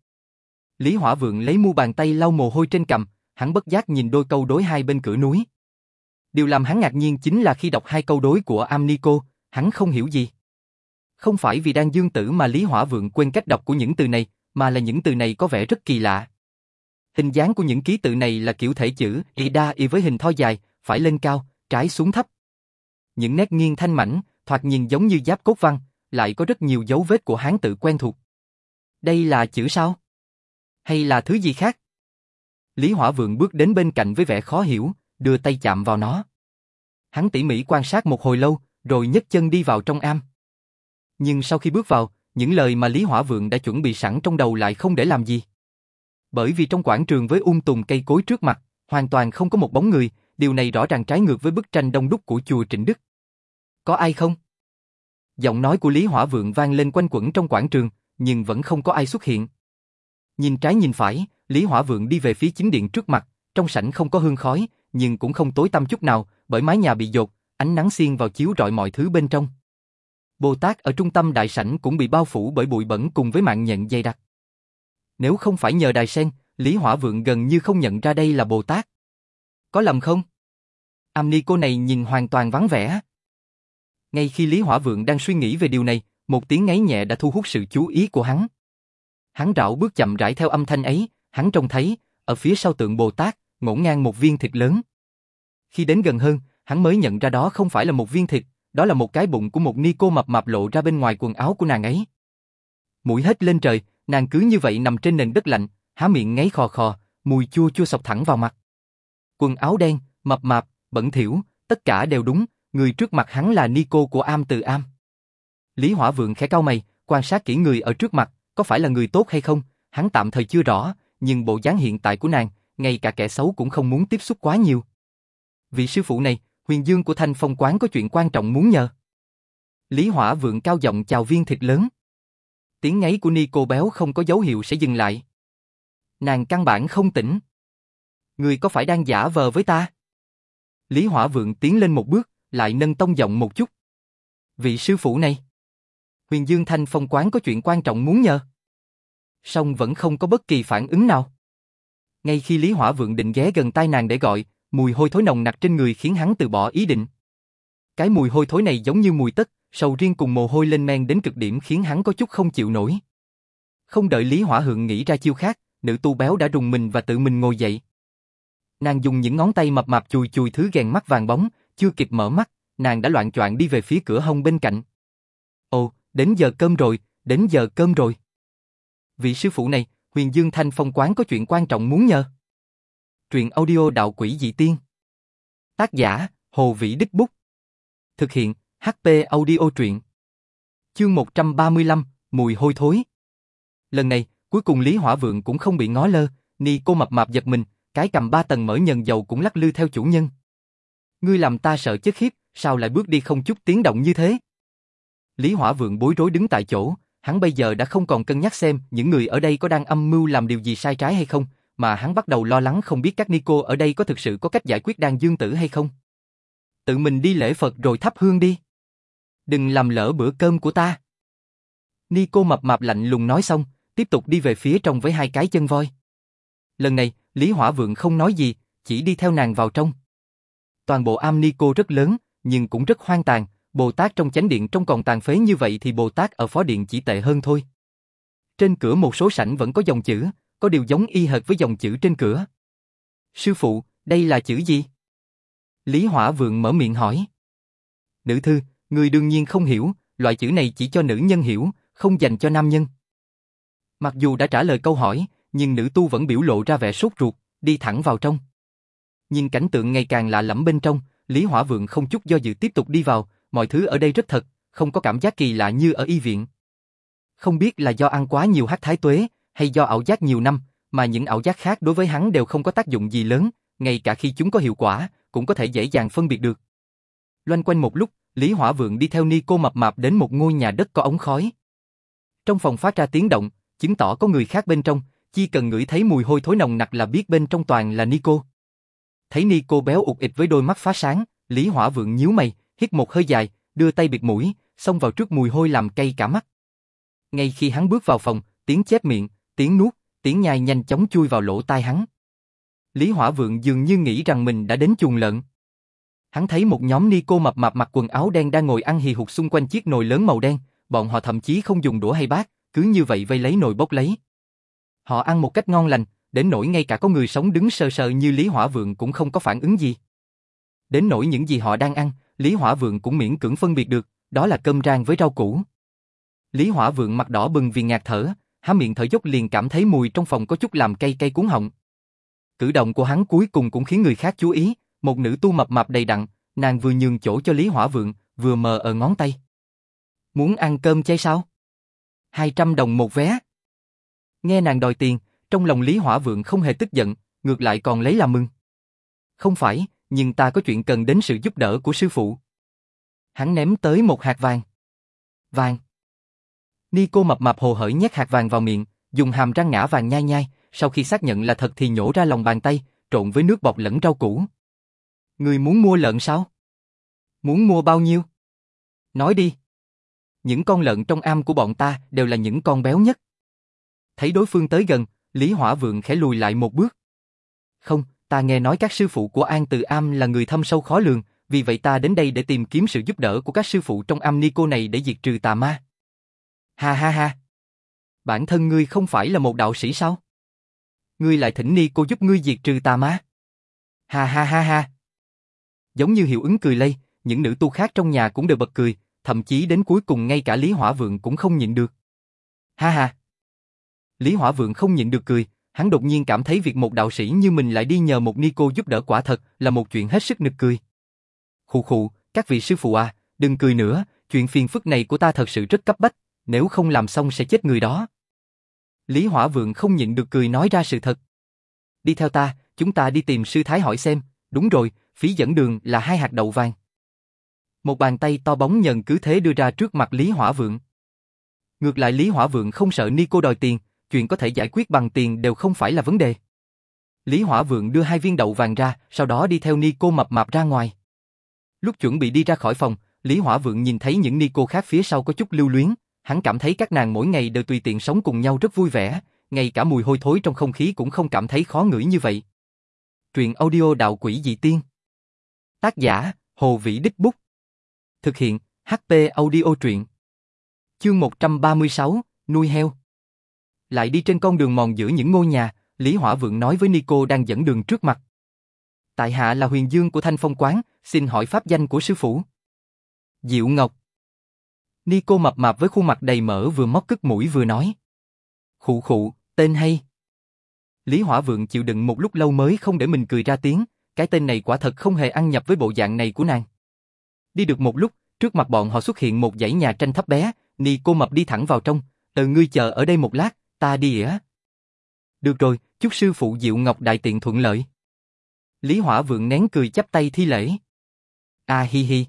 S1: Lý Hỏa Vượng lấy mu bàn tay lau mồ hôi trên cằm, hắn bất giác nhìn đôi câu đối hai bên cửa núi. Điều làm hắn ngạc nhiên chính là khi đọc hai câu đối của Am-ni-cô, hắn không hiểu gì. Không phải vì đang dương tử mà Lý Hỏa Vượng quên cách đọc của những từ này, mà là những từ này có vẻ rất kỳ lạ. Hình dáng của những ký tự này là kiểu thể chữ y đa y với hình thoi dài, phải lên cao, trái xuống thấp. Những nét nghiêng thanh mảnh, thoạt nhìn giống như giáp cốt văn, lại có rất nhiều dấu vết của Hán tự quen thuộc. Đây là chữ sao? Hay là thứ gì khác? Lý Hỏa Vượng bước đến bên cạnh với vẻ khó hiểu, đưa tay chạm vào nó. Hắn tỉ mỉ quan sát một hồi lâu, rồi nhấc chân đi vào trong am. Nhưng sau khi bước vào, những lời mà Lý Hỏa Vượng đã chuẩn bị sẵn trong đầu lại không để làm gì. Bởi vì trong quảng trường với um tùm cây cối trước mặt, hoàn toàn không có một bóng người, điều này rõ ràng trái ngược với bức tranh đông đúc của chùa Trịnh Đức. Có ai không? Giọng nói của Lý Hỏa Vượng vang lên quanh quẩn trong quảng trường, nhưng vẫn không có ai xuất hiện. Nhìn trái nhìn phải, Lý Hỏa Vượng đi về phía chính điện trước mặt, trong sảnh không có hương khói, nhưng cũng không tối tăm chút nào, bởi mái nhà bị dột, ánh nắng xiên vào chiếu rọi mọi thứ bên trong. Bồ Tát ở trung tâm đại sảnh cũng bị bao phủ bởi bụi bẩn cùng với mạng nhện dày đặc. Nếu không phải nhờ đài sen, Lý Hỏa Vượng gần như không nhận ra đây là Bồ Tát. Có lầm không? Am-ni-cô này nhìn hoàn toàn vắng vẻ. Ngay khi Lý Hỏa Vượng đang suy nghĩ về điều này, một tiếng ngáy nhẹ đã thu hút sự chú ý của hắn. Hắn rảo bước chậm rãi theo âm thanh ấy, hắn trông thấy, ở phía sau tượng Bồ Tát, ngổn ngang một viên thịt lớn. Khi đến gần hơn, hắn mới nhận ra đó không phải là một viên thịt, đó là một cái bụng của một ni cô mập mạp lộ ra bên ngoài quần áo của nàng ấy. Mũi hết lên trời, nàng cứ như vậy nằm trên nền đất lạnh, há miệng ngáy khò khò, mùi chua chua xộc thẳng vào mặt. Quần áo đen, mập mạp, bẩn thỉu, tất cả đều đúng, người trước mặt hắn là ni cô của Am Từ Am. Lý Hỏa Vượng khẽ cau mày, quan sát kỹ người ở trước mặt, có phải là người tốt hay không, hắn tạm thời chưa rõ, nhưng bộ dáng hiện tại của nàng, ngay cả kẻ xấu cũng không muốn tiếp xúc quá nhiều. Vị sư phụ này, Huyền Dương của Thanh Phong quán có chuyện quan trọng muốn nhờ. Lý Hỏa Vượng cao giọng chào viên thịt lớn. Tiếng ngáy của ni cô béo không có dấu hiệu sẽ dừng lại. Nàng căn bản không tỉnh. Người có phải đang giả vờ với ta? Lý Hỏa Vượng tiến lên một bước, lại nâng tông giọng một chút. Vị sư phụ này, Huyền Dương Thanh Phong quán có chuyện quan trọng muốn nhờ. Song vẫn không có bất kỳ phản ứng nào. Ngay khi Lý Hỏa Vượng định ghé gần tai nàng để gọi, mùi hôi thối nồng nặc trên người khiến hắn từ bỏ ý định. Cái mùi hôi thối này giống như mùi tất, sầu riêng cùng mồ hôi lên men đến cực điểm khiến hắn có chút không chịu nổi. Không đợi Lý Hỏa Vượng nghĩ ra chiêu khác, nữ tu béo đã rùng mình và tự mình ngồi dậy. Nàng dùng những ngón tay mập mạp chùi chùi thứ ghèn mắt vàng bóng, chưa kịp mở mắt, nàng đã loạng choạng đi về phía cửa hông bên cạnh. Ồ, đến giờ cơm rồi, đến giờ cơm rồi. Vị sư phụ này, Huyền Dương Thanh Phong quán có chuyện quan trọng muốn nhờ. Truyện audio Đạo Quỷ Dị Tiên. Tác giả, Hồ Vĩ Đích Bút. Thực hiện, hát pê Audio Truyện. Chương một trăm ba mươi lăm, mùi hôi thối. Lần này, cuối cùng Lý Hỏa Vượng cũng không bị ngó lơ, ni cô mập mạp giật mình, cái cầm ba tầng mỡ nhờn dầu cũng lắc lư theo chủ nhân. Ngươi làm ta sợ chết khiếp, sao lại bước đi không chút tiếng động như thế? Lý Hỏa Vượng bối rối đứng tại chỗ, hắn bây giờ đã không còn cân nhắc xem những người ở đây có đang âm mưu làm điều gì sai trái hay không, mà hắn bắt đầu lo lắng không biết các ni cô ở đây có thực sự có cách giải quyết đan dương tử hay không. Tự mình đi lễ Phật rồi thắp hương đi. Đừng làm lỡ bữa cơm của ta. Ni cô mập mạp lạnh lùng nói xong, tiếp tục đi về phía trong với hai cái chân voi. Lần này, Lý Hỏa Vượng không nói gì, chỉ đi theo nàng vào trong. Toàn bộ am ni cô rất lớn, nhưng cũng rất hoang tàn, Bồ Tát trong chánh điện trông còn tàn phế như vậy thì Bồ Tát ở phó điện chỉ tệ hơn thôi. Trên cửa một số sảnh vẫn có dòng chữ, có điều giống y hệt với dòng chữ trên cửa. Sư phụ, đây là chữ gì? Lý Hỏa Vượng mở miệng hỏi. Nữ thư, người đương nhiên không hiểu, loại chữ này chỉ cho nữ nhân hiểu, không dành cho nam nhân. Mặc dù đã trả lời câu hỏi, nhưng nữ tu vẫn biểu lộ ra vẻ sốt ruột, đi thẳng vào trong. Nhìn cảnh tượng ngày càng lạ lẫm bên trong, Lý Hỏa Vượng không chút do dự tiếp tục đi vào, mọi thứ ở đây rất thật, không có cảm giác kỳ lạ như ở y viện. Không biết là do ăn quá nhiều hắc thái tuế, hay do ảo giác nhiều năm, mà những ảo giác khác đối với hắn đều không có tác dụng gì lớn, ngay cả khi chúng có hiệu quả, cũng có thể dễ dàng phân biệt được. Loanh quanh một lúc, Lý Hỏa Vượng đi theo Nico mập mạp đến một ngôi nhà đất có ống khói. Trong phòng phát ra tiếng động, chứng tỏ có người khác bên trong, chỉ cần ngửi thấy mùi hôi thối nồng nặc là biết bên trong toàn là Nico. Thấy Nico béo ụt ịch với đôi mắt phá sáng, Lý Hỏa Vượng nhíu mày, hít một hơi dài, đưa tay bịt mũi, xông vào trước mùi hôi làm cay cả mắt. Ngay khi hắn bước vào phòng, tiếng chép miệng, tiếng nuốt, tiếng nhai nhanh chóng chui vào lỗ tai hắn. Lý Hỏa Vượng dường như nghĩ rằng mình đã đến chuồng lợn. Hắn thấy một nhóm Nico mập mạp mặc quần áo đen đang ngồi ăn hì hục xung quanh chiếc nồi lớn màu đen, bọn họ thậm chí không dùng đũa hay bát, cứ như vậy vây lấy nồi bốc lấy. Họ ăn một cách ngon lành, đến nỗi ngay cả có người sống đứng sờ sờ như Lý Hỏa Vượng cũng không có phản ứng gì. Đến nỗi những gì họ đang ăn, Lý Hỏa Vượng cũng miễn cưỡng phân biệt được, đó là cơm rang với rau củ. Lý Hỏa Vượng mặt đỏ bừng vì ngạt thở, há miệng thở dốc liền cảm thấy mùi trong phòng có chút làm cay cay cuốn họng. Cử động của hắn cuối cùng cũng khiến người khác chú ý, một nữ tu mập mạp đầy đặn, nàng vừa nhường chỗ cho Lý Hỏa Vượng, vừa mờ ở ngón tay. Muốn ăn cơm chay sao? hai trăm đồng một vé. Nghe nàng đòi tiền, trong lòng Lý Hỏa Vượng không hề tức giận, ngược lại còn lấy làm mừng. Không phải, nhưng ta có chuyện cần đến sự giúp đỡ của sư phụ. Hắn ném tới một hạt vàng. Vàng. Nico mập mạp hồ hởi nhét hạt vàng vào miệng, dùng hàm răng ngã vàng nhai nhai, sau khi xác nhận là thật thì nhổ ra lòng bàn tay, trộn với nước bọt lẫn rau củ. Người muốn mua lợn sao? Muốn mua bao nhiêu? Nói đi. Những con lợn trong am của bọn ta đều là những con béo nhất. Thấy đối phương tới gần, Lý Hỏa Vượng khẽ lùi lại một bước. Không, ta nghe nói các sư phụ của An Từ Am là người thâm sâu khó lường, vì vậy ta đến đây để tìm kiếm sự giúp đỡ của các sư phụ trong am Nico này để diệt trừ tà ma. Ha ha ha. Bản thân ngươi không phải là một đạo sĩ sao? Ngươi lại thỉnh Nico giúp ngươi diệt trừ tà ma. Ha ha ha ha. Giống như hiệu ứng cười lây, những nữ tu khác trong nhà cũng đều bật cười, thậm chí đến cuối cùng ngay cả Lý Hỏa Vượng cũng không nhịn được. Ha ha. Lý Hỏa Vượng không nhịn được cười, hắn đột nhiên cảm thấy việc một đạo sĩ như mình lại đi nhờ một Nico giúp đỡ quả thật là một chuyện hết sức nực cười. Khụ khụ, các vị sư phụ à, đừng cười nữa, chuyện phiền phức này của ta thật sự rất cấp bách, nếu không làm xong sẽ chết người đó. Lý Hỏa Vượng không nhịn được cười nói ra sự thật. Đi theo ta, chúng ta đi tìm sư thái hỏi xem, đúng rồi, phí dẫn đường là hai hạt đậu vàng. Một bàn tay to bóng nhờn cứ thế đưa ra trước mặt Lý Hỏa Vượng. Ngược lại Lý Hỏa Vượng không sợ Nico đòi tiền, chuyện có thể giải quyết bằng tiền đều không phải là vấn đề. Lý Hỏa Vượng đưa hai viên đậu vàng ra, sau đó đi theo Nico mập mạp ra ngoài. Lúc chuẩn bị đi ra khỏi phòng, Lý Hỏa Vượng nhìn thấy những Nico khác phía sau có chút lưu luyến, hắn cảm thấy các nàng mỗi ngày đều tùy tiện sống cùng nhau rất vui vẻ, ngay cả mùi hôi thối trong không khí cũng không cảm thấy khó ngửi như vậy. Truyện audio Đạo Quỷ Dị Tiên. Tác giả, Hồ Vĩ Đích Bút. Thực hiện, hát pê Audio Truyện. Chương một trăm ba mươi sáu, nuôi heo. Lại đi trên con đường mòn giữa những ngôi nhà, Lý Hỏa Vượng nói với Nico đang dẫn đường trước mặt. Tại hạ là Huyền Dương của Thanh Phong Quán, xin hỏi pháp danh của sư phụ. Diệu Ngọc. Nico mập mạp với khuôn mặt đầy mỡ vừa móc cứt mũi vừa nói. Khụ khụ, tên hay. Lý Hỏa Vượng chịu đựng một lúc lâu mới không để mình cười ra tiếng, cái tên này quả thật không hề ăn nhập với bộ dạng này của nàng. Đi được một lúc, trước mặt bọn họ xuất hiện một dãy nhà tranh thấp bé, Nico mập đi thẳng vào trong, từ ngươi chờ ở đây một lát, ta đi ỉa. Được rồi, chúc sư phụ Diệu Ngọc đại tiện thuận lợi. Lý Hỏa Vượng nén cười chắp tay thi lễ. A hi hi.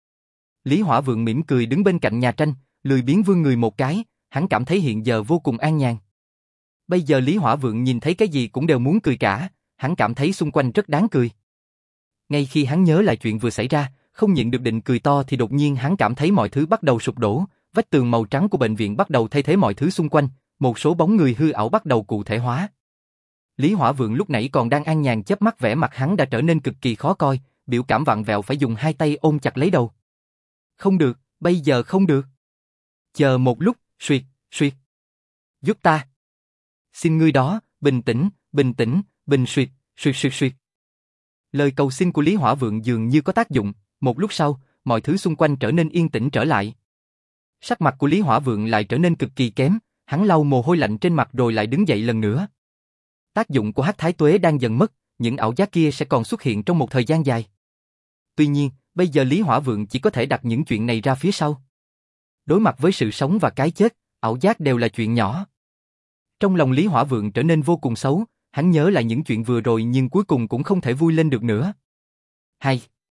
S1: Lý Hỏa Vượng mỉm cười đứng bên cạnh nhà tranh, lười biếng vươn người một cái, hắn cảm thấy hiện giờ vô cùng an nhàn. Bây giờ Lý Hỏa Vượng nhìn thấy cái gì cũng đều muốn cười cả, hắn cảm thấy xung quanh rất đáng cười. Ngay khi hắn nhớ lại chuyện vừa xảy ra, không nhịn được định cười to thì đột nhiên hắn cảm thấy mọi thứ bắt đầu sụp đổ, vách tường màu trắng của bệnh viện bắt đầu thay thế mọi thứ xung quanh, một số bóng người hư ảo bắt đầu cụ thể hóa. Lý Hỏa Vượng lúc nãy còn đang an nhàn chớp mắt, vẻ mặt hắn đã trở nên cực kỳ khó coi, biểu cảm vặn vẹo phải dùng hai tay ôm chặt lấy đầu. Không được, bây giờ không được. Chờ một lúc, suýt, suýt. Giúp ta. Xin ngươi đó, bình tĩnh, bình tĩnh, bình suýt, suýt suýt suýt. Lời cầu xin của Lý Hỏa Vượng dường như có tác dụng, một lúc sau, mọi thứ xung quanh trở nên yên tĩnh trở lại. Sắc mặt của Lý Hỏa Vượng lại trở nên cực kỳ kém, hắn lau mồ hôi lạnh trên mặt rồi lại đứng dậy lần nữa. Tác dụng của hắc thái tuế đang dần mất, những ảo giác kia sẽ còn xuất hiện trong một thời gian dài. Tuy nhiên, bây giờ Lý Hỏa Vượng chỉ có thể đặt những chuyện này ra phía sau. Đối mặt với sự sống và cái chết, ảo giác đều là chuyện nhỏ. Trong lòng Lý Hỏa Vượng trở nên vô cùng xấu, hắn nhớ lại những chuyện vừa rồi nhưng cuối cùng cũng không thể vui lên được nữa. Hay.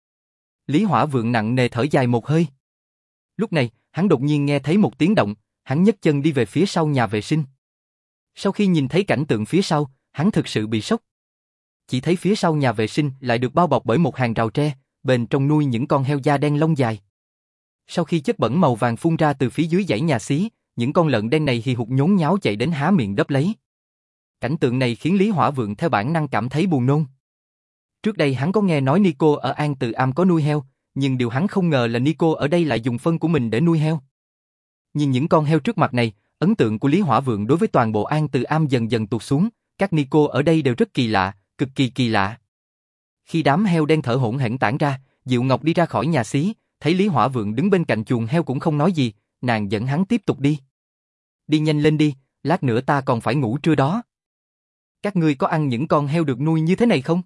S1: Lý Hỏa Vượng nặng nề thở dài một hơi. Lúc này, hắn đột nhiên nghe thấy một tiếng động, hắn nhấc chân đi về phía sau nhà vệ sinh. Sau khi nhìn thấy cảnh tượng phía sau, hắn thực sự bị sốc. Chỉ thấy phía sau nhà vệ sinh lại được bao bọc bởi một hàng rào tre, bên trong nuôi những con heo da đen lông dài. Sau khi chất bẩn màu vàng phun ra từ phía dưới dãy nhà xí, những con lợn đen này hì hục nhốn nháo chạy đến há miệng đớp lấy. Cảnh tượng này khiến Lý Hỏa Vượng theo bản năng cảm thấy buồn nôn. Trước đây hắn có nghe nói Nico ở An Từ Am có nuôi heo, nhưng điều hắn không ngờ là Nico ở đây lại dùng phân của mình để nuôi heo. Nhìn những con heo trước mặt này, ấn tượng của Lý Hỏa Vượng đối với toàn bộ An Từ Am dần dần tụt xuống, các Nico ở đây đều rất kỳ lạ, cực kỳ kỳ lạ. Khi đám heo đen thở hổn hển tản ra, Diệu Ngọc đi ra khỏi nhà xí, thấy Lý Hỏa Vượng đứng bên cạnh chuồng heo cũng không nói gì, nàng dẫn hắn tiếp tục đi. Đi nhanh lên đi, lát nữa ta còn phải ngủ trưa đó. Các ngươi có ăn những con heo được nuôi như thế này không?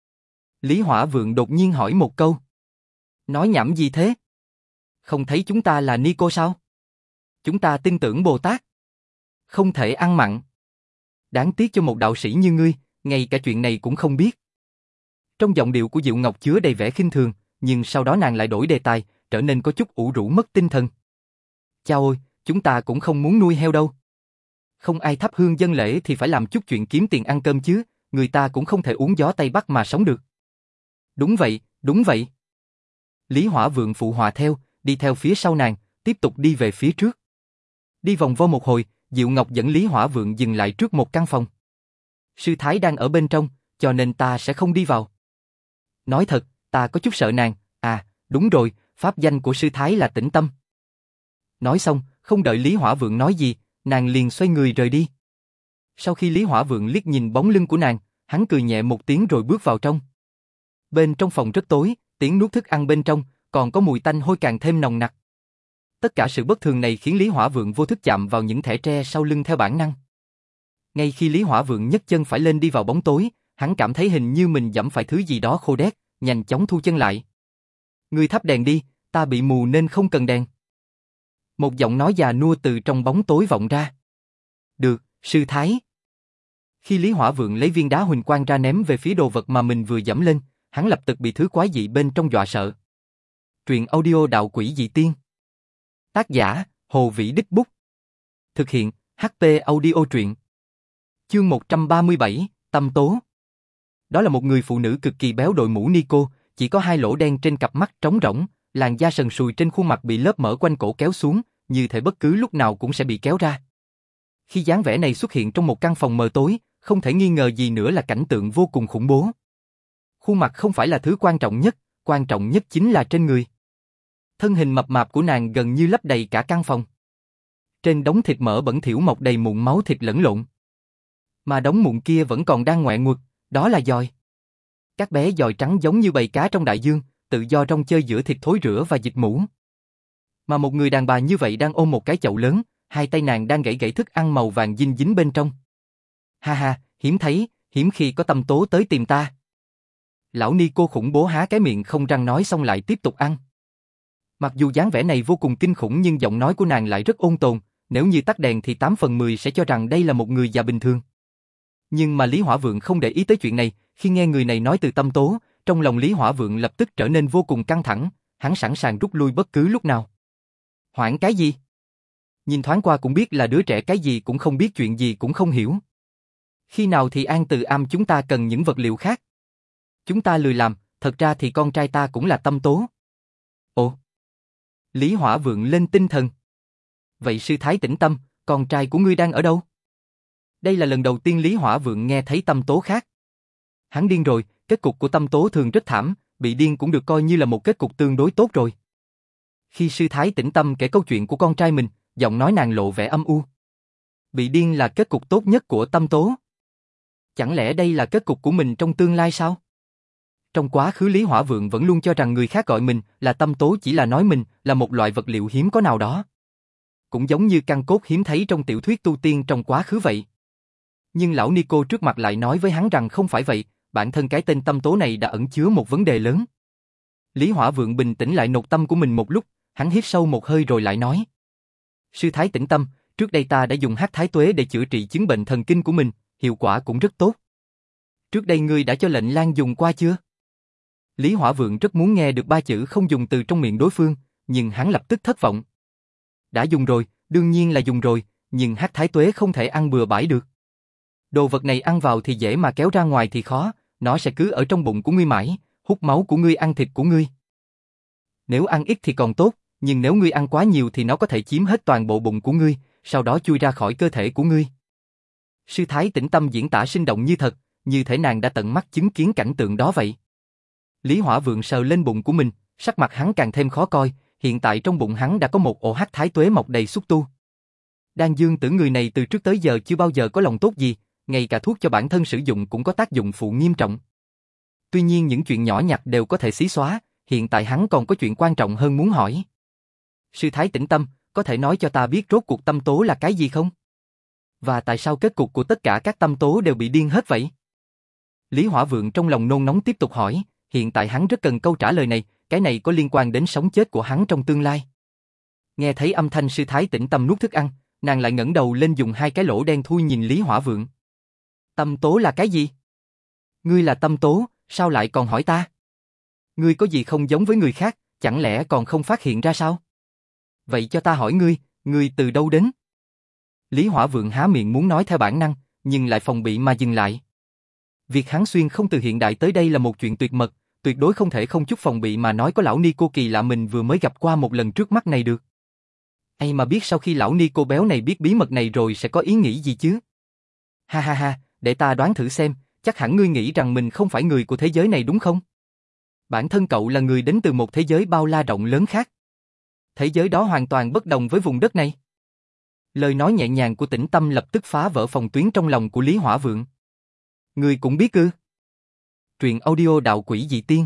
S1: Lý Hỏa Vượng đột nhiên hỏi một câu. Nói nhảm gì thế? Không thấy chúng ta là Nico sao? Chúng ta tin tưởng Bồ Tát. Không thể ăn mặn. Đáng tiếc cho một đạo sĩ như ngươi, ngay cả chuyện này cũng không biết. Trong giọng điệu của Diệu Ngọc chứa đầy vẻ khinh thường, nhưng sau đó nàng lại đổi đề tài, trở nên có chút ủ rũ mất tinh thần. Chao ôi, chúng ta cũng không muốn nuôi heo đâu. Không ai thắp hương dân lễ thì phải làm chút chuyện kiếm tiền ăn cơm chứ, người ta cũng không thể uống gió Tây Bắc mà sống được. Đúng vậy, đúng vậy. Lý Hỏa Vượng phụ họa theo, đi theo phía sau nàng, tiếp tục đi về phía trước. Đi vòng vo một hồi, Diệu Ngọc dẫn Lý Hỏa Vượng dừng lại trước một căn phòng. Sư Thái đang ở bên trong, cho nên ta sẽ không đi vào. Nói thật, ta có chút sợ nàng, à, đúng rồi, pháp danh của Sư Thái là Tĩnh Tâm. Nói xong, không đợi Lý Hỏa Vượng nói gì, nàng liền xoay người rời đi. Sau khi Lý Hỏa Vượng liếc nhìn bóng lưng của nàng, hắn cười nhẹ một tiếng rồi bước vào trong. Bên trong phòng rất tối, tiếng nuốt thức ăn bên trong, còn có mùi tanh hôi càng thêm nồng nặc. Tất cả sự bất thường này khiến Lý Hỏa Vượng vô thức chạm vào những thẻ tre sau lưng theo bản năng. Ngay khi Lý Hỏa Vượng nhấc chân phải lên đi vào bóng tối, hắn cảm thấy hình như mình giẫm phải thứ gì đó khô đét, nhanh chóng thu chân lại. Ngươi thắp đèn đi, ta bị mù nên không cần đèn. Một giọng nói già nua từ trong bóng tối vọng ra. Được, sư thái. Khi Lý Hỏa Vượng lấy viên đá huỳnh quang ra ném về phía đồ vật mà mình vừa giẫm lên, hắn lập tức bị thứ quái dị bên trong dọa sợ. Truyện audio Đạo Quỷ Dị Tiên. Tác giả, Hồ Vĩ Đích Bút. Thực hiện, hát pê Audio Truyện. Chương một trăm ba mươi bảy, Tâm Tố. Đó là một người phụ nữ cực kỳ béo đội mũ Nico, chỉ có hai lỗ đen trên cặp mắt trống rỗng, làn da sần sùi trên khuôn mặt bị lớp mỡ quanh cổ kéo xuống, như thể bất cứ lúc nào cũng sẽ bị kéo ra. Khi dáng vẻ này xuất hiện trong một căn phòng mờ tối, không thể nghi ngờ gì nữa là cảnh tượng vô cùng khủng bố. Khuôn mặt không phải là thứ quan trọng nhất, quan trọng nhất chính là trên người. Thân hình mập mạp của nàng gần như lấp đầy cả căn phòng. Trên đống thịt mỡ bẩn thỉu mọc đầy mụn máu thịt lẫn lộn. Mà đống mụn kia vẫn còn đang ngoẹ nguột, đó là giòi. Các bé giòi trắng giống như bầy cá trong đại dương, tự do rong chơi giữa thịt thối rữa và dịch mũ. Mà một người đàn bà như vậy đang ôm một cái chậu lớn, hai tay nàng đang gãy gãy thức ăn màu vàng dinh dính bên trong. Ha ha, hiếm thấy, hiếm khi có Tâm Tố tới tìm ta. Lão Nico khủng bố há cái miệng không răng nói xong lại tiếp tục ăn. Mặc dù dáng vẻ này vô cùng kinh khủng nhưng giọng nói của nàng lại rất ôn tồn, nếu như tắt đèn thì tám phần mười sẽ cho rằng đây là một người già bình thường. Nhưng mà Lý Hỏa Vượng không để ý tới chuyện này, khi nghe người này nói từ Tâm Tố, trong lòng Lý Hỏa Vượng lập tức trở nên vô cùng căng thẳng, hắn sẵn sàng rút lui bất cứ lúc nào. Hoảng cái gì? Nhìn thoáng qua cũng biết là đứa trẻ cái gì cũng không biết, chuyện gì cũng không hiểu. Khi nào thì An Từ Am chúng ta cần những vật liệu khác? Chúng ta lười làm, thật ra thì con trai ta cũng là Tâm Tố. Ồ! Lý Hỏa Vượng lên tinh thần. Vậy sư thái Tĩnh Tâm, con trai của ngươi đang ở đâu? Đây là lần đầu tiên Lý Hỏa Vượng nghe thấy Tâm Tố khác. Hắn điên rồi, kết cục của Tâm Tố thường rất thảm, bị điên cũng được coi như là một kết cục tương đối tốt rồi. Khi sư thái Tĩnh Tâm kể câu chuyện của con trai mình, giọng nói nàng lộ vẻ âm u. Bị điên là kết cục tốt nhất của Tâm Tố. Chẳng lẽ đây là kết cục của mình trong tương lai sao? Trong quá khứ Lý Hỏa Vượng vẫn luôn cho rằng người khác gọi mình là Tâm Tố chỉ là nói mình là một loại vật liệu hiếm có nào đó. cũng giống như căn cốt hiếm thấy trong tiểu thuyết tu tiên trong quá khứ vậy. Nhưng lão Nico trước mặt lại nói với hắn rằng không phải vậy, bản thân cái tên tâm tố này đã ẩn chứa một vấn đề lớn. Lý Hỏa Vượng bình tĩnh lại nội tâm của mình một lúc, hắn hít sâu một hơi rồi lại nói. Sư Thái tĩnh tâm, trước đây ta đã dùng hắc thái tuế để chữa trị chứng bệnh thần kinh của mình, hiệu quả cũng rất tốt. Trước đây ngươi đã cho lệnh Lan dùng qua chưa? Lý Hỏa Vượng rất muốn nghe được ba chữ không dùng từ trong miệng đối phương, nhưng hắn lập tức thất vọng. Đã dùng rồi, đương nhiên là dùng rồi, nhưng hắc thái tuế không thể ăn bừa bãi được. Đồ vật này ăn vào thì dễ mà kéo ra ngoài thì khó, nó sẽ cứ ở trong bụng của ngươi mãi, hút máu của ngươi, ăn thịt của ngươi. Nếu ăn ít thì còn tốt, nhưng nếu ngươi ăn quá nhiều thì nó có thể chiếm hết toàn bộ bụng của ngươi, sau đó chui ra khỏi cơ thể của ngươi. Sư Thái tĩnh tâm diễn tả sinh động như thật, như thể nàng đã tận mắt chứng kiến cảnh tượng đó vậy. Lý Hỏa Vượng sờ lên bụng của mình, sắc mặt hắn càng thêm khó coi, hiện tại trong bụng hắn đã có một ổ hắc thái tuế mọc đầy xúc tu. Đan Dương Tử người này từ trước tới giờ chưa bao giờ có lòng tốt gì, ngay cả thuốc cho bản thân sử dụng cũng có tác dụng phụ nghiêm trọng. Tuy nhiên những chuyện nhỏ nhặt đều có thể xí xóa, hiện tại hắn còn có chuyện quan trọng hơn muốn hỏi. Sư Thái tĩnh tâm, có thể nói cho ta biết rốt cuộc tâm tố là cái gì không? Và tại sao kết cục của tất cả các tâm tố đều bị điên hết vậy? Lý Hỏa Vượng trong lòng nôn nóng tiếp tục hỏi, hiện tại hắn rất cần câu trả lời này, cái này có liên quan đến sống chết của hắn trong tương lai. Nghe thấy âm thanh Sư Thái tĩnh tâm nuốt thức ăn, nàng lại ngẩng đầu lên dùng hai cái lỗ đen thui nhìn Lý Hỏa Vượng. Tâm tố là cái gì? Ngươi là tâm tố, sao lại còn hỏi ta? Ngươi có gì không giống với người khác, chẳng lẽ còn không phát hiện ra sao? Vậy cho ta hỏi ngươi, ngươi từ đâu đến? Lý Hỏa Vượng há miệng muốn nói theo bản năng, nhưng lại phòng bị mà dừng lại. Việc hắn xuyên không từ hiện đại tới đây là một chuyện tuyệt mật, tuyệt đối không thể không chút phòng bị mà nói có lão Nico kỳ lạ mình vừa mới gặp qua một lần trước mắt này được. Ai mà biết sau khi lão Nico béo này biết bí mật này rồi sẽ có ý nghĩ gì chứ? Ha ha ha, để ta đoán thử xem, chắc hẳn ngươi nghĩ rằng mình không phải người của thế giới này đúng không? Bản thân cậu là người đến từ một thế giới bao la rộng lớn khác. Thế giới đó hoàn toàn bất đồng với vùng đất này. Lời nói nhẹ nhàng của Tĩnh Tâm lập tức phá vỡ phòng tuyến trong lòng của Lý Hỏa Vượng. Ngươi cũng biết ư? Truyện audio Đạo Quỷ Dị Tiên.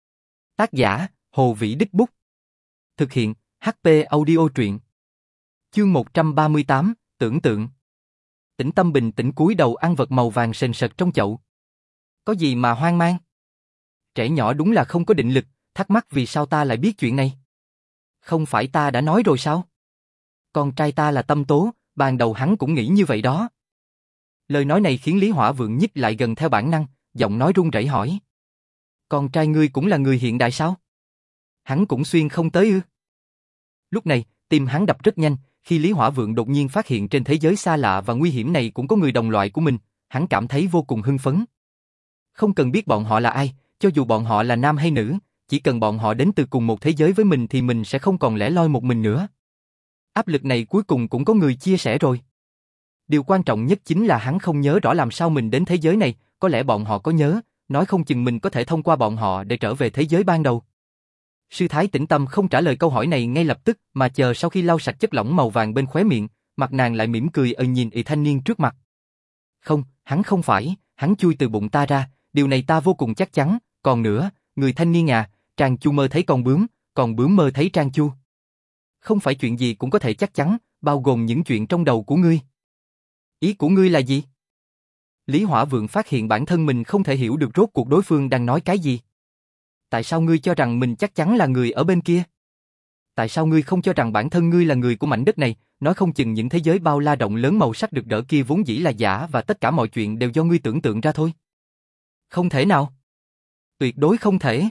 S1: Tác giả, Hồ Vĩ Đích Bút. Thực hiện, hát pê Audio Truyện. Chương một trăm ba mươi tám, Tưởng tượng. Tĩnh Tâm bình tĩnh cúi đầu ăn vật màu vàng sền sệt trong chậu. Có gì mà hoang mang? Trẻ nhỏ đúng là không có định lực, thắc mắc vì sao ta lại biết chuyện này. Không phải ta đã nói rồi sao? Con trai ta là tâm tố, ban đầu hắn cũng nghĩ như vậy đó. Lời nói này khiến Lý Hỏa Vượng nhích lại gần theo bản năng, giọng nói run rẩy hỏi. Con trai ngươi cũng là người hiện đại sao? Hắn cũng xuyên không tới ư? Lúc này, tim hắn đập rất nhanh, khi Lý Hỏa Vượng đột nhiên phát hiện trên thế giới xa lạ và nguy hiểm này cũng có người đồng loại của mình, hắn cảm thấy vô cùng hưng phấn. Không cần biết bọn họ là ai, cho dù bọn họ là nam hay nữ, chỉ cần bọn họ đến từ cùng một thế giới với mình thì mình sẽ không còn lẻ loi một mình nữa. Áp lực này cuối cùng cũng có người chia sẻ rồi. Điều quan trọng nhất chính là hắn không nhớ rõ làm sao mình đến thế giới này, có lẽ bọn họ có nhớ, nói không chừng mình có thể thông qua bọn họ để trở về thế giới ban đầu. Sư Thái Tĩnh Tâm không trả lời câu hỏi này ngay lập tức, mà chờ sau khi lau sạch chất lỏng màu vàng bên khóe miệng, mặt nàng lại mỉm cười ở nhìn y thanh niên trước mặt. Không, hắn không phải, hắn chui từ bụng ta ra, điều này ta vô cùng chắc chắn, còn nữa, người thanh niên à, Trang Chu mơ thấy con bướm, còn bướm mơ thấy Trang Chu. Không phải chuyện gì cũng có thể chắc chắn, bao gồm những chuyện trong đầu của ngươi. Ý của ngươi là gì? Lý Hỏa Vượng phát hiện bản thân mình không thể hiểu được rốt cuộc đối phương đang nói cái gì. Tại sao ngươi cho rằng mình chắc chắn là người ở bên kia? Tại sao ngươi không cho rằng bản thân ngươi là người của mảnh đất này, nói không chừng những thế giới bao la rộng lớn màu sắc rực rỡ kia vốn dĩ là giả và tất cả mọi chuyện đều do ngươi tưởng tượng ra thôi? Không thể nào. Tuyệt đối không thể.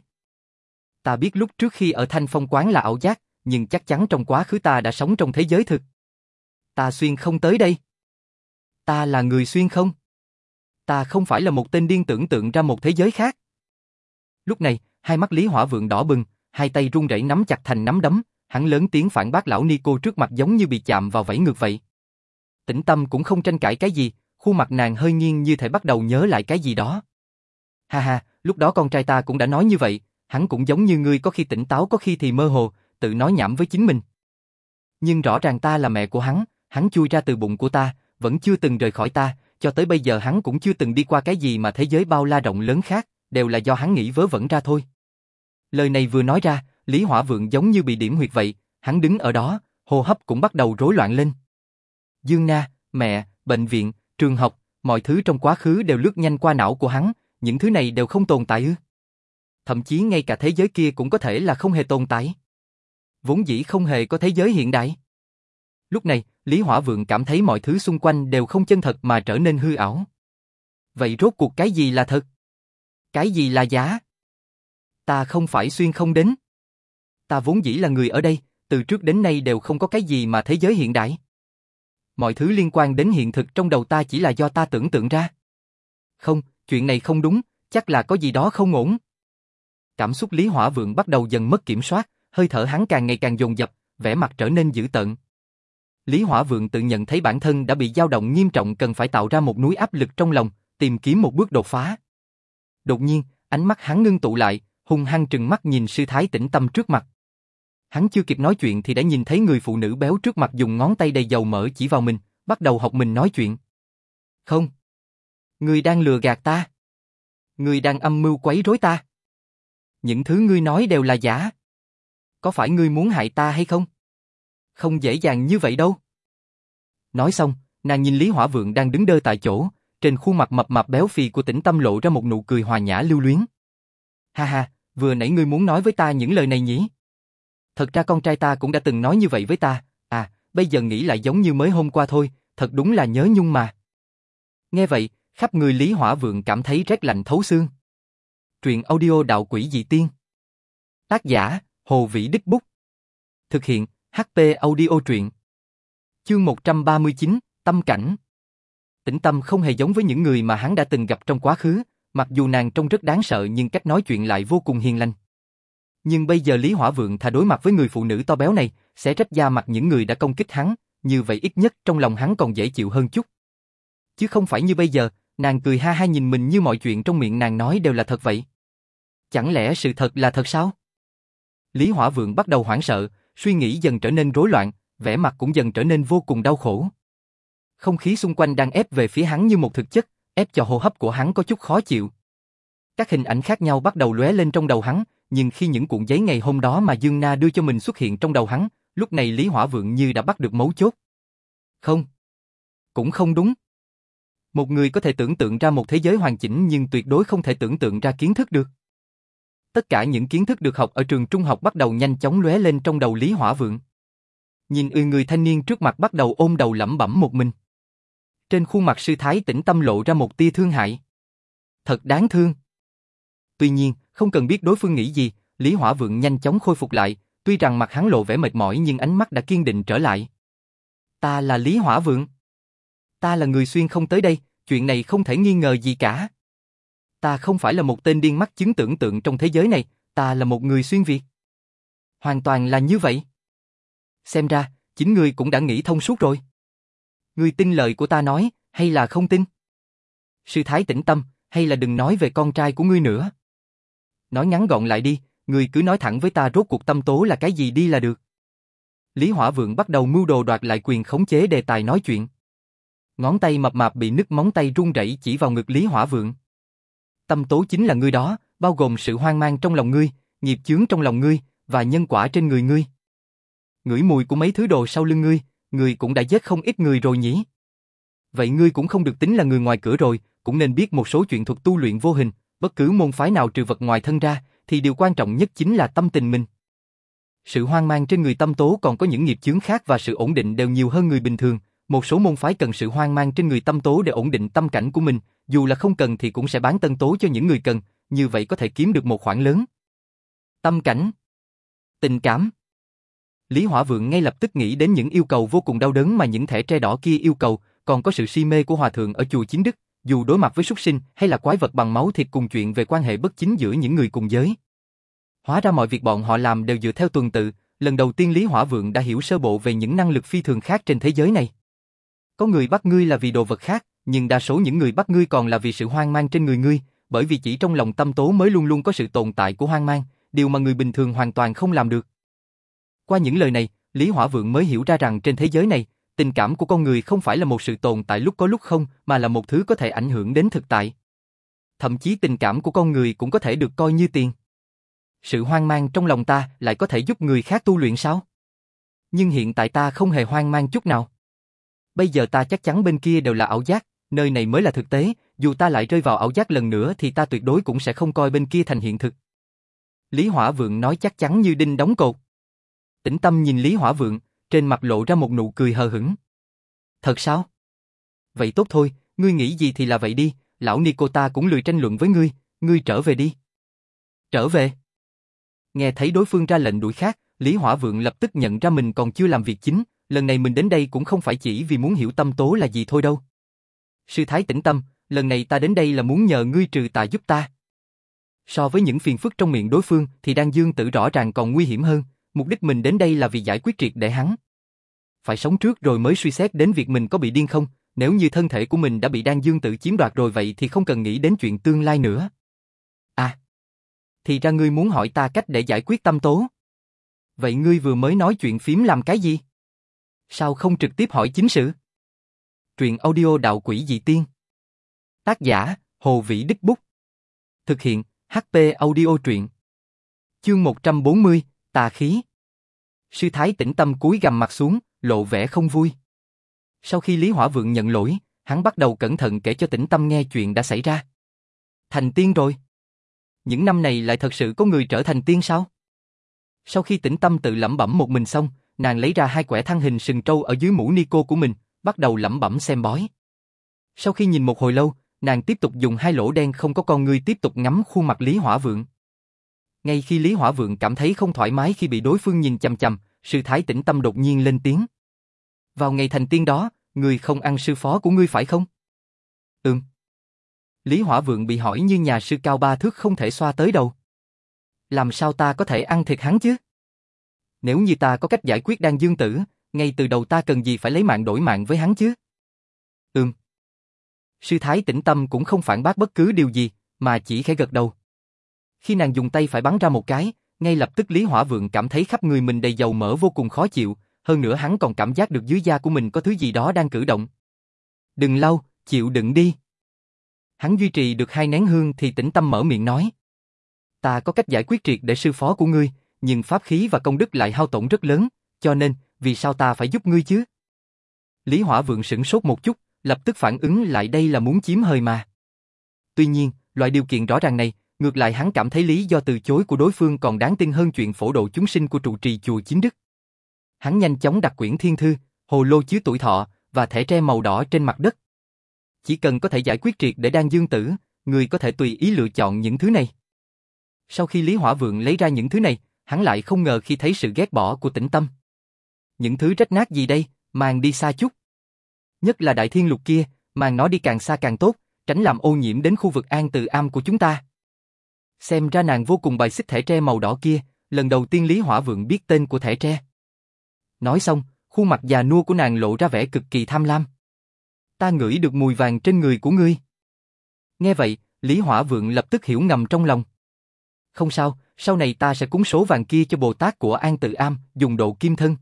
S1: Ta biết lúc trước khi ở Thanh Phong quán là ảo giác, nhưng chắc chắn trong quá khứ ta đã sống trong thế giới thực. Ta xuyên không tới đây. Ta là người xuyên không. Ta không phải là một tên điên tưởng tượng ra một thế giới khác. Lúc này, hai mắt Lý Hỏa Vượng đỏ bừng, hai tay run rẩy nắm chặt thành nắm đấm, hắn lớn tiếng phản bác lão Nico trước mặt giống như bị chạm vào vảy ngược vậy. Tĩnh Tâm cũng không tranh cãi cái gì, khuôn mặt nàng hơi nghiêng như thể bắt đầu nhớ lại cái gì đó. Ha ha, lúc đó con trai ta cũng đã nói như vậy, hắn cũng giống như ngươi có khi tỉnh táo có khi thì mơ hồ, tự nói nhảm với chính mình. Nhưng rõ ràng ta là mẹ của hắn, hắn chui ra từ bụng của ta, vẫn chưa từng rời khỏi ta, cho tới bây giờ hắn cũng chưa từng đi qua cái gì mà thế giới bao la rộng lớn khác, đều là do hắn nghĩ vớ vẩn ra thôi. Lời này vừa nói ra, Lý Hỏa Vượng giống như bị điểm huyệt vậy, hắn đứng ở đó, hô hấp cũng bắt đầu rối loạn lên. Dương Na, mẹ, bệnh viện, trường học, mọi thứ trong quá khứ đều lướt nhanh qua não của hắn, những thứ này đều không tồn tại ư? Thậm chí ngay cả thế giới kia cũng có thể là không hề tồn tại. Vốn dĩ không hề có thế giới hiện đại. Lúc này, Lý Hỏa Vượng cảm thấy mọi thứ xung quanh đều không chân thật mà trở nên hư ảo. Vậy rốt cuộc cái gì là thật? Cái gì là giả? Ta không phải xuyên không đến. Ta vốn dĩ là người ở đây, từ trước đến nay đều không có cái gì mà thế giới hiện đại. Mọi thứ liên quan đến hiện thực trong đầu ta chỉ là do ta tưởng tượng ra. Không, chuyện này không đúng, chắc là có gì đó không ổn. Cảm xúc Lý Hỏa Vượng bắt đầu dần mất kiểm soát, hơi thở hắn càng ngày càng dồn dập, vẻ mặt trở nên dữ tợn. Lý Hỏa Vượng tự nhận thấy bản thân đã bị dao động nghiêm trọng, cần phải tạo ra một núi áp lực trong lòng, tìm kiếm một bước đột phá. Đột nhiên, ánh mắt hắn ngưng tụ lại, hung hăng trừng mắt nhìn sư thái Tĩnh Tâm trước mặt. Hắn chưa kịp nói chuyện thì đã nhìn thấy người phụ nữ béo trước mặt dùng ngón tay đầy dầu mỡ chỉ vào mình, bắt đầu học mình nói chuyện. Không. Ngươi đang lừa gạt ta. Ngươi đang âm mưu quấy rối ta. Những thứ ngươi nói đều là giả. Có phải ngươi muốn hại ta hay không? Không dễ dàng như vậy đâu. Nói xong, nàng nhìn Lý Hỏa Vượng đang đứng đơ tại chỗ, trên khuôn mặt mập mạp béo phì của Tĩnh Tâm lộ ra một nụ cười hòa nhã lưu luyến. Ha ha, vừa nãy ngươi muốn nói với ta những lời này nhỉ? Thật ra con trai ta cũng đã từng nói như vậy với ta, à, bây giờ nghĩ lại giống như mới hôm qua thôi, thật đúng là nhớ nhung mà. Nghe vậy, khắp người Lý Hỏa Vượng cảm thấy rét lạnh thấu xương. Truyện audio Đạo Quỷ Dị Tiên. Tác giả, Hồ Vĩ Đích Bút. Thực hiện, hát pê Audio Truyện. Chương một trăm ba mươi chín, Tâm Cảnh. Tĩnh Tâm không hề giống với những người mà hắn đã từng gặp trong quá khứ, mặc dù nàng trông rất đáng sợ nhưng cách nói chuyện lại vô cùng hiền lành. Nhưng bây giờ Lý Hỏa Vượng thà đối mặt với người phụ nữ to béo này, sẽ rách da mặt những người đã công kích hắn, như vậy ít nhất trong lòng hắn còn dễ chịu hơn chút. Chứ không phải như bây giờ, nàng cười ha ha nhìn mình như mọi chuyện trong miệng nàng nói đều là thật vậy. Chẳng lẽ sự thật là thật sao? Lý Hỏa Vượng bắt đầu hoảng sợ, suy nghĩ dần trở nên rối loạn, vẻ mặt cũng dần trở nên vô cùng đau khổ. Không khí xung quanh đang ép về phía hắn như một thực chất, ép cho hô hấp của hắn có chút khó chịu. Các hình ảnh khác nhau bắt đầu lóe lên trong đầu hắn, nhưng khi những cuộn giấy ngày hôm đó mà Dương Na đưa cho mình xuất hiện trong đầu hắn, lúc này Lý Hỏa Vượng như đã bắt được mấu chốt. Không. Cũng không đúng. Một người có thể tưởng tượng ra một thế giới hoàn chỉnh nhưng tuyệt đối không thể tưởng tượng ra kiến thức được. Tất cả những kiến thức được học ở trường trung học bắt đầu nhanh chóng lóe lên trong đầu Lý Hỏa Vượng. Nhìn ư người thanh niên trước mặt bắt đầu ôm đầu lẩm bẩm một mình. Trên khuôn mặt sư thái Tĩnh Tâm lộ ra một tia thương hại. Thật đáng thương. Tuy nhiên, không cần biết đối phương nghĩ gì, Lý Hỏa Vượng nhanh chóng khôi phục lại, tuy rằng mặt hắn lộ vẻ mệt mỏi nhưng ánh mắt đã kiên định trở lại. Ta là Lý Hỏa Vượng. Ta là người xuyên không tới đây, chuyện này không thể nghi ngờ gì cả. Ta không phải là một tên điên mắc chứng tưởng tượng trong thế giới này, ta là một người xuyên Việt. Hoàn toàn là như vậy. Xem ra, chính ngươi cũng đã nghĩ thông suốt rồi. Ngươi tin lời của ta nói, hay là không tin? Sư thái Tĩnh Tâm, hay là đừng nói về con trai của ngươi nữa. Nói ngắn gọn lại đi, ngươi cứ nói thẳng với ta rốt cuộc tâm tố là cái gì đi là được. Lý Hỏa Vượng bắt đầu mưu đồ đoạt lại quyền khống chế đề tài nói chuyện. Ngón tay mập mạp bị nứt móng tay run rẩy chỉ vào ngực Lý Hỏa Vượng. Tâm tố chính là ngươi đó, bao gồm sự hoang mang trong lòng ngươi, nghiệp chướng trong lòng ngươi, và nhân quả trên người ngươi. Ngửi mùi của mấy thứ đồ sau lưng ngươi, ngươi cũng đã giết không ít người rồi nhỉ? Vậy ngươi cũng không được tính là người ngoài cửa rồi, cũng nên biết một số chuyện thuật tu luyện vô hình, bất cứ môn phái nào trừ vật ngoài thân ra, thì điều quan trọng nhất chính là tâm tình mình. Sự hoang mang trên người tâm tố còn có những nghiệp chướng khác và sự ổn định đều nhiều hơn người bình thường, một số môn phái cần sự hoang mang trên người tâm tố để ổn định tâm cảnh của mình, dù là không cần thì cũng sẽ bán tân tố cho những người cần, như vậy có thể kiếm được một khoản lớn. Tâm cảnh, tình cảm. Lý Hỏa Vượng ngay lập tức nghĩ đến những yêu cầu vô cùng đau đớn mà những thẻ tre đỏ kia yêu cầu, còn có sự si mê của hòa thượng ở chùa Chính Đức, dù đối mặt với súc sinh hay là quái vật bằng máu thịt cùng chuyện về quan hệ bất chính giữa những người cùng giới. Hóa ra mọi việc bọn họ làm đều dựa theo tuần tự, lần đầu tiên Lý Hỏa Vượng đã hiểu sơ bộ về những năng lực phi thường khác trên thế giới này. Có người bắt ngươi là vì đồ vật khác, nhưng đa số những người bắt ngươi còn là vì sự hoang mang trên người ngươi, bởi vì chỉ trong lòng tâm tố mới luôn luôn có sự tồn tại của hoang mang, điều mà người bình thường hoàn toàn không làm được. Qua những lời này, Lý Hỏa Vượng mới hiểu ra rằng trên thế giới này, tình cảm của con người không phải là một sự tồn tại lúc có lúc không, mà là một thứ có thể ảnh hưởng đến thực tại. Thậm chí tình cảm của con người cũng có thể được coi như tiền. Sự hoang mang trong lòng ta lại có thể giúp người khác tu luyện sao? Nhưng hiện tại ta không hề hoang mang chút nào. Bây giờ ta chắc chắn bên kia đều là ảo giác, nơi này mới là thực tế, dù ta lại rơi vào ảo giác lần nữa thì ta tuyệt đối cũng sẽ không coi bên kia thành hiện thực. Lý Hỏa Vượng nói chắc chắn như đinh đóng cột. Tĩnh Tâm nhìn Lý Hỏa Vượng, trên mặt lộ ra một nụ cười hờ hững. Thật sao? Vậy tốt thôi, ngươi nghĩ gì thì là vậy đi, lão Nico ta cũng lười tranh luận với ngươi, ngươi trở về đi. Trở về? Nghe thấy đối phương ra lệnh đuổi khác, Lý Hỏa Vượng lập tức nhận ra mình còn chưa làm việc chính, lần này mình đến đây cũng không phải chỉ vì muốn hiểu tâm tố là gì thôi đâu. Sư Thái Tĩnh Tâm, lần này ta đến đây là muốn nhờ ngươi trừ tà giúp ta. So với những phiền phức trong miệng đối phương thì Đan Dương Tử rõ ràng còn nguy hiểm hơn, mục đích mình đến đây là vì giải quyết triệt để hắn. Phải sống trước rồi mới suy xét đến việc mình có bị điên không, nếu như thân thể của mình đã bị Đan Dương Tử chiếm đoạt rồi vậy thì không cần nghĩ đến chuyện tương lai nữa. À, thì ra ngươi muốn hỏi ta cách để giải quyết tâm tố. Vậy ngươi vừa mới nói chuyện phím làm cái gì? Sao không trực tiếp hỏi chính sự? Truyện audio Đạo Quỷ Dị Tiên. Tác giả, Hồ Vĩ Đức Bút. Thực hiện, hát pê Audio truyện. Chương một trăm bốn mươi, Tà Khí. Sư Thái Tĩnh Tâm cúi gằm mặt xuống, lộ vẻ không vui. Sau khi Lý Hỏa Vượng nhận lỗi, hắn bắt đầu cẩn thận kể cho Tĩnh Tâm nghe chuyện đã xảy ra. Thành tiên rồi? Những năm này lại thật sự có người trở thành tiên sao? Sau khi Tĩnh Tâm tự lẩm bẩm một mình xong, nàng lấy ra hai quẻ thăng hình sừng trâu ở dưới mũ Nico của mình, bắt đầu lẩm bẩm xem bói. Sau khi nhìn một hồi lâu, nàng tiếp tục dùng hai lỗ đen không có con ngươi tiếp tục ngắm khuôn mặt Lý Hỏa Vượng. Ngay khi Lý Hỏa Vượng cảm thấy không thoải mái khi bị đối phương nhìn chằm chằm, Sư Thái Tĩnh Tâm đột nhiên lên tiếng. Vào ngày thành tiên đó, ngươi không ăn sư phó của ngươi phải không? Ừm. Lý Hỏa Vượng bị hỏi như nhà sư cao ba thước không thể xoa tới đầu. Làm sao ta có thể ăn thịt hắn chứ? Nếu như ta có cách giải quyết Đan Dương Tử, ngay từ đầu ta cần gì phải lấy mạng đổi mạng với hắn chứ? Ừm. Sư Thái Tĩnh Tâm cũng không phản bác bất cứ điều gì, mà chỉ khẽ gật đầu. Khi nàng dùng tay phải bắn ra một cái, ngay lập tức Lý Hỏa Vượng cảm thấy khắp người mình đầy dầu mỡ vô cùng khó chịu, hơn nữa hắn còn cảm giác được dưới da của mình có thứ gì đó đang cử động. Đừng lau, chịu đựng đi. Hắn duy trì được hai nén hương thì Tĩnh Tâm mở miệng nói. Ta có cách giải quyết triệt để sư phó của ngươi, nhưng pháp khí và công đức lại hao tổn rất lớn, cho nên, vì sao ta phải giúp ngươi chứ? Lý Hỏa Vượng sửng sốt một chút, lập tức phản ứng lại đây là muốn chiếm hời mà. Tuy nhiên, loại điều kiện rõ ràng này, ngược lại hắn cảm thấy lý do từ chối của đối phương còn đáng tin hơn chuyện phổ độ chúng sinh của trụ trì chùa Chính Đức. Hắn nhanh chóng đặt quyển thiên thư, hồ lô chứa tuổi thọ và thẻ tre màu đỏ trên mặt đất. Chỉ cần có thể giải quyết triệt để Đan Dương Tử, người có thể tùy ý lựa chọn những thứ này. Sau khi Lý Hỏa Vượng lấy ra những thứ này, hắn lại không ngờ khi thấy sự ghét bỏ của Tĩnh Tâm. Những thứ rách nát gì đây, mang đi xa chút. Nhất là đại thiên lục kia, mang nó đi càng xa càng tốt, tránh làm ô nhiễm đến khu vực An Từ Am của chúng ta. Xem ra nàng vô cùng bài xích thẻ tre màu đỏ kia, lần đầu tiên Lý Hỏa Vượng biết tên của thẻ tre. Nói xong, khuôn mặt già nua của nàng lộ ra vẻ cực kỳ tham lam. Ta ngửi được mùi vàng trên người của ngươi. Nghe vậy, Lý Hỏa Vượng lập tức hiểu ngầm trong lòng. Không sao, sau này ta sẽ cúng số vàng kia cho Bồ Tát của An Từ Am, dùng độ kim thân.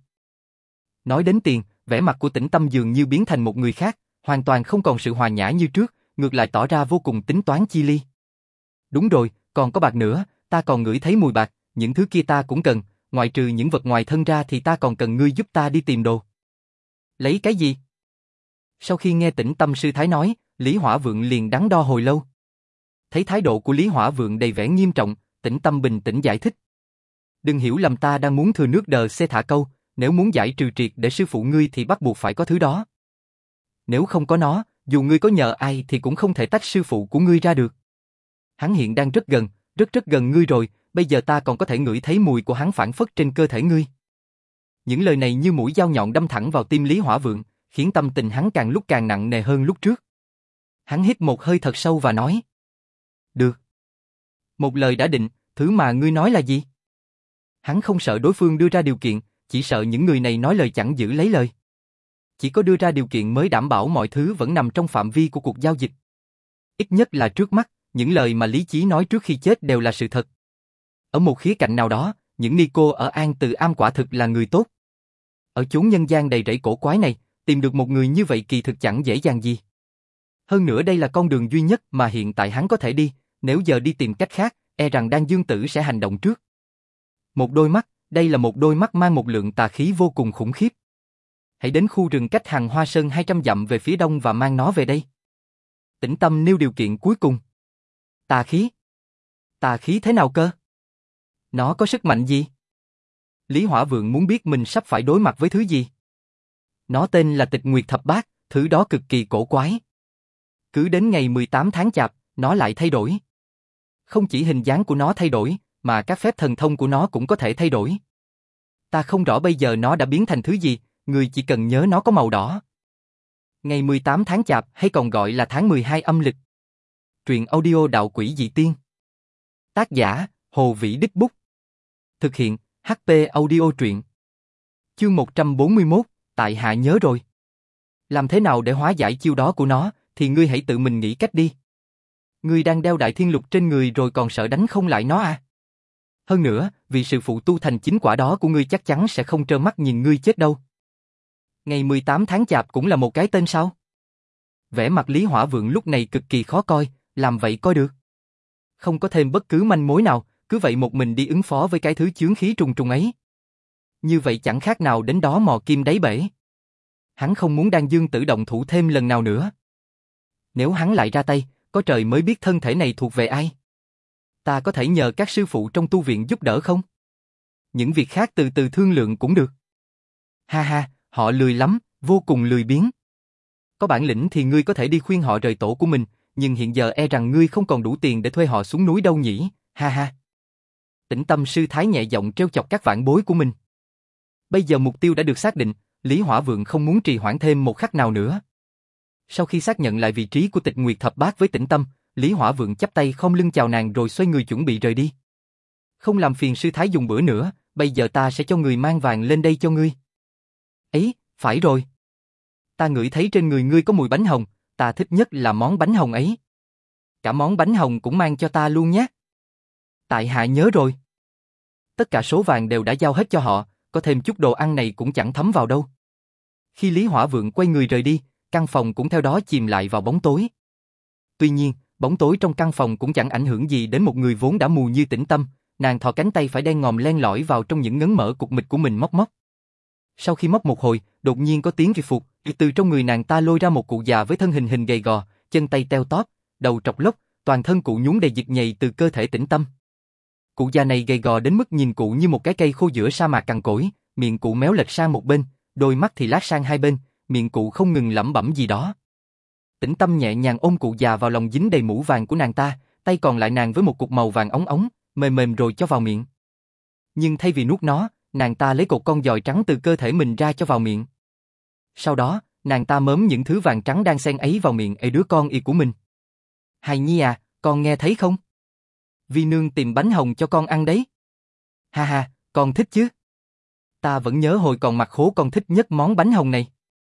S1: Nói đến tiền, vẻ mặt của Tĩnh Tâm dường như biến thành một người khác, hoàn toàn không còn sự hòa nhã như trước, ngược lại tỏ ra vô cùng tính toán chi ly. Đúng rồi, còn có bạc nữa, ta còn ngửi thấy mùi bạc, những thứ kia ta cũng cần, ngoại trừ những vật ngoài thân ra thì ta còn cần ngươi giúp ta đi tìm đồ. Lấy cái gì? Sau khi nghe Tĩnh Tâm sư thái nói, Lý Hỏa Vượng liền đắn đo hồi lâu. Thấy thái độ của Lý Hỏa Vượng đầy vẻ nghiêm trọng, Tĩnh Tâm bình tĩnh giải thích. Đừng hiểu lầm, ta đang muốn thừa nước đờ xê thả câu, nếu muốn giải trừ triệt để sư phụ ngươi thì bắt buộc phải có thứ đó. Nếu không có nó, dù ngươi có nhờ ai thì cũng không thể tách sư phụ của ngươi ra được. Hắn hiện đang rất gần, rất rất gần ngươi rồi, bây giờ ta còn có thể ngửi thấy mùi của hắn phảng phất trên cơ thể ngươi. Những lời này như mũi dao nhọn đâm thẳng vào tim Lý Hỏa Vượng, khiến tâm tình hắn càng lúc càng nặng nề hơn lúc trước. Hắn hít một hơi thật sâu và nói. Được. Một lời đã định, thứ mà ngươi nói là gì? Hắn không sợ đối phương đưa ra điều kiện, chỉ sợ những người này nói lời chẳng giữ lấy lời. Chỉ có đưa ra điều kiện mới đảm bảo mọi thứ vẫn nằm trong phạm vi của cuộc giao dịch. Ít nhất là trước mắt, những lời mà Lý Chí nói trước khi chết đều là sự thật. Ở một khía cạnh nào đó, những Nico ở An Từ Am quả thực là người tốt. Ở chốn nhân gian đầy rẫy cổ quái này, tìm được một người như vậy kỳ thực chẳng dễ dàng gì. Hơn nữa đây là con đường duy nhất mà hiện tại hắn có thể đi, nếu giờ đi tìm cách khác, e rằng Đan Dương Tử sẽ hành động trước. Một đôi mắt, Đây là một đôi mắt mang một lượng tà khí vô cùng khủng khiếp. Hãy đến khu rừng cách Hằng Hoa Sơn hai trăm dặm về phía đông và mang nó về đây. Tĩnh Tâm nêu điều kiện cuối cùng. Tà khí? Tà khí thế nào cơ? Nó có sức mạnh gì? Lý Hỏa Vượng muốn biết mình sắp phải đối mặt với thứ gì. Nó tên là Tịch Nguyệt Thập Bát, thứ đó cực kỳ cổ quái. Cứ đến ngày mười tám tháng Chạp, nó lại thay đổi. Không chỉ hình dáng của nó thay đổi, mà các phép thần thông của nó cũng có thể thay đổi. Ta không rõ bây giờ nó đã biến thành thứ gì, người chỉ cần nhớ nó có màu đỏ. Ngày mười tám tháng Chạp hay còn gọi là tháng mười hai âm lịch. Truyện audio Đạo Quỷ Dị Tiên. Tác giả, Hồ Vĩ Đích Bút. Thực hiện, hát pê Audio Truyện. Chương một trăm bốn mươi mốt, tại hạ nhớ rồi. Làm thế nào để hóa giải chiêu đó của nó, thì ngươi hãy tự mình nghĩ cách đi. Ngươi đang đeo Đại Thiên Lục trên người rồi còn sợ đánh không lại nó à? Hơn nữa, vì sự phụ tu thành chính quả đó của ngươi chắc chắn sẽ không trơ mắt nhìn ngươi chết đâu. Ngày mười tám tháng Chạp cũng là một cái tên sao? Vẻ mặt Lý Hỏa Vượng lúc này cực kỳ khó coi, làm vậy coi được. Không có thêm bất cứ manh mối nào, cứ vậy một mình đi ứng phó với cái thứ chướng khí trùng trùng ấy. Như vậy chẳng khác nào đến đó mò kim đáy bể. Hắn không muốn Đan Dương Tử động thủ thêm lần nào nữa. Nếu hắn lại ra tay, có trời mới biết thân thể này thuộc về ai. Ta có thể nhờ các sư phụ trong tu viện giúp đỡ không? Những việc khác từ từ thương lượng cũng được. Ha ha, họ lười lắm, vô cùng lười biếng. Có bản lĩnh thì ngươi có thể đi khuyên họ rời tổ của mình, nhưng hiện giờ e rằng ngươi không còn đủ tiền để thuê họ xuống núi đâu nhỉ, ha ha. Tĩnh Tâm sư thái nhẹ giọng trêu chọc các vãn bối của mình. Bây giờ mục tiêu đã được xác định, Lý Hỏa Vượng không muốn trì hoãn thêm một khắc nào nữa. Sau khi xác nhận lại vị trí của Tịch Nguyệt Thập Bát với Tĩnh Tâm, Lý Hỏa Vượng chắp tay khom lưng chào nàng rồi xoay người chuẩn bị rời đi. Không làm phiền sư thái dùng bữa nữa, bây giờ ta sẽ cho người mang vàng lên đây cho ngươi. Ấy, phải rồi. Ta ngửi thấy trên người ngươi có mùi bánh hồng, ta thích nhất là món bánh hồng ấy. Cả món bánh hồng cũng mang cho ta luôn nhé. Tại hạ nhớ rồi. Tất cả số vàng đều đã giao hết cho họ, có thêm chút đồ ăn này cũng chẳng thấm vào đâu. Khi Lý Hỏa Vượng quay người rời đi, căn phòng cũng theo đó chìm lại vào bóng tối. Tuy nhiên, bóng tối trong căn phòng cũng chẳng ảnh hưởng gì đến một người vốn đã mù như Tĩnh Tâm, nàng thò cánh tay phải đen ngòm len lỏi vào trong những ngấn mỡ cục mịch của mình móc móc. Sau khi móc một hồi, đột nhiên có tiếng kỳ phục, từ trong người nàng ta lôi ra một cụ già với thân hình hình gầy gò, chân tay teo tóp, đầu trọc lốc, toàn thân cụ nhún đầy dịch nhầy từ cơ thể Tĩnh Tâm. Cụ già này gầy gò đến mức nhìn cụ như một cái cây khô giữa sa mạc cằn cỗi, miệng cụ méo lệch sang một bên, đôi mắt thì lác sang hai bên, miệng cụ không ngừng lẩm bẩm gì đó. Tĩnh Tâm nhẹ nhàng ôm cụ già vào lòng dính đầy mũ vàng của nàng ta, tay còn lại nàng với một cục màu vàng óng óng, mềm mềm rồi cho vào miệng. Nhưng thay vì nuốt nó, nàng ta lấy cột con giòi trắng từ cơ thể mình ra cho vào miệng. Sau đó, nàng ta mớm những thứ vàng trắng đang xen ấy vào miệng ê đứa con y của mình. Hài nhi à, con nghe thấy không? Vi nương tìm bánh hồng cho con ăn đấy. Ha ha, con thích chứ? Ta vẫn nhớ hồi còn mặc khố con thích nhất món bánh hồng này.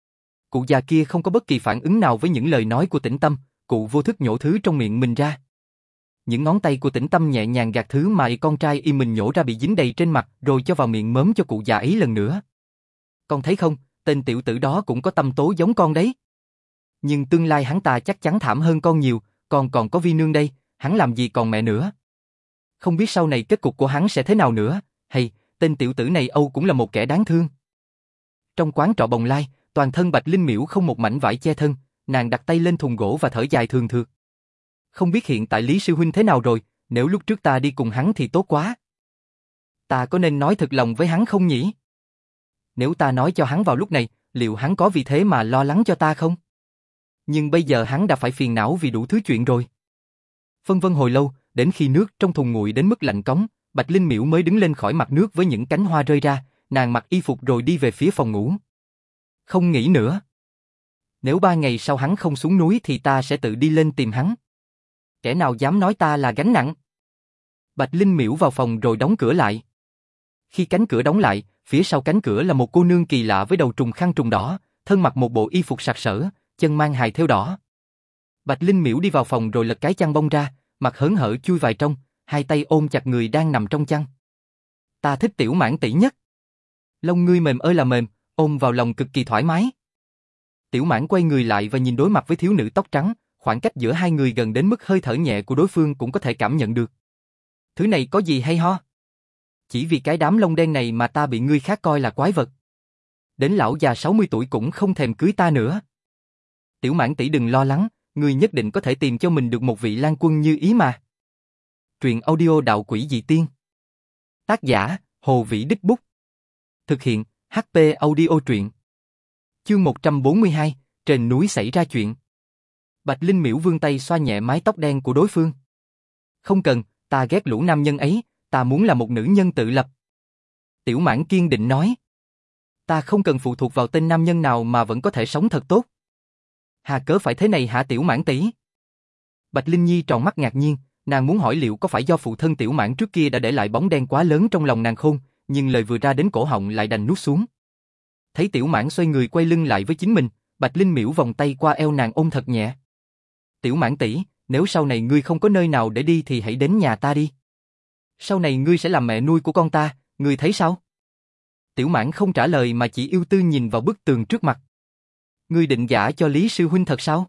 S1: Cụ già kia không có bất kỳ phản ứng nào với những lời nói của Tĩnh Tâm, cụ vô thức nhổ thứ trong miệng mình ra. Những ngón tay của Tĩnh Tâm nhẹ nhàng gạt thứ mà y con trai y mình nhổ ra bị dính đầy trên mặt rồi cho vào miệng mớm cho cụ già ấy lần nữa. Con thấy không, tên tiểu tử đó cũng có tâm tố giống con đấy. Nhưng tương lai hắn ta chắc chắn thảm hơn con nhiều, con còn có Vi nương đây, hắn làm gì còn mẹ nữa. Không biết sau này kết cục của hắn sẽ thế nào nữa, hay, tên tiểu tử này Âu cũng là một kẻ đáng thương. Trong quán trọ Bồng Lai, toàn thân Bạch Linh Miễu không một mảnh vải che thân, nàng đặt tay lên thùng gỗ và thở dài thường thượt. Không biết hiện tại Lý sư huynh thế nào rồi, nếu lúc trước ta đi cùng hắn thì tốt quá. Ta có nên nói thật lòng với hắn không nhỉ? Nếu ta nói cho hắn vào lúc này, liệu hắn có vì thế mà lo lắng cho ta không? Nhưng bây giờ hắn đã phải phiền não vì đủ thứ chuyện rồi. Phân vân hồi lâu, đến khi nước trong thùng nguội đến mức lạnh cống, Bạch Linh Miễu mới đứng lên khỏi mặt nước với những cánh hoa rơi ra, nàng mặc y phục rồi đi về phía phòng ngủ. Không nghĩ nữa. Nếu ba ngày sau hắn không xuống núi thì ta sẽ tự đi lên tìm hắn. Kẻ nào dám nói ta là gánh nặng? Bạch Linh Miễu vào phòng rồi đóng cửa lại. Khi cánh cửa đóng lại, phía sau cánh cửa là một cô nương kỳ lạ với đầu trùng khăn trùng đỏ, thân mặc một bộ y phục sặc sỡ, chân mang hài thêu đỏ. Bạch Linh Miễu đi vào phòng rồi lật cái chăn bông ra, mặt hớn hở chui vào trong, hai tay ôm chặt người đang nằm trong chăn. Ta thích Tiểu Mãn tỷ nhất. Lông ngươi mềm ơi là mềm, ôm vào lòng cực kỳ thoải mái. Tiểu Mãn quay người lại và nhìn đối mặt với thiếu nữ tóc trắng, khoảng cách giữa hai người gần đến mức hơi thở nhẹ của đối phương cũng có thể cảm nhận được. Thứ này có gì hay ho? Chỉ vì cái đám lông đen này mà ta bị người khác coi là quái vật. Đến lão già sáu mươi tuổi cũng không thèm cưới ta nữa. Tiểu Mãn tỷ đừng lo lắng, ngươi nhất định có thể tìm cho mình được một vị lang quân như ý mà. Truyện audio Đạo Quỷ Dị Tiên. Tác giả, Hồ Vĩ Đích Bút. Thực hiện, hát pê Audio Truyện. Chương một trăm bốn mươi hai, trên núi xảy ra chuyện. Bạch Linh Miễu vươn tay xoa nhẹ mái tóc đen của đối phương. Không cần, ta ghét lũ nam nhân ấy, ta muốn là một nữ nhân tự lập. Tiểu Mãn kiên định nói. Ta không cần phụ thuộc vào tên nam nhân nào mà vẫn có thể sống thật tốt. Hà cớ phải thế này hả Tiểu Mãn tỷ? Bạch Linh Nhi tròn mắt ngạc nhiên, nàng muốn hỏi liệu có phải do phụ thân Tiểu Mãn trước kia đã để lại bóng đen quá lớn trong lòng nàng không, nhưng lời vừa ra đến cổ họng lại đành nuốt xuống. Thấy Tiểu Mãn xoay người quay lưng lại với chính mình, Bạch Linh Miễu vòng tay qua eo nàng ôm thật nhẹ. Tiểu Mãn tỷ, nếu sau này ngươi không có nơi nào để đi thì hãy đến nhà ta đi. Sau này ngươi sẽ làm mẹ nuôi của con ta, ngươi thấy sao? Tiểu Mãn không trả lời mà chỉ ưu tư nhìn vào bức tường trước mặt. Ngươi định gả cho Lý sư huynh thật sao?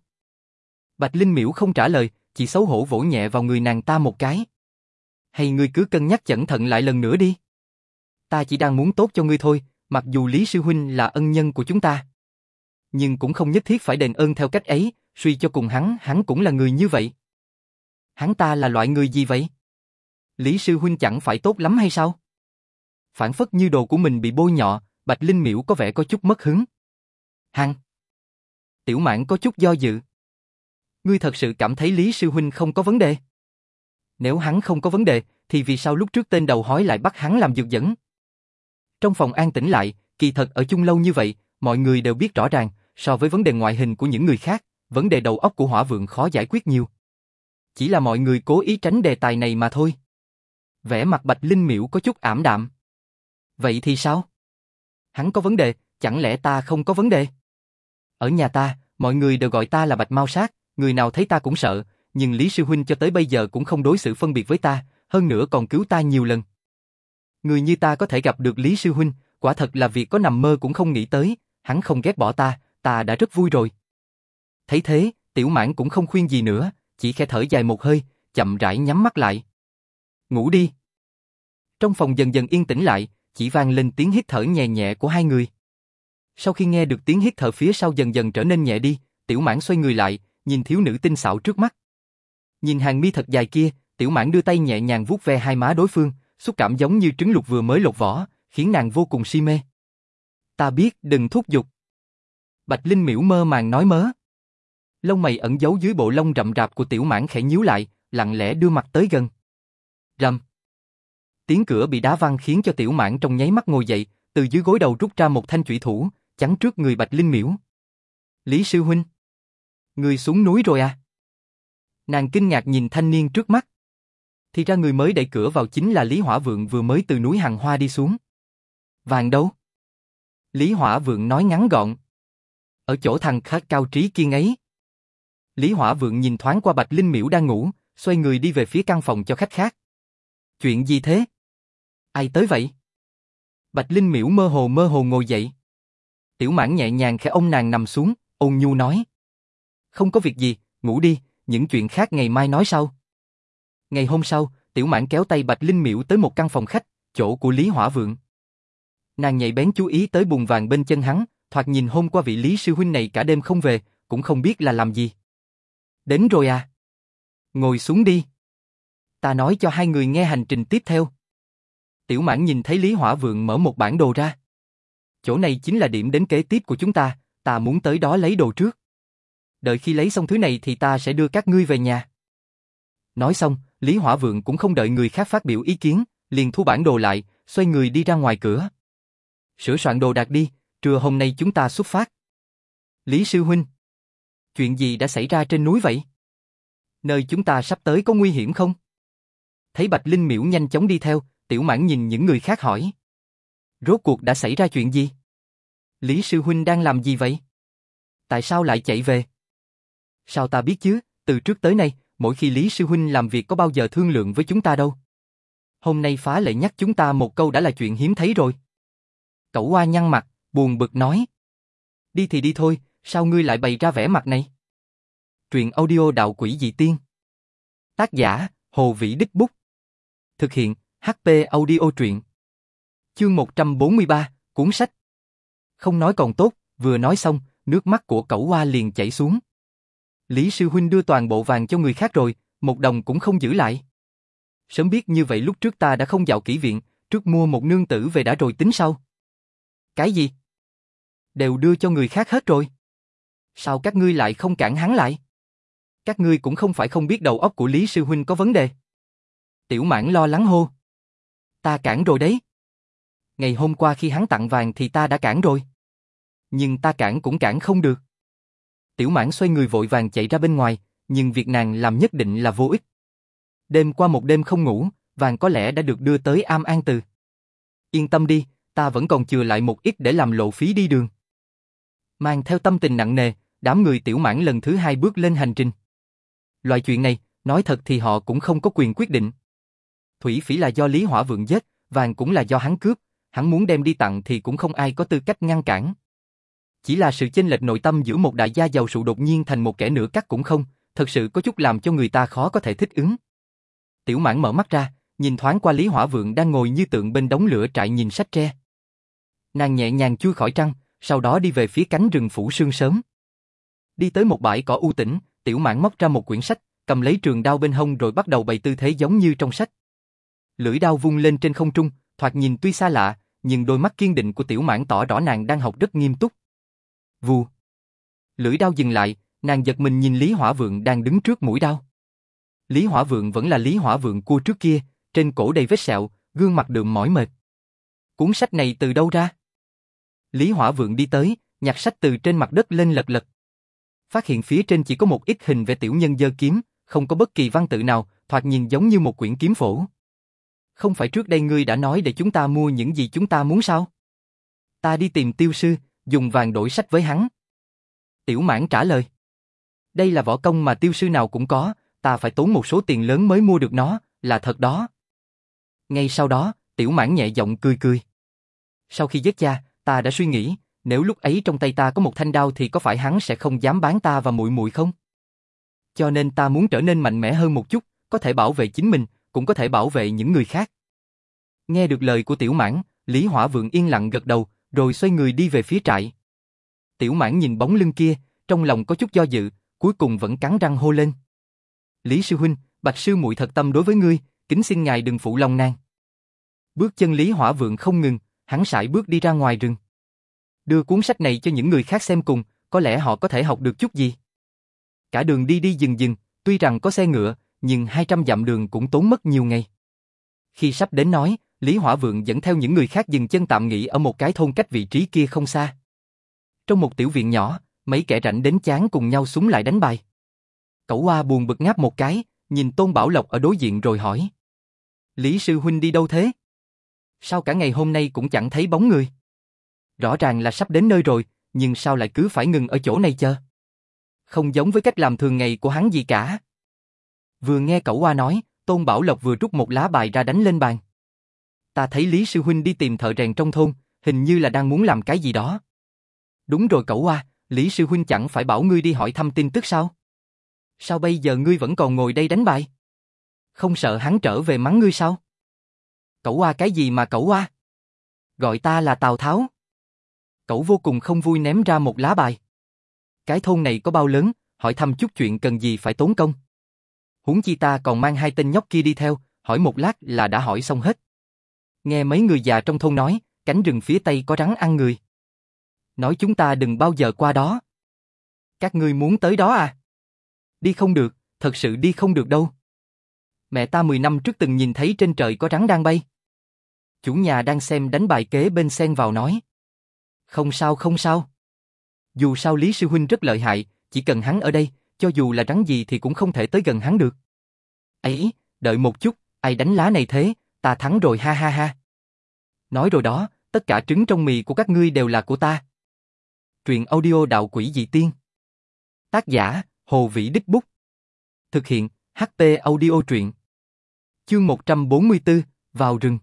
S1: Bạch Linh Miễu không trả lời, chỉ xấu hổ vỗ nhẹ vào người nàng ta một cái. Hay ngươi cứ cân nhắc cẩn thận lại lần nữa đi. Ta chỉ đang muốn tốt cho ngươi thôi, mặc dù Lý sư huynh là ân nhân của chúng ta. Nhưng cũng không nhất thiết phải đền ơn theo cách ấy, suy cho cùng hắn, hắn cũng là người như vậy. Hắn ta là loại người gì vậy? Lý sư huynh chẳng phải tốt lắm hay sao? Phản phất như đồ của mình bị bôi nhọ, Bạch Linh Miễu có vẻ có chút mất hứng. Hắn. Tiểu Mãn có chút do dự. Ngươi thật sự cảm thấy Lý sư huynh không có vấn đề? Nếu hắn không có vấn đề, thì vì sao lúc trước tên đầu hói lại bắt hắn làm dược dẫn? Trong phòng an tĩnh lại, kỳ thật ở chung lâu như vậy, mọi người đều biết rõ ràng, so với vấn đề ngoại hình của những người khác, vấn đề đầu óc của Hỏa Vượng khó giải quyết nhiều. Chỉ là mọi người cố ý tránh đề tài này mà thôi. Vẻ mặt Bạch Linh Miễu có chút ảm đạm. Vậy thì sao? Hắn có vấn đề, chẳng lẽ ta không có vấn đề? Ở nhà ta, mọi người đều gọi ta là Bạch Mao Sát, người nào thấy ta cũng sợ, nhưng Lý sư huynh cho tới bây giờ cũng không đối xử phân biệt với ta, hơn nữa còn cứu ta nhiều lần. Người như ta có thể gặp được Lý sư huynh, quả thật là việc có nằm mơ cũng không nghĩ tới, hắn không ghét bỏ ta, ta đã rất vui rồi. Thấy thế, Tiểu Mãn cũng không khuyên gì nữa, chỉ khẽ thở dài một hơi, chậm rãi nhắm mắt lại. Ngủ đi. Trong phòng dần dần yên tĩnh lại, chỉ vang lên tiếng hít thở nhẹ nhẹ của hai người. Sau khi nghe được tiếng hít thở phía sau dần dần trở nên nhẹ đi, Tiểu Mãn xoay người lại, nhìn thiếu nữ tinh xảo trước mắt. Nhìn hàng mi thật dài kia, Tiểu Mãn đưa tay nhẹ nhàng vuốt ve hai má đối phương, xúc cảm giống như trứng lục vừa mới lột vỏ, khiến nàng vô cùng si mê. Ta biết, đừng thúc giục. Bạch Linh Miễu mơ màng nói mớ. Lông mày ẩn giấu dưới bộ lông rậm rạp của Tiểu Mãn khẽ nhíu lại, lặng lẽ đưa mặt tới gần. Rầm. Tiếng cửa bị đá văng khiến cho Tiểu Mãn trong nháy mắt ngồi dậy, từ dưới gối đầu rút ra một thanh chủy thủ, chắn trước người Bạch Linh Miễu. Lý sư huynh, người xuống núi rồi à? Nàng kinh ngạc nhìn thanh niên trước mắt. Thì ra người mới đẩy cửa vào chính là Lý Hỏa Vượng vừa mới từ núi Hằng Hoa đi xuống. Vàng đâu? Lý Hỏa Vượng nói ngắn gọn. Ở chỗ thằng khách cao trí kiên ấy. Lý Hỏa Vượng nhìn thoáng qua Bạch Linh Miễu đang ngủ, xoay người đi về phía căn phòng cho khách khác. Chuyện gì thế? Ai tới vậy? Bạch Linh Miễu mơ hồ mơ hồ ngồi dậy. Tiểu Mãn nhẹ nhàng khẽ ôm nàng nằm xuống, ôn nhu nói. Không có việc gì, ngủ đi, những chuyện khác ngày mai nói sau. Ngày hôm sau, Tiểu Mãn kéo tay Bạch Linh Miễu tới một căn phòng khách, chỗ của Lý Hỏa Vượng. Nàng nhạy bén chú ý tới bùn vàng bên chân hắn, thoạt nhìn hôm qua vị Lý sư huynh này cả đêm không về, cũng không biết là làm gì. Đến rồi à? Ngồi xuống đi. Ta nói cho hai người nghe hành trình tiếp theo. Tiểu Mãn nhìn thấy Lý Hỏa Vượng mở một bản đồ ra. Chỗ này chính là điểm đến kế tiếp của chúng ta, ta muốn tới đó lấy đồ trước. Đợi khi lấy xong thứ này thì ta sẽ đưa các ngươi về nhà. Nói xong, Lý Hỏa Vượng cũng không đợi người khác phát biểu ý kiến, liền thu bản đồ lại, xoay người đi ra ngoài cửa. Sửa soạn đồ đạc đi, trưa hôm nay chúng ta xuất phát. Lý sư huynh, chuyện gì đã xảy ra trên núi vậy? Nơi chúng ta sắp tới có nguy hiểm không? Thấy Bạch Linh Miễu nhanh chóng đi theo, Tiểu Mãn nhìn những người khác hỏi. Rốt cuộc đã xảy ra chuyện gì? Lý sư huynh đang làm gì vậy? Tại sao lại chạy về? Sao ta biết chứ, từ trước tới nay, mỗi khi Lý sư huynh làm việc có bao giờ thương lượng với chúng ta đâu. Hôm nay phá lệ nhắc chúng ta một câu đã là chuyện hiếm thấy rồi. Cẩu Oa nhăn mặt, buồn bực nói. Đi thì đi thôi, sao ngươi lại bày ra vẻ mặt này? Truyện audio Đạo Quỷ Dị Tiên. Tác giả, Hồ Vĩ Đích Bút. Thực hiện, hát pê Audio Truyện. Chương một trăm bốn mươi ba, cuốn sách. Không nói còn tốt, vừa nói xong, nước mắt của Cẩu Hoa liền chảy xuống. Lý sư huynh đưa toàn bộ vàng cho người khác rồi, một đồng cũng không giữ lại. Sớm biết như vậy lúc trước ta đã không dạo kỹ viện, trước mua một nương tử về đã rồi tính sau. Cái gì? Đều đưa cho người khác hết rồi. Sao các ngươi lại không cản hắn lại? Các ngươi cũng không phải không biết đầu óc của Lý sư huynh có vấn đề. Tiểu Mãn lo lắng hô. Ta cản rồi đấy. Ngày hôm qua khi hắn tặng vàng thì ta đã cản rồi. Nhưng ta cản cũng cản không được. Tiểu Mãn xoay người vội vàng chạy ra bên ngoài, nhưng việc nàng làm nhất định là vô ích. Đêm qua một đêm không ngủ, vàng có lẽ đã được đưa tới Am An Từ. Yên tâm đi, ta vẫn còn chừa lại một ít để làm lộ phí đi đường. Mang theo tâm tình nặng nề, đám người Tiểu Mãn lần thứ hai bước lên hành trình. Loại chuyện này, nói thật thì họ cũng không có quyền quyết định. Thủy Phỉ là do Lý Hỏa Vượng giết, vàng cũng là do hắn cướp, hắn muốn đem đi tặng thì cũng không ai có tư cách ngăn cản. Chỉ là sự chênh lệch nội tâm giữa một đại gia giàu sụ đột nhiên thành một kẻ nửa cắt cũng không, thật sự có chút làm cho người ta khó có thể thích ứng. Tiểu Mãn mở mắt ra, nhìn thoáng qua Lý Hỏa Vượng đang ngồi như tượng bên đống lửa trại nhìn sách tre. Nàng nhẹ nhàng chui khỏi trăng, sau đó đi về phía cánh rừng phủ sương sớm. Đi tới một bãi cỏ u tĩnh, Tiểu Mãn móc ra một quyển sách, cầm lấy trường đao bên hông rồi bắt đầu bày tư thế giống như trong sách. Lưỡi đao vung lên trên không trung, thoạt nhìn tuy xa lạ, nhưng đôi mắt kiên định của Tiểu Mãn tỏ rõ nàng đang học rất nghiêm túc. Vù. Lưỡi đao dừng lại, nàng giật mình nhìn Lý Hỏa Vượng đang đứng trước mũi đao. Lý Hỏa Vượng vẫn là Lý Hỏa Vượng cua trước kia, trên cổ đầy vết sẹo, gương mặt đượm mỏi mệt. Cuốn sách này từ đâu ra? Lý Hỏa Vượng đi tới, nhặt sách từ trên mặt đất lên lật lật. Phát hiện phía trên chỉ có một ít hình vẽ tiểu nhân giơ kiếm, không có bất kỳ văn tự nào, thoạt nhìn giống như một quyển kiếm phổ. Không phải trước đây ngươi đã nói để chúng ta mua những gì chúng ta muốn sao? Ta đi tìm Tiêu sư, dùng vàng đổi sách với hắn. Tiểu Mãn trả lời. Đây là võ công mà Tiêu sư nào cũng có, ta phải tốn một số tiền lớn mới mua được nó, là thật đó. Ngay sau đó, Tiểu Mãn nhẹ giọng cười cười. Sau khi giết cha, ta đã suy nghĩ, nếu lúc ấy trong tay ta có một thanh đao thì có phải hắn sẽ không dám bán ta và muội muội không? Cho nên ta muốn trở nên mạnh mẽ hơn một chút, có thể bảo vệ chính mình, cũng có thể bảo vệ những người khác. Nghe được lời của Tiểu Mãn, Lý Hỏa Vượng yên lặng gật đầu, rồi xoay người đi về phía trại. Tiểu Mãn nhìn bóng lưng kia, trong lòng có chút do dự, cuối cùng vẫn cắn răng hô lên. Lý sư huynh, Bạch sư muội thật tâm đối với ngươi, kính xin ngài đừng phụ lòng nàng. Bước chân Lý Hỏa Vượng không ngừng, hắn sải bước đi ra ngoài rừng. Đưa cuốn sách này cho những người khác xem cùng, có lẽ họ có thể học được chút gì. Cả đường đi đi dừng dừng, tuy rằng có xe ngựa, nhưng hai trăm dặm đường cũng tốn mất nhiều ngày. Khi sắp đến nói, Lý Hỏa Vượng dẫn theo những người khác dừng chân tạm nghỉ ở một cái thôn cách vị trí kia không xa. Trong một tiểu viện nhỏ, mấy kẻ rảnh đến chán cùng nhau súng lại đánh bài. Cẩu Hoa buồn bực ngáp một cái, nhìn Tôn Bảo Lộc ở đối diện rồi hỏi. Lý sư huynh đi đâu thế? Sao cả ngày hôm nay cũng chẳng thấy bóng người? Rõ ràng là sắp đến nơi rồi, nhưng sao lại cứ phải ngừng ở chỗ này chờ? Không giống với cách làm thường ngày của hắn gì cả. Vừa nghe Cẩu Hoa nói, Tôn Bảo Lộc vừa rút một lá bài ra đánh lên bàn. Ta thấy Lý sư huynh đi tìm thợ rèn trong thôn, hình như là đang muốn làm cái gì đó. Đúng rồi Cẩu Hoa, Lý sư huynh chẳng phải bảo ngươi đi hỏi thăm tin tức sao? Sao bây giờ ngươi vẫn còn ngồi đây đánh bài? Không sợ hắn trở về mắng ngươi sao? Cẩu Hoa cái gì mà Cẩu Hoa? Gọi ta là Tào Tháo. Cẩu vô cùng không vui ném ra một lá bài. Cái thôn này có bao lớn, hỏi thăm chút chuyện cần gì phải tốn công. Huống chi ta còn mang hai tên nhóc kia đi theo, hỏi một lát là đã hỏi xong hết. Nghe mấy người già trong thôn nói, cánh rừng phía tây có rắn ăn người. Nói chúng ta đừng bao giờ qua đó. Các ngươi muốn tới đó à? Đi không được, thật sự đi không được đâu. Mẹ ta mười năm trước từng nhìn thấy trên trời có rắn đang bay. Chủ nhà đang xem đánh bài kế bên xen vào nói. Không sao không sao. Dù sao Lý sư huynh rất lợi hại, chỉ cần hắn ở đây, cho dù là rắn gì thì cũng không thể tới gần hắn được. Ấy, đợi một chút, ai đánh lá này thế, ta thắng rồi ha ha ha. Nói rồi đó, tất cả trứng trong mì của các ngươi đều là của ta. Truyện audio Đạo Quỷ Dị Tiên. Tác giả, Hồ Vĩ Đích Bút. Thực hiện, hát pê Audio Truyện. Chương một trăm bốn mươi tư, vào rừng.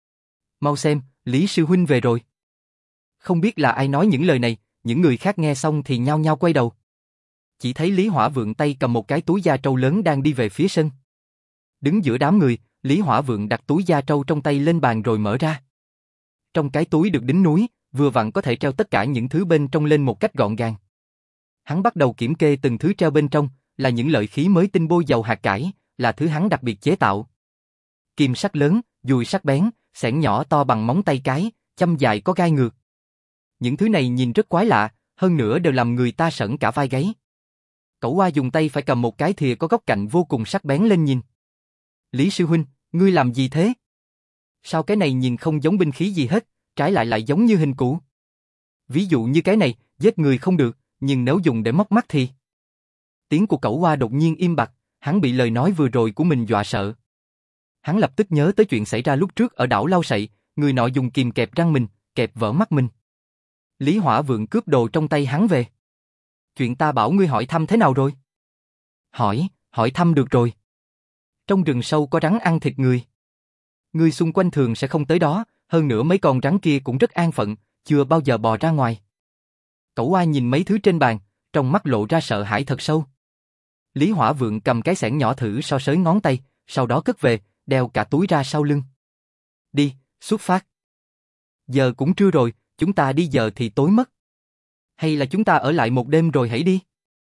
S1: Mau xem, Lý sư huynh về rồi. Không biết là ai nói những lời này, những người khác nghe xong thì nhao nhao quay đầu. Chỉ thấy Lý Hỏa Vượng tay cầm một cái túi da trâu lớn đang đi về phía sân. Đứng giữa đám người, Lý Hỏa Vượng đặt túi da trâu trong tay lên bàn rồi mở ra. Trong cái túi được đính núi, vừa vặn có thể treo tất cả những thứ bên trong lên một cách gọn gàng. Hắn bắt đầu kiểm kê từng thứ treo bên trong, là những lợi khí mới tinh bôi dầu hạt cải, là thứ hắn đặc biệt chế tạo. Kim sắc lớn, dùi sắc bén, xẻng nhỏ to bằng móng tay cái, châm dài có gai ngược. Những thứ này nhìn rất quái lạ, hơn nữa đều làm người ta sởn cả vai gáy. Cẩu Oa dùng tay phải cầm một cái thìa có góc cạnh vô cùng sắc bén lên nhìn. Lý sư huynh, ngươi làm gì thế? Sao cái này nhìn không giống binh khí gì hết, trái lại lại giống như hình cụ? Ví dụ như cái này, giết người không được, nhưng nếu dùng để móc mắt thì... Tiếng của Cẩu Oa đột nhiên im bặt, hắn bị lời nói vừa rồi của mình dọa sợ. Hắn lập tức nhớ tới chuyện xảy ra lúc trước ở đảo Lau Sậy, người nọ dùng kìm kẹp răng mình, kẹp vỡ mắt mình. Lý Hỏa Vượng cướp đồ trong tay hắn về. Chuyện ta bảo ngươi hỏi thăm thế nào rồi? Hỏi, hỏi thăm được rồi. Trong rừng sâu có rắn ăn thịt người. Người xung quanh thường sẽ không tới đó, hơn nữa mấy con rắn kia cũng rất an phận, chưa bao giờ bò ra ngoài. Cẩu Oa nhìn mấy thứ trên bàn, trong mắt lộ ra sợ hãi thật sâu. Lý Hỏa Vượng cầm cái xẻng nhỏ thử so sới ngón tay, sau đó cất về, đeo cả túi ra sau lưng. Đi, xuất phát. Giờ cũng trưa rồi, chúng ta đi giờ thì tối mất. Hay là chúng ta ở lại một đêm rồi hãy đi?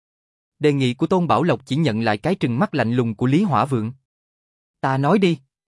S1: Đề nghị của Tôn Bảo Lộc chỉ nhận lại cái trừng mắt lạnh lùng của Lý Hỏa Vượng. Ta nói đi.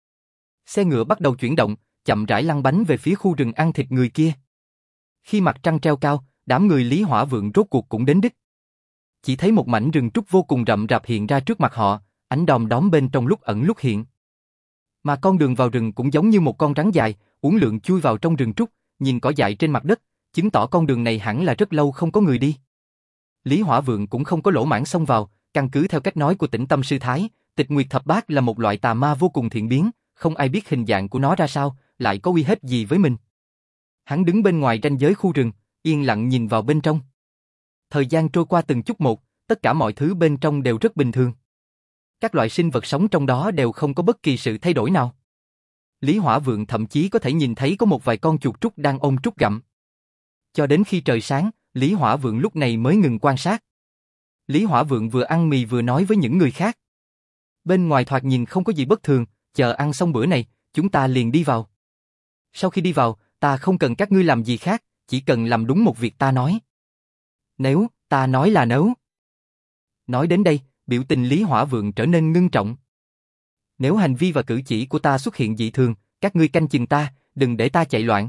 S1: Xe ngựa bắt đầu chuyển động, chậm rãi lăn bánh về phía khu rừng ăn thịt người kia. Khi mặt trăng treo cao, đám người Lý Hỏa Vượng rốt cuộc cũng đến đích. Chỉ thấy một mảnh rừng trúc vô cùng rậm rạp hiện ra trước mặt họ, ánh đom đóm bên trong lúc ẩn lúc hiện. Mà con đường vào rừng cũng giống như một con rắn dài, uốn lượn chui vào trong rừng trúc, nhìn cỏ dại trên mặt đất, chứng tỏ con đường này hẳn là rất lâu không có người đi. Lý Hỏa Vượng cũng không có lỗ mãng xông vào, căn cứ theo cách nói của Tĩnh Tâm sư thái, Tịch Nguyệt Thập Bát là một loại tà ma vô cùng thiện biến, không ai biết hình dạng của nó ra sao, lại có uy hiếp gì với mình. Hắn đứng bên ngoài ranh giới khu rừng, yên lặng nhìn vào bên trong. Thời gian trôi qua từng chút một, tất cả mọi thứ bên trong đều rất bình thường. Các loại sinh vật sống trong đó đều không có bất kỳ sự thay đổi nào. Lý Hỏa Vượng thậm chí có thể nhìn thấy có một vài con chuột trúc đang ôm trúc gặm. Cho đến khi trời sáng, Lý Hỏa Vượng lúc này mới ngừng quan sát. Lý Hỏa Vượng vừa ăn mì vừa nói với những người khác. Bên ngoài thoạt nhìn không có gì bất thường, chờ ăn xong bữa này, chúng ta liền đi vào. Sau khi đi vào, ta không cần các ngươi làm gì khác, chỉ cần làm đúng một việc ta nói. Nếu, ta nói là nếu. Nói đến đây, biểu tình Lý Hỏa Vượng trở nên ngưng trọng. Nếu hành vi và cử chỉ của ta xuất hiện dị thường, các ngươi canh chừng ta, đừng để ta chạy loạn.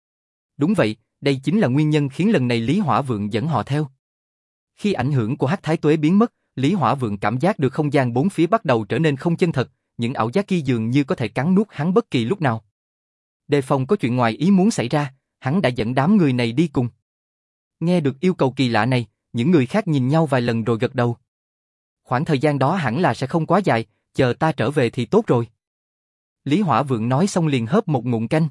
S1: Đúng vậy, đây chính là nguyên nhân khiến lần này Lý Hỏa Vượng dẫn họ theo. Khi ảnh hưởng của Hắc Thái Tuế biến mất, Lý Hỏa Vượng cảm giác được không gian bốn phía bắt đầu trở nên không chân thật, những ảo giác kia dường như có thể cắn nuốt hắn bất kỳ lúc nào. Đề phòng có chuyện ngoài ý muốn xảy ra, hắn đã dẫn đám người này đi cùng. Nghe được yêu cầu kỳ lạ này, những người khác nhìn nhau vài lần rồi gật đầu. Khoảng thời gian đó hẳn là sẽ không quá dài, chờ ta trở về thì tốt rồi. Lý Hỏa Vượng nói xong liền hớp một ngụm canh.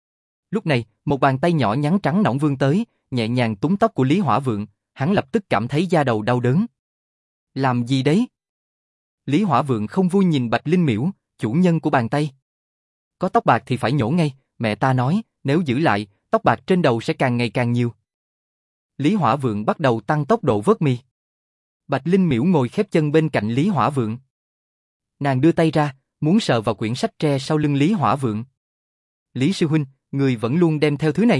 S1: Lúc này, một bàn tay nhỏ nhắn trắng nõn vươn tới, nhẹ nhàng túm tóc của Lý Hỏa Vượng, hắn lập tức cảm thấy da đầu đau đớn. Làm gì đấy? Lý Hỏa Vượng không vui nhìn Bạch Linh Miễu, chủ nhân của bàn tay. Có tóc bạc thì phải nhổ ngay, mẹ ta nói, nếu giữ lại, tóc bạc trên đầu sẽ càng ngày càng nhiều. Lý Hỏa Vượng bắt đầu tăng tốc độ vớt mì. Bạch Linh Miễu ngồi khép chân bên cạnh Lý Hỏa Vượng. Nàng đưa tay ra, muốn sờ vào quyển sách tre sau lưng Lý Hỏa Vượng. Lý sư huynh, người vẫn luôn đem theo thứ này.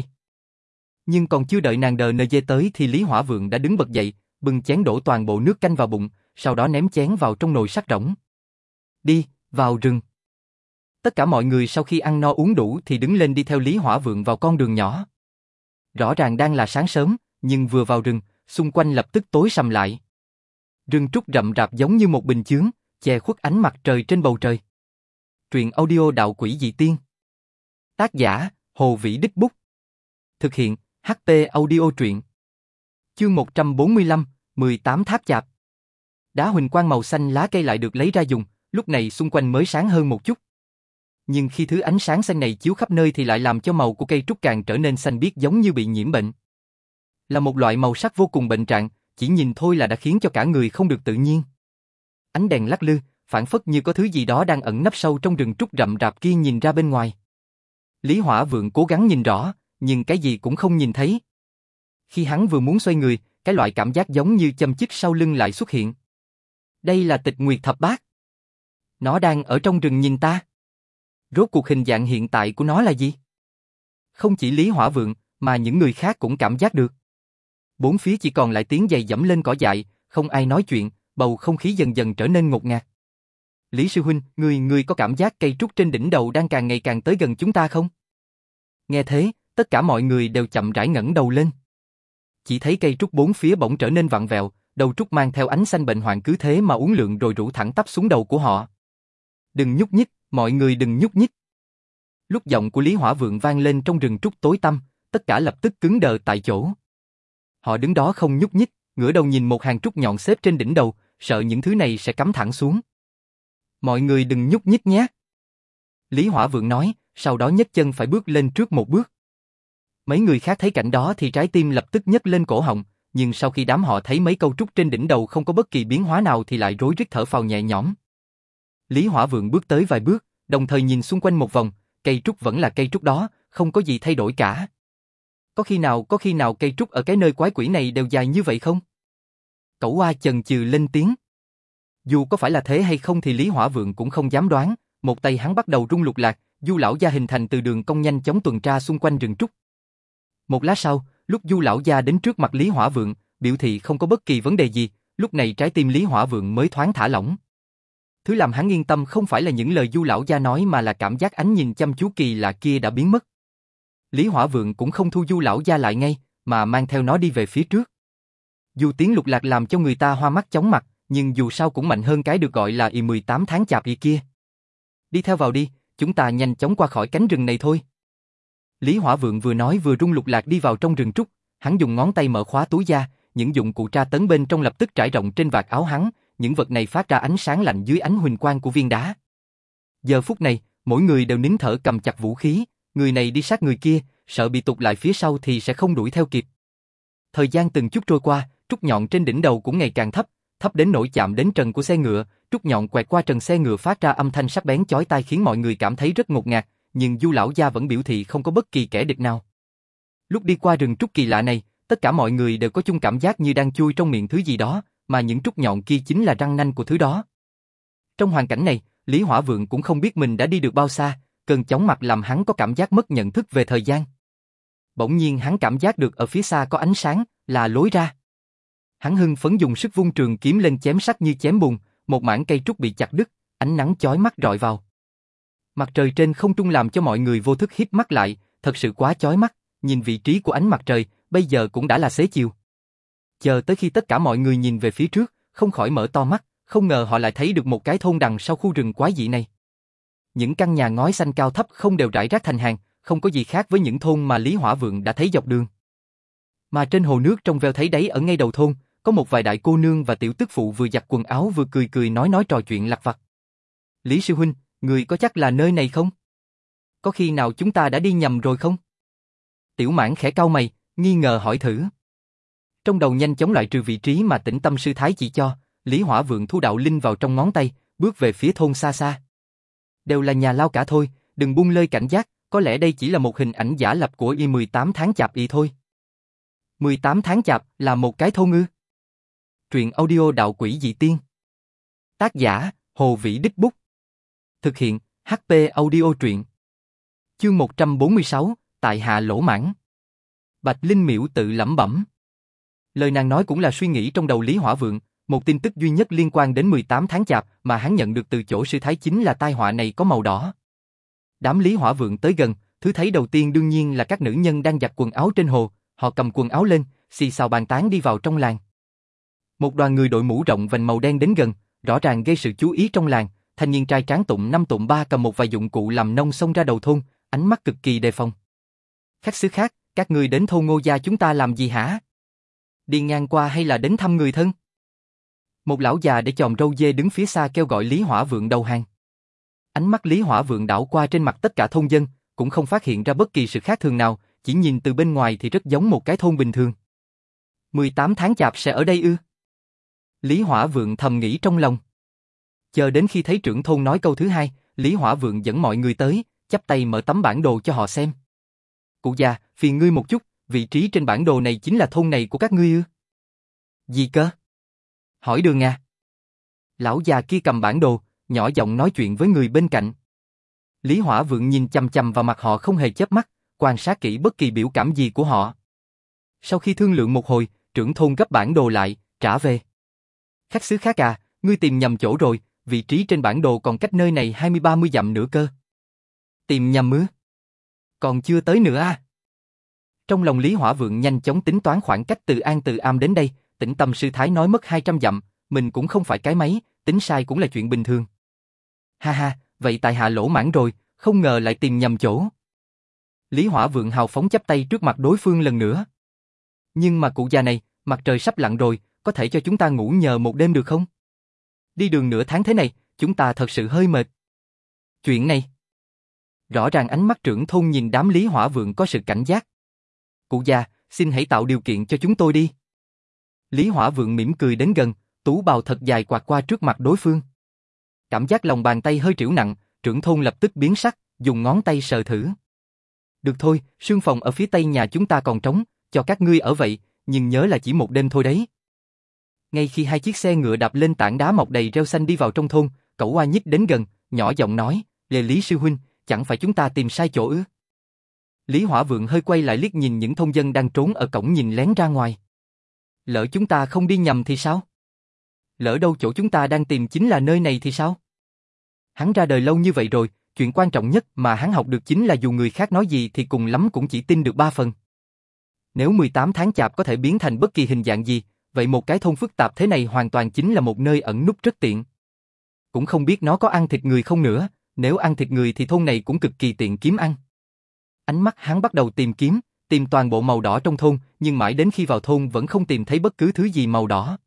S1: Nhưng còn chưa đợi nàng đờ nờ dê tới thì Lý Hỏa Vượng đã đứng bật dậy, bưng chén đổ toàn bộ nước canh vào bụng, sau đó ném chén vào trong nồi sắt rỗng. Đi, vào rừng. Tất cả mọi người sau khi ăn no uống đủ thì đứng lên đi theo Lý Hỏa Vượng vào con đường nhỏ. Rõ ràng đang là sáng sớm, nhưng vừa vào rừng, xung quanh lập tức tối sầm lại. Rừng trúc rậm rạp giống như một bình chướng, che khuất ánh mặt trời trên bầu trời. Truyện audio Đạo Quỷ Dị Tiên. Tác giả, Hồ Vĩ Đích Bút. Thực hiện, hát pê Audio Truyện. Chương một trăm bốn mươi lăm, mười tám Tháp Chạp. Đá huỳnh quang màu xanh lá cây lại được lấy ra dùng, lúc này xung quanh mới sáng hơn một chút. Nhưng khi thứ ánh sáng xanh này chiếu khắp nơi thì lại làm cho màu của cây trúc càng trở nên xanh biếc giống như bị nhiễm bệnh. Là một loại màu sắc vô cùng bệnh trạng, chỉ nhìn thôi là đã khiến cho cả người không được tự nhiên. Ánh đèn lắc lư, phảng phất như có thứ gì đó đang ẩn nấp sâu trong rừng trúc rậm rạp kia nhìn ra bên ngoài. Lý Hỏa Vượng cố gắng nhìn rõ, nhưng cái gì cũng không nhìn thấy. Khi hắn vừa muốn xoay người, cái loại cảm giác giống như châm chích sau lưng lại xuất hiện. Đây là Tịch Nguyệt Thập Bát. Nó đang ở trong rừng nhìn ta. Rốt cuộc hình dạng hiện tại của nó là gì? Không chỉ Lý Hỏa Vượng, mà những người khác cũng cảm giác được. Bốn phía chỉ còn lại tiếng giày giẫm lên cỏ dại, không ai nói chuyện, bầu không khí dần dần trở nên ngột ngạt. Lý sư huynh, người người có cảm giác cây trúc trên đỉnh đầu đang càng ngày càng tới gần chúng ta không? Nghe thế, tất cả mọi người đều chậm rãi ngẩng đầu lên. Chỉ thấy cây trúc bốn phía bỗng trở nên vặn vẹo, đầu trúc mang theo ánh xanh bệnh hoạn cứ thế mà uốn lượn rồi rủ thẳng tắp xuống đầu của họ. Đừng nhúc nhích, mọi người đừng nhúc nhích. Lúc giọng của Lý Hỏa Vượng vang lên trong rừng trúc tối tăm, tất cả lập tức cứng đờ tại chỗ. Họ đứng đó không nhúc nhích, ngửa đầu nhìn một hàng trúc nhọn xếp trên đỉnh đầu, sợ những thứ này sẽ cắm thẳng xuống. Mọi người đừng nhúc nhích nhé. Lý Hỏa Vượng nói, sau đó nhấc chân phải bước lên trước một bước. Mấy người khác thấy cảnh đó thì trái tim lập tức nhấc lên cổ họng, nhưng sau khi đám họ thấy mấy câu trúc trên đỉnh đầu không có bất kỳ biến hóa nào thì lại rối rít thở phào nhẹ nhõm. Lý Hỏa Vượng bước tới vài bước, đồng thời nhìn xung quanh một vòng, cây trúc vẫn là cây trúc đó, không có gì thay đổi cả. Có khi nào, có khi nào cây trúc ở cái nơi quái quỷ này đều dài như vậy không? Cẩu Oa chần chừ lên tiếng. Dù có phải là thế hay không thì Lý Hỏa Vượng cũng không dám đoán, một tay hắn bắt đầu rung lục lạc, Du lão gia hình thành từ đường cong nhanh chóng tuần tra xung quanh rừng trúc. Một lát sau, lúc Du lão gia đến trước mặt Lý Hỏa Vượng, biểu thị không có bất kỳ vấn đề gì, lúc này trái tim Lý Hỏa Vượng mới thoáng thả lỏng. Thứ làm hắn yên tâm không phải là những lời Du lão gia nói mà là cảm giác ánh nhìn chăm chú kỳ lạ kia đã biến mất. Lý Hỏa Vượng cũng không thu Du lão gia lại ngay, mà mang theo nó đi về phía trước. Dù tiếng lục lạc làm cho người ta hoa mắt chóng mặt, nhưng dù sao cũng mạnh hơn cái được gọi là y mười tám tháng chạp y kia. Đi theo vào đi, chúng ta nhanh chóng qua khỏi cánh rừng này thôi. Lý Hỏa Vượng vừa nói vừa rung lục lạc đi vào trong rừng trúc, hắn dùng ngón tay mở khóa túi da, những dụng cụ tra tấn bên trong lập tức trải rộng trên vạt áo hắn, những vật này phát ra ánh sáng lạnh dưới ánh huỳnh quang của viên đá. Giờ phút này, mỗi người đều nín thở cầm chặt vũ khí, người này đi sát người kia, sợ bị tụt lại phía sau thì sẽ không đuổi theo kịp. Thời gian từng chút trôi qua, trúc nhọn trên đỉnh đầu cũng ngày càng thấp, thấp đến nỗi chạm đến trần của xe ngựa, trúc nhọn quẹt qua trần xe ngựa phát ra âm thanh sắc bén chói tai khiến mọi người cảm thấy rất ngột ngạt, nhưng Du lão gia vẫn biểu thị không có bất kỳ kẻ địch nào. Lúc đi qua rừng trúc kỳ lạ này, tất cả mọi người đều có chung cảm giác như đang chui trong miệng thứ gì đó, mà những trúc nhọn kia chính là răng nanh của thứ đó. Trong hoàn cảnh này, Lý Hỏa Vượng cũng không biết mình đã đi được bao xa, cơn chóng mặt làm hắn có cảm giác mất nhận thức về thời gian. Bỗng nhiên hắn cảm giác được ở phía xa có ánh sáng, là lối ra. Hắn hưng phấn dùng sức vung trường kiếm lên chém sắc như chém bùn, một mảng cây trúc bị chặt đứt, ánh nắng chói mắt rọi vào. Mặt trời trên không trung làm cho mọi người vô thức híp mắt lại, thật sự quá chói mắt, nhìn vị trí của ánh mặt trời, bây giờ cũng đã là xế chiều. Chờ tới khi tất cả mọi người nhìn về phía trước, không khỏi mở to mắt, không ngờ họ lại thấy được một cái thôn đằng sau khu rừng quái dị này. Những căn nhà ngói xanh cao thấp không đều rải rác thành hàng, không có gì khác với những thôn mà Lý Hỏa Vượng đã thấy dọc đường. Mà trên hồ nước trong veo thấy đáy ở ngay đầu thôn, có một vài đại cô nương và tiểu tức phụ vừa giặt quần áo vừa cười cười nói nói trò chuyện lặt vặt. Lý sư huynh, người có chắc là nơi này không? Có khi nào chúng ta đã đi nhầm rồi không? Tiểu Mãn khẽ cau mày, nghi ngờ hỏi thử. Trong đầu nhanh chóng loại trừ vị trí mà Tĩnh Tâm sư thái chỉ cho, Lý Hỏa Vượng thu đạo linh vào trong ngón tay, bước về phía thôn xa xa. Đều là nhà lao cả thôi, đừng buông lơi cảnh giác, có lẽ đây chỉ là một hình ảnh giả lập của y mười tám tháng chạp y thôi. mười tám tháng chạp là một cái thôn ư? Truyện audio đạo quỷ dị tiên. Tác giả, Hồ Vĩ Đích Bút. Thực hiện, hát pê Audio truyện. Chương một trăm bốn mươi sáu, tại hạ lỗ mãn. Bạch Linh Miễu tự lẩm bẩm. Lời nàng nói cũng là suy nghĩ trong đầu Lý Hỏa Vượng, một tin tức duy nhất liên quan đến mười tám tháng chạp mà hắn nhận được từ chỗ sư thái chính là tai họa này có màu đỏ. Đám Lý Hỏa Vượng tới gần, thứ thấy đầu tiên đương nhiên là các nữ nhân đang giặt quần áo trên hồ, họ cầm quần áo lên, xì xào bàn tán đi vào trong làng. Một đoàn người đội mũ rộng vành màu đen đến gần, rõ ràng gây sự chú ý trong làng, thanh niên trai tráng tụng năm tụng ba cầm một vài dụng cụ làm nông xông ra đầu thôn, ánh mắt cực kỳ đề phòng. Khách xứ khác, các người đến thôn Ngô gia chúng ta làm gì hả? Đi ngang qua hay là đến thăm người thân? Một lão già để chòm râu dê đứng phía xa kêu gọi Lý Hỏa Vượng đầu hàng. Ánh mắt Lý Hỏa Vượng đảo qua trên mặt tất cả thôn dân, cũng không phát hiện ra bất kỳ sự khác thường nào, chỉ nhìn từ bên ngoài thì rất giống một cái thôn bình thường. mười tám tháng chạp sẽ ở đây ư? Lý Hỏa Vượng thầm nghĩ trong lòng. Chờ đến khi thấy trưởng thôn nói câu thứ hai, Lý Hỏa Vượng dẫn mọi người tới, chắp tay mở tấm bản đồ cho họ xem. Cụ già, phiền ngươi một chút, vị trí trên bản đồ này chính là thôn này của các ngươi ư? Gì cơ? Hỏi đường à? Lão già kia cầm bản đồ, nhỏ giọng nói chuyện với người bên cạnh. Lý Hỏa Vượng nhìn chằm chằm vào mặt họ không hề chớp mắt, quan sát kỹ bất kỳ biểu cảm gì của họ. Sau khi thương lượng một hồi, trưởng thôn gấp bản đồ lại, trả về. Khách xứ khác à, ngươi tìm nhầm chỗ rồi, vị trí trên bản đồ còn cách nơi này hai mươi ba mươi dặm nữa cơ. Tìm nhầm ư? Còn chưa tới nữa à? Trong lòng Lý Hỏa Vượng nhanh chóng tính toán khoảng cách từ An Từ Am đến đây, Tĩnh Tâm sư thái nói mất hai trăm dặm, mình cũng không phải cái máy, tính sai cũng là chuyện bình thường. Ha ha, vậy tại hạ lỗ mãn rồi, không ngờ lại tìm nhầm chỗ. Lý Hỏa Vượng hào phóng chắp tay trước mặt đối phương lần nữa. Nhưng mà cụ già này, mặt trời sắp lặn rồi, có thể cho chúng ta ngủ nhờ một đêm được không? Đi đường nửa tháng thế này, chúng ta thật sự hơi mệt. Chuyện này. Rõ ràng ánh mắt trưởng thôn nhìn đám Lý Hỏa Vượng có sự cảnh giác. Cụ già, xin hãy tạo điều kiện cho chúng tôi đi. Lý Hỏa Vượng mỉm cười đến gần, tú bào thật dài quạt qua trước mặt đối phương. Cảm giác lòng bàn tay hơi trĩu nặng, trưởng thôn lập tức biến sắc, dùng ngón tay sờ thử. Được thôi, sương phòng ở phía tây nhà chúng ta còn trống, cho các ngươi ở vậy, nhưng nhớ là chỉ một đêm thôi đấy. Ngay khi hai chiếc xe ngựa đạp lên tảng đá mọc đầy rêu xanh đi vào trong thôn, Cẩu Oa nhích đến gần, nhỏ giọng nói, Lê Lý sư huynh, chẳng phải chúng ta tìm sai chỗ ư? Lý Hỏa Vượng hơi quay lại liếc nhìn những thôn dân đang trốn ở cổng nhìn lén ra ngoài. Lỡ chúng ta không đi nhầm thì sao? Lỡ đâu chỗ chúng ta đang tìm chính là nơi này thì sao? Hắn ra đời lâu như vậy rồi, chuyện quan trọng nhất mà hắn học được chính là dù người khác nói gì thì cùng lắm cũng chỉ tin được ba phần. Nếu mười tám tháng chạp có thể biến thành bất kỳ hình dạng gì, vậy một cái thôn phức tạp thế này hoàn toàn chính là một nơi ẩn núp rất tiện. Cũng không biết nó có ăn thịt người không nữa, nếu ăn thịt người thì thôn này cũng cực kỳ tiện kiếm ăn. Ánh mắt hắn bắt đầu tìm kiếm, tìm toàn bộ màu đỏ trong thôn, nhưng mãi đến khi vào thôn vẫn không tìm thấy bất cứ thứ gì màu đỏ.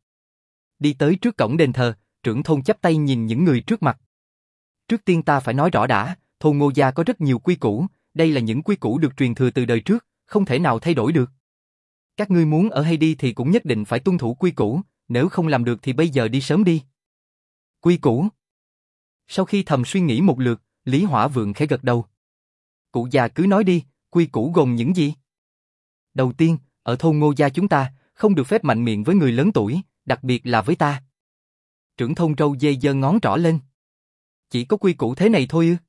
S1: Đi tới trước cổng đền thờ, trưởng thôn chắp tay nhìn những người trước mặt. Trước tiên ta phải nói rõ đã, thôn Ngô Gia có rất nhiều quy củ, đây là những quy củ được truyền thừa từ đời trước, không thể nào thay đổi được. Các ngươi muốn ở hay đi thì cũng nhất định phải tuân thủ quy củ, nếu không làm được thì bây giờ đi sớm đi. Quy củ. Sau khi thầm suy nghĩ một lượt, Lý Hỏa Vượng khẽ gật đầu. Cụ già cứ nói đi, quy củ gồm những gì? Đầu tiên, ở thôn Ngô Gia chúng ta, không được phép mạnh miệng với người lớn tuổi, đặc biệt là với ta. Trưởng thôn râu dê giơ ngón trỏ lên. Chỉ có quy củ thế này thôi ư?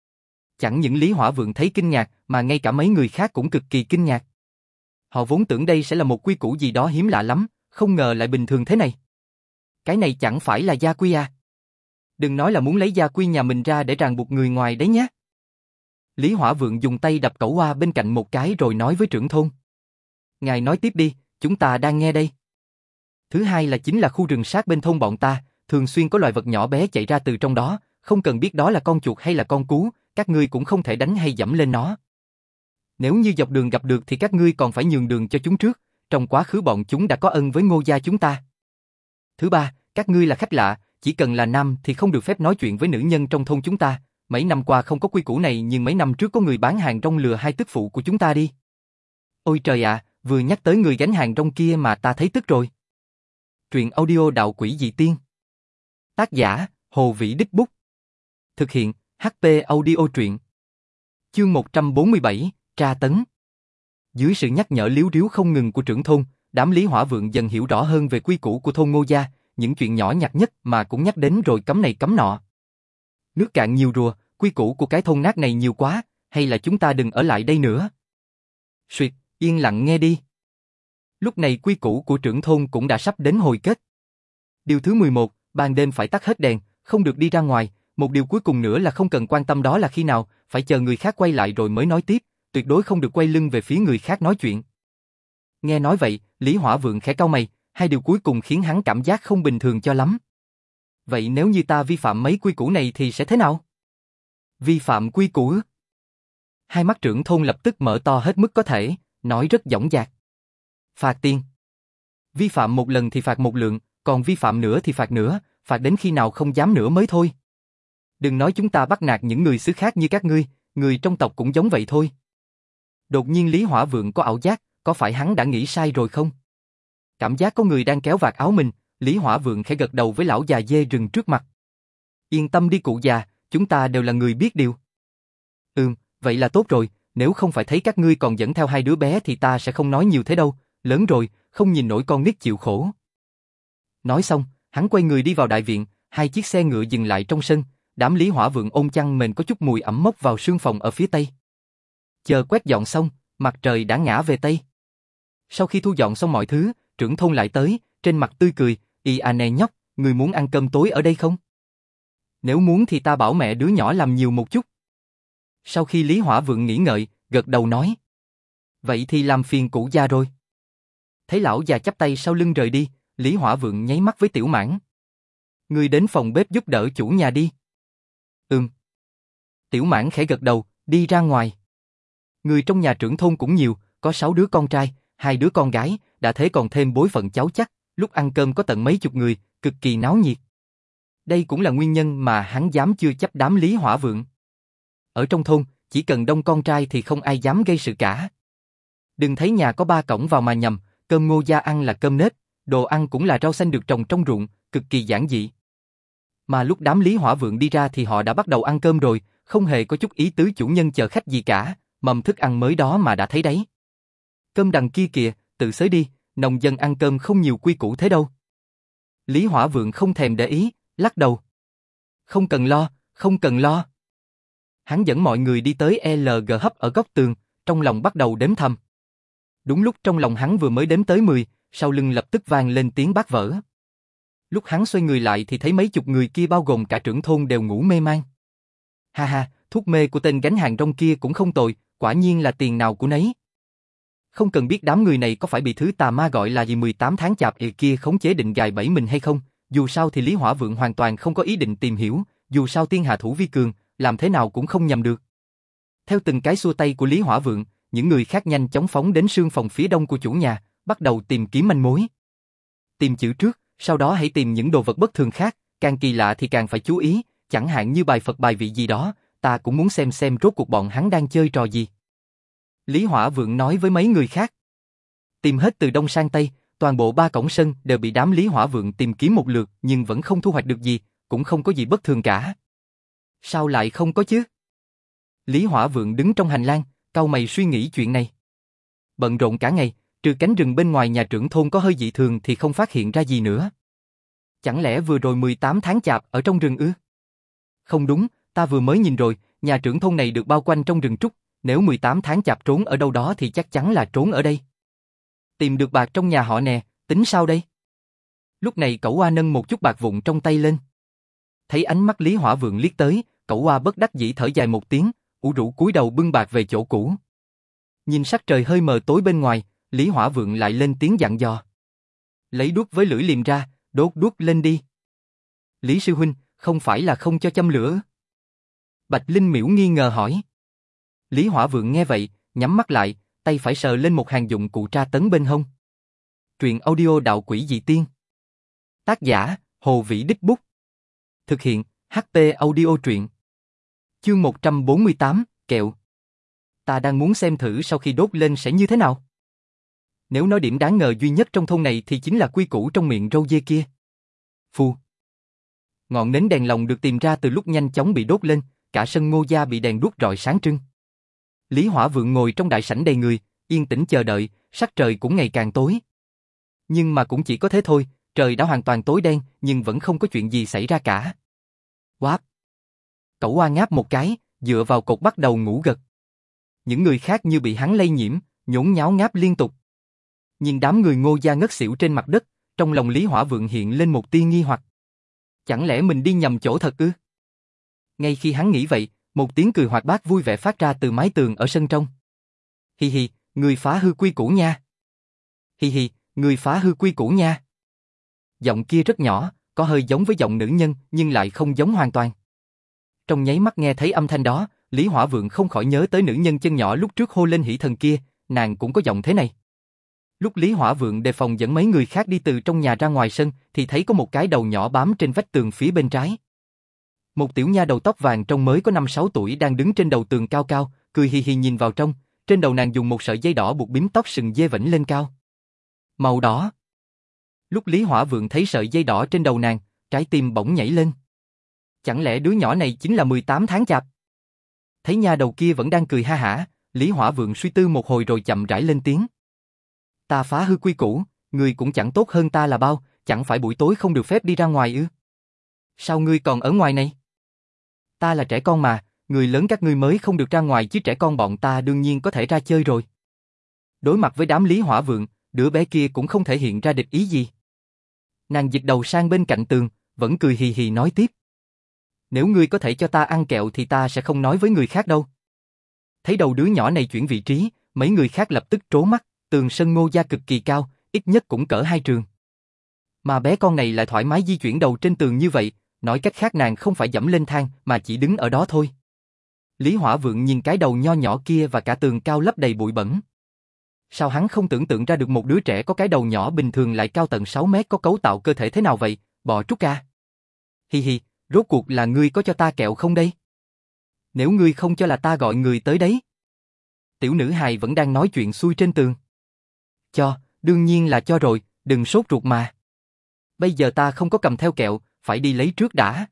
S1: Chẳng những Lý Hỏa Vượng thấy kinh ngạc, mà ngay cả mấy người khác cũng cực kỳ kinh ngạc. Họ vốn tưởng đây sẽ là một quy củ gì đó hiếm lạ lắm, không ngờ lại bình thường thế này. Cái này chẳng phải là gia quy à? Đừng nói là muốn lấy gia quy nhà mình ra để ràng buộc người ngoài đấy nhé. Lý Hỏa Vượng dùng tay đập Cẩu Oa bên cạnh một cái rồi nói với trưởng thôn. Ngài nói tiếp đi, chúng ta đang nghe đây. Thứ hai là chính là khu rừng sát bên thôn bọn ta, thường xuyên có loài vật nhỏ bé chạy ra từ trong đó, không cần biết đó là con chuột hay là con cú, các ngươi cũng không thể đánh hay dẫm lên nó. Nếu như dọc đường gặp được thì các ngươi còn phải nhường đường cho chúng trước, trong quá khứ bọn chúng đã có ân với Ngô Gia chúng ta. Thứ ba, các ngươi là khách lạ, chỉ cần là nam thì không được phép nói chuyện với nữ nhân trong thôn chúng ta, mấy năm qua không có quy củ này nhưng mấy năm trước có người bán hàng rong lừa hai tức phụ của chúng ta đi. Ôi trời ạ, vừa nhắc tới người gánh hàng rong kia mà ta thấy tức rồi. Truyện audio Đạo Quỷ Dị Tiên. Tác giả, Hồ Vĩ Đích Bút. Thực hiện, hát pê Audio Truyện. Chương một trăm bốn mươi bảy, Tra Tấn. Dưới sự nhắc nhở líu ríu không ngừng của trưởng thôn, đám Lý Hỏa Vượng dần hiểu rõ hơn về quy củ của thôn Ngô Gia, những chuyện nhỏ nhặt nhất mà cũng nhắc đến rồi cấm này cấm nọ. Nước cạn nhiều rùa, quy củ của cái thôn nát này nhiều quá, hay là chúng ta đừng ở lại đây nữa. Suyệt, yên lặng nghe đi. Lúc này quy củ của trưởng thôn cũng đã sắp đến hồi kết. Điều thứ mười một, ban đêm phải tắt hết đèn, không được đi ra ngoài. Một điều cuối cùng nữa là không cần quan tâm đó là khi nào, phải chờ người khác quay lại rồi mới nói tiếp, tuyệt đối không được quay lưng về phía người khác nói chuyện. Nghe nói vậy, Lý Hỏa Vượng khẽ cau mày, hai điều cuối cùng khiến hắn cảm giác không bình thường cho lắm. Vậy nếu như ta vi phạm mấy quy củ này thì sẽ thế nào? Vi phạm quy củ? Hai mắt trưởng thôn lập tức mở to hết mức có thể, nói rất dõng dạc. Phạt tiền. Vi phạm một lần thì phạt một lượng, còn vi phạm nữa thì phạt nữa, phạt đến khi nào không dám nữa mới thôi. Đừng nói chúng ta bắt nạt những người xứ khác như các ngươi, người trong tộc cũng giống vậy thôi. Đột nhiên Lý Hỏa Vượng có ảo giác, có phải hắn đã nghĩ sai rồi không? Cảm giác có người đang kéo vạt áo mình, Lý Hỏa Vượng khẽ gật đầu với lão già dê rừng trước mặt. Yên tâm đi cụ già, chúng ta đều là người biết điều. Ừm, vậy là tốt rồi, nếu không phải thấy các ngươi còn dẫn theo hai đứa bé thì ta sẽ không nói nhiều thế đâu, lớn rồi, không nhìn nổi con nít chịu khổ. Nói xong, hắn quay người đi vào đại viện, hai chiếc xe ngựa dừng lại trong sân, đám Lý Hỏa Vượng ôm chăn mền có chút mùi ẩm mốc vào sương phòng ở phía tây. Chờ quét dọn xong, mặt trời đã ngã về Tây. Sau khi thu dọn xong mọi thứ, trưởng thôn lại tới, trên mặt tươi cười, "Y à nè nhóc, người muốn ăn cơm tối ở đây không? Nếu muốn thì ta bảo mẹ đứa nhỏ làm nhiều một chút." Sau khi Lý Hỏa Vượng nghĩ ngợi, gật đầu nói, "Vậy thì làm phiền cụ già rồi." Thấy lão già chắp tay sau lưng rời đi, Lý Hỏa Vượng nháy mắt với Tiểu Mãn. "Ngươi đến phòng bếp giúp đỡ chủ nhà đi." "Ừm." Tiểu Mãn khẽ gật đầu, đi ra ngoài. Người trong nhà trưởng thôn cũng nhiều, có sáu đứa con trai, hai đứa con gái, đã thế còn thêm bối phận cháu chắc, lúc ăn cơm có tận mấy chục người, cực kỳ náo nhiệt. Đây cũng là nguyên nhân mà hắn dám chưa chấp đám Lý Hỏa Vượng. Ở trong thôn, chỉ cần đông con trai thì không ai dám gây sự cả. Đừng thấy nhà có ba cổng vào mà nhầm, cơm Ngô gia ăn là cơm nếp, đồ ăn cũng là rau xanh được trồng trong ruộng, cực kỳ giản dị. Mà lúc đám Lý Hỏa Vượng đi ra thì họ đã bắt đầu ăn cơm rồi, không hề có chút ý tứ chủ nhân chờ khách gì cả, mầm thức ăn mới đó mà đã thấy đấy. Cơm đằng kia kìa, tự xới đi, nông dân ăn cơm không nhiều quy củ thế đâu. Lý Hỏa Vượng không thèm để ý, lắc đầu. Không cần lo, không cần lo. Hắn dẫn mọi người đi tới e lờ giê hấp ở góc tường, trong lòng bắt đầu đếm thầm. Đúng lúc trong lòng hắn vừa mới đếm tới mười, sau lưng lập tức vang lên tiếng bát vỡ. Lúc hắn xoay người lại thì thấy mấy chục người kia bao gồm cả trưởng thôn đều ngủ mê man. Ha ha, thuốc mê của tên gánh hàng rong kia cũng không tồi, quả nhiên là tiền nào của nấy. Không cần biết đám người này có phải bị thứ tà ma gọi là gì mười tám tháng chạp ì kia khống chế định gài bẫy mình hay không, dù sao thì Lý Hỏa Vượng hoàn toàn không có ý định tìm hiểu, dù sao tiên hạ thủ vi cường, làm thế nào cũng không nhầm được. Theo từng cái xua tay của Lý Hỏa Vượng, những người khác nhanh chóng phóng đến sương phòng phía đông của chủ nhà, bắt đầu tìm kiếm manh mối. Tìm chữ trước, sau đó hãy tìm những đồ vật bất thường khác, càng kỳ lạ thì càng phải chú ý, chẳng hạn như bài Phật bài vị gì đó, ta cũng muốn xem xem rốt cuộc bọn hắn đang chơi trò gì. Lý Hỏa Vượng nói với mấy người khác. Tìm hết từ đông sang tây, toàn bộ ba cổng sân đều bị đám Lý Hỏa Vượng tìm kiếm một lượt nhưng vẫn không thu hoạch được gì, cũng không có gì bất thường cả. Sao lại không có chứ? Lý Hỏa Vượng đứng trong hành lang, cau mày suy nghĩ chuyện này. Bận rộn cả ngày, trừ cánh rừng bên ngoài nhà trưởng thôn có hơi dị thường thì không phát hiện ra gì nữa. Chẳng lẽ vừa rồi mười tám tháng chạp ở trong rừng ư? Không đúng, ta vừa mới nhìn rồi, nhà trưởng thôn này được bao quanh trong rừng trúc, nếu mười tám tháng chạp trốn ở đâu đó thì chắc chắn là trốn ở đây. Tìm được bạc trong nhà họ nè, tính sao đây? Lúc này Cẩu Oa nâng một chút bạc vụn trong tay lên. Thấy ánh mắt Lý Hỏa Vượng liếc tới, Cẩu Oa bất đắc dĩ thở dài một tiếng, ủ rũ cúi đầu bưng bạc về chỗ cũ. Nhìn sắc trời hơi mờ tối bên ngoài, Lý Hỏa Vượng lại lên tiếng dặn dò. Lấy đuốc với lưỡi liềm ra, đốt đuốc lên đi. Lý sư huynh, không phải là không cho châm lửa? Bạch Linh Miễu nghi ngờ hỏi. Lý Hỏa Vượng nghe vậy, nhắm mắt lại, tay phải sờ lên một hàng dụng cụ tra tấn bên hông. Truyện audio đạo quỷ dị tiên. Tác giả, Hồ Vĩ Đích Bút. Thực hiện, hát pê Audio truyện. Chương một trăm bốn mươi tám, kẹo. Ta đang muốn xem thử sau khi đốt lên sẽ như thế nào. Nếu nói điểm đáng ngờ duy nhất trong thôn này thì chính là quy củ trong miệng râu dê kia. Phù. Ngọn nến đèn lồng được tìm ra từ lúc nhanh chóng bị đốt lên, cả sân Ngô gia bị đèn đuốc rọi sáng trưng. Lý Hỏa Vượng ngồi trong đại sảnh đầy người, yên tĩnh chờ đợi, sắc trời cũng ngày càng tối. Nhưng mà cũng chỉ có thế thôi, trời đã hoàn toàn tối đen, nhưng vẫn không có chuyện gì xảy ra cả. Quáp. Cẩu Oa ngáp một cái, dựa vào cột bắt đầu ngủ gật. Những người khác như bị hắn lây nhiễm, nhốn nháo ngáp liên tục. Nhìn đám người Ngô gia ngất xỉu trên mặt đất, trong lòng Lý Hỏa Vượng hiện lên một tia nghi hoặc. Chẳng lẽ mình đi nhầm chỗ thật ư? Ngay khi hắn nghĩ vậy, một tiếng cười hoạt bát vui vẻ phát ra từ mái tường ở sân trong. Hi hi, người phá hư quy củ nha. Hi hi, người phá hư quy củ nha. Giọng kia rất nhỏ, có hơi giống với giọng nữ nhân nhưng lại không giống hoàn toàn. Trong nháy mắt nghe thấy âm thanh đó, Lý Hỏa Vượng không khỏi nhớ tới nữ nhân chân nhỏ lúc trước hô lên hỷ thần kia, nàng cũng có giọng thế này. Lúc Lý Hỏa Vượng đề phòng dẫn mấy người khác đi từ trong nhà ra ngoài sân thì thấy có một cái đầu nhỏ bám trên vách tường phía bên trái. Một tiểu nha đầu tóc vàng trông mới có năm sáu tuổi đang đứng trên đầu tường cao cao, cười hì hì nhìn vào trong, trên đầu nàng dùng một sợi dây đỏ buộc bím tóc sừng dê vểnh lên cao. Màu đỏ. Lúc Lý Hỏa Vượng thấy sợi dây đỏ trên đầu nàng, trái tim bỗng nhảy lên. Chẳng lẽ đứa nhỏ này chính là mười tám tháng chạp? Thấy nha đầu kia vẫn đang cười ha hả, Lý Hỏa Vượng suy tư một hồi rồi chậm rãi lên tiếng. Ta phá hư quy củ, ngươi cũng chẳng tốt hơn ta là bao, chẳng phải buổi tối không được phép đi ra ngoài ư? Sao ngươi còn ở ngoài này? Ta là trẻ con mà, người lớn các ngươi mới không được ra ngoài chứ trẻ con bọn ta đương nhiên có thể ra chơi rồi. Đối mặt với đám Lý Hỏa Vượng, đứa bé kia cũng không thể hiện ra địch ý gì. Nàng dịch đầu sang bên cạnh tường, vẫn cười hì hì nói tiếp. Nếu ngươi có thể cho ta ăn kẹo thì ta sẽ không nói với người khác đâu. Thấy đầu đứa nhỏ này chuyển vị trí, mấy người khác lập tức trố mắt, tường sân Ngô gia cực kỳ cao, ít nhất cũng cỡ hai trường. Mà bé con này lại thoải mái di chuyển đầu trên tường như vậy, nói cách khác nàng không phải dẫm lên thang mà chỉ đứng ở đó thôi. Lý Hỏa Vượng nhìn cái đầu nho nhỏ kia và cả tường cao lấp đầy bụi bẩn. Sao hắn không tưởng tượng ra được một đứa trẻ có cái đầu nhỏ bình thường lại cao tận sáu mét có cấu tạo cơ thể thế nào vậy, bò trúc ca. Hi hi, rốt cuộc là ngươi có cho ta kẹo không đây? Nếu ngươi không cho là ta gọi người tới đấy. Tiểu nữ hài vẫn đang nói chuyện xuôi trên tường. Cho, đương nhiên là cho rồi, đừng sốt ruột mà. Bây giờ ta không có cầm theo kẹo, phải đi lấy trước đã.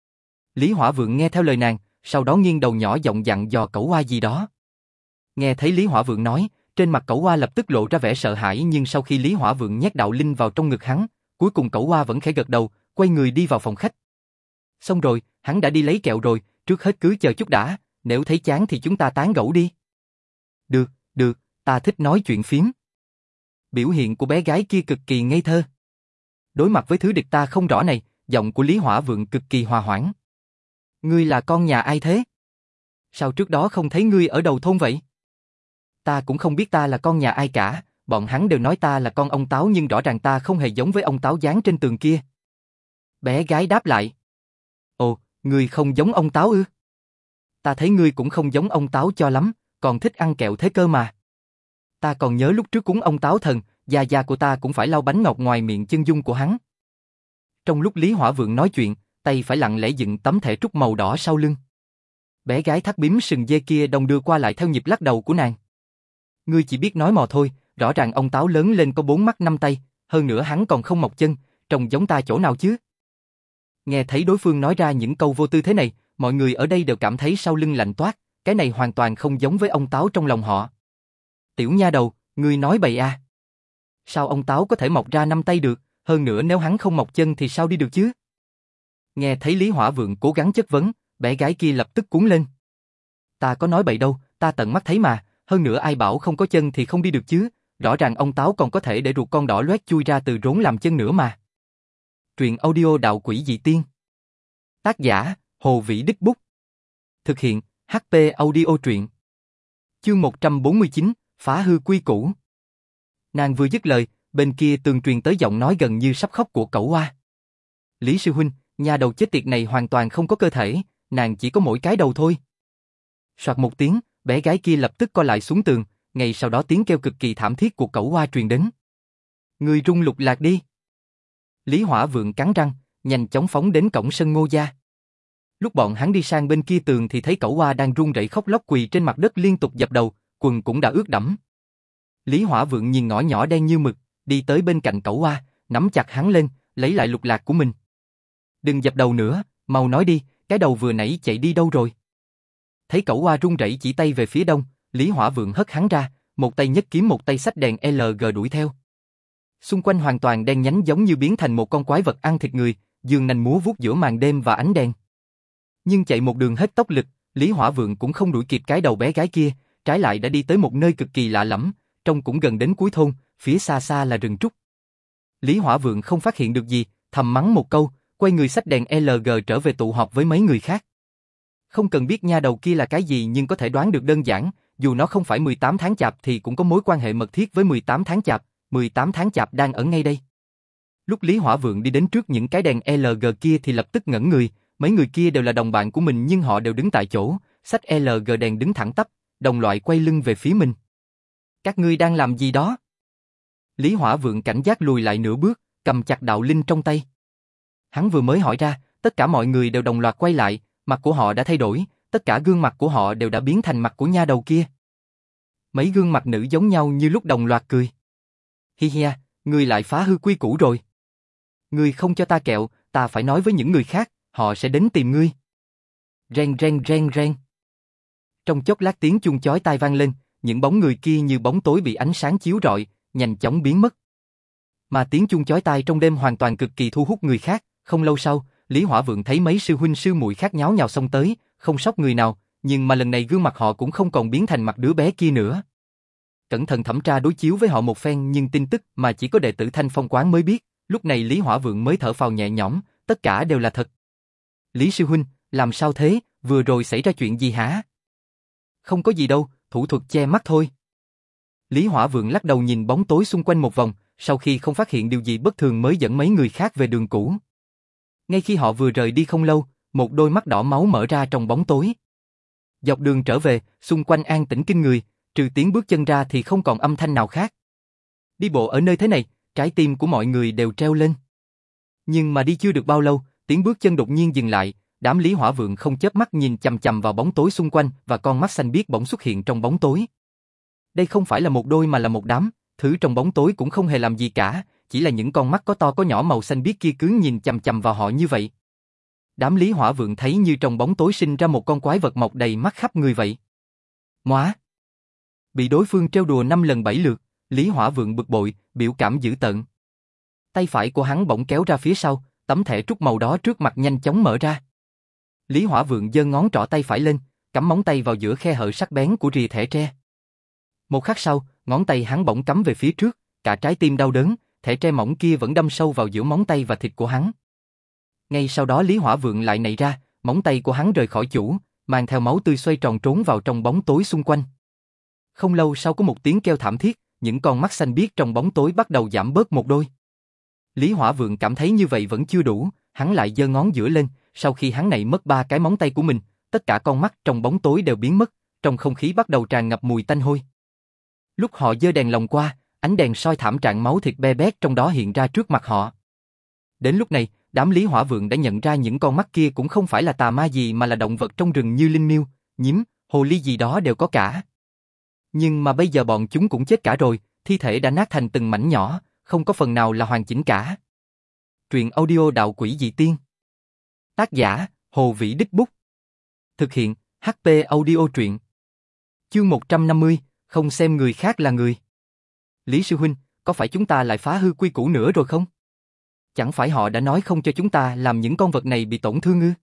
S1: Lý Hỏa Vượng nghe theo lời nàng, sau đó nghiêng đầu nhỏ giọng dặn dò Cẩu Oa gì đó. Nghe thấy Lý Hỏa Vượng nói, trên mặt Cẩu Oa lập tức lộ ra vẻ sợ hãi, nhưng sau khi Lý Hỏa Vượng nhét đạo linh vào trong ngực hắn, cuối cùng Cẩu Oa vẫn khẽ gật đầu, quay người đi vào phòng khách. Xong rồi, hắn đã đi lấy kẹo rồi, trước hết cứ chờ chút đã, nếu thấy chán thì chúng ta tán gẫu đi. Được, được, ta thích nói chuyện phiếm. Biểu hiện của bé gái kia cực kỳ ngây thơ. Đối mặt với thứ địch ta không rõ này, giọng của Lý Hỏa Vượng cực kỳ hòa hoãn. Ngươi là con nhà ai thế? Sao trước đó không thấy ngươi ở đầu thôn vậy? Ta cũng không biết ta là con nhà ai cả, bọn hắn đều nói ta là con ông Táo nhưng rõ ràng ta không hề giống với ông Táo dán trên tường kia. Bé gái đáp lại. Ồ, ngươi không giống ông Táo ư? Ta thấy ngươi cũng không giống ông Táo cho lắm, còn thích ăn kẹo thế cơ mà. Ta còn nhớ lúc trước cúng ông Táo thần, gia gia của ta cũng phải lau bánh ngọt ngoài miệng chân dung của hắn. Trong lúc Lý Hỏa Vượng nói chuyện, tay phải lặng lẽ dựng tấm thẻ trúc màu đỏ sau lưng. Bé gái thắt bím sừng dê kia đồng đưa qua lại theo nhịp lắc đầu của nàng. Ngươi chỉ biết nói mò thôi, rõ ràng ông Táo lớn lên có bốn mắt năm tay, hơn nữa hắn còn không mọc chân, trông giống ta chỗ nào chứ? Nghe thấy đối phương nói ra những câu vô tư thế này, mọi người ở đây đều cảm thấy sau lưng lạnh toát, cái này hoàn toàn không giống với ông Táo trong lòng họ. Tiểu nha đầu, ngươi nói bậy à? Sao ông Táo có thể mọc ra năm tay được, hơn nữa nếu hắn không mọc chân thì sao đi được chứ? Nghe thấy Lý Hỏa Vượng cố gắng chất vấn, bé gái kia lập tức cuống lên. Ta có nói bậy đâu, ta tận mắt thấy mà, hơn nữa ai bảo không có chân thì không đi được chứ, rõ ràng ông Táo còn có thể để ruột con đỏ loét chui ra từ rốn làm chân nữa mà. Truyện audio Đạo Quỷ Dị Tiên. Tác giả, Hồ Vĩ Đích Bút. Thực hiện, hát pê Audio Truyện. Chương một trăm bốn mươi chín, phá hư quy củ. Nàng vừa dứt lời, bên kia tường truyền tới giọng nói gần như sắp khóc của Cẩu Oa. Lý sư huynh, nhà đầu chết tiệt này hoàn toàn không có cơ thể, nàng chỉ có mỗi cái đầu thôi. Soạt một tiếng, bé gái kia lập tức co lại xuống tường, ngay sau đó tiếng kêu cực kỳ thảm thiết của Cẩu Oa truyền đến. Ngươi rung lục lạc đi. Lý Hỏa Vượng cắn răng, nhanh chóng phóng đến cổng sân Ngô gia. Lúc bọn hắn đi sang bên kia tường thì thấy Cẩu Oa đang run rẩy khóc lóc quỳ trên mặt đất liên tục dập đầu, quần cũng đã ướt đẫm. Lý Hỏa Vượng nhìn ngõ nhỏ đen như mực, đi tới bên cạnh Cẩu Oa, nắm chặt hắn lên, lấy lại lục lạc của mình. Đừng dập đầu nữa, mau nói đi, cái đầu vừa nãy chạy đi đâu rồi? Thấy Cẩu Oa run rẩy chỉ tay về phía đông, Lý Hỏa Vượng hất hắn ra, một tay nhấc kiếm một tay xách đèn lờ giê đuổi theo. Xung quanh hoàn toàn đen nhánh giống như biến thành một con quái vật ăn thịt người, dương nanh múa vuốt giữa màn đêm và ánh đèn. Nhưng chạy một đường hết tốc lực, Lý Hỏa Vượng cũng không đuổi kịp cái đầu bé gái kia, trái lại đã đi tới một nơi cực kỳ lạ lẫm, trông cũng gần đến cuối thôn, phía xa xa là rừng trúc. Lý Hỏa Vượng không phát hiện được gì, thầm mắng một câu, quay người xách đèn lờ giê trở về tụ họp với mấy người khác. Không cần biết nha đầu kia là cái gì nhưng có thể đoán được đơn giản, dù nó không phải mười tám tháng chạp thì cũng có mối quan hệ mật thiết với mười tám tháng chạp, mười tám tháng chạp đang ở ngay đây. Lúc Lý Hỏa Vượng đi đến trước những cái đèn lờ giê kia thì lập tức ngẩn người, mấy người kia đều là đồng bạn của mình nhưng họ đều đứng tại chỗ, xách lờ giê đèn đứng thẳng tắp, đồng loại quay lưng về phía mình. Các ngươi đang làm gì đó? Lý Hỏa Vượng cảnh giác lùi lại nửa bước, cầm chặt đạo linh trong tay. Hắn vừa mới hỏi ra, tất cả mọi người đều đồng loạt quay lại, mặt của họ đã thay đổi, tất cả gương mặt của họ đều đã biến thành mặt của nha đầu kia. Mấy gương mặt nữ giống nhau như lúc đồng loạt cười. Hi hi, ngươi lại phá hư quy củ rồi. Ngươi không cho ta kẹo, ta phải nói với những người khác, họ sẽ đến tìm ngươi. Reng reng reng reng. Trong chốc lát tiếng chuông chói tai vang lên, những bóng người kia như bóng tối bị ánh sáng chiếu rọi, nhanh chóng biến mất. Mà tiếng chuông chói tai trong đêm hoàn toàn cực kỳ thu hút người khác, không lâu sau, Lý Hỏa Vượng thấy mấy sư huynh sư muội khác nháo nhào xông tới, không sót người nào, nhưng mà lần này gương mặt họ cũng không còn biến thành mặt đứa bé kia nữa. Cẩn thận thẩm tra đối chiếu với họ một phen nhưng tin tức mà chỉ có đệ tử Thanh Phong quán mới biết, lúc này Lý Hỏa Vượng mới thở phào nhẹ nhõm, tất cả đều là thật. Lý sư huynh, làm sao thế, vừa rồi xảy ra chuyện gì hả? Không có gì đâu, thủ thuật che mắt thôi. Lý Hỏa Vượng lắc đầu nhìn bóng tối xung quanh một vòng, sau khi không phát hiện điều gì bất thường mới dẫn mấy người khác về đường cũ. Ngay khi họ vừa rời đi không lâu, một đôi mắt đỏ máu mở ra trong bóng tối. Dọc đường trở về, xung quanh an tĩnh kinh người, trừ tiếng bước chân ra thì không còn âm thanh nào khác. Đi bộ ở nơi thế này, trái tim của mọi người đều treo lên. Nhưng mà đi chưa được bao lâu, tiếng bước chân đột nhiên dừng lại, đám Lý Hỏa Vượng không chớp mắt nhìn chằm chằm vào bóng tối xung quanh và con mắt xanh biếc bỗng xuất hiện trong bóng tối. Đây không phải là một đôi mà là một đám, thứ trong bóng tối cũng không hề làm gì cả, chỉ là những con mắt có to có nhỏ màu xanh biếc kia cứ nhìn chằm chằm vào họ như vậy. Đám Lý Hỏa Vượng thấy như trong bóng tối sinh ra một con quái vật mọc đầy mắt khắp người vậy. Móa! Bị đối phương trêu đùa năm lần bảy lượt, Lý Hỏa Vượng bực bội, biểu cảm dữ tợn. Tay phải của hắn bỗng kéo ra phía sau, tấm thẻ trúc màu đó trước mặt nhanh chóng mở ra. Lý Hỏa Vượng giơ ngón trỏ tay phải lên, cắm móng tay vào giữa khe hở sắc bén của rìa thẻ tre. Một khắc sau, ngón tay hắn bỗng cắm về phía trước, cả trái tim đau đớn, thẻ tre mỏng kia vẫn đâm sâu vào giữa móng tay và thịt của hắn. Ngay sau đó Lý Hỏa Vượng lại nảy ra, móng tay của hắn rời khỏi chủ, mang theo máu tươi xoay tròn trốn vào trong bóng tối xung quanh. Không lâu sau có một tiếng kêu thảm thiết, những con mắt xanh biếc trong bóng tối bắt đầu giảm bớt một đôi. Lý Hỏa Vượng cảm thấy như vậy vẫn chưa đủ, hắn lại giơ ngón giữa lên, sau khi hắn nảy mất ba cái móng tay của mình, tất cả con mắt trong bóng tối đều biến mất, trong không khí bắt đầu tràn ngập mùi tanh hôi. Lúc họ giơ đèn lồng qua, ánh đèn soi thảm trạng máu thịt be bét trong đó hiện ra trước mặt họ. Đến lúc này, đám Lý Hỏa Vượng đã nhận ra những con mắt kia cũng không phải là tà ma gì mà là động vật trong rừng như linh miêu, nhím, hồ ly gì đó đều có cả. Nhưng mà bây giờ bọn chúng cũng chết cả rồi, thi thể đã nát thành từng mảnh nhỏ, không có phần nào là hoàn chỉnh cả. Truyện audio Đạo Quỷ Dị Tiên. Tác giả, Hồ Vĩ Đích Bút. Thực hiện, hát pê Audio Truyện. Chương một trăm năm mươi, không xem người khác là người. Lý sư huynh, có phải chúng ta lại phá hư quy củ nữa rồi không? Chẳng phải họ đã nói không cho chúng ta làm những con vật này bị tổn thương ư?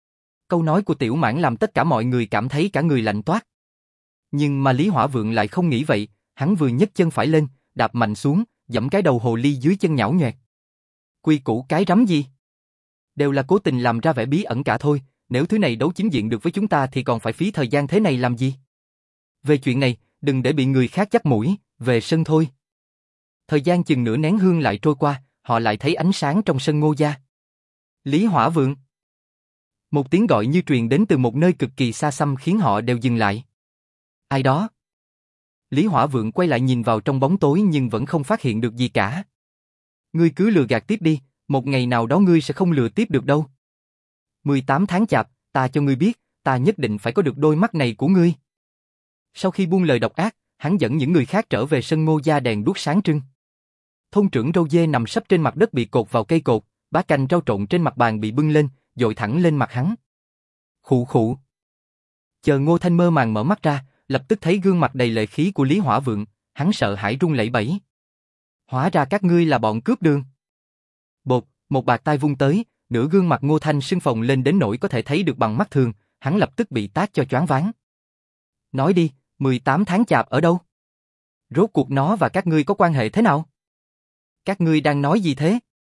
S1: Câu nói của Tiểu Mãng làm tất cả mọi người cảm thấy cả người lạnh toát. Nhưng mà Lý Hỏa Vượng lại không nghĩ vậy, hắn vừa nhấc chân phải lên, đạp mạnh xuống, giẫm cái đầu hồ ly dưới chân nhão nhoẹt. Quy củ cái rắm gì? Đều là cố tình làm ra vẻ bí ẩn cả thôi, nếu thứ này đấu chính diện được với chúng ta thì còn phải phí thời gian thế này làm gì? Về chuyện này, đừng để bị người khác dắt mũi, về sân thôi. Thời gian chừng nửa nén hương lại trôi qua, họ lại thấy ánh sáng trong sân Ngô gia. Lý Hỏa Vượng. Một tiếng gọi như truyền đến từ một nơi cực kỳ xa xăm khiến họ đều dừng lại. Ai đó? Lý Hỏa Vượng quay lại nhìn vào trong bóng tối nhưng vẫn không phát hiện được gì cả. Ngươi cứ lừa gạt tiếp đi, một ngày nào đó ngươi sẽ không lừa tiếp được đâu. mười tám tháng chạp, ta cho ngươi biết, ta nhất định phải có được đôi mắt này của ngươi. Sau khi buông lời độc ác, hắn dẫn những người khác trở về sân Ngô gia đèn đuốc sáng trưng. Thôn trưởng râu dê nằm sấp trên mặt đất bị cột vào cây cột, bát canh rau trộn trên mặt bàn bị bưng lên, dội thẳng lên mặt hắn. Khụ khụ. Chờ Ngô Thanh mơ màng mở mắt ra, lập tức thấy gương mặt đầy lệ khí của Lý Hỏa Vượng, hắn sợ hãi run lẩy bẩy. Hóa ra các ngươi là bọn cướp đường. Bột, một bạt tai vung tới, nửa gương mặt Ngô Thanh sưng phồng lên đến nỗi có thể thấy được bằng mắt thường, hắn lập tức bị tát cho choáng váng. Nói đi, mười tám tháng chạp ở đâu? Rốt cuộc nó và các ngươi có quan hệ thế nào? Các ngươi đang nói gì thế?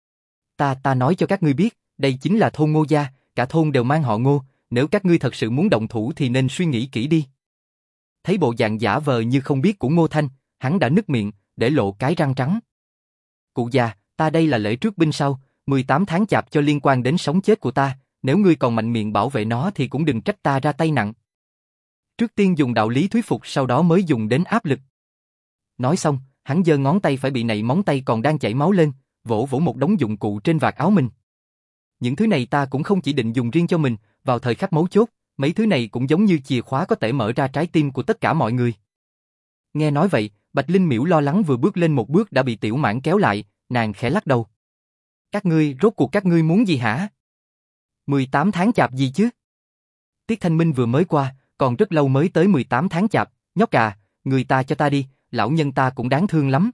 S1: Ta ta nói cho các ngươi biết, đây chính là thôn Ngô gia, cả thôn đều mang họ Ngô, nếu các ngươi thật sự muốn động thủ thì nên suy nghĩ kỹ đi. Thấy bộ dạng giả vờ như không biết của Ngô Thanh, hắn đã nứt miệng, để lộ cái răng trắng. Cụ già, ta đây là lễ trước binh sau, mười tám tháng chạp cho liên quan đến sống chết của ta, nếu ngươi còn mạnh miệng bảo vệ nó thì cũng đừng trách ta ra tay nặng. Trước tiên dùng đạo lý thuyết phục sau đó mới dùng đến áp lực. Nói xong, hắn giơ ngón tay phải bị nảy móng tay còn đang chảy máu lên, vỗ vỗ một đống dụng cụ trên vạt áo mình. Những thứ này ta cũng không chỉ định dùng riêng cho mình, vào thời khắc mấu chốt, mấy thứ này cũng giống như chìa khóa có thể mở ra trái tim của tất cả mọi người. Nghe nói vậy, Bạch Linh Miễu lo lắng vừa bước lên một bước đã bị Tiểu Mãng kéo lại, nàng khẽ lắc đầu. Các ngươi, rốt cuộc các ngươi muốn gì hả? mười tám tháng chạp gì chứ? Tiết Thanh Minh vừa mới qua, còn rất lâu mới tới mười tám tháng chạp, nhóc à, người ta cho ta đi, lão nhân ta cũng đáng thương lắm.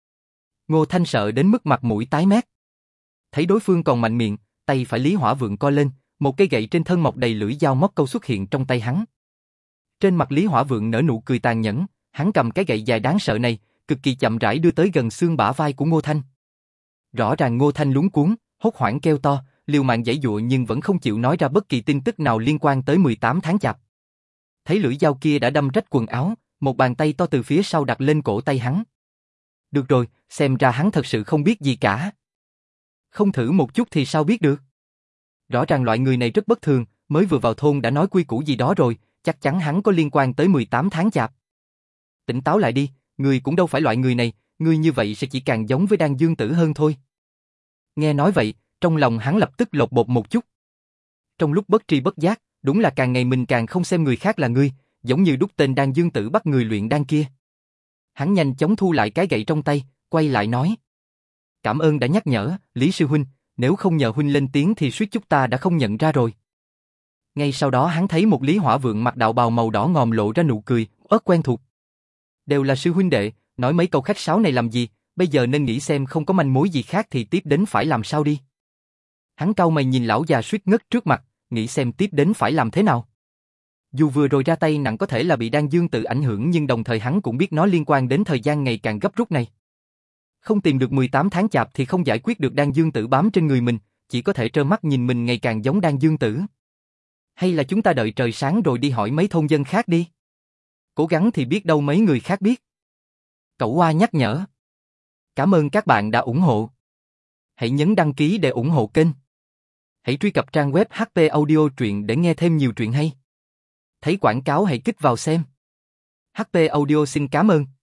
S1: Ngô Thanh sợ đến mức mặt mũi tái mét. Thấy đối phương còn mạnh miệng, tay phải Lý Hỏa Vượng co lên, một cây gậy trên thân mọc đầy lưỡi dao móc câu xuất hiện trong tay hắn. Trên mặt Lý Hỏa Vượng nở nụ cười tàn nhẫn, hắn cầm cái gậy dài đáng sợ này, cực kỳ chậm rãi đưa tới gần xương bả vai của Ngô Thanh. Rõ ràng Ngô Thanh luống cuống, hốt hoảng kêu to, liều mạng giãy giụa nhưng vẫn không chịu nói ra bất kỳ tin tức nào liên quan tới mười tám tháng chạp. Thấy lưỡi dao kia đã đâm rách quần áo, một bàn tay to từ phía sau đặt lên cổ tay hắn. Được rồi, xem ra hắn thật sự không biết gì cả. Không thử một chút thì sao biết được? Rõ ràng loại người này rất bất thường, mới vừa vào thôn đã nói quy củ gì đó rồi, chắc chắn hắn có liên quan tới mười tám tháng chạp. Tỉnh táo lại đi, ngươi cũng đâu phải loại người này, ngươi như vậy sẽ chỉ càng giống với Đan Dương Tử hơn thôi. Nghe nói vậy, trong lòng hắn lập tức lột bột một chút. Trong lúc bất tri bất giác, đúng là càng ngày mình càng không xem người khác là ngươi, giống như đúc tên Đan Dương Tử bắt người luyện đan kia. Hắn nhanh chóng thu lại cái gậy trong tay, quay lại nói. Cảm ơn đã nhắc nhở, Lý Sư Huynh, nếu không nhờ Huynh lên tiếng thì suýt chút ta đã không nhận ra rồi. Ngay sau đó hắn thấy một Lý Hỏa Vượng mặc đạo bào màu đỏ ngòm lộ ra nụ cười, ớt quen thuộc. Đều là sư huynh đệ, nói mấy câu khách sáo này làm gì, bây giờ nên nghĩ xem không có manh mối gì khác thì tiếp đến phải làm sao đi. Hắn cau mày nhìn lão già suýt ngất trước mặt, nghĩ xem tiếp đến phải làm thế nào. Dù vừa rồi ra tay nặng có thể là bị Đan Dương Tử ảnh hưởng nhưng đồng thời hắn cũng biết nó liên quan đến thời gian ngày càng gấp rút này. Không tìm được mười tám tháng chạp thì không giải quyết được Đan Dương Tử bám trên người mình, chỉ có thể trơ mắt nhìn mình ngày càng giống Đan Dương Tử. Hay là chúng ta đợi trời sáng rồi đi hỏi mấy thôn dân khác đi. Cố gắng thì biết đâu mấy người khác biết. Cậu Hoa nhắc nhở. Cảm ơn các bạn đã ủng hộ. Hãy nhấn đăng ký để ủng hộ kênh. Hãy truy cập trang web hát pê Audio Truyện để nghe thêm nhiều truyện hay. Thấy quảng cáo hãy kích vào xem. hát pê Audio xin cảm ơn.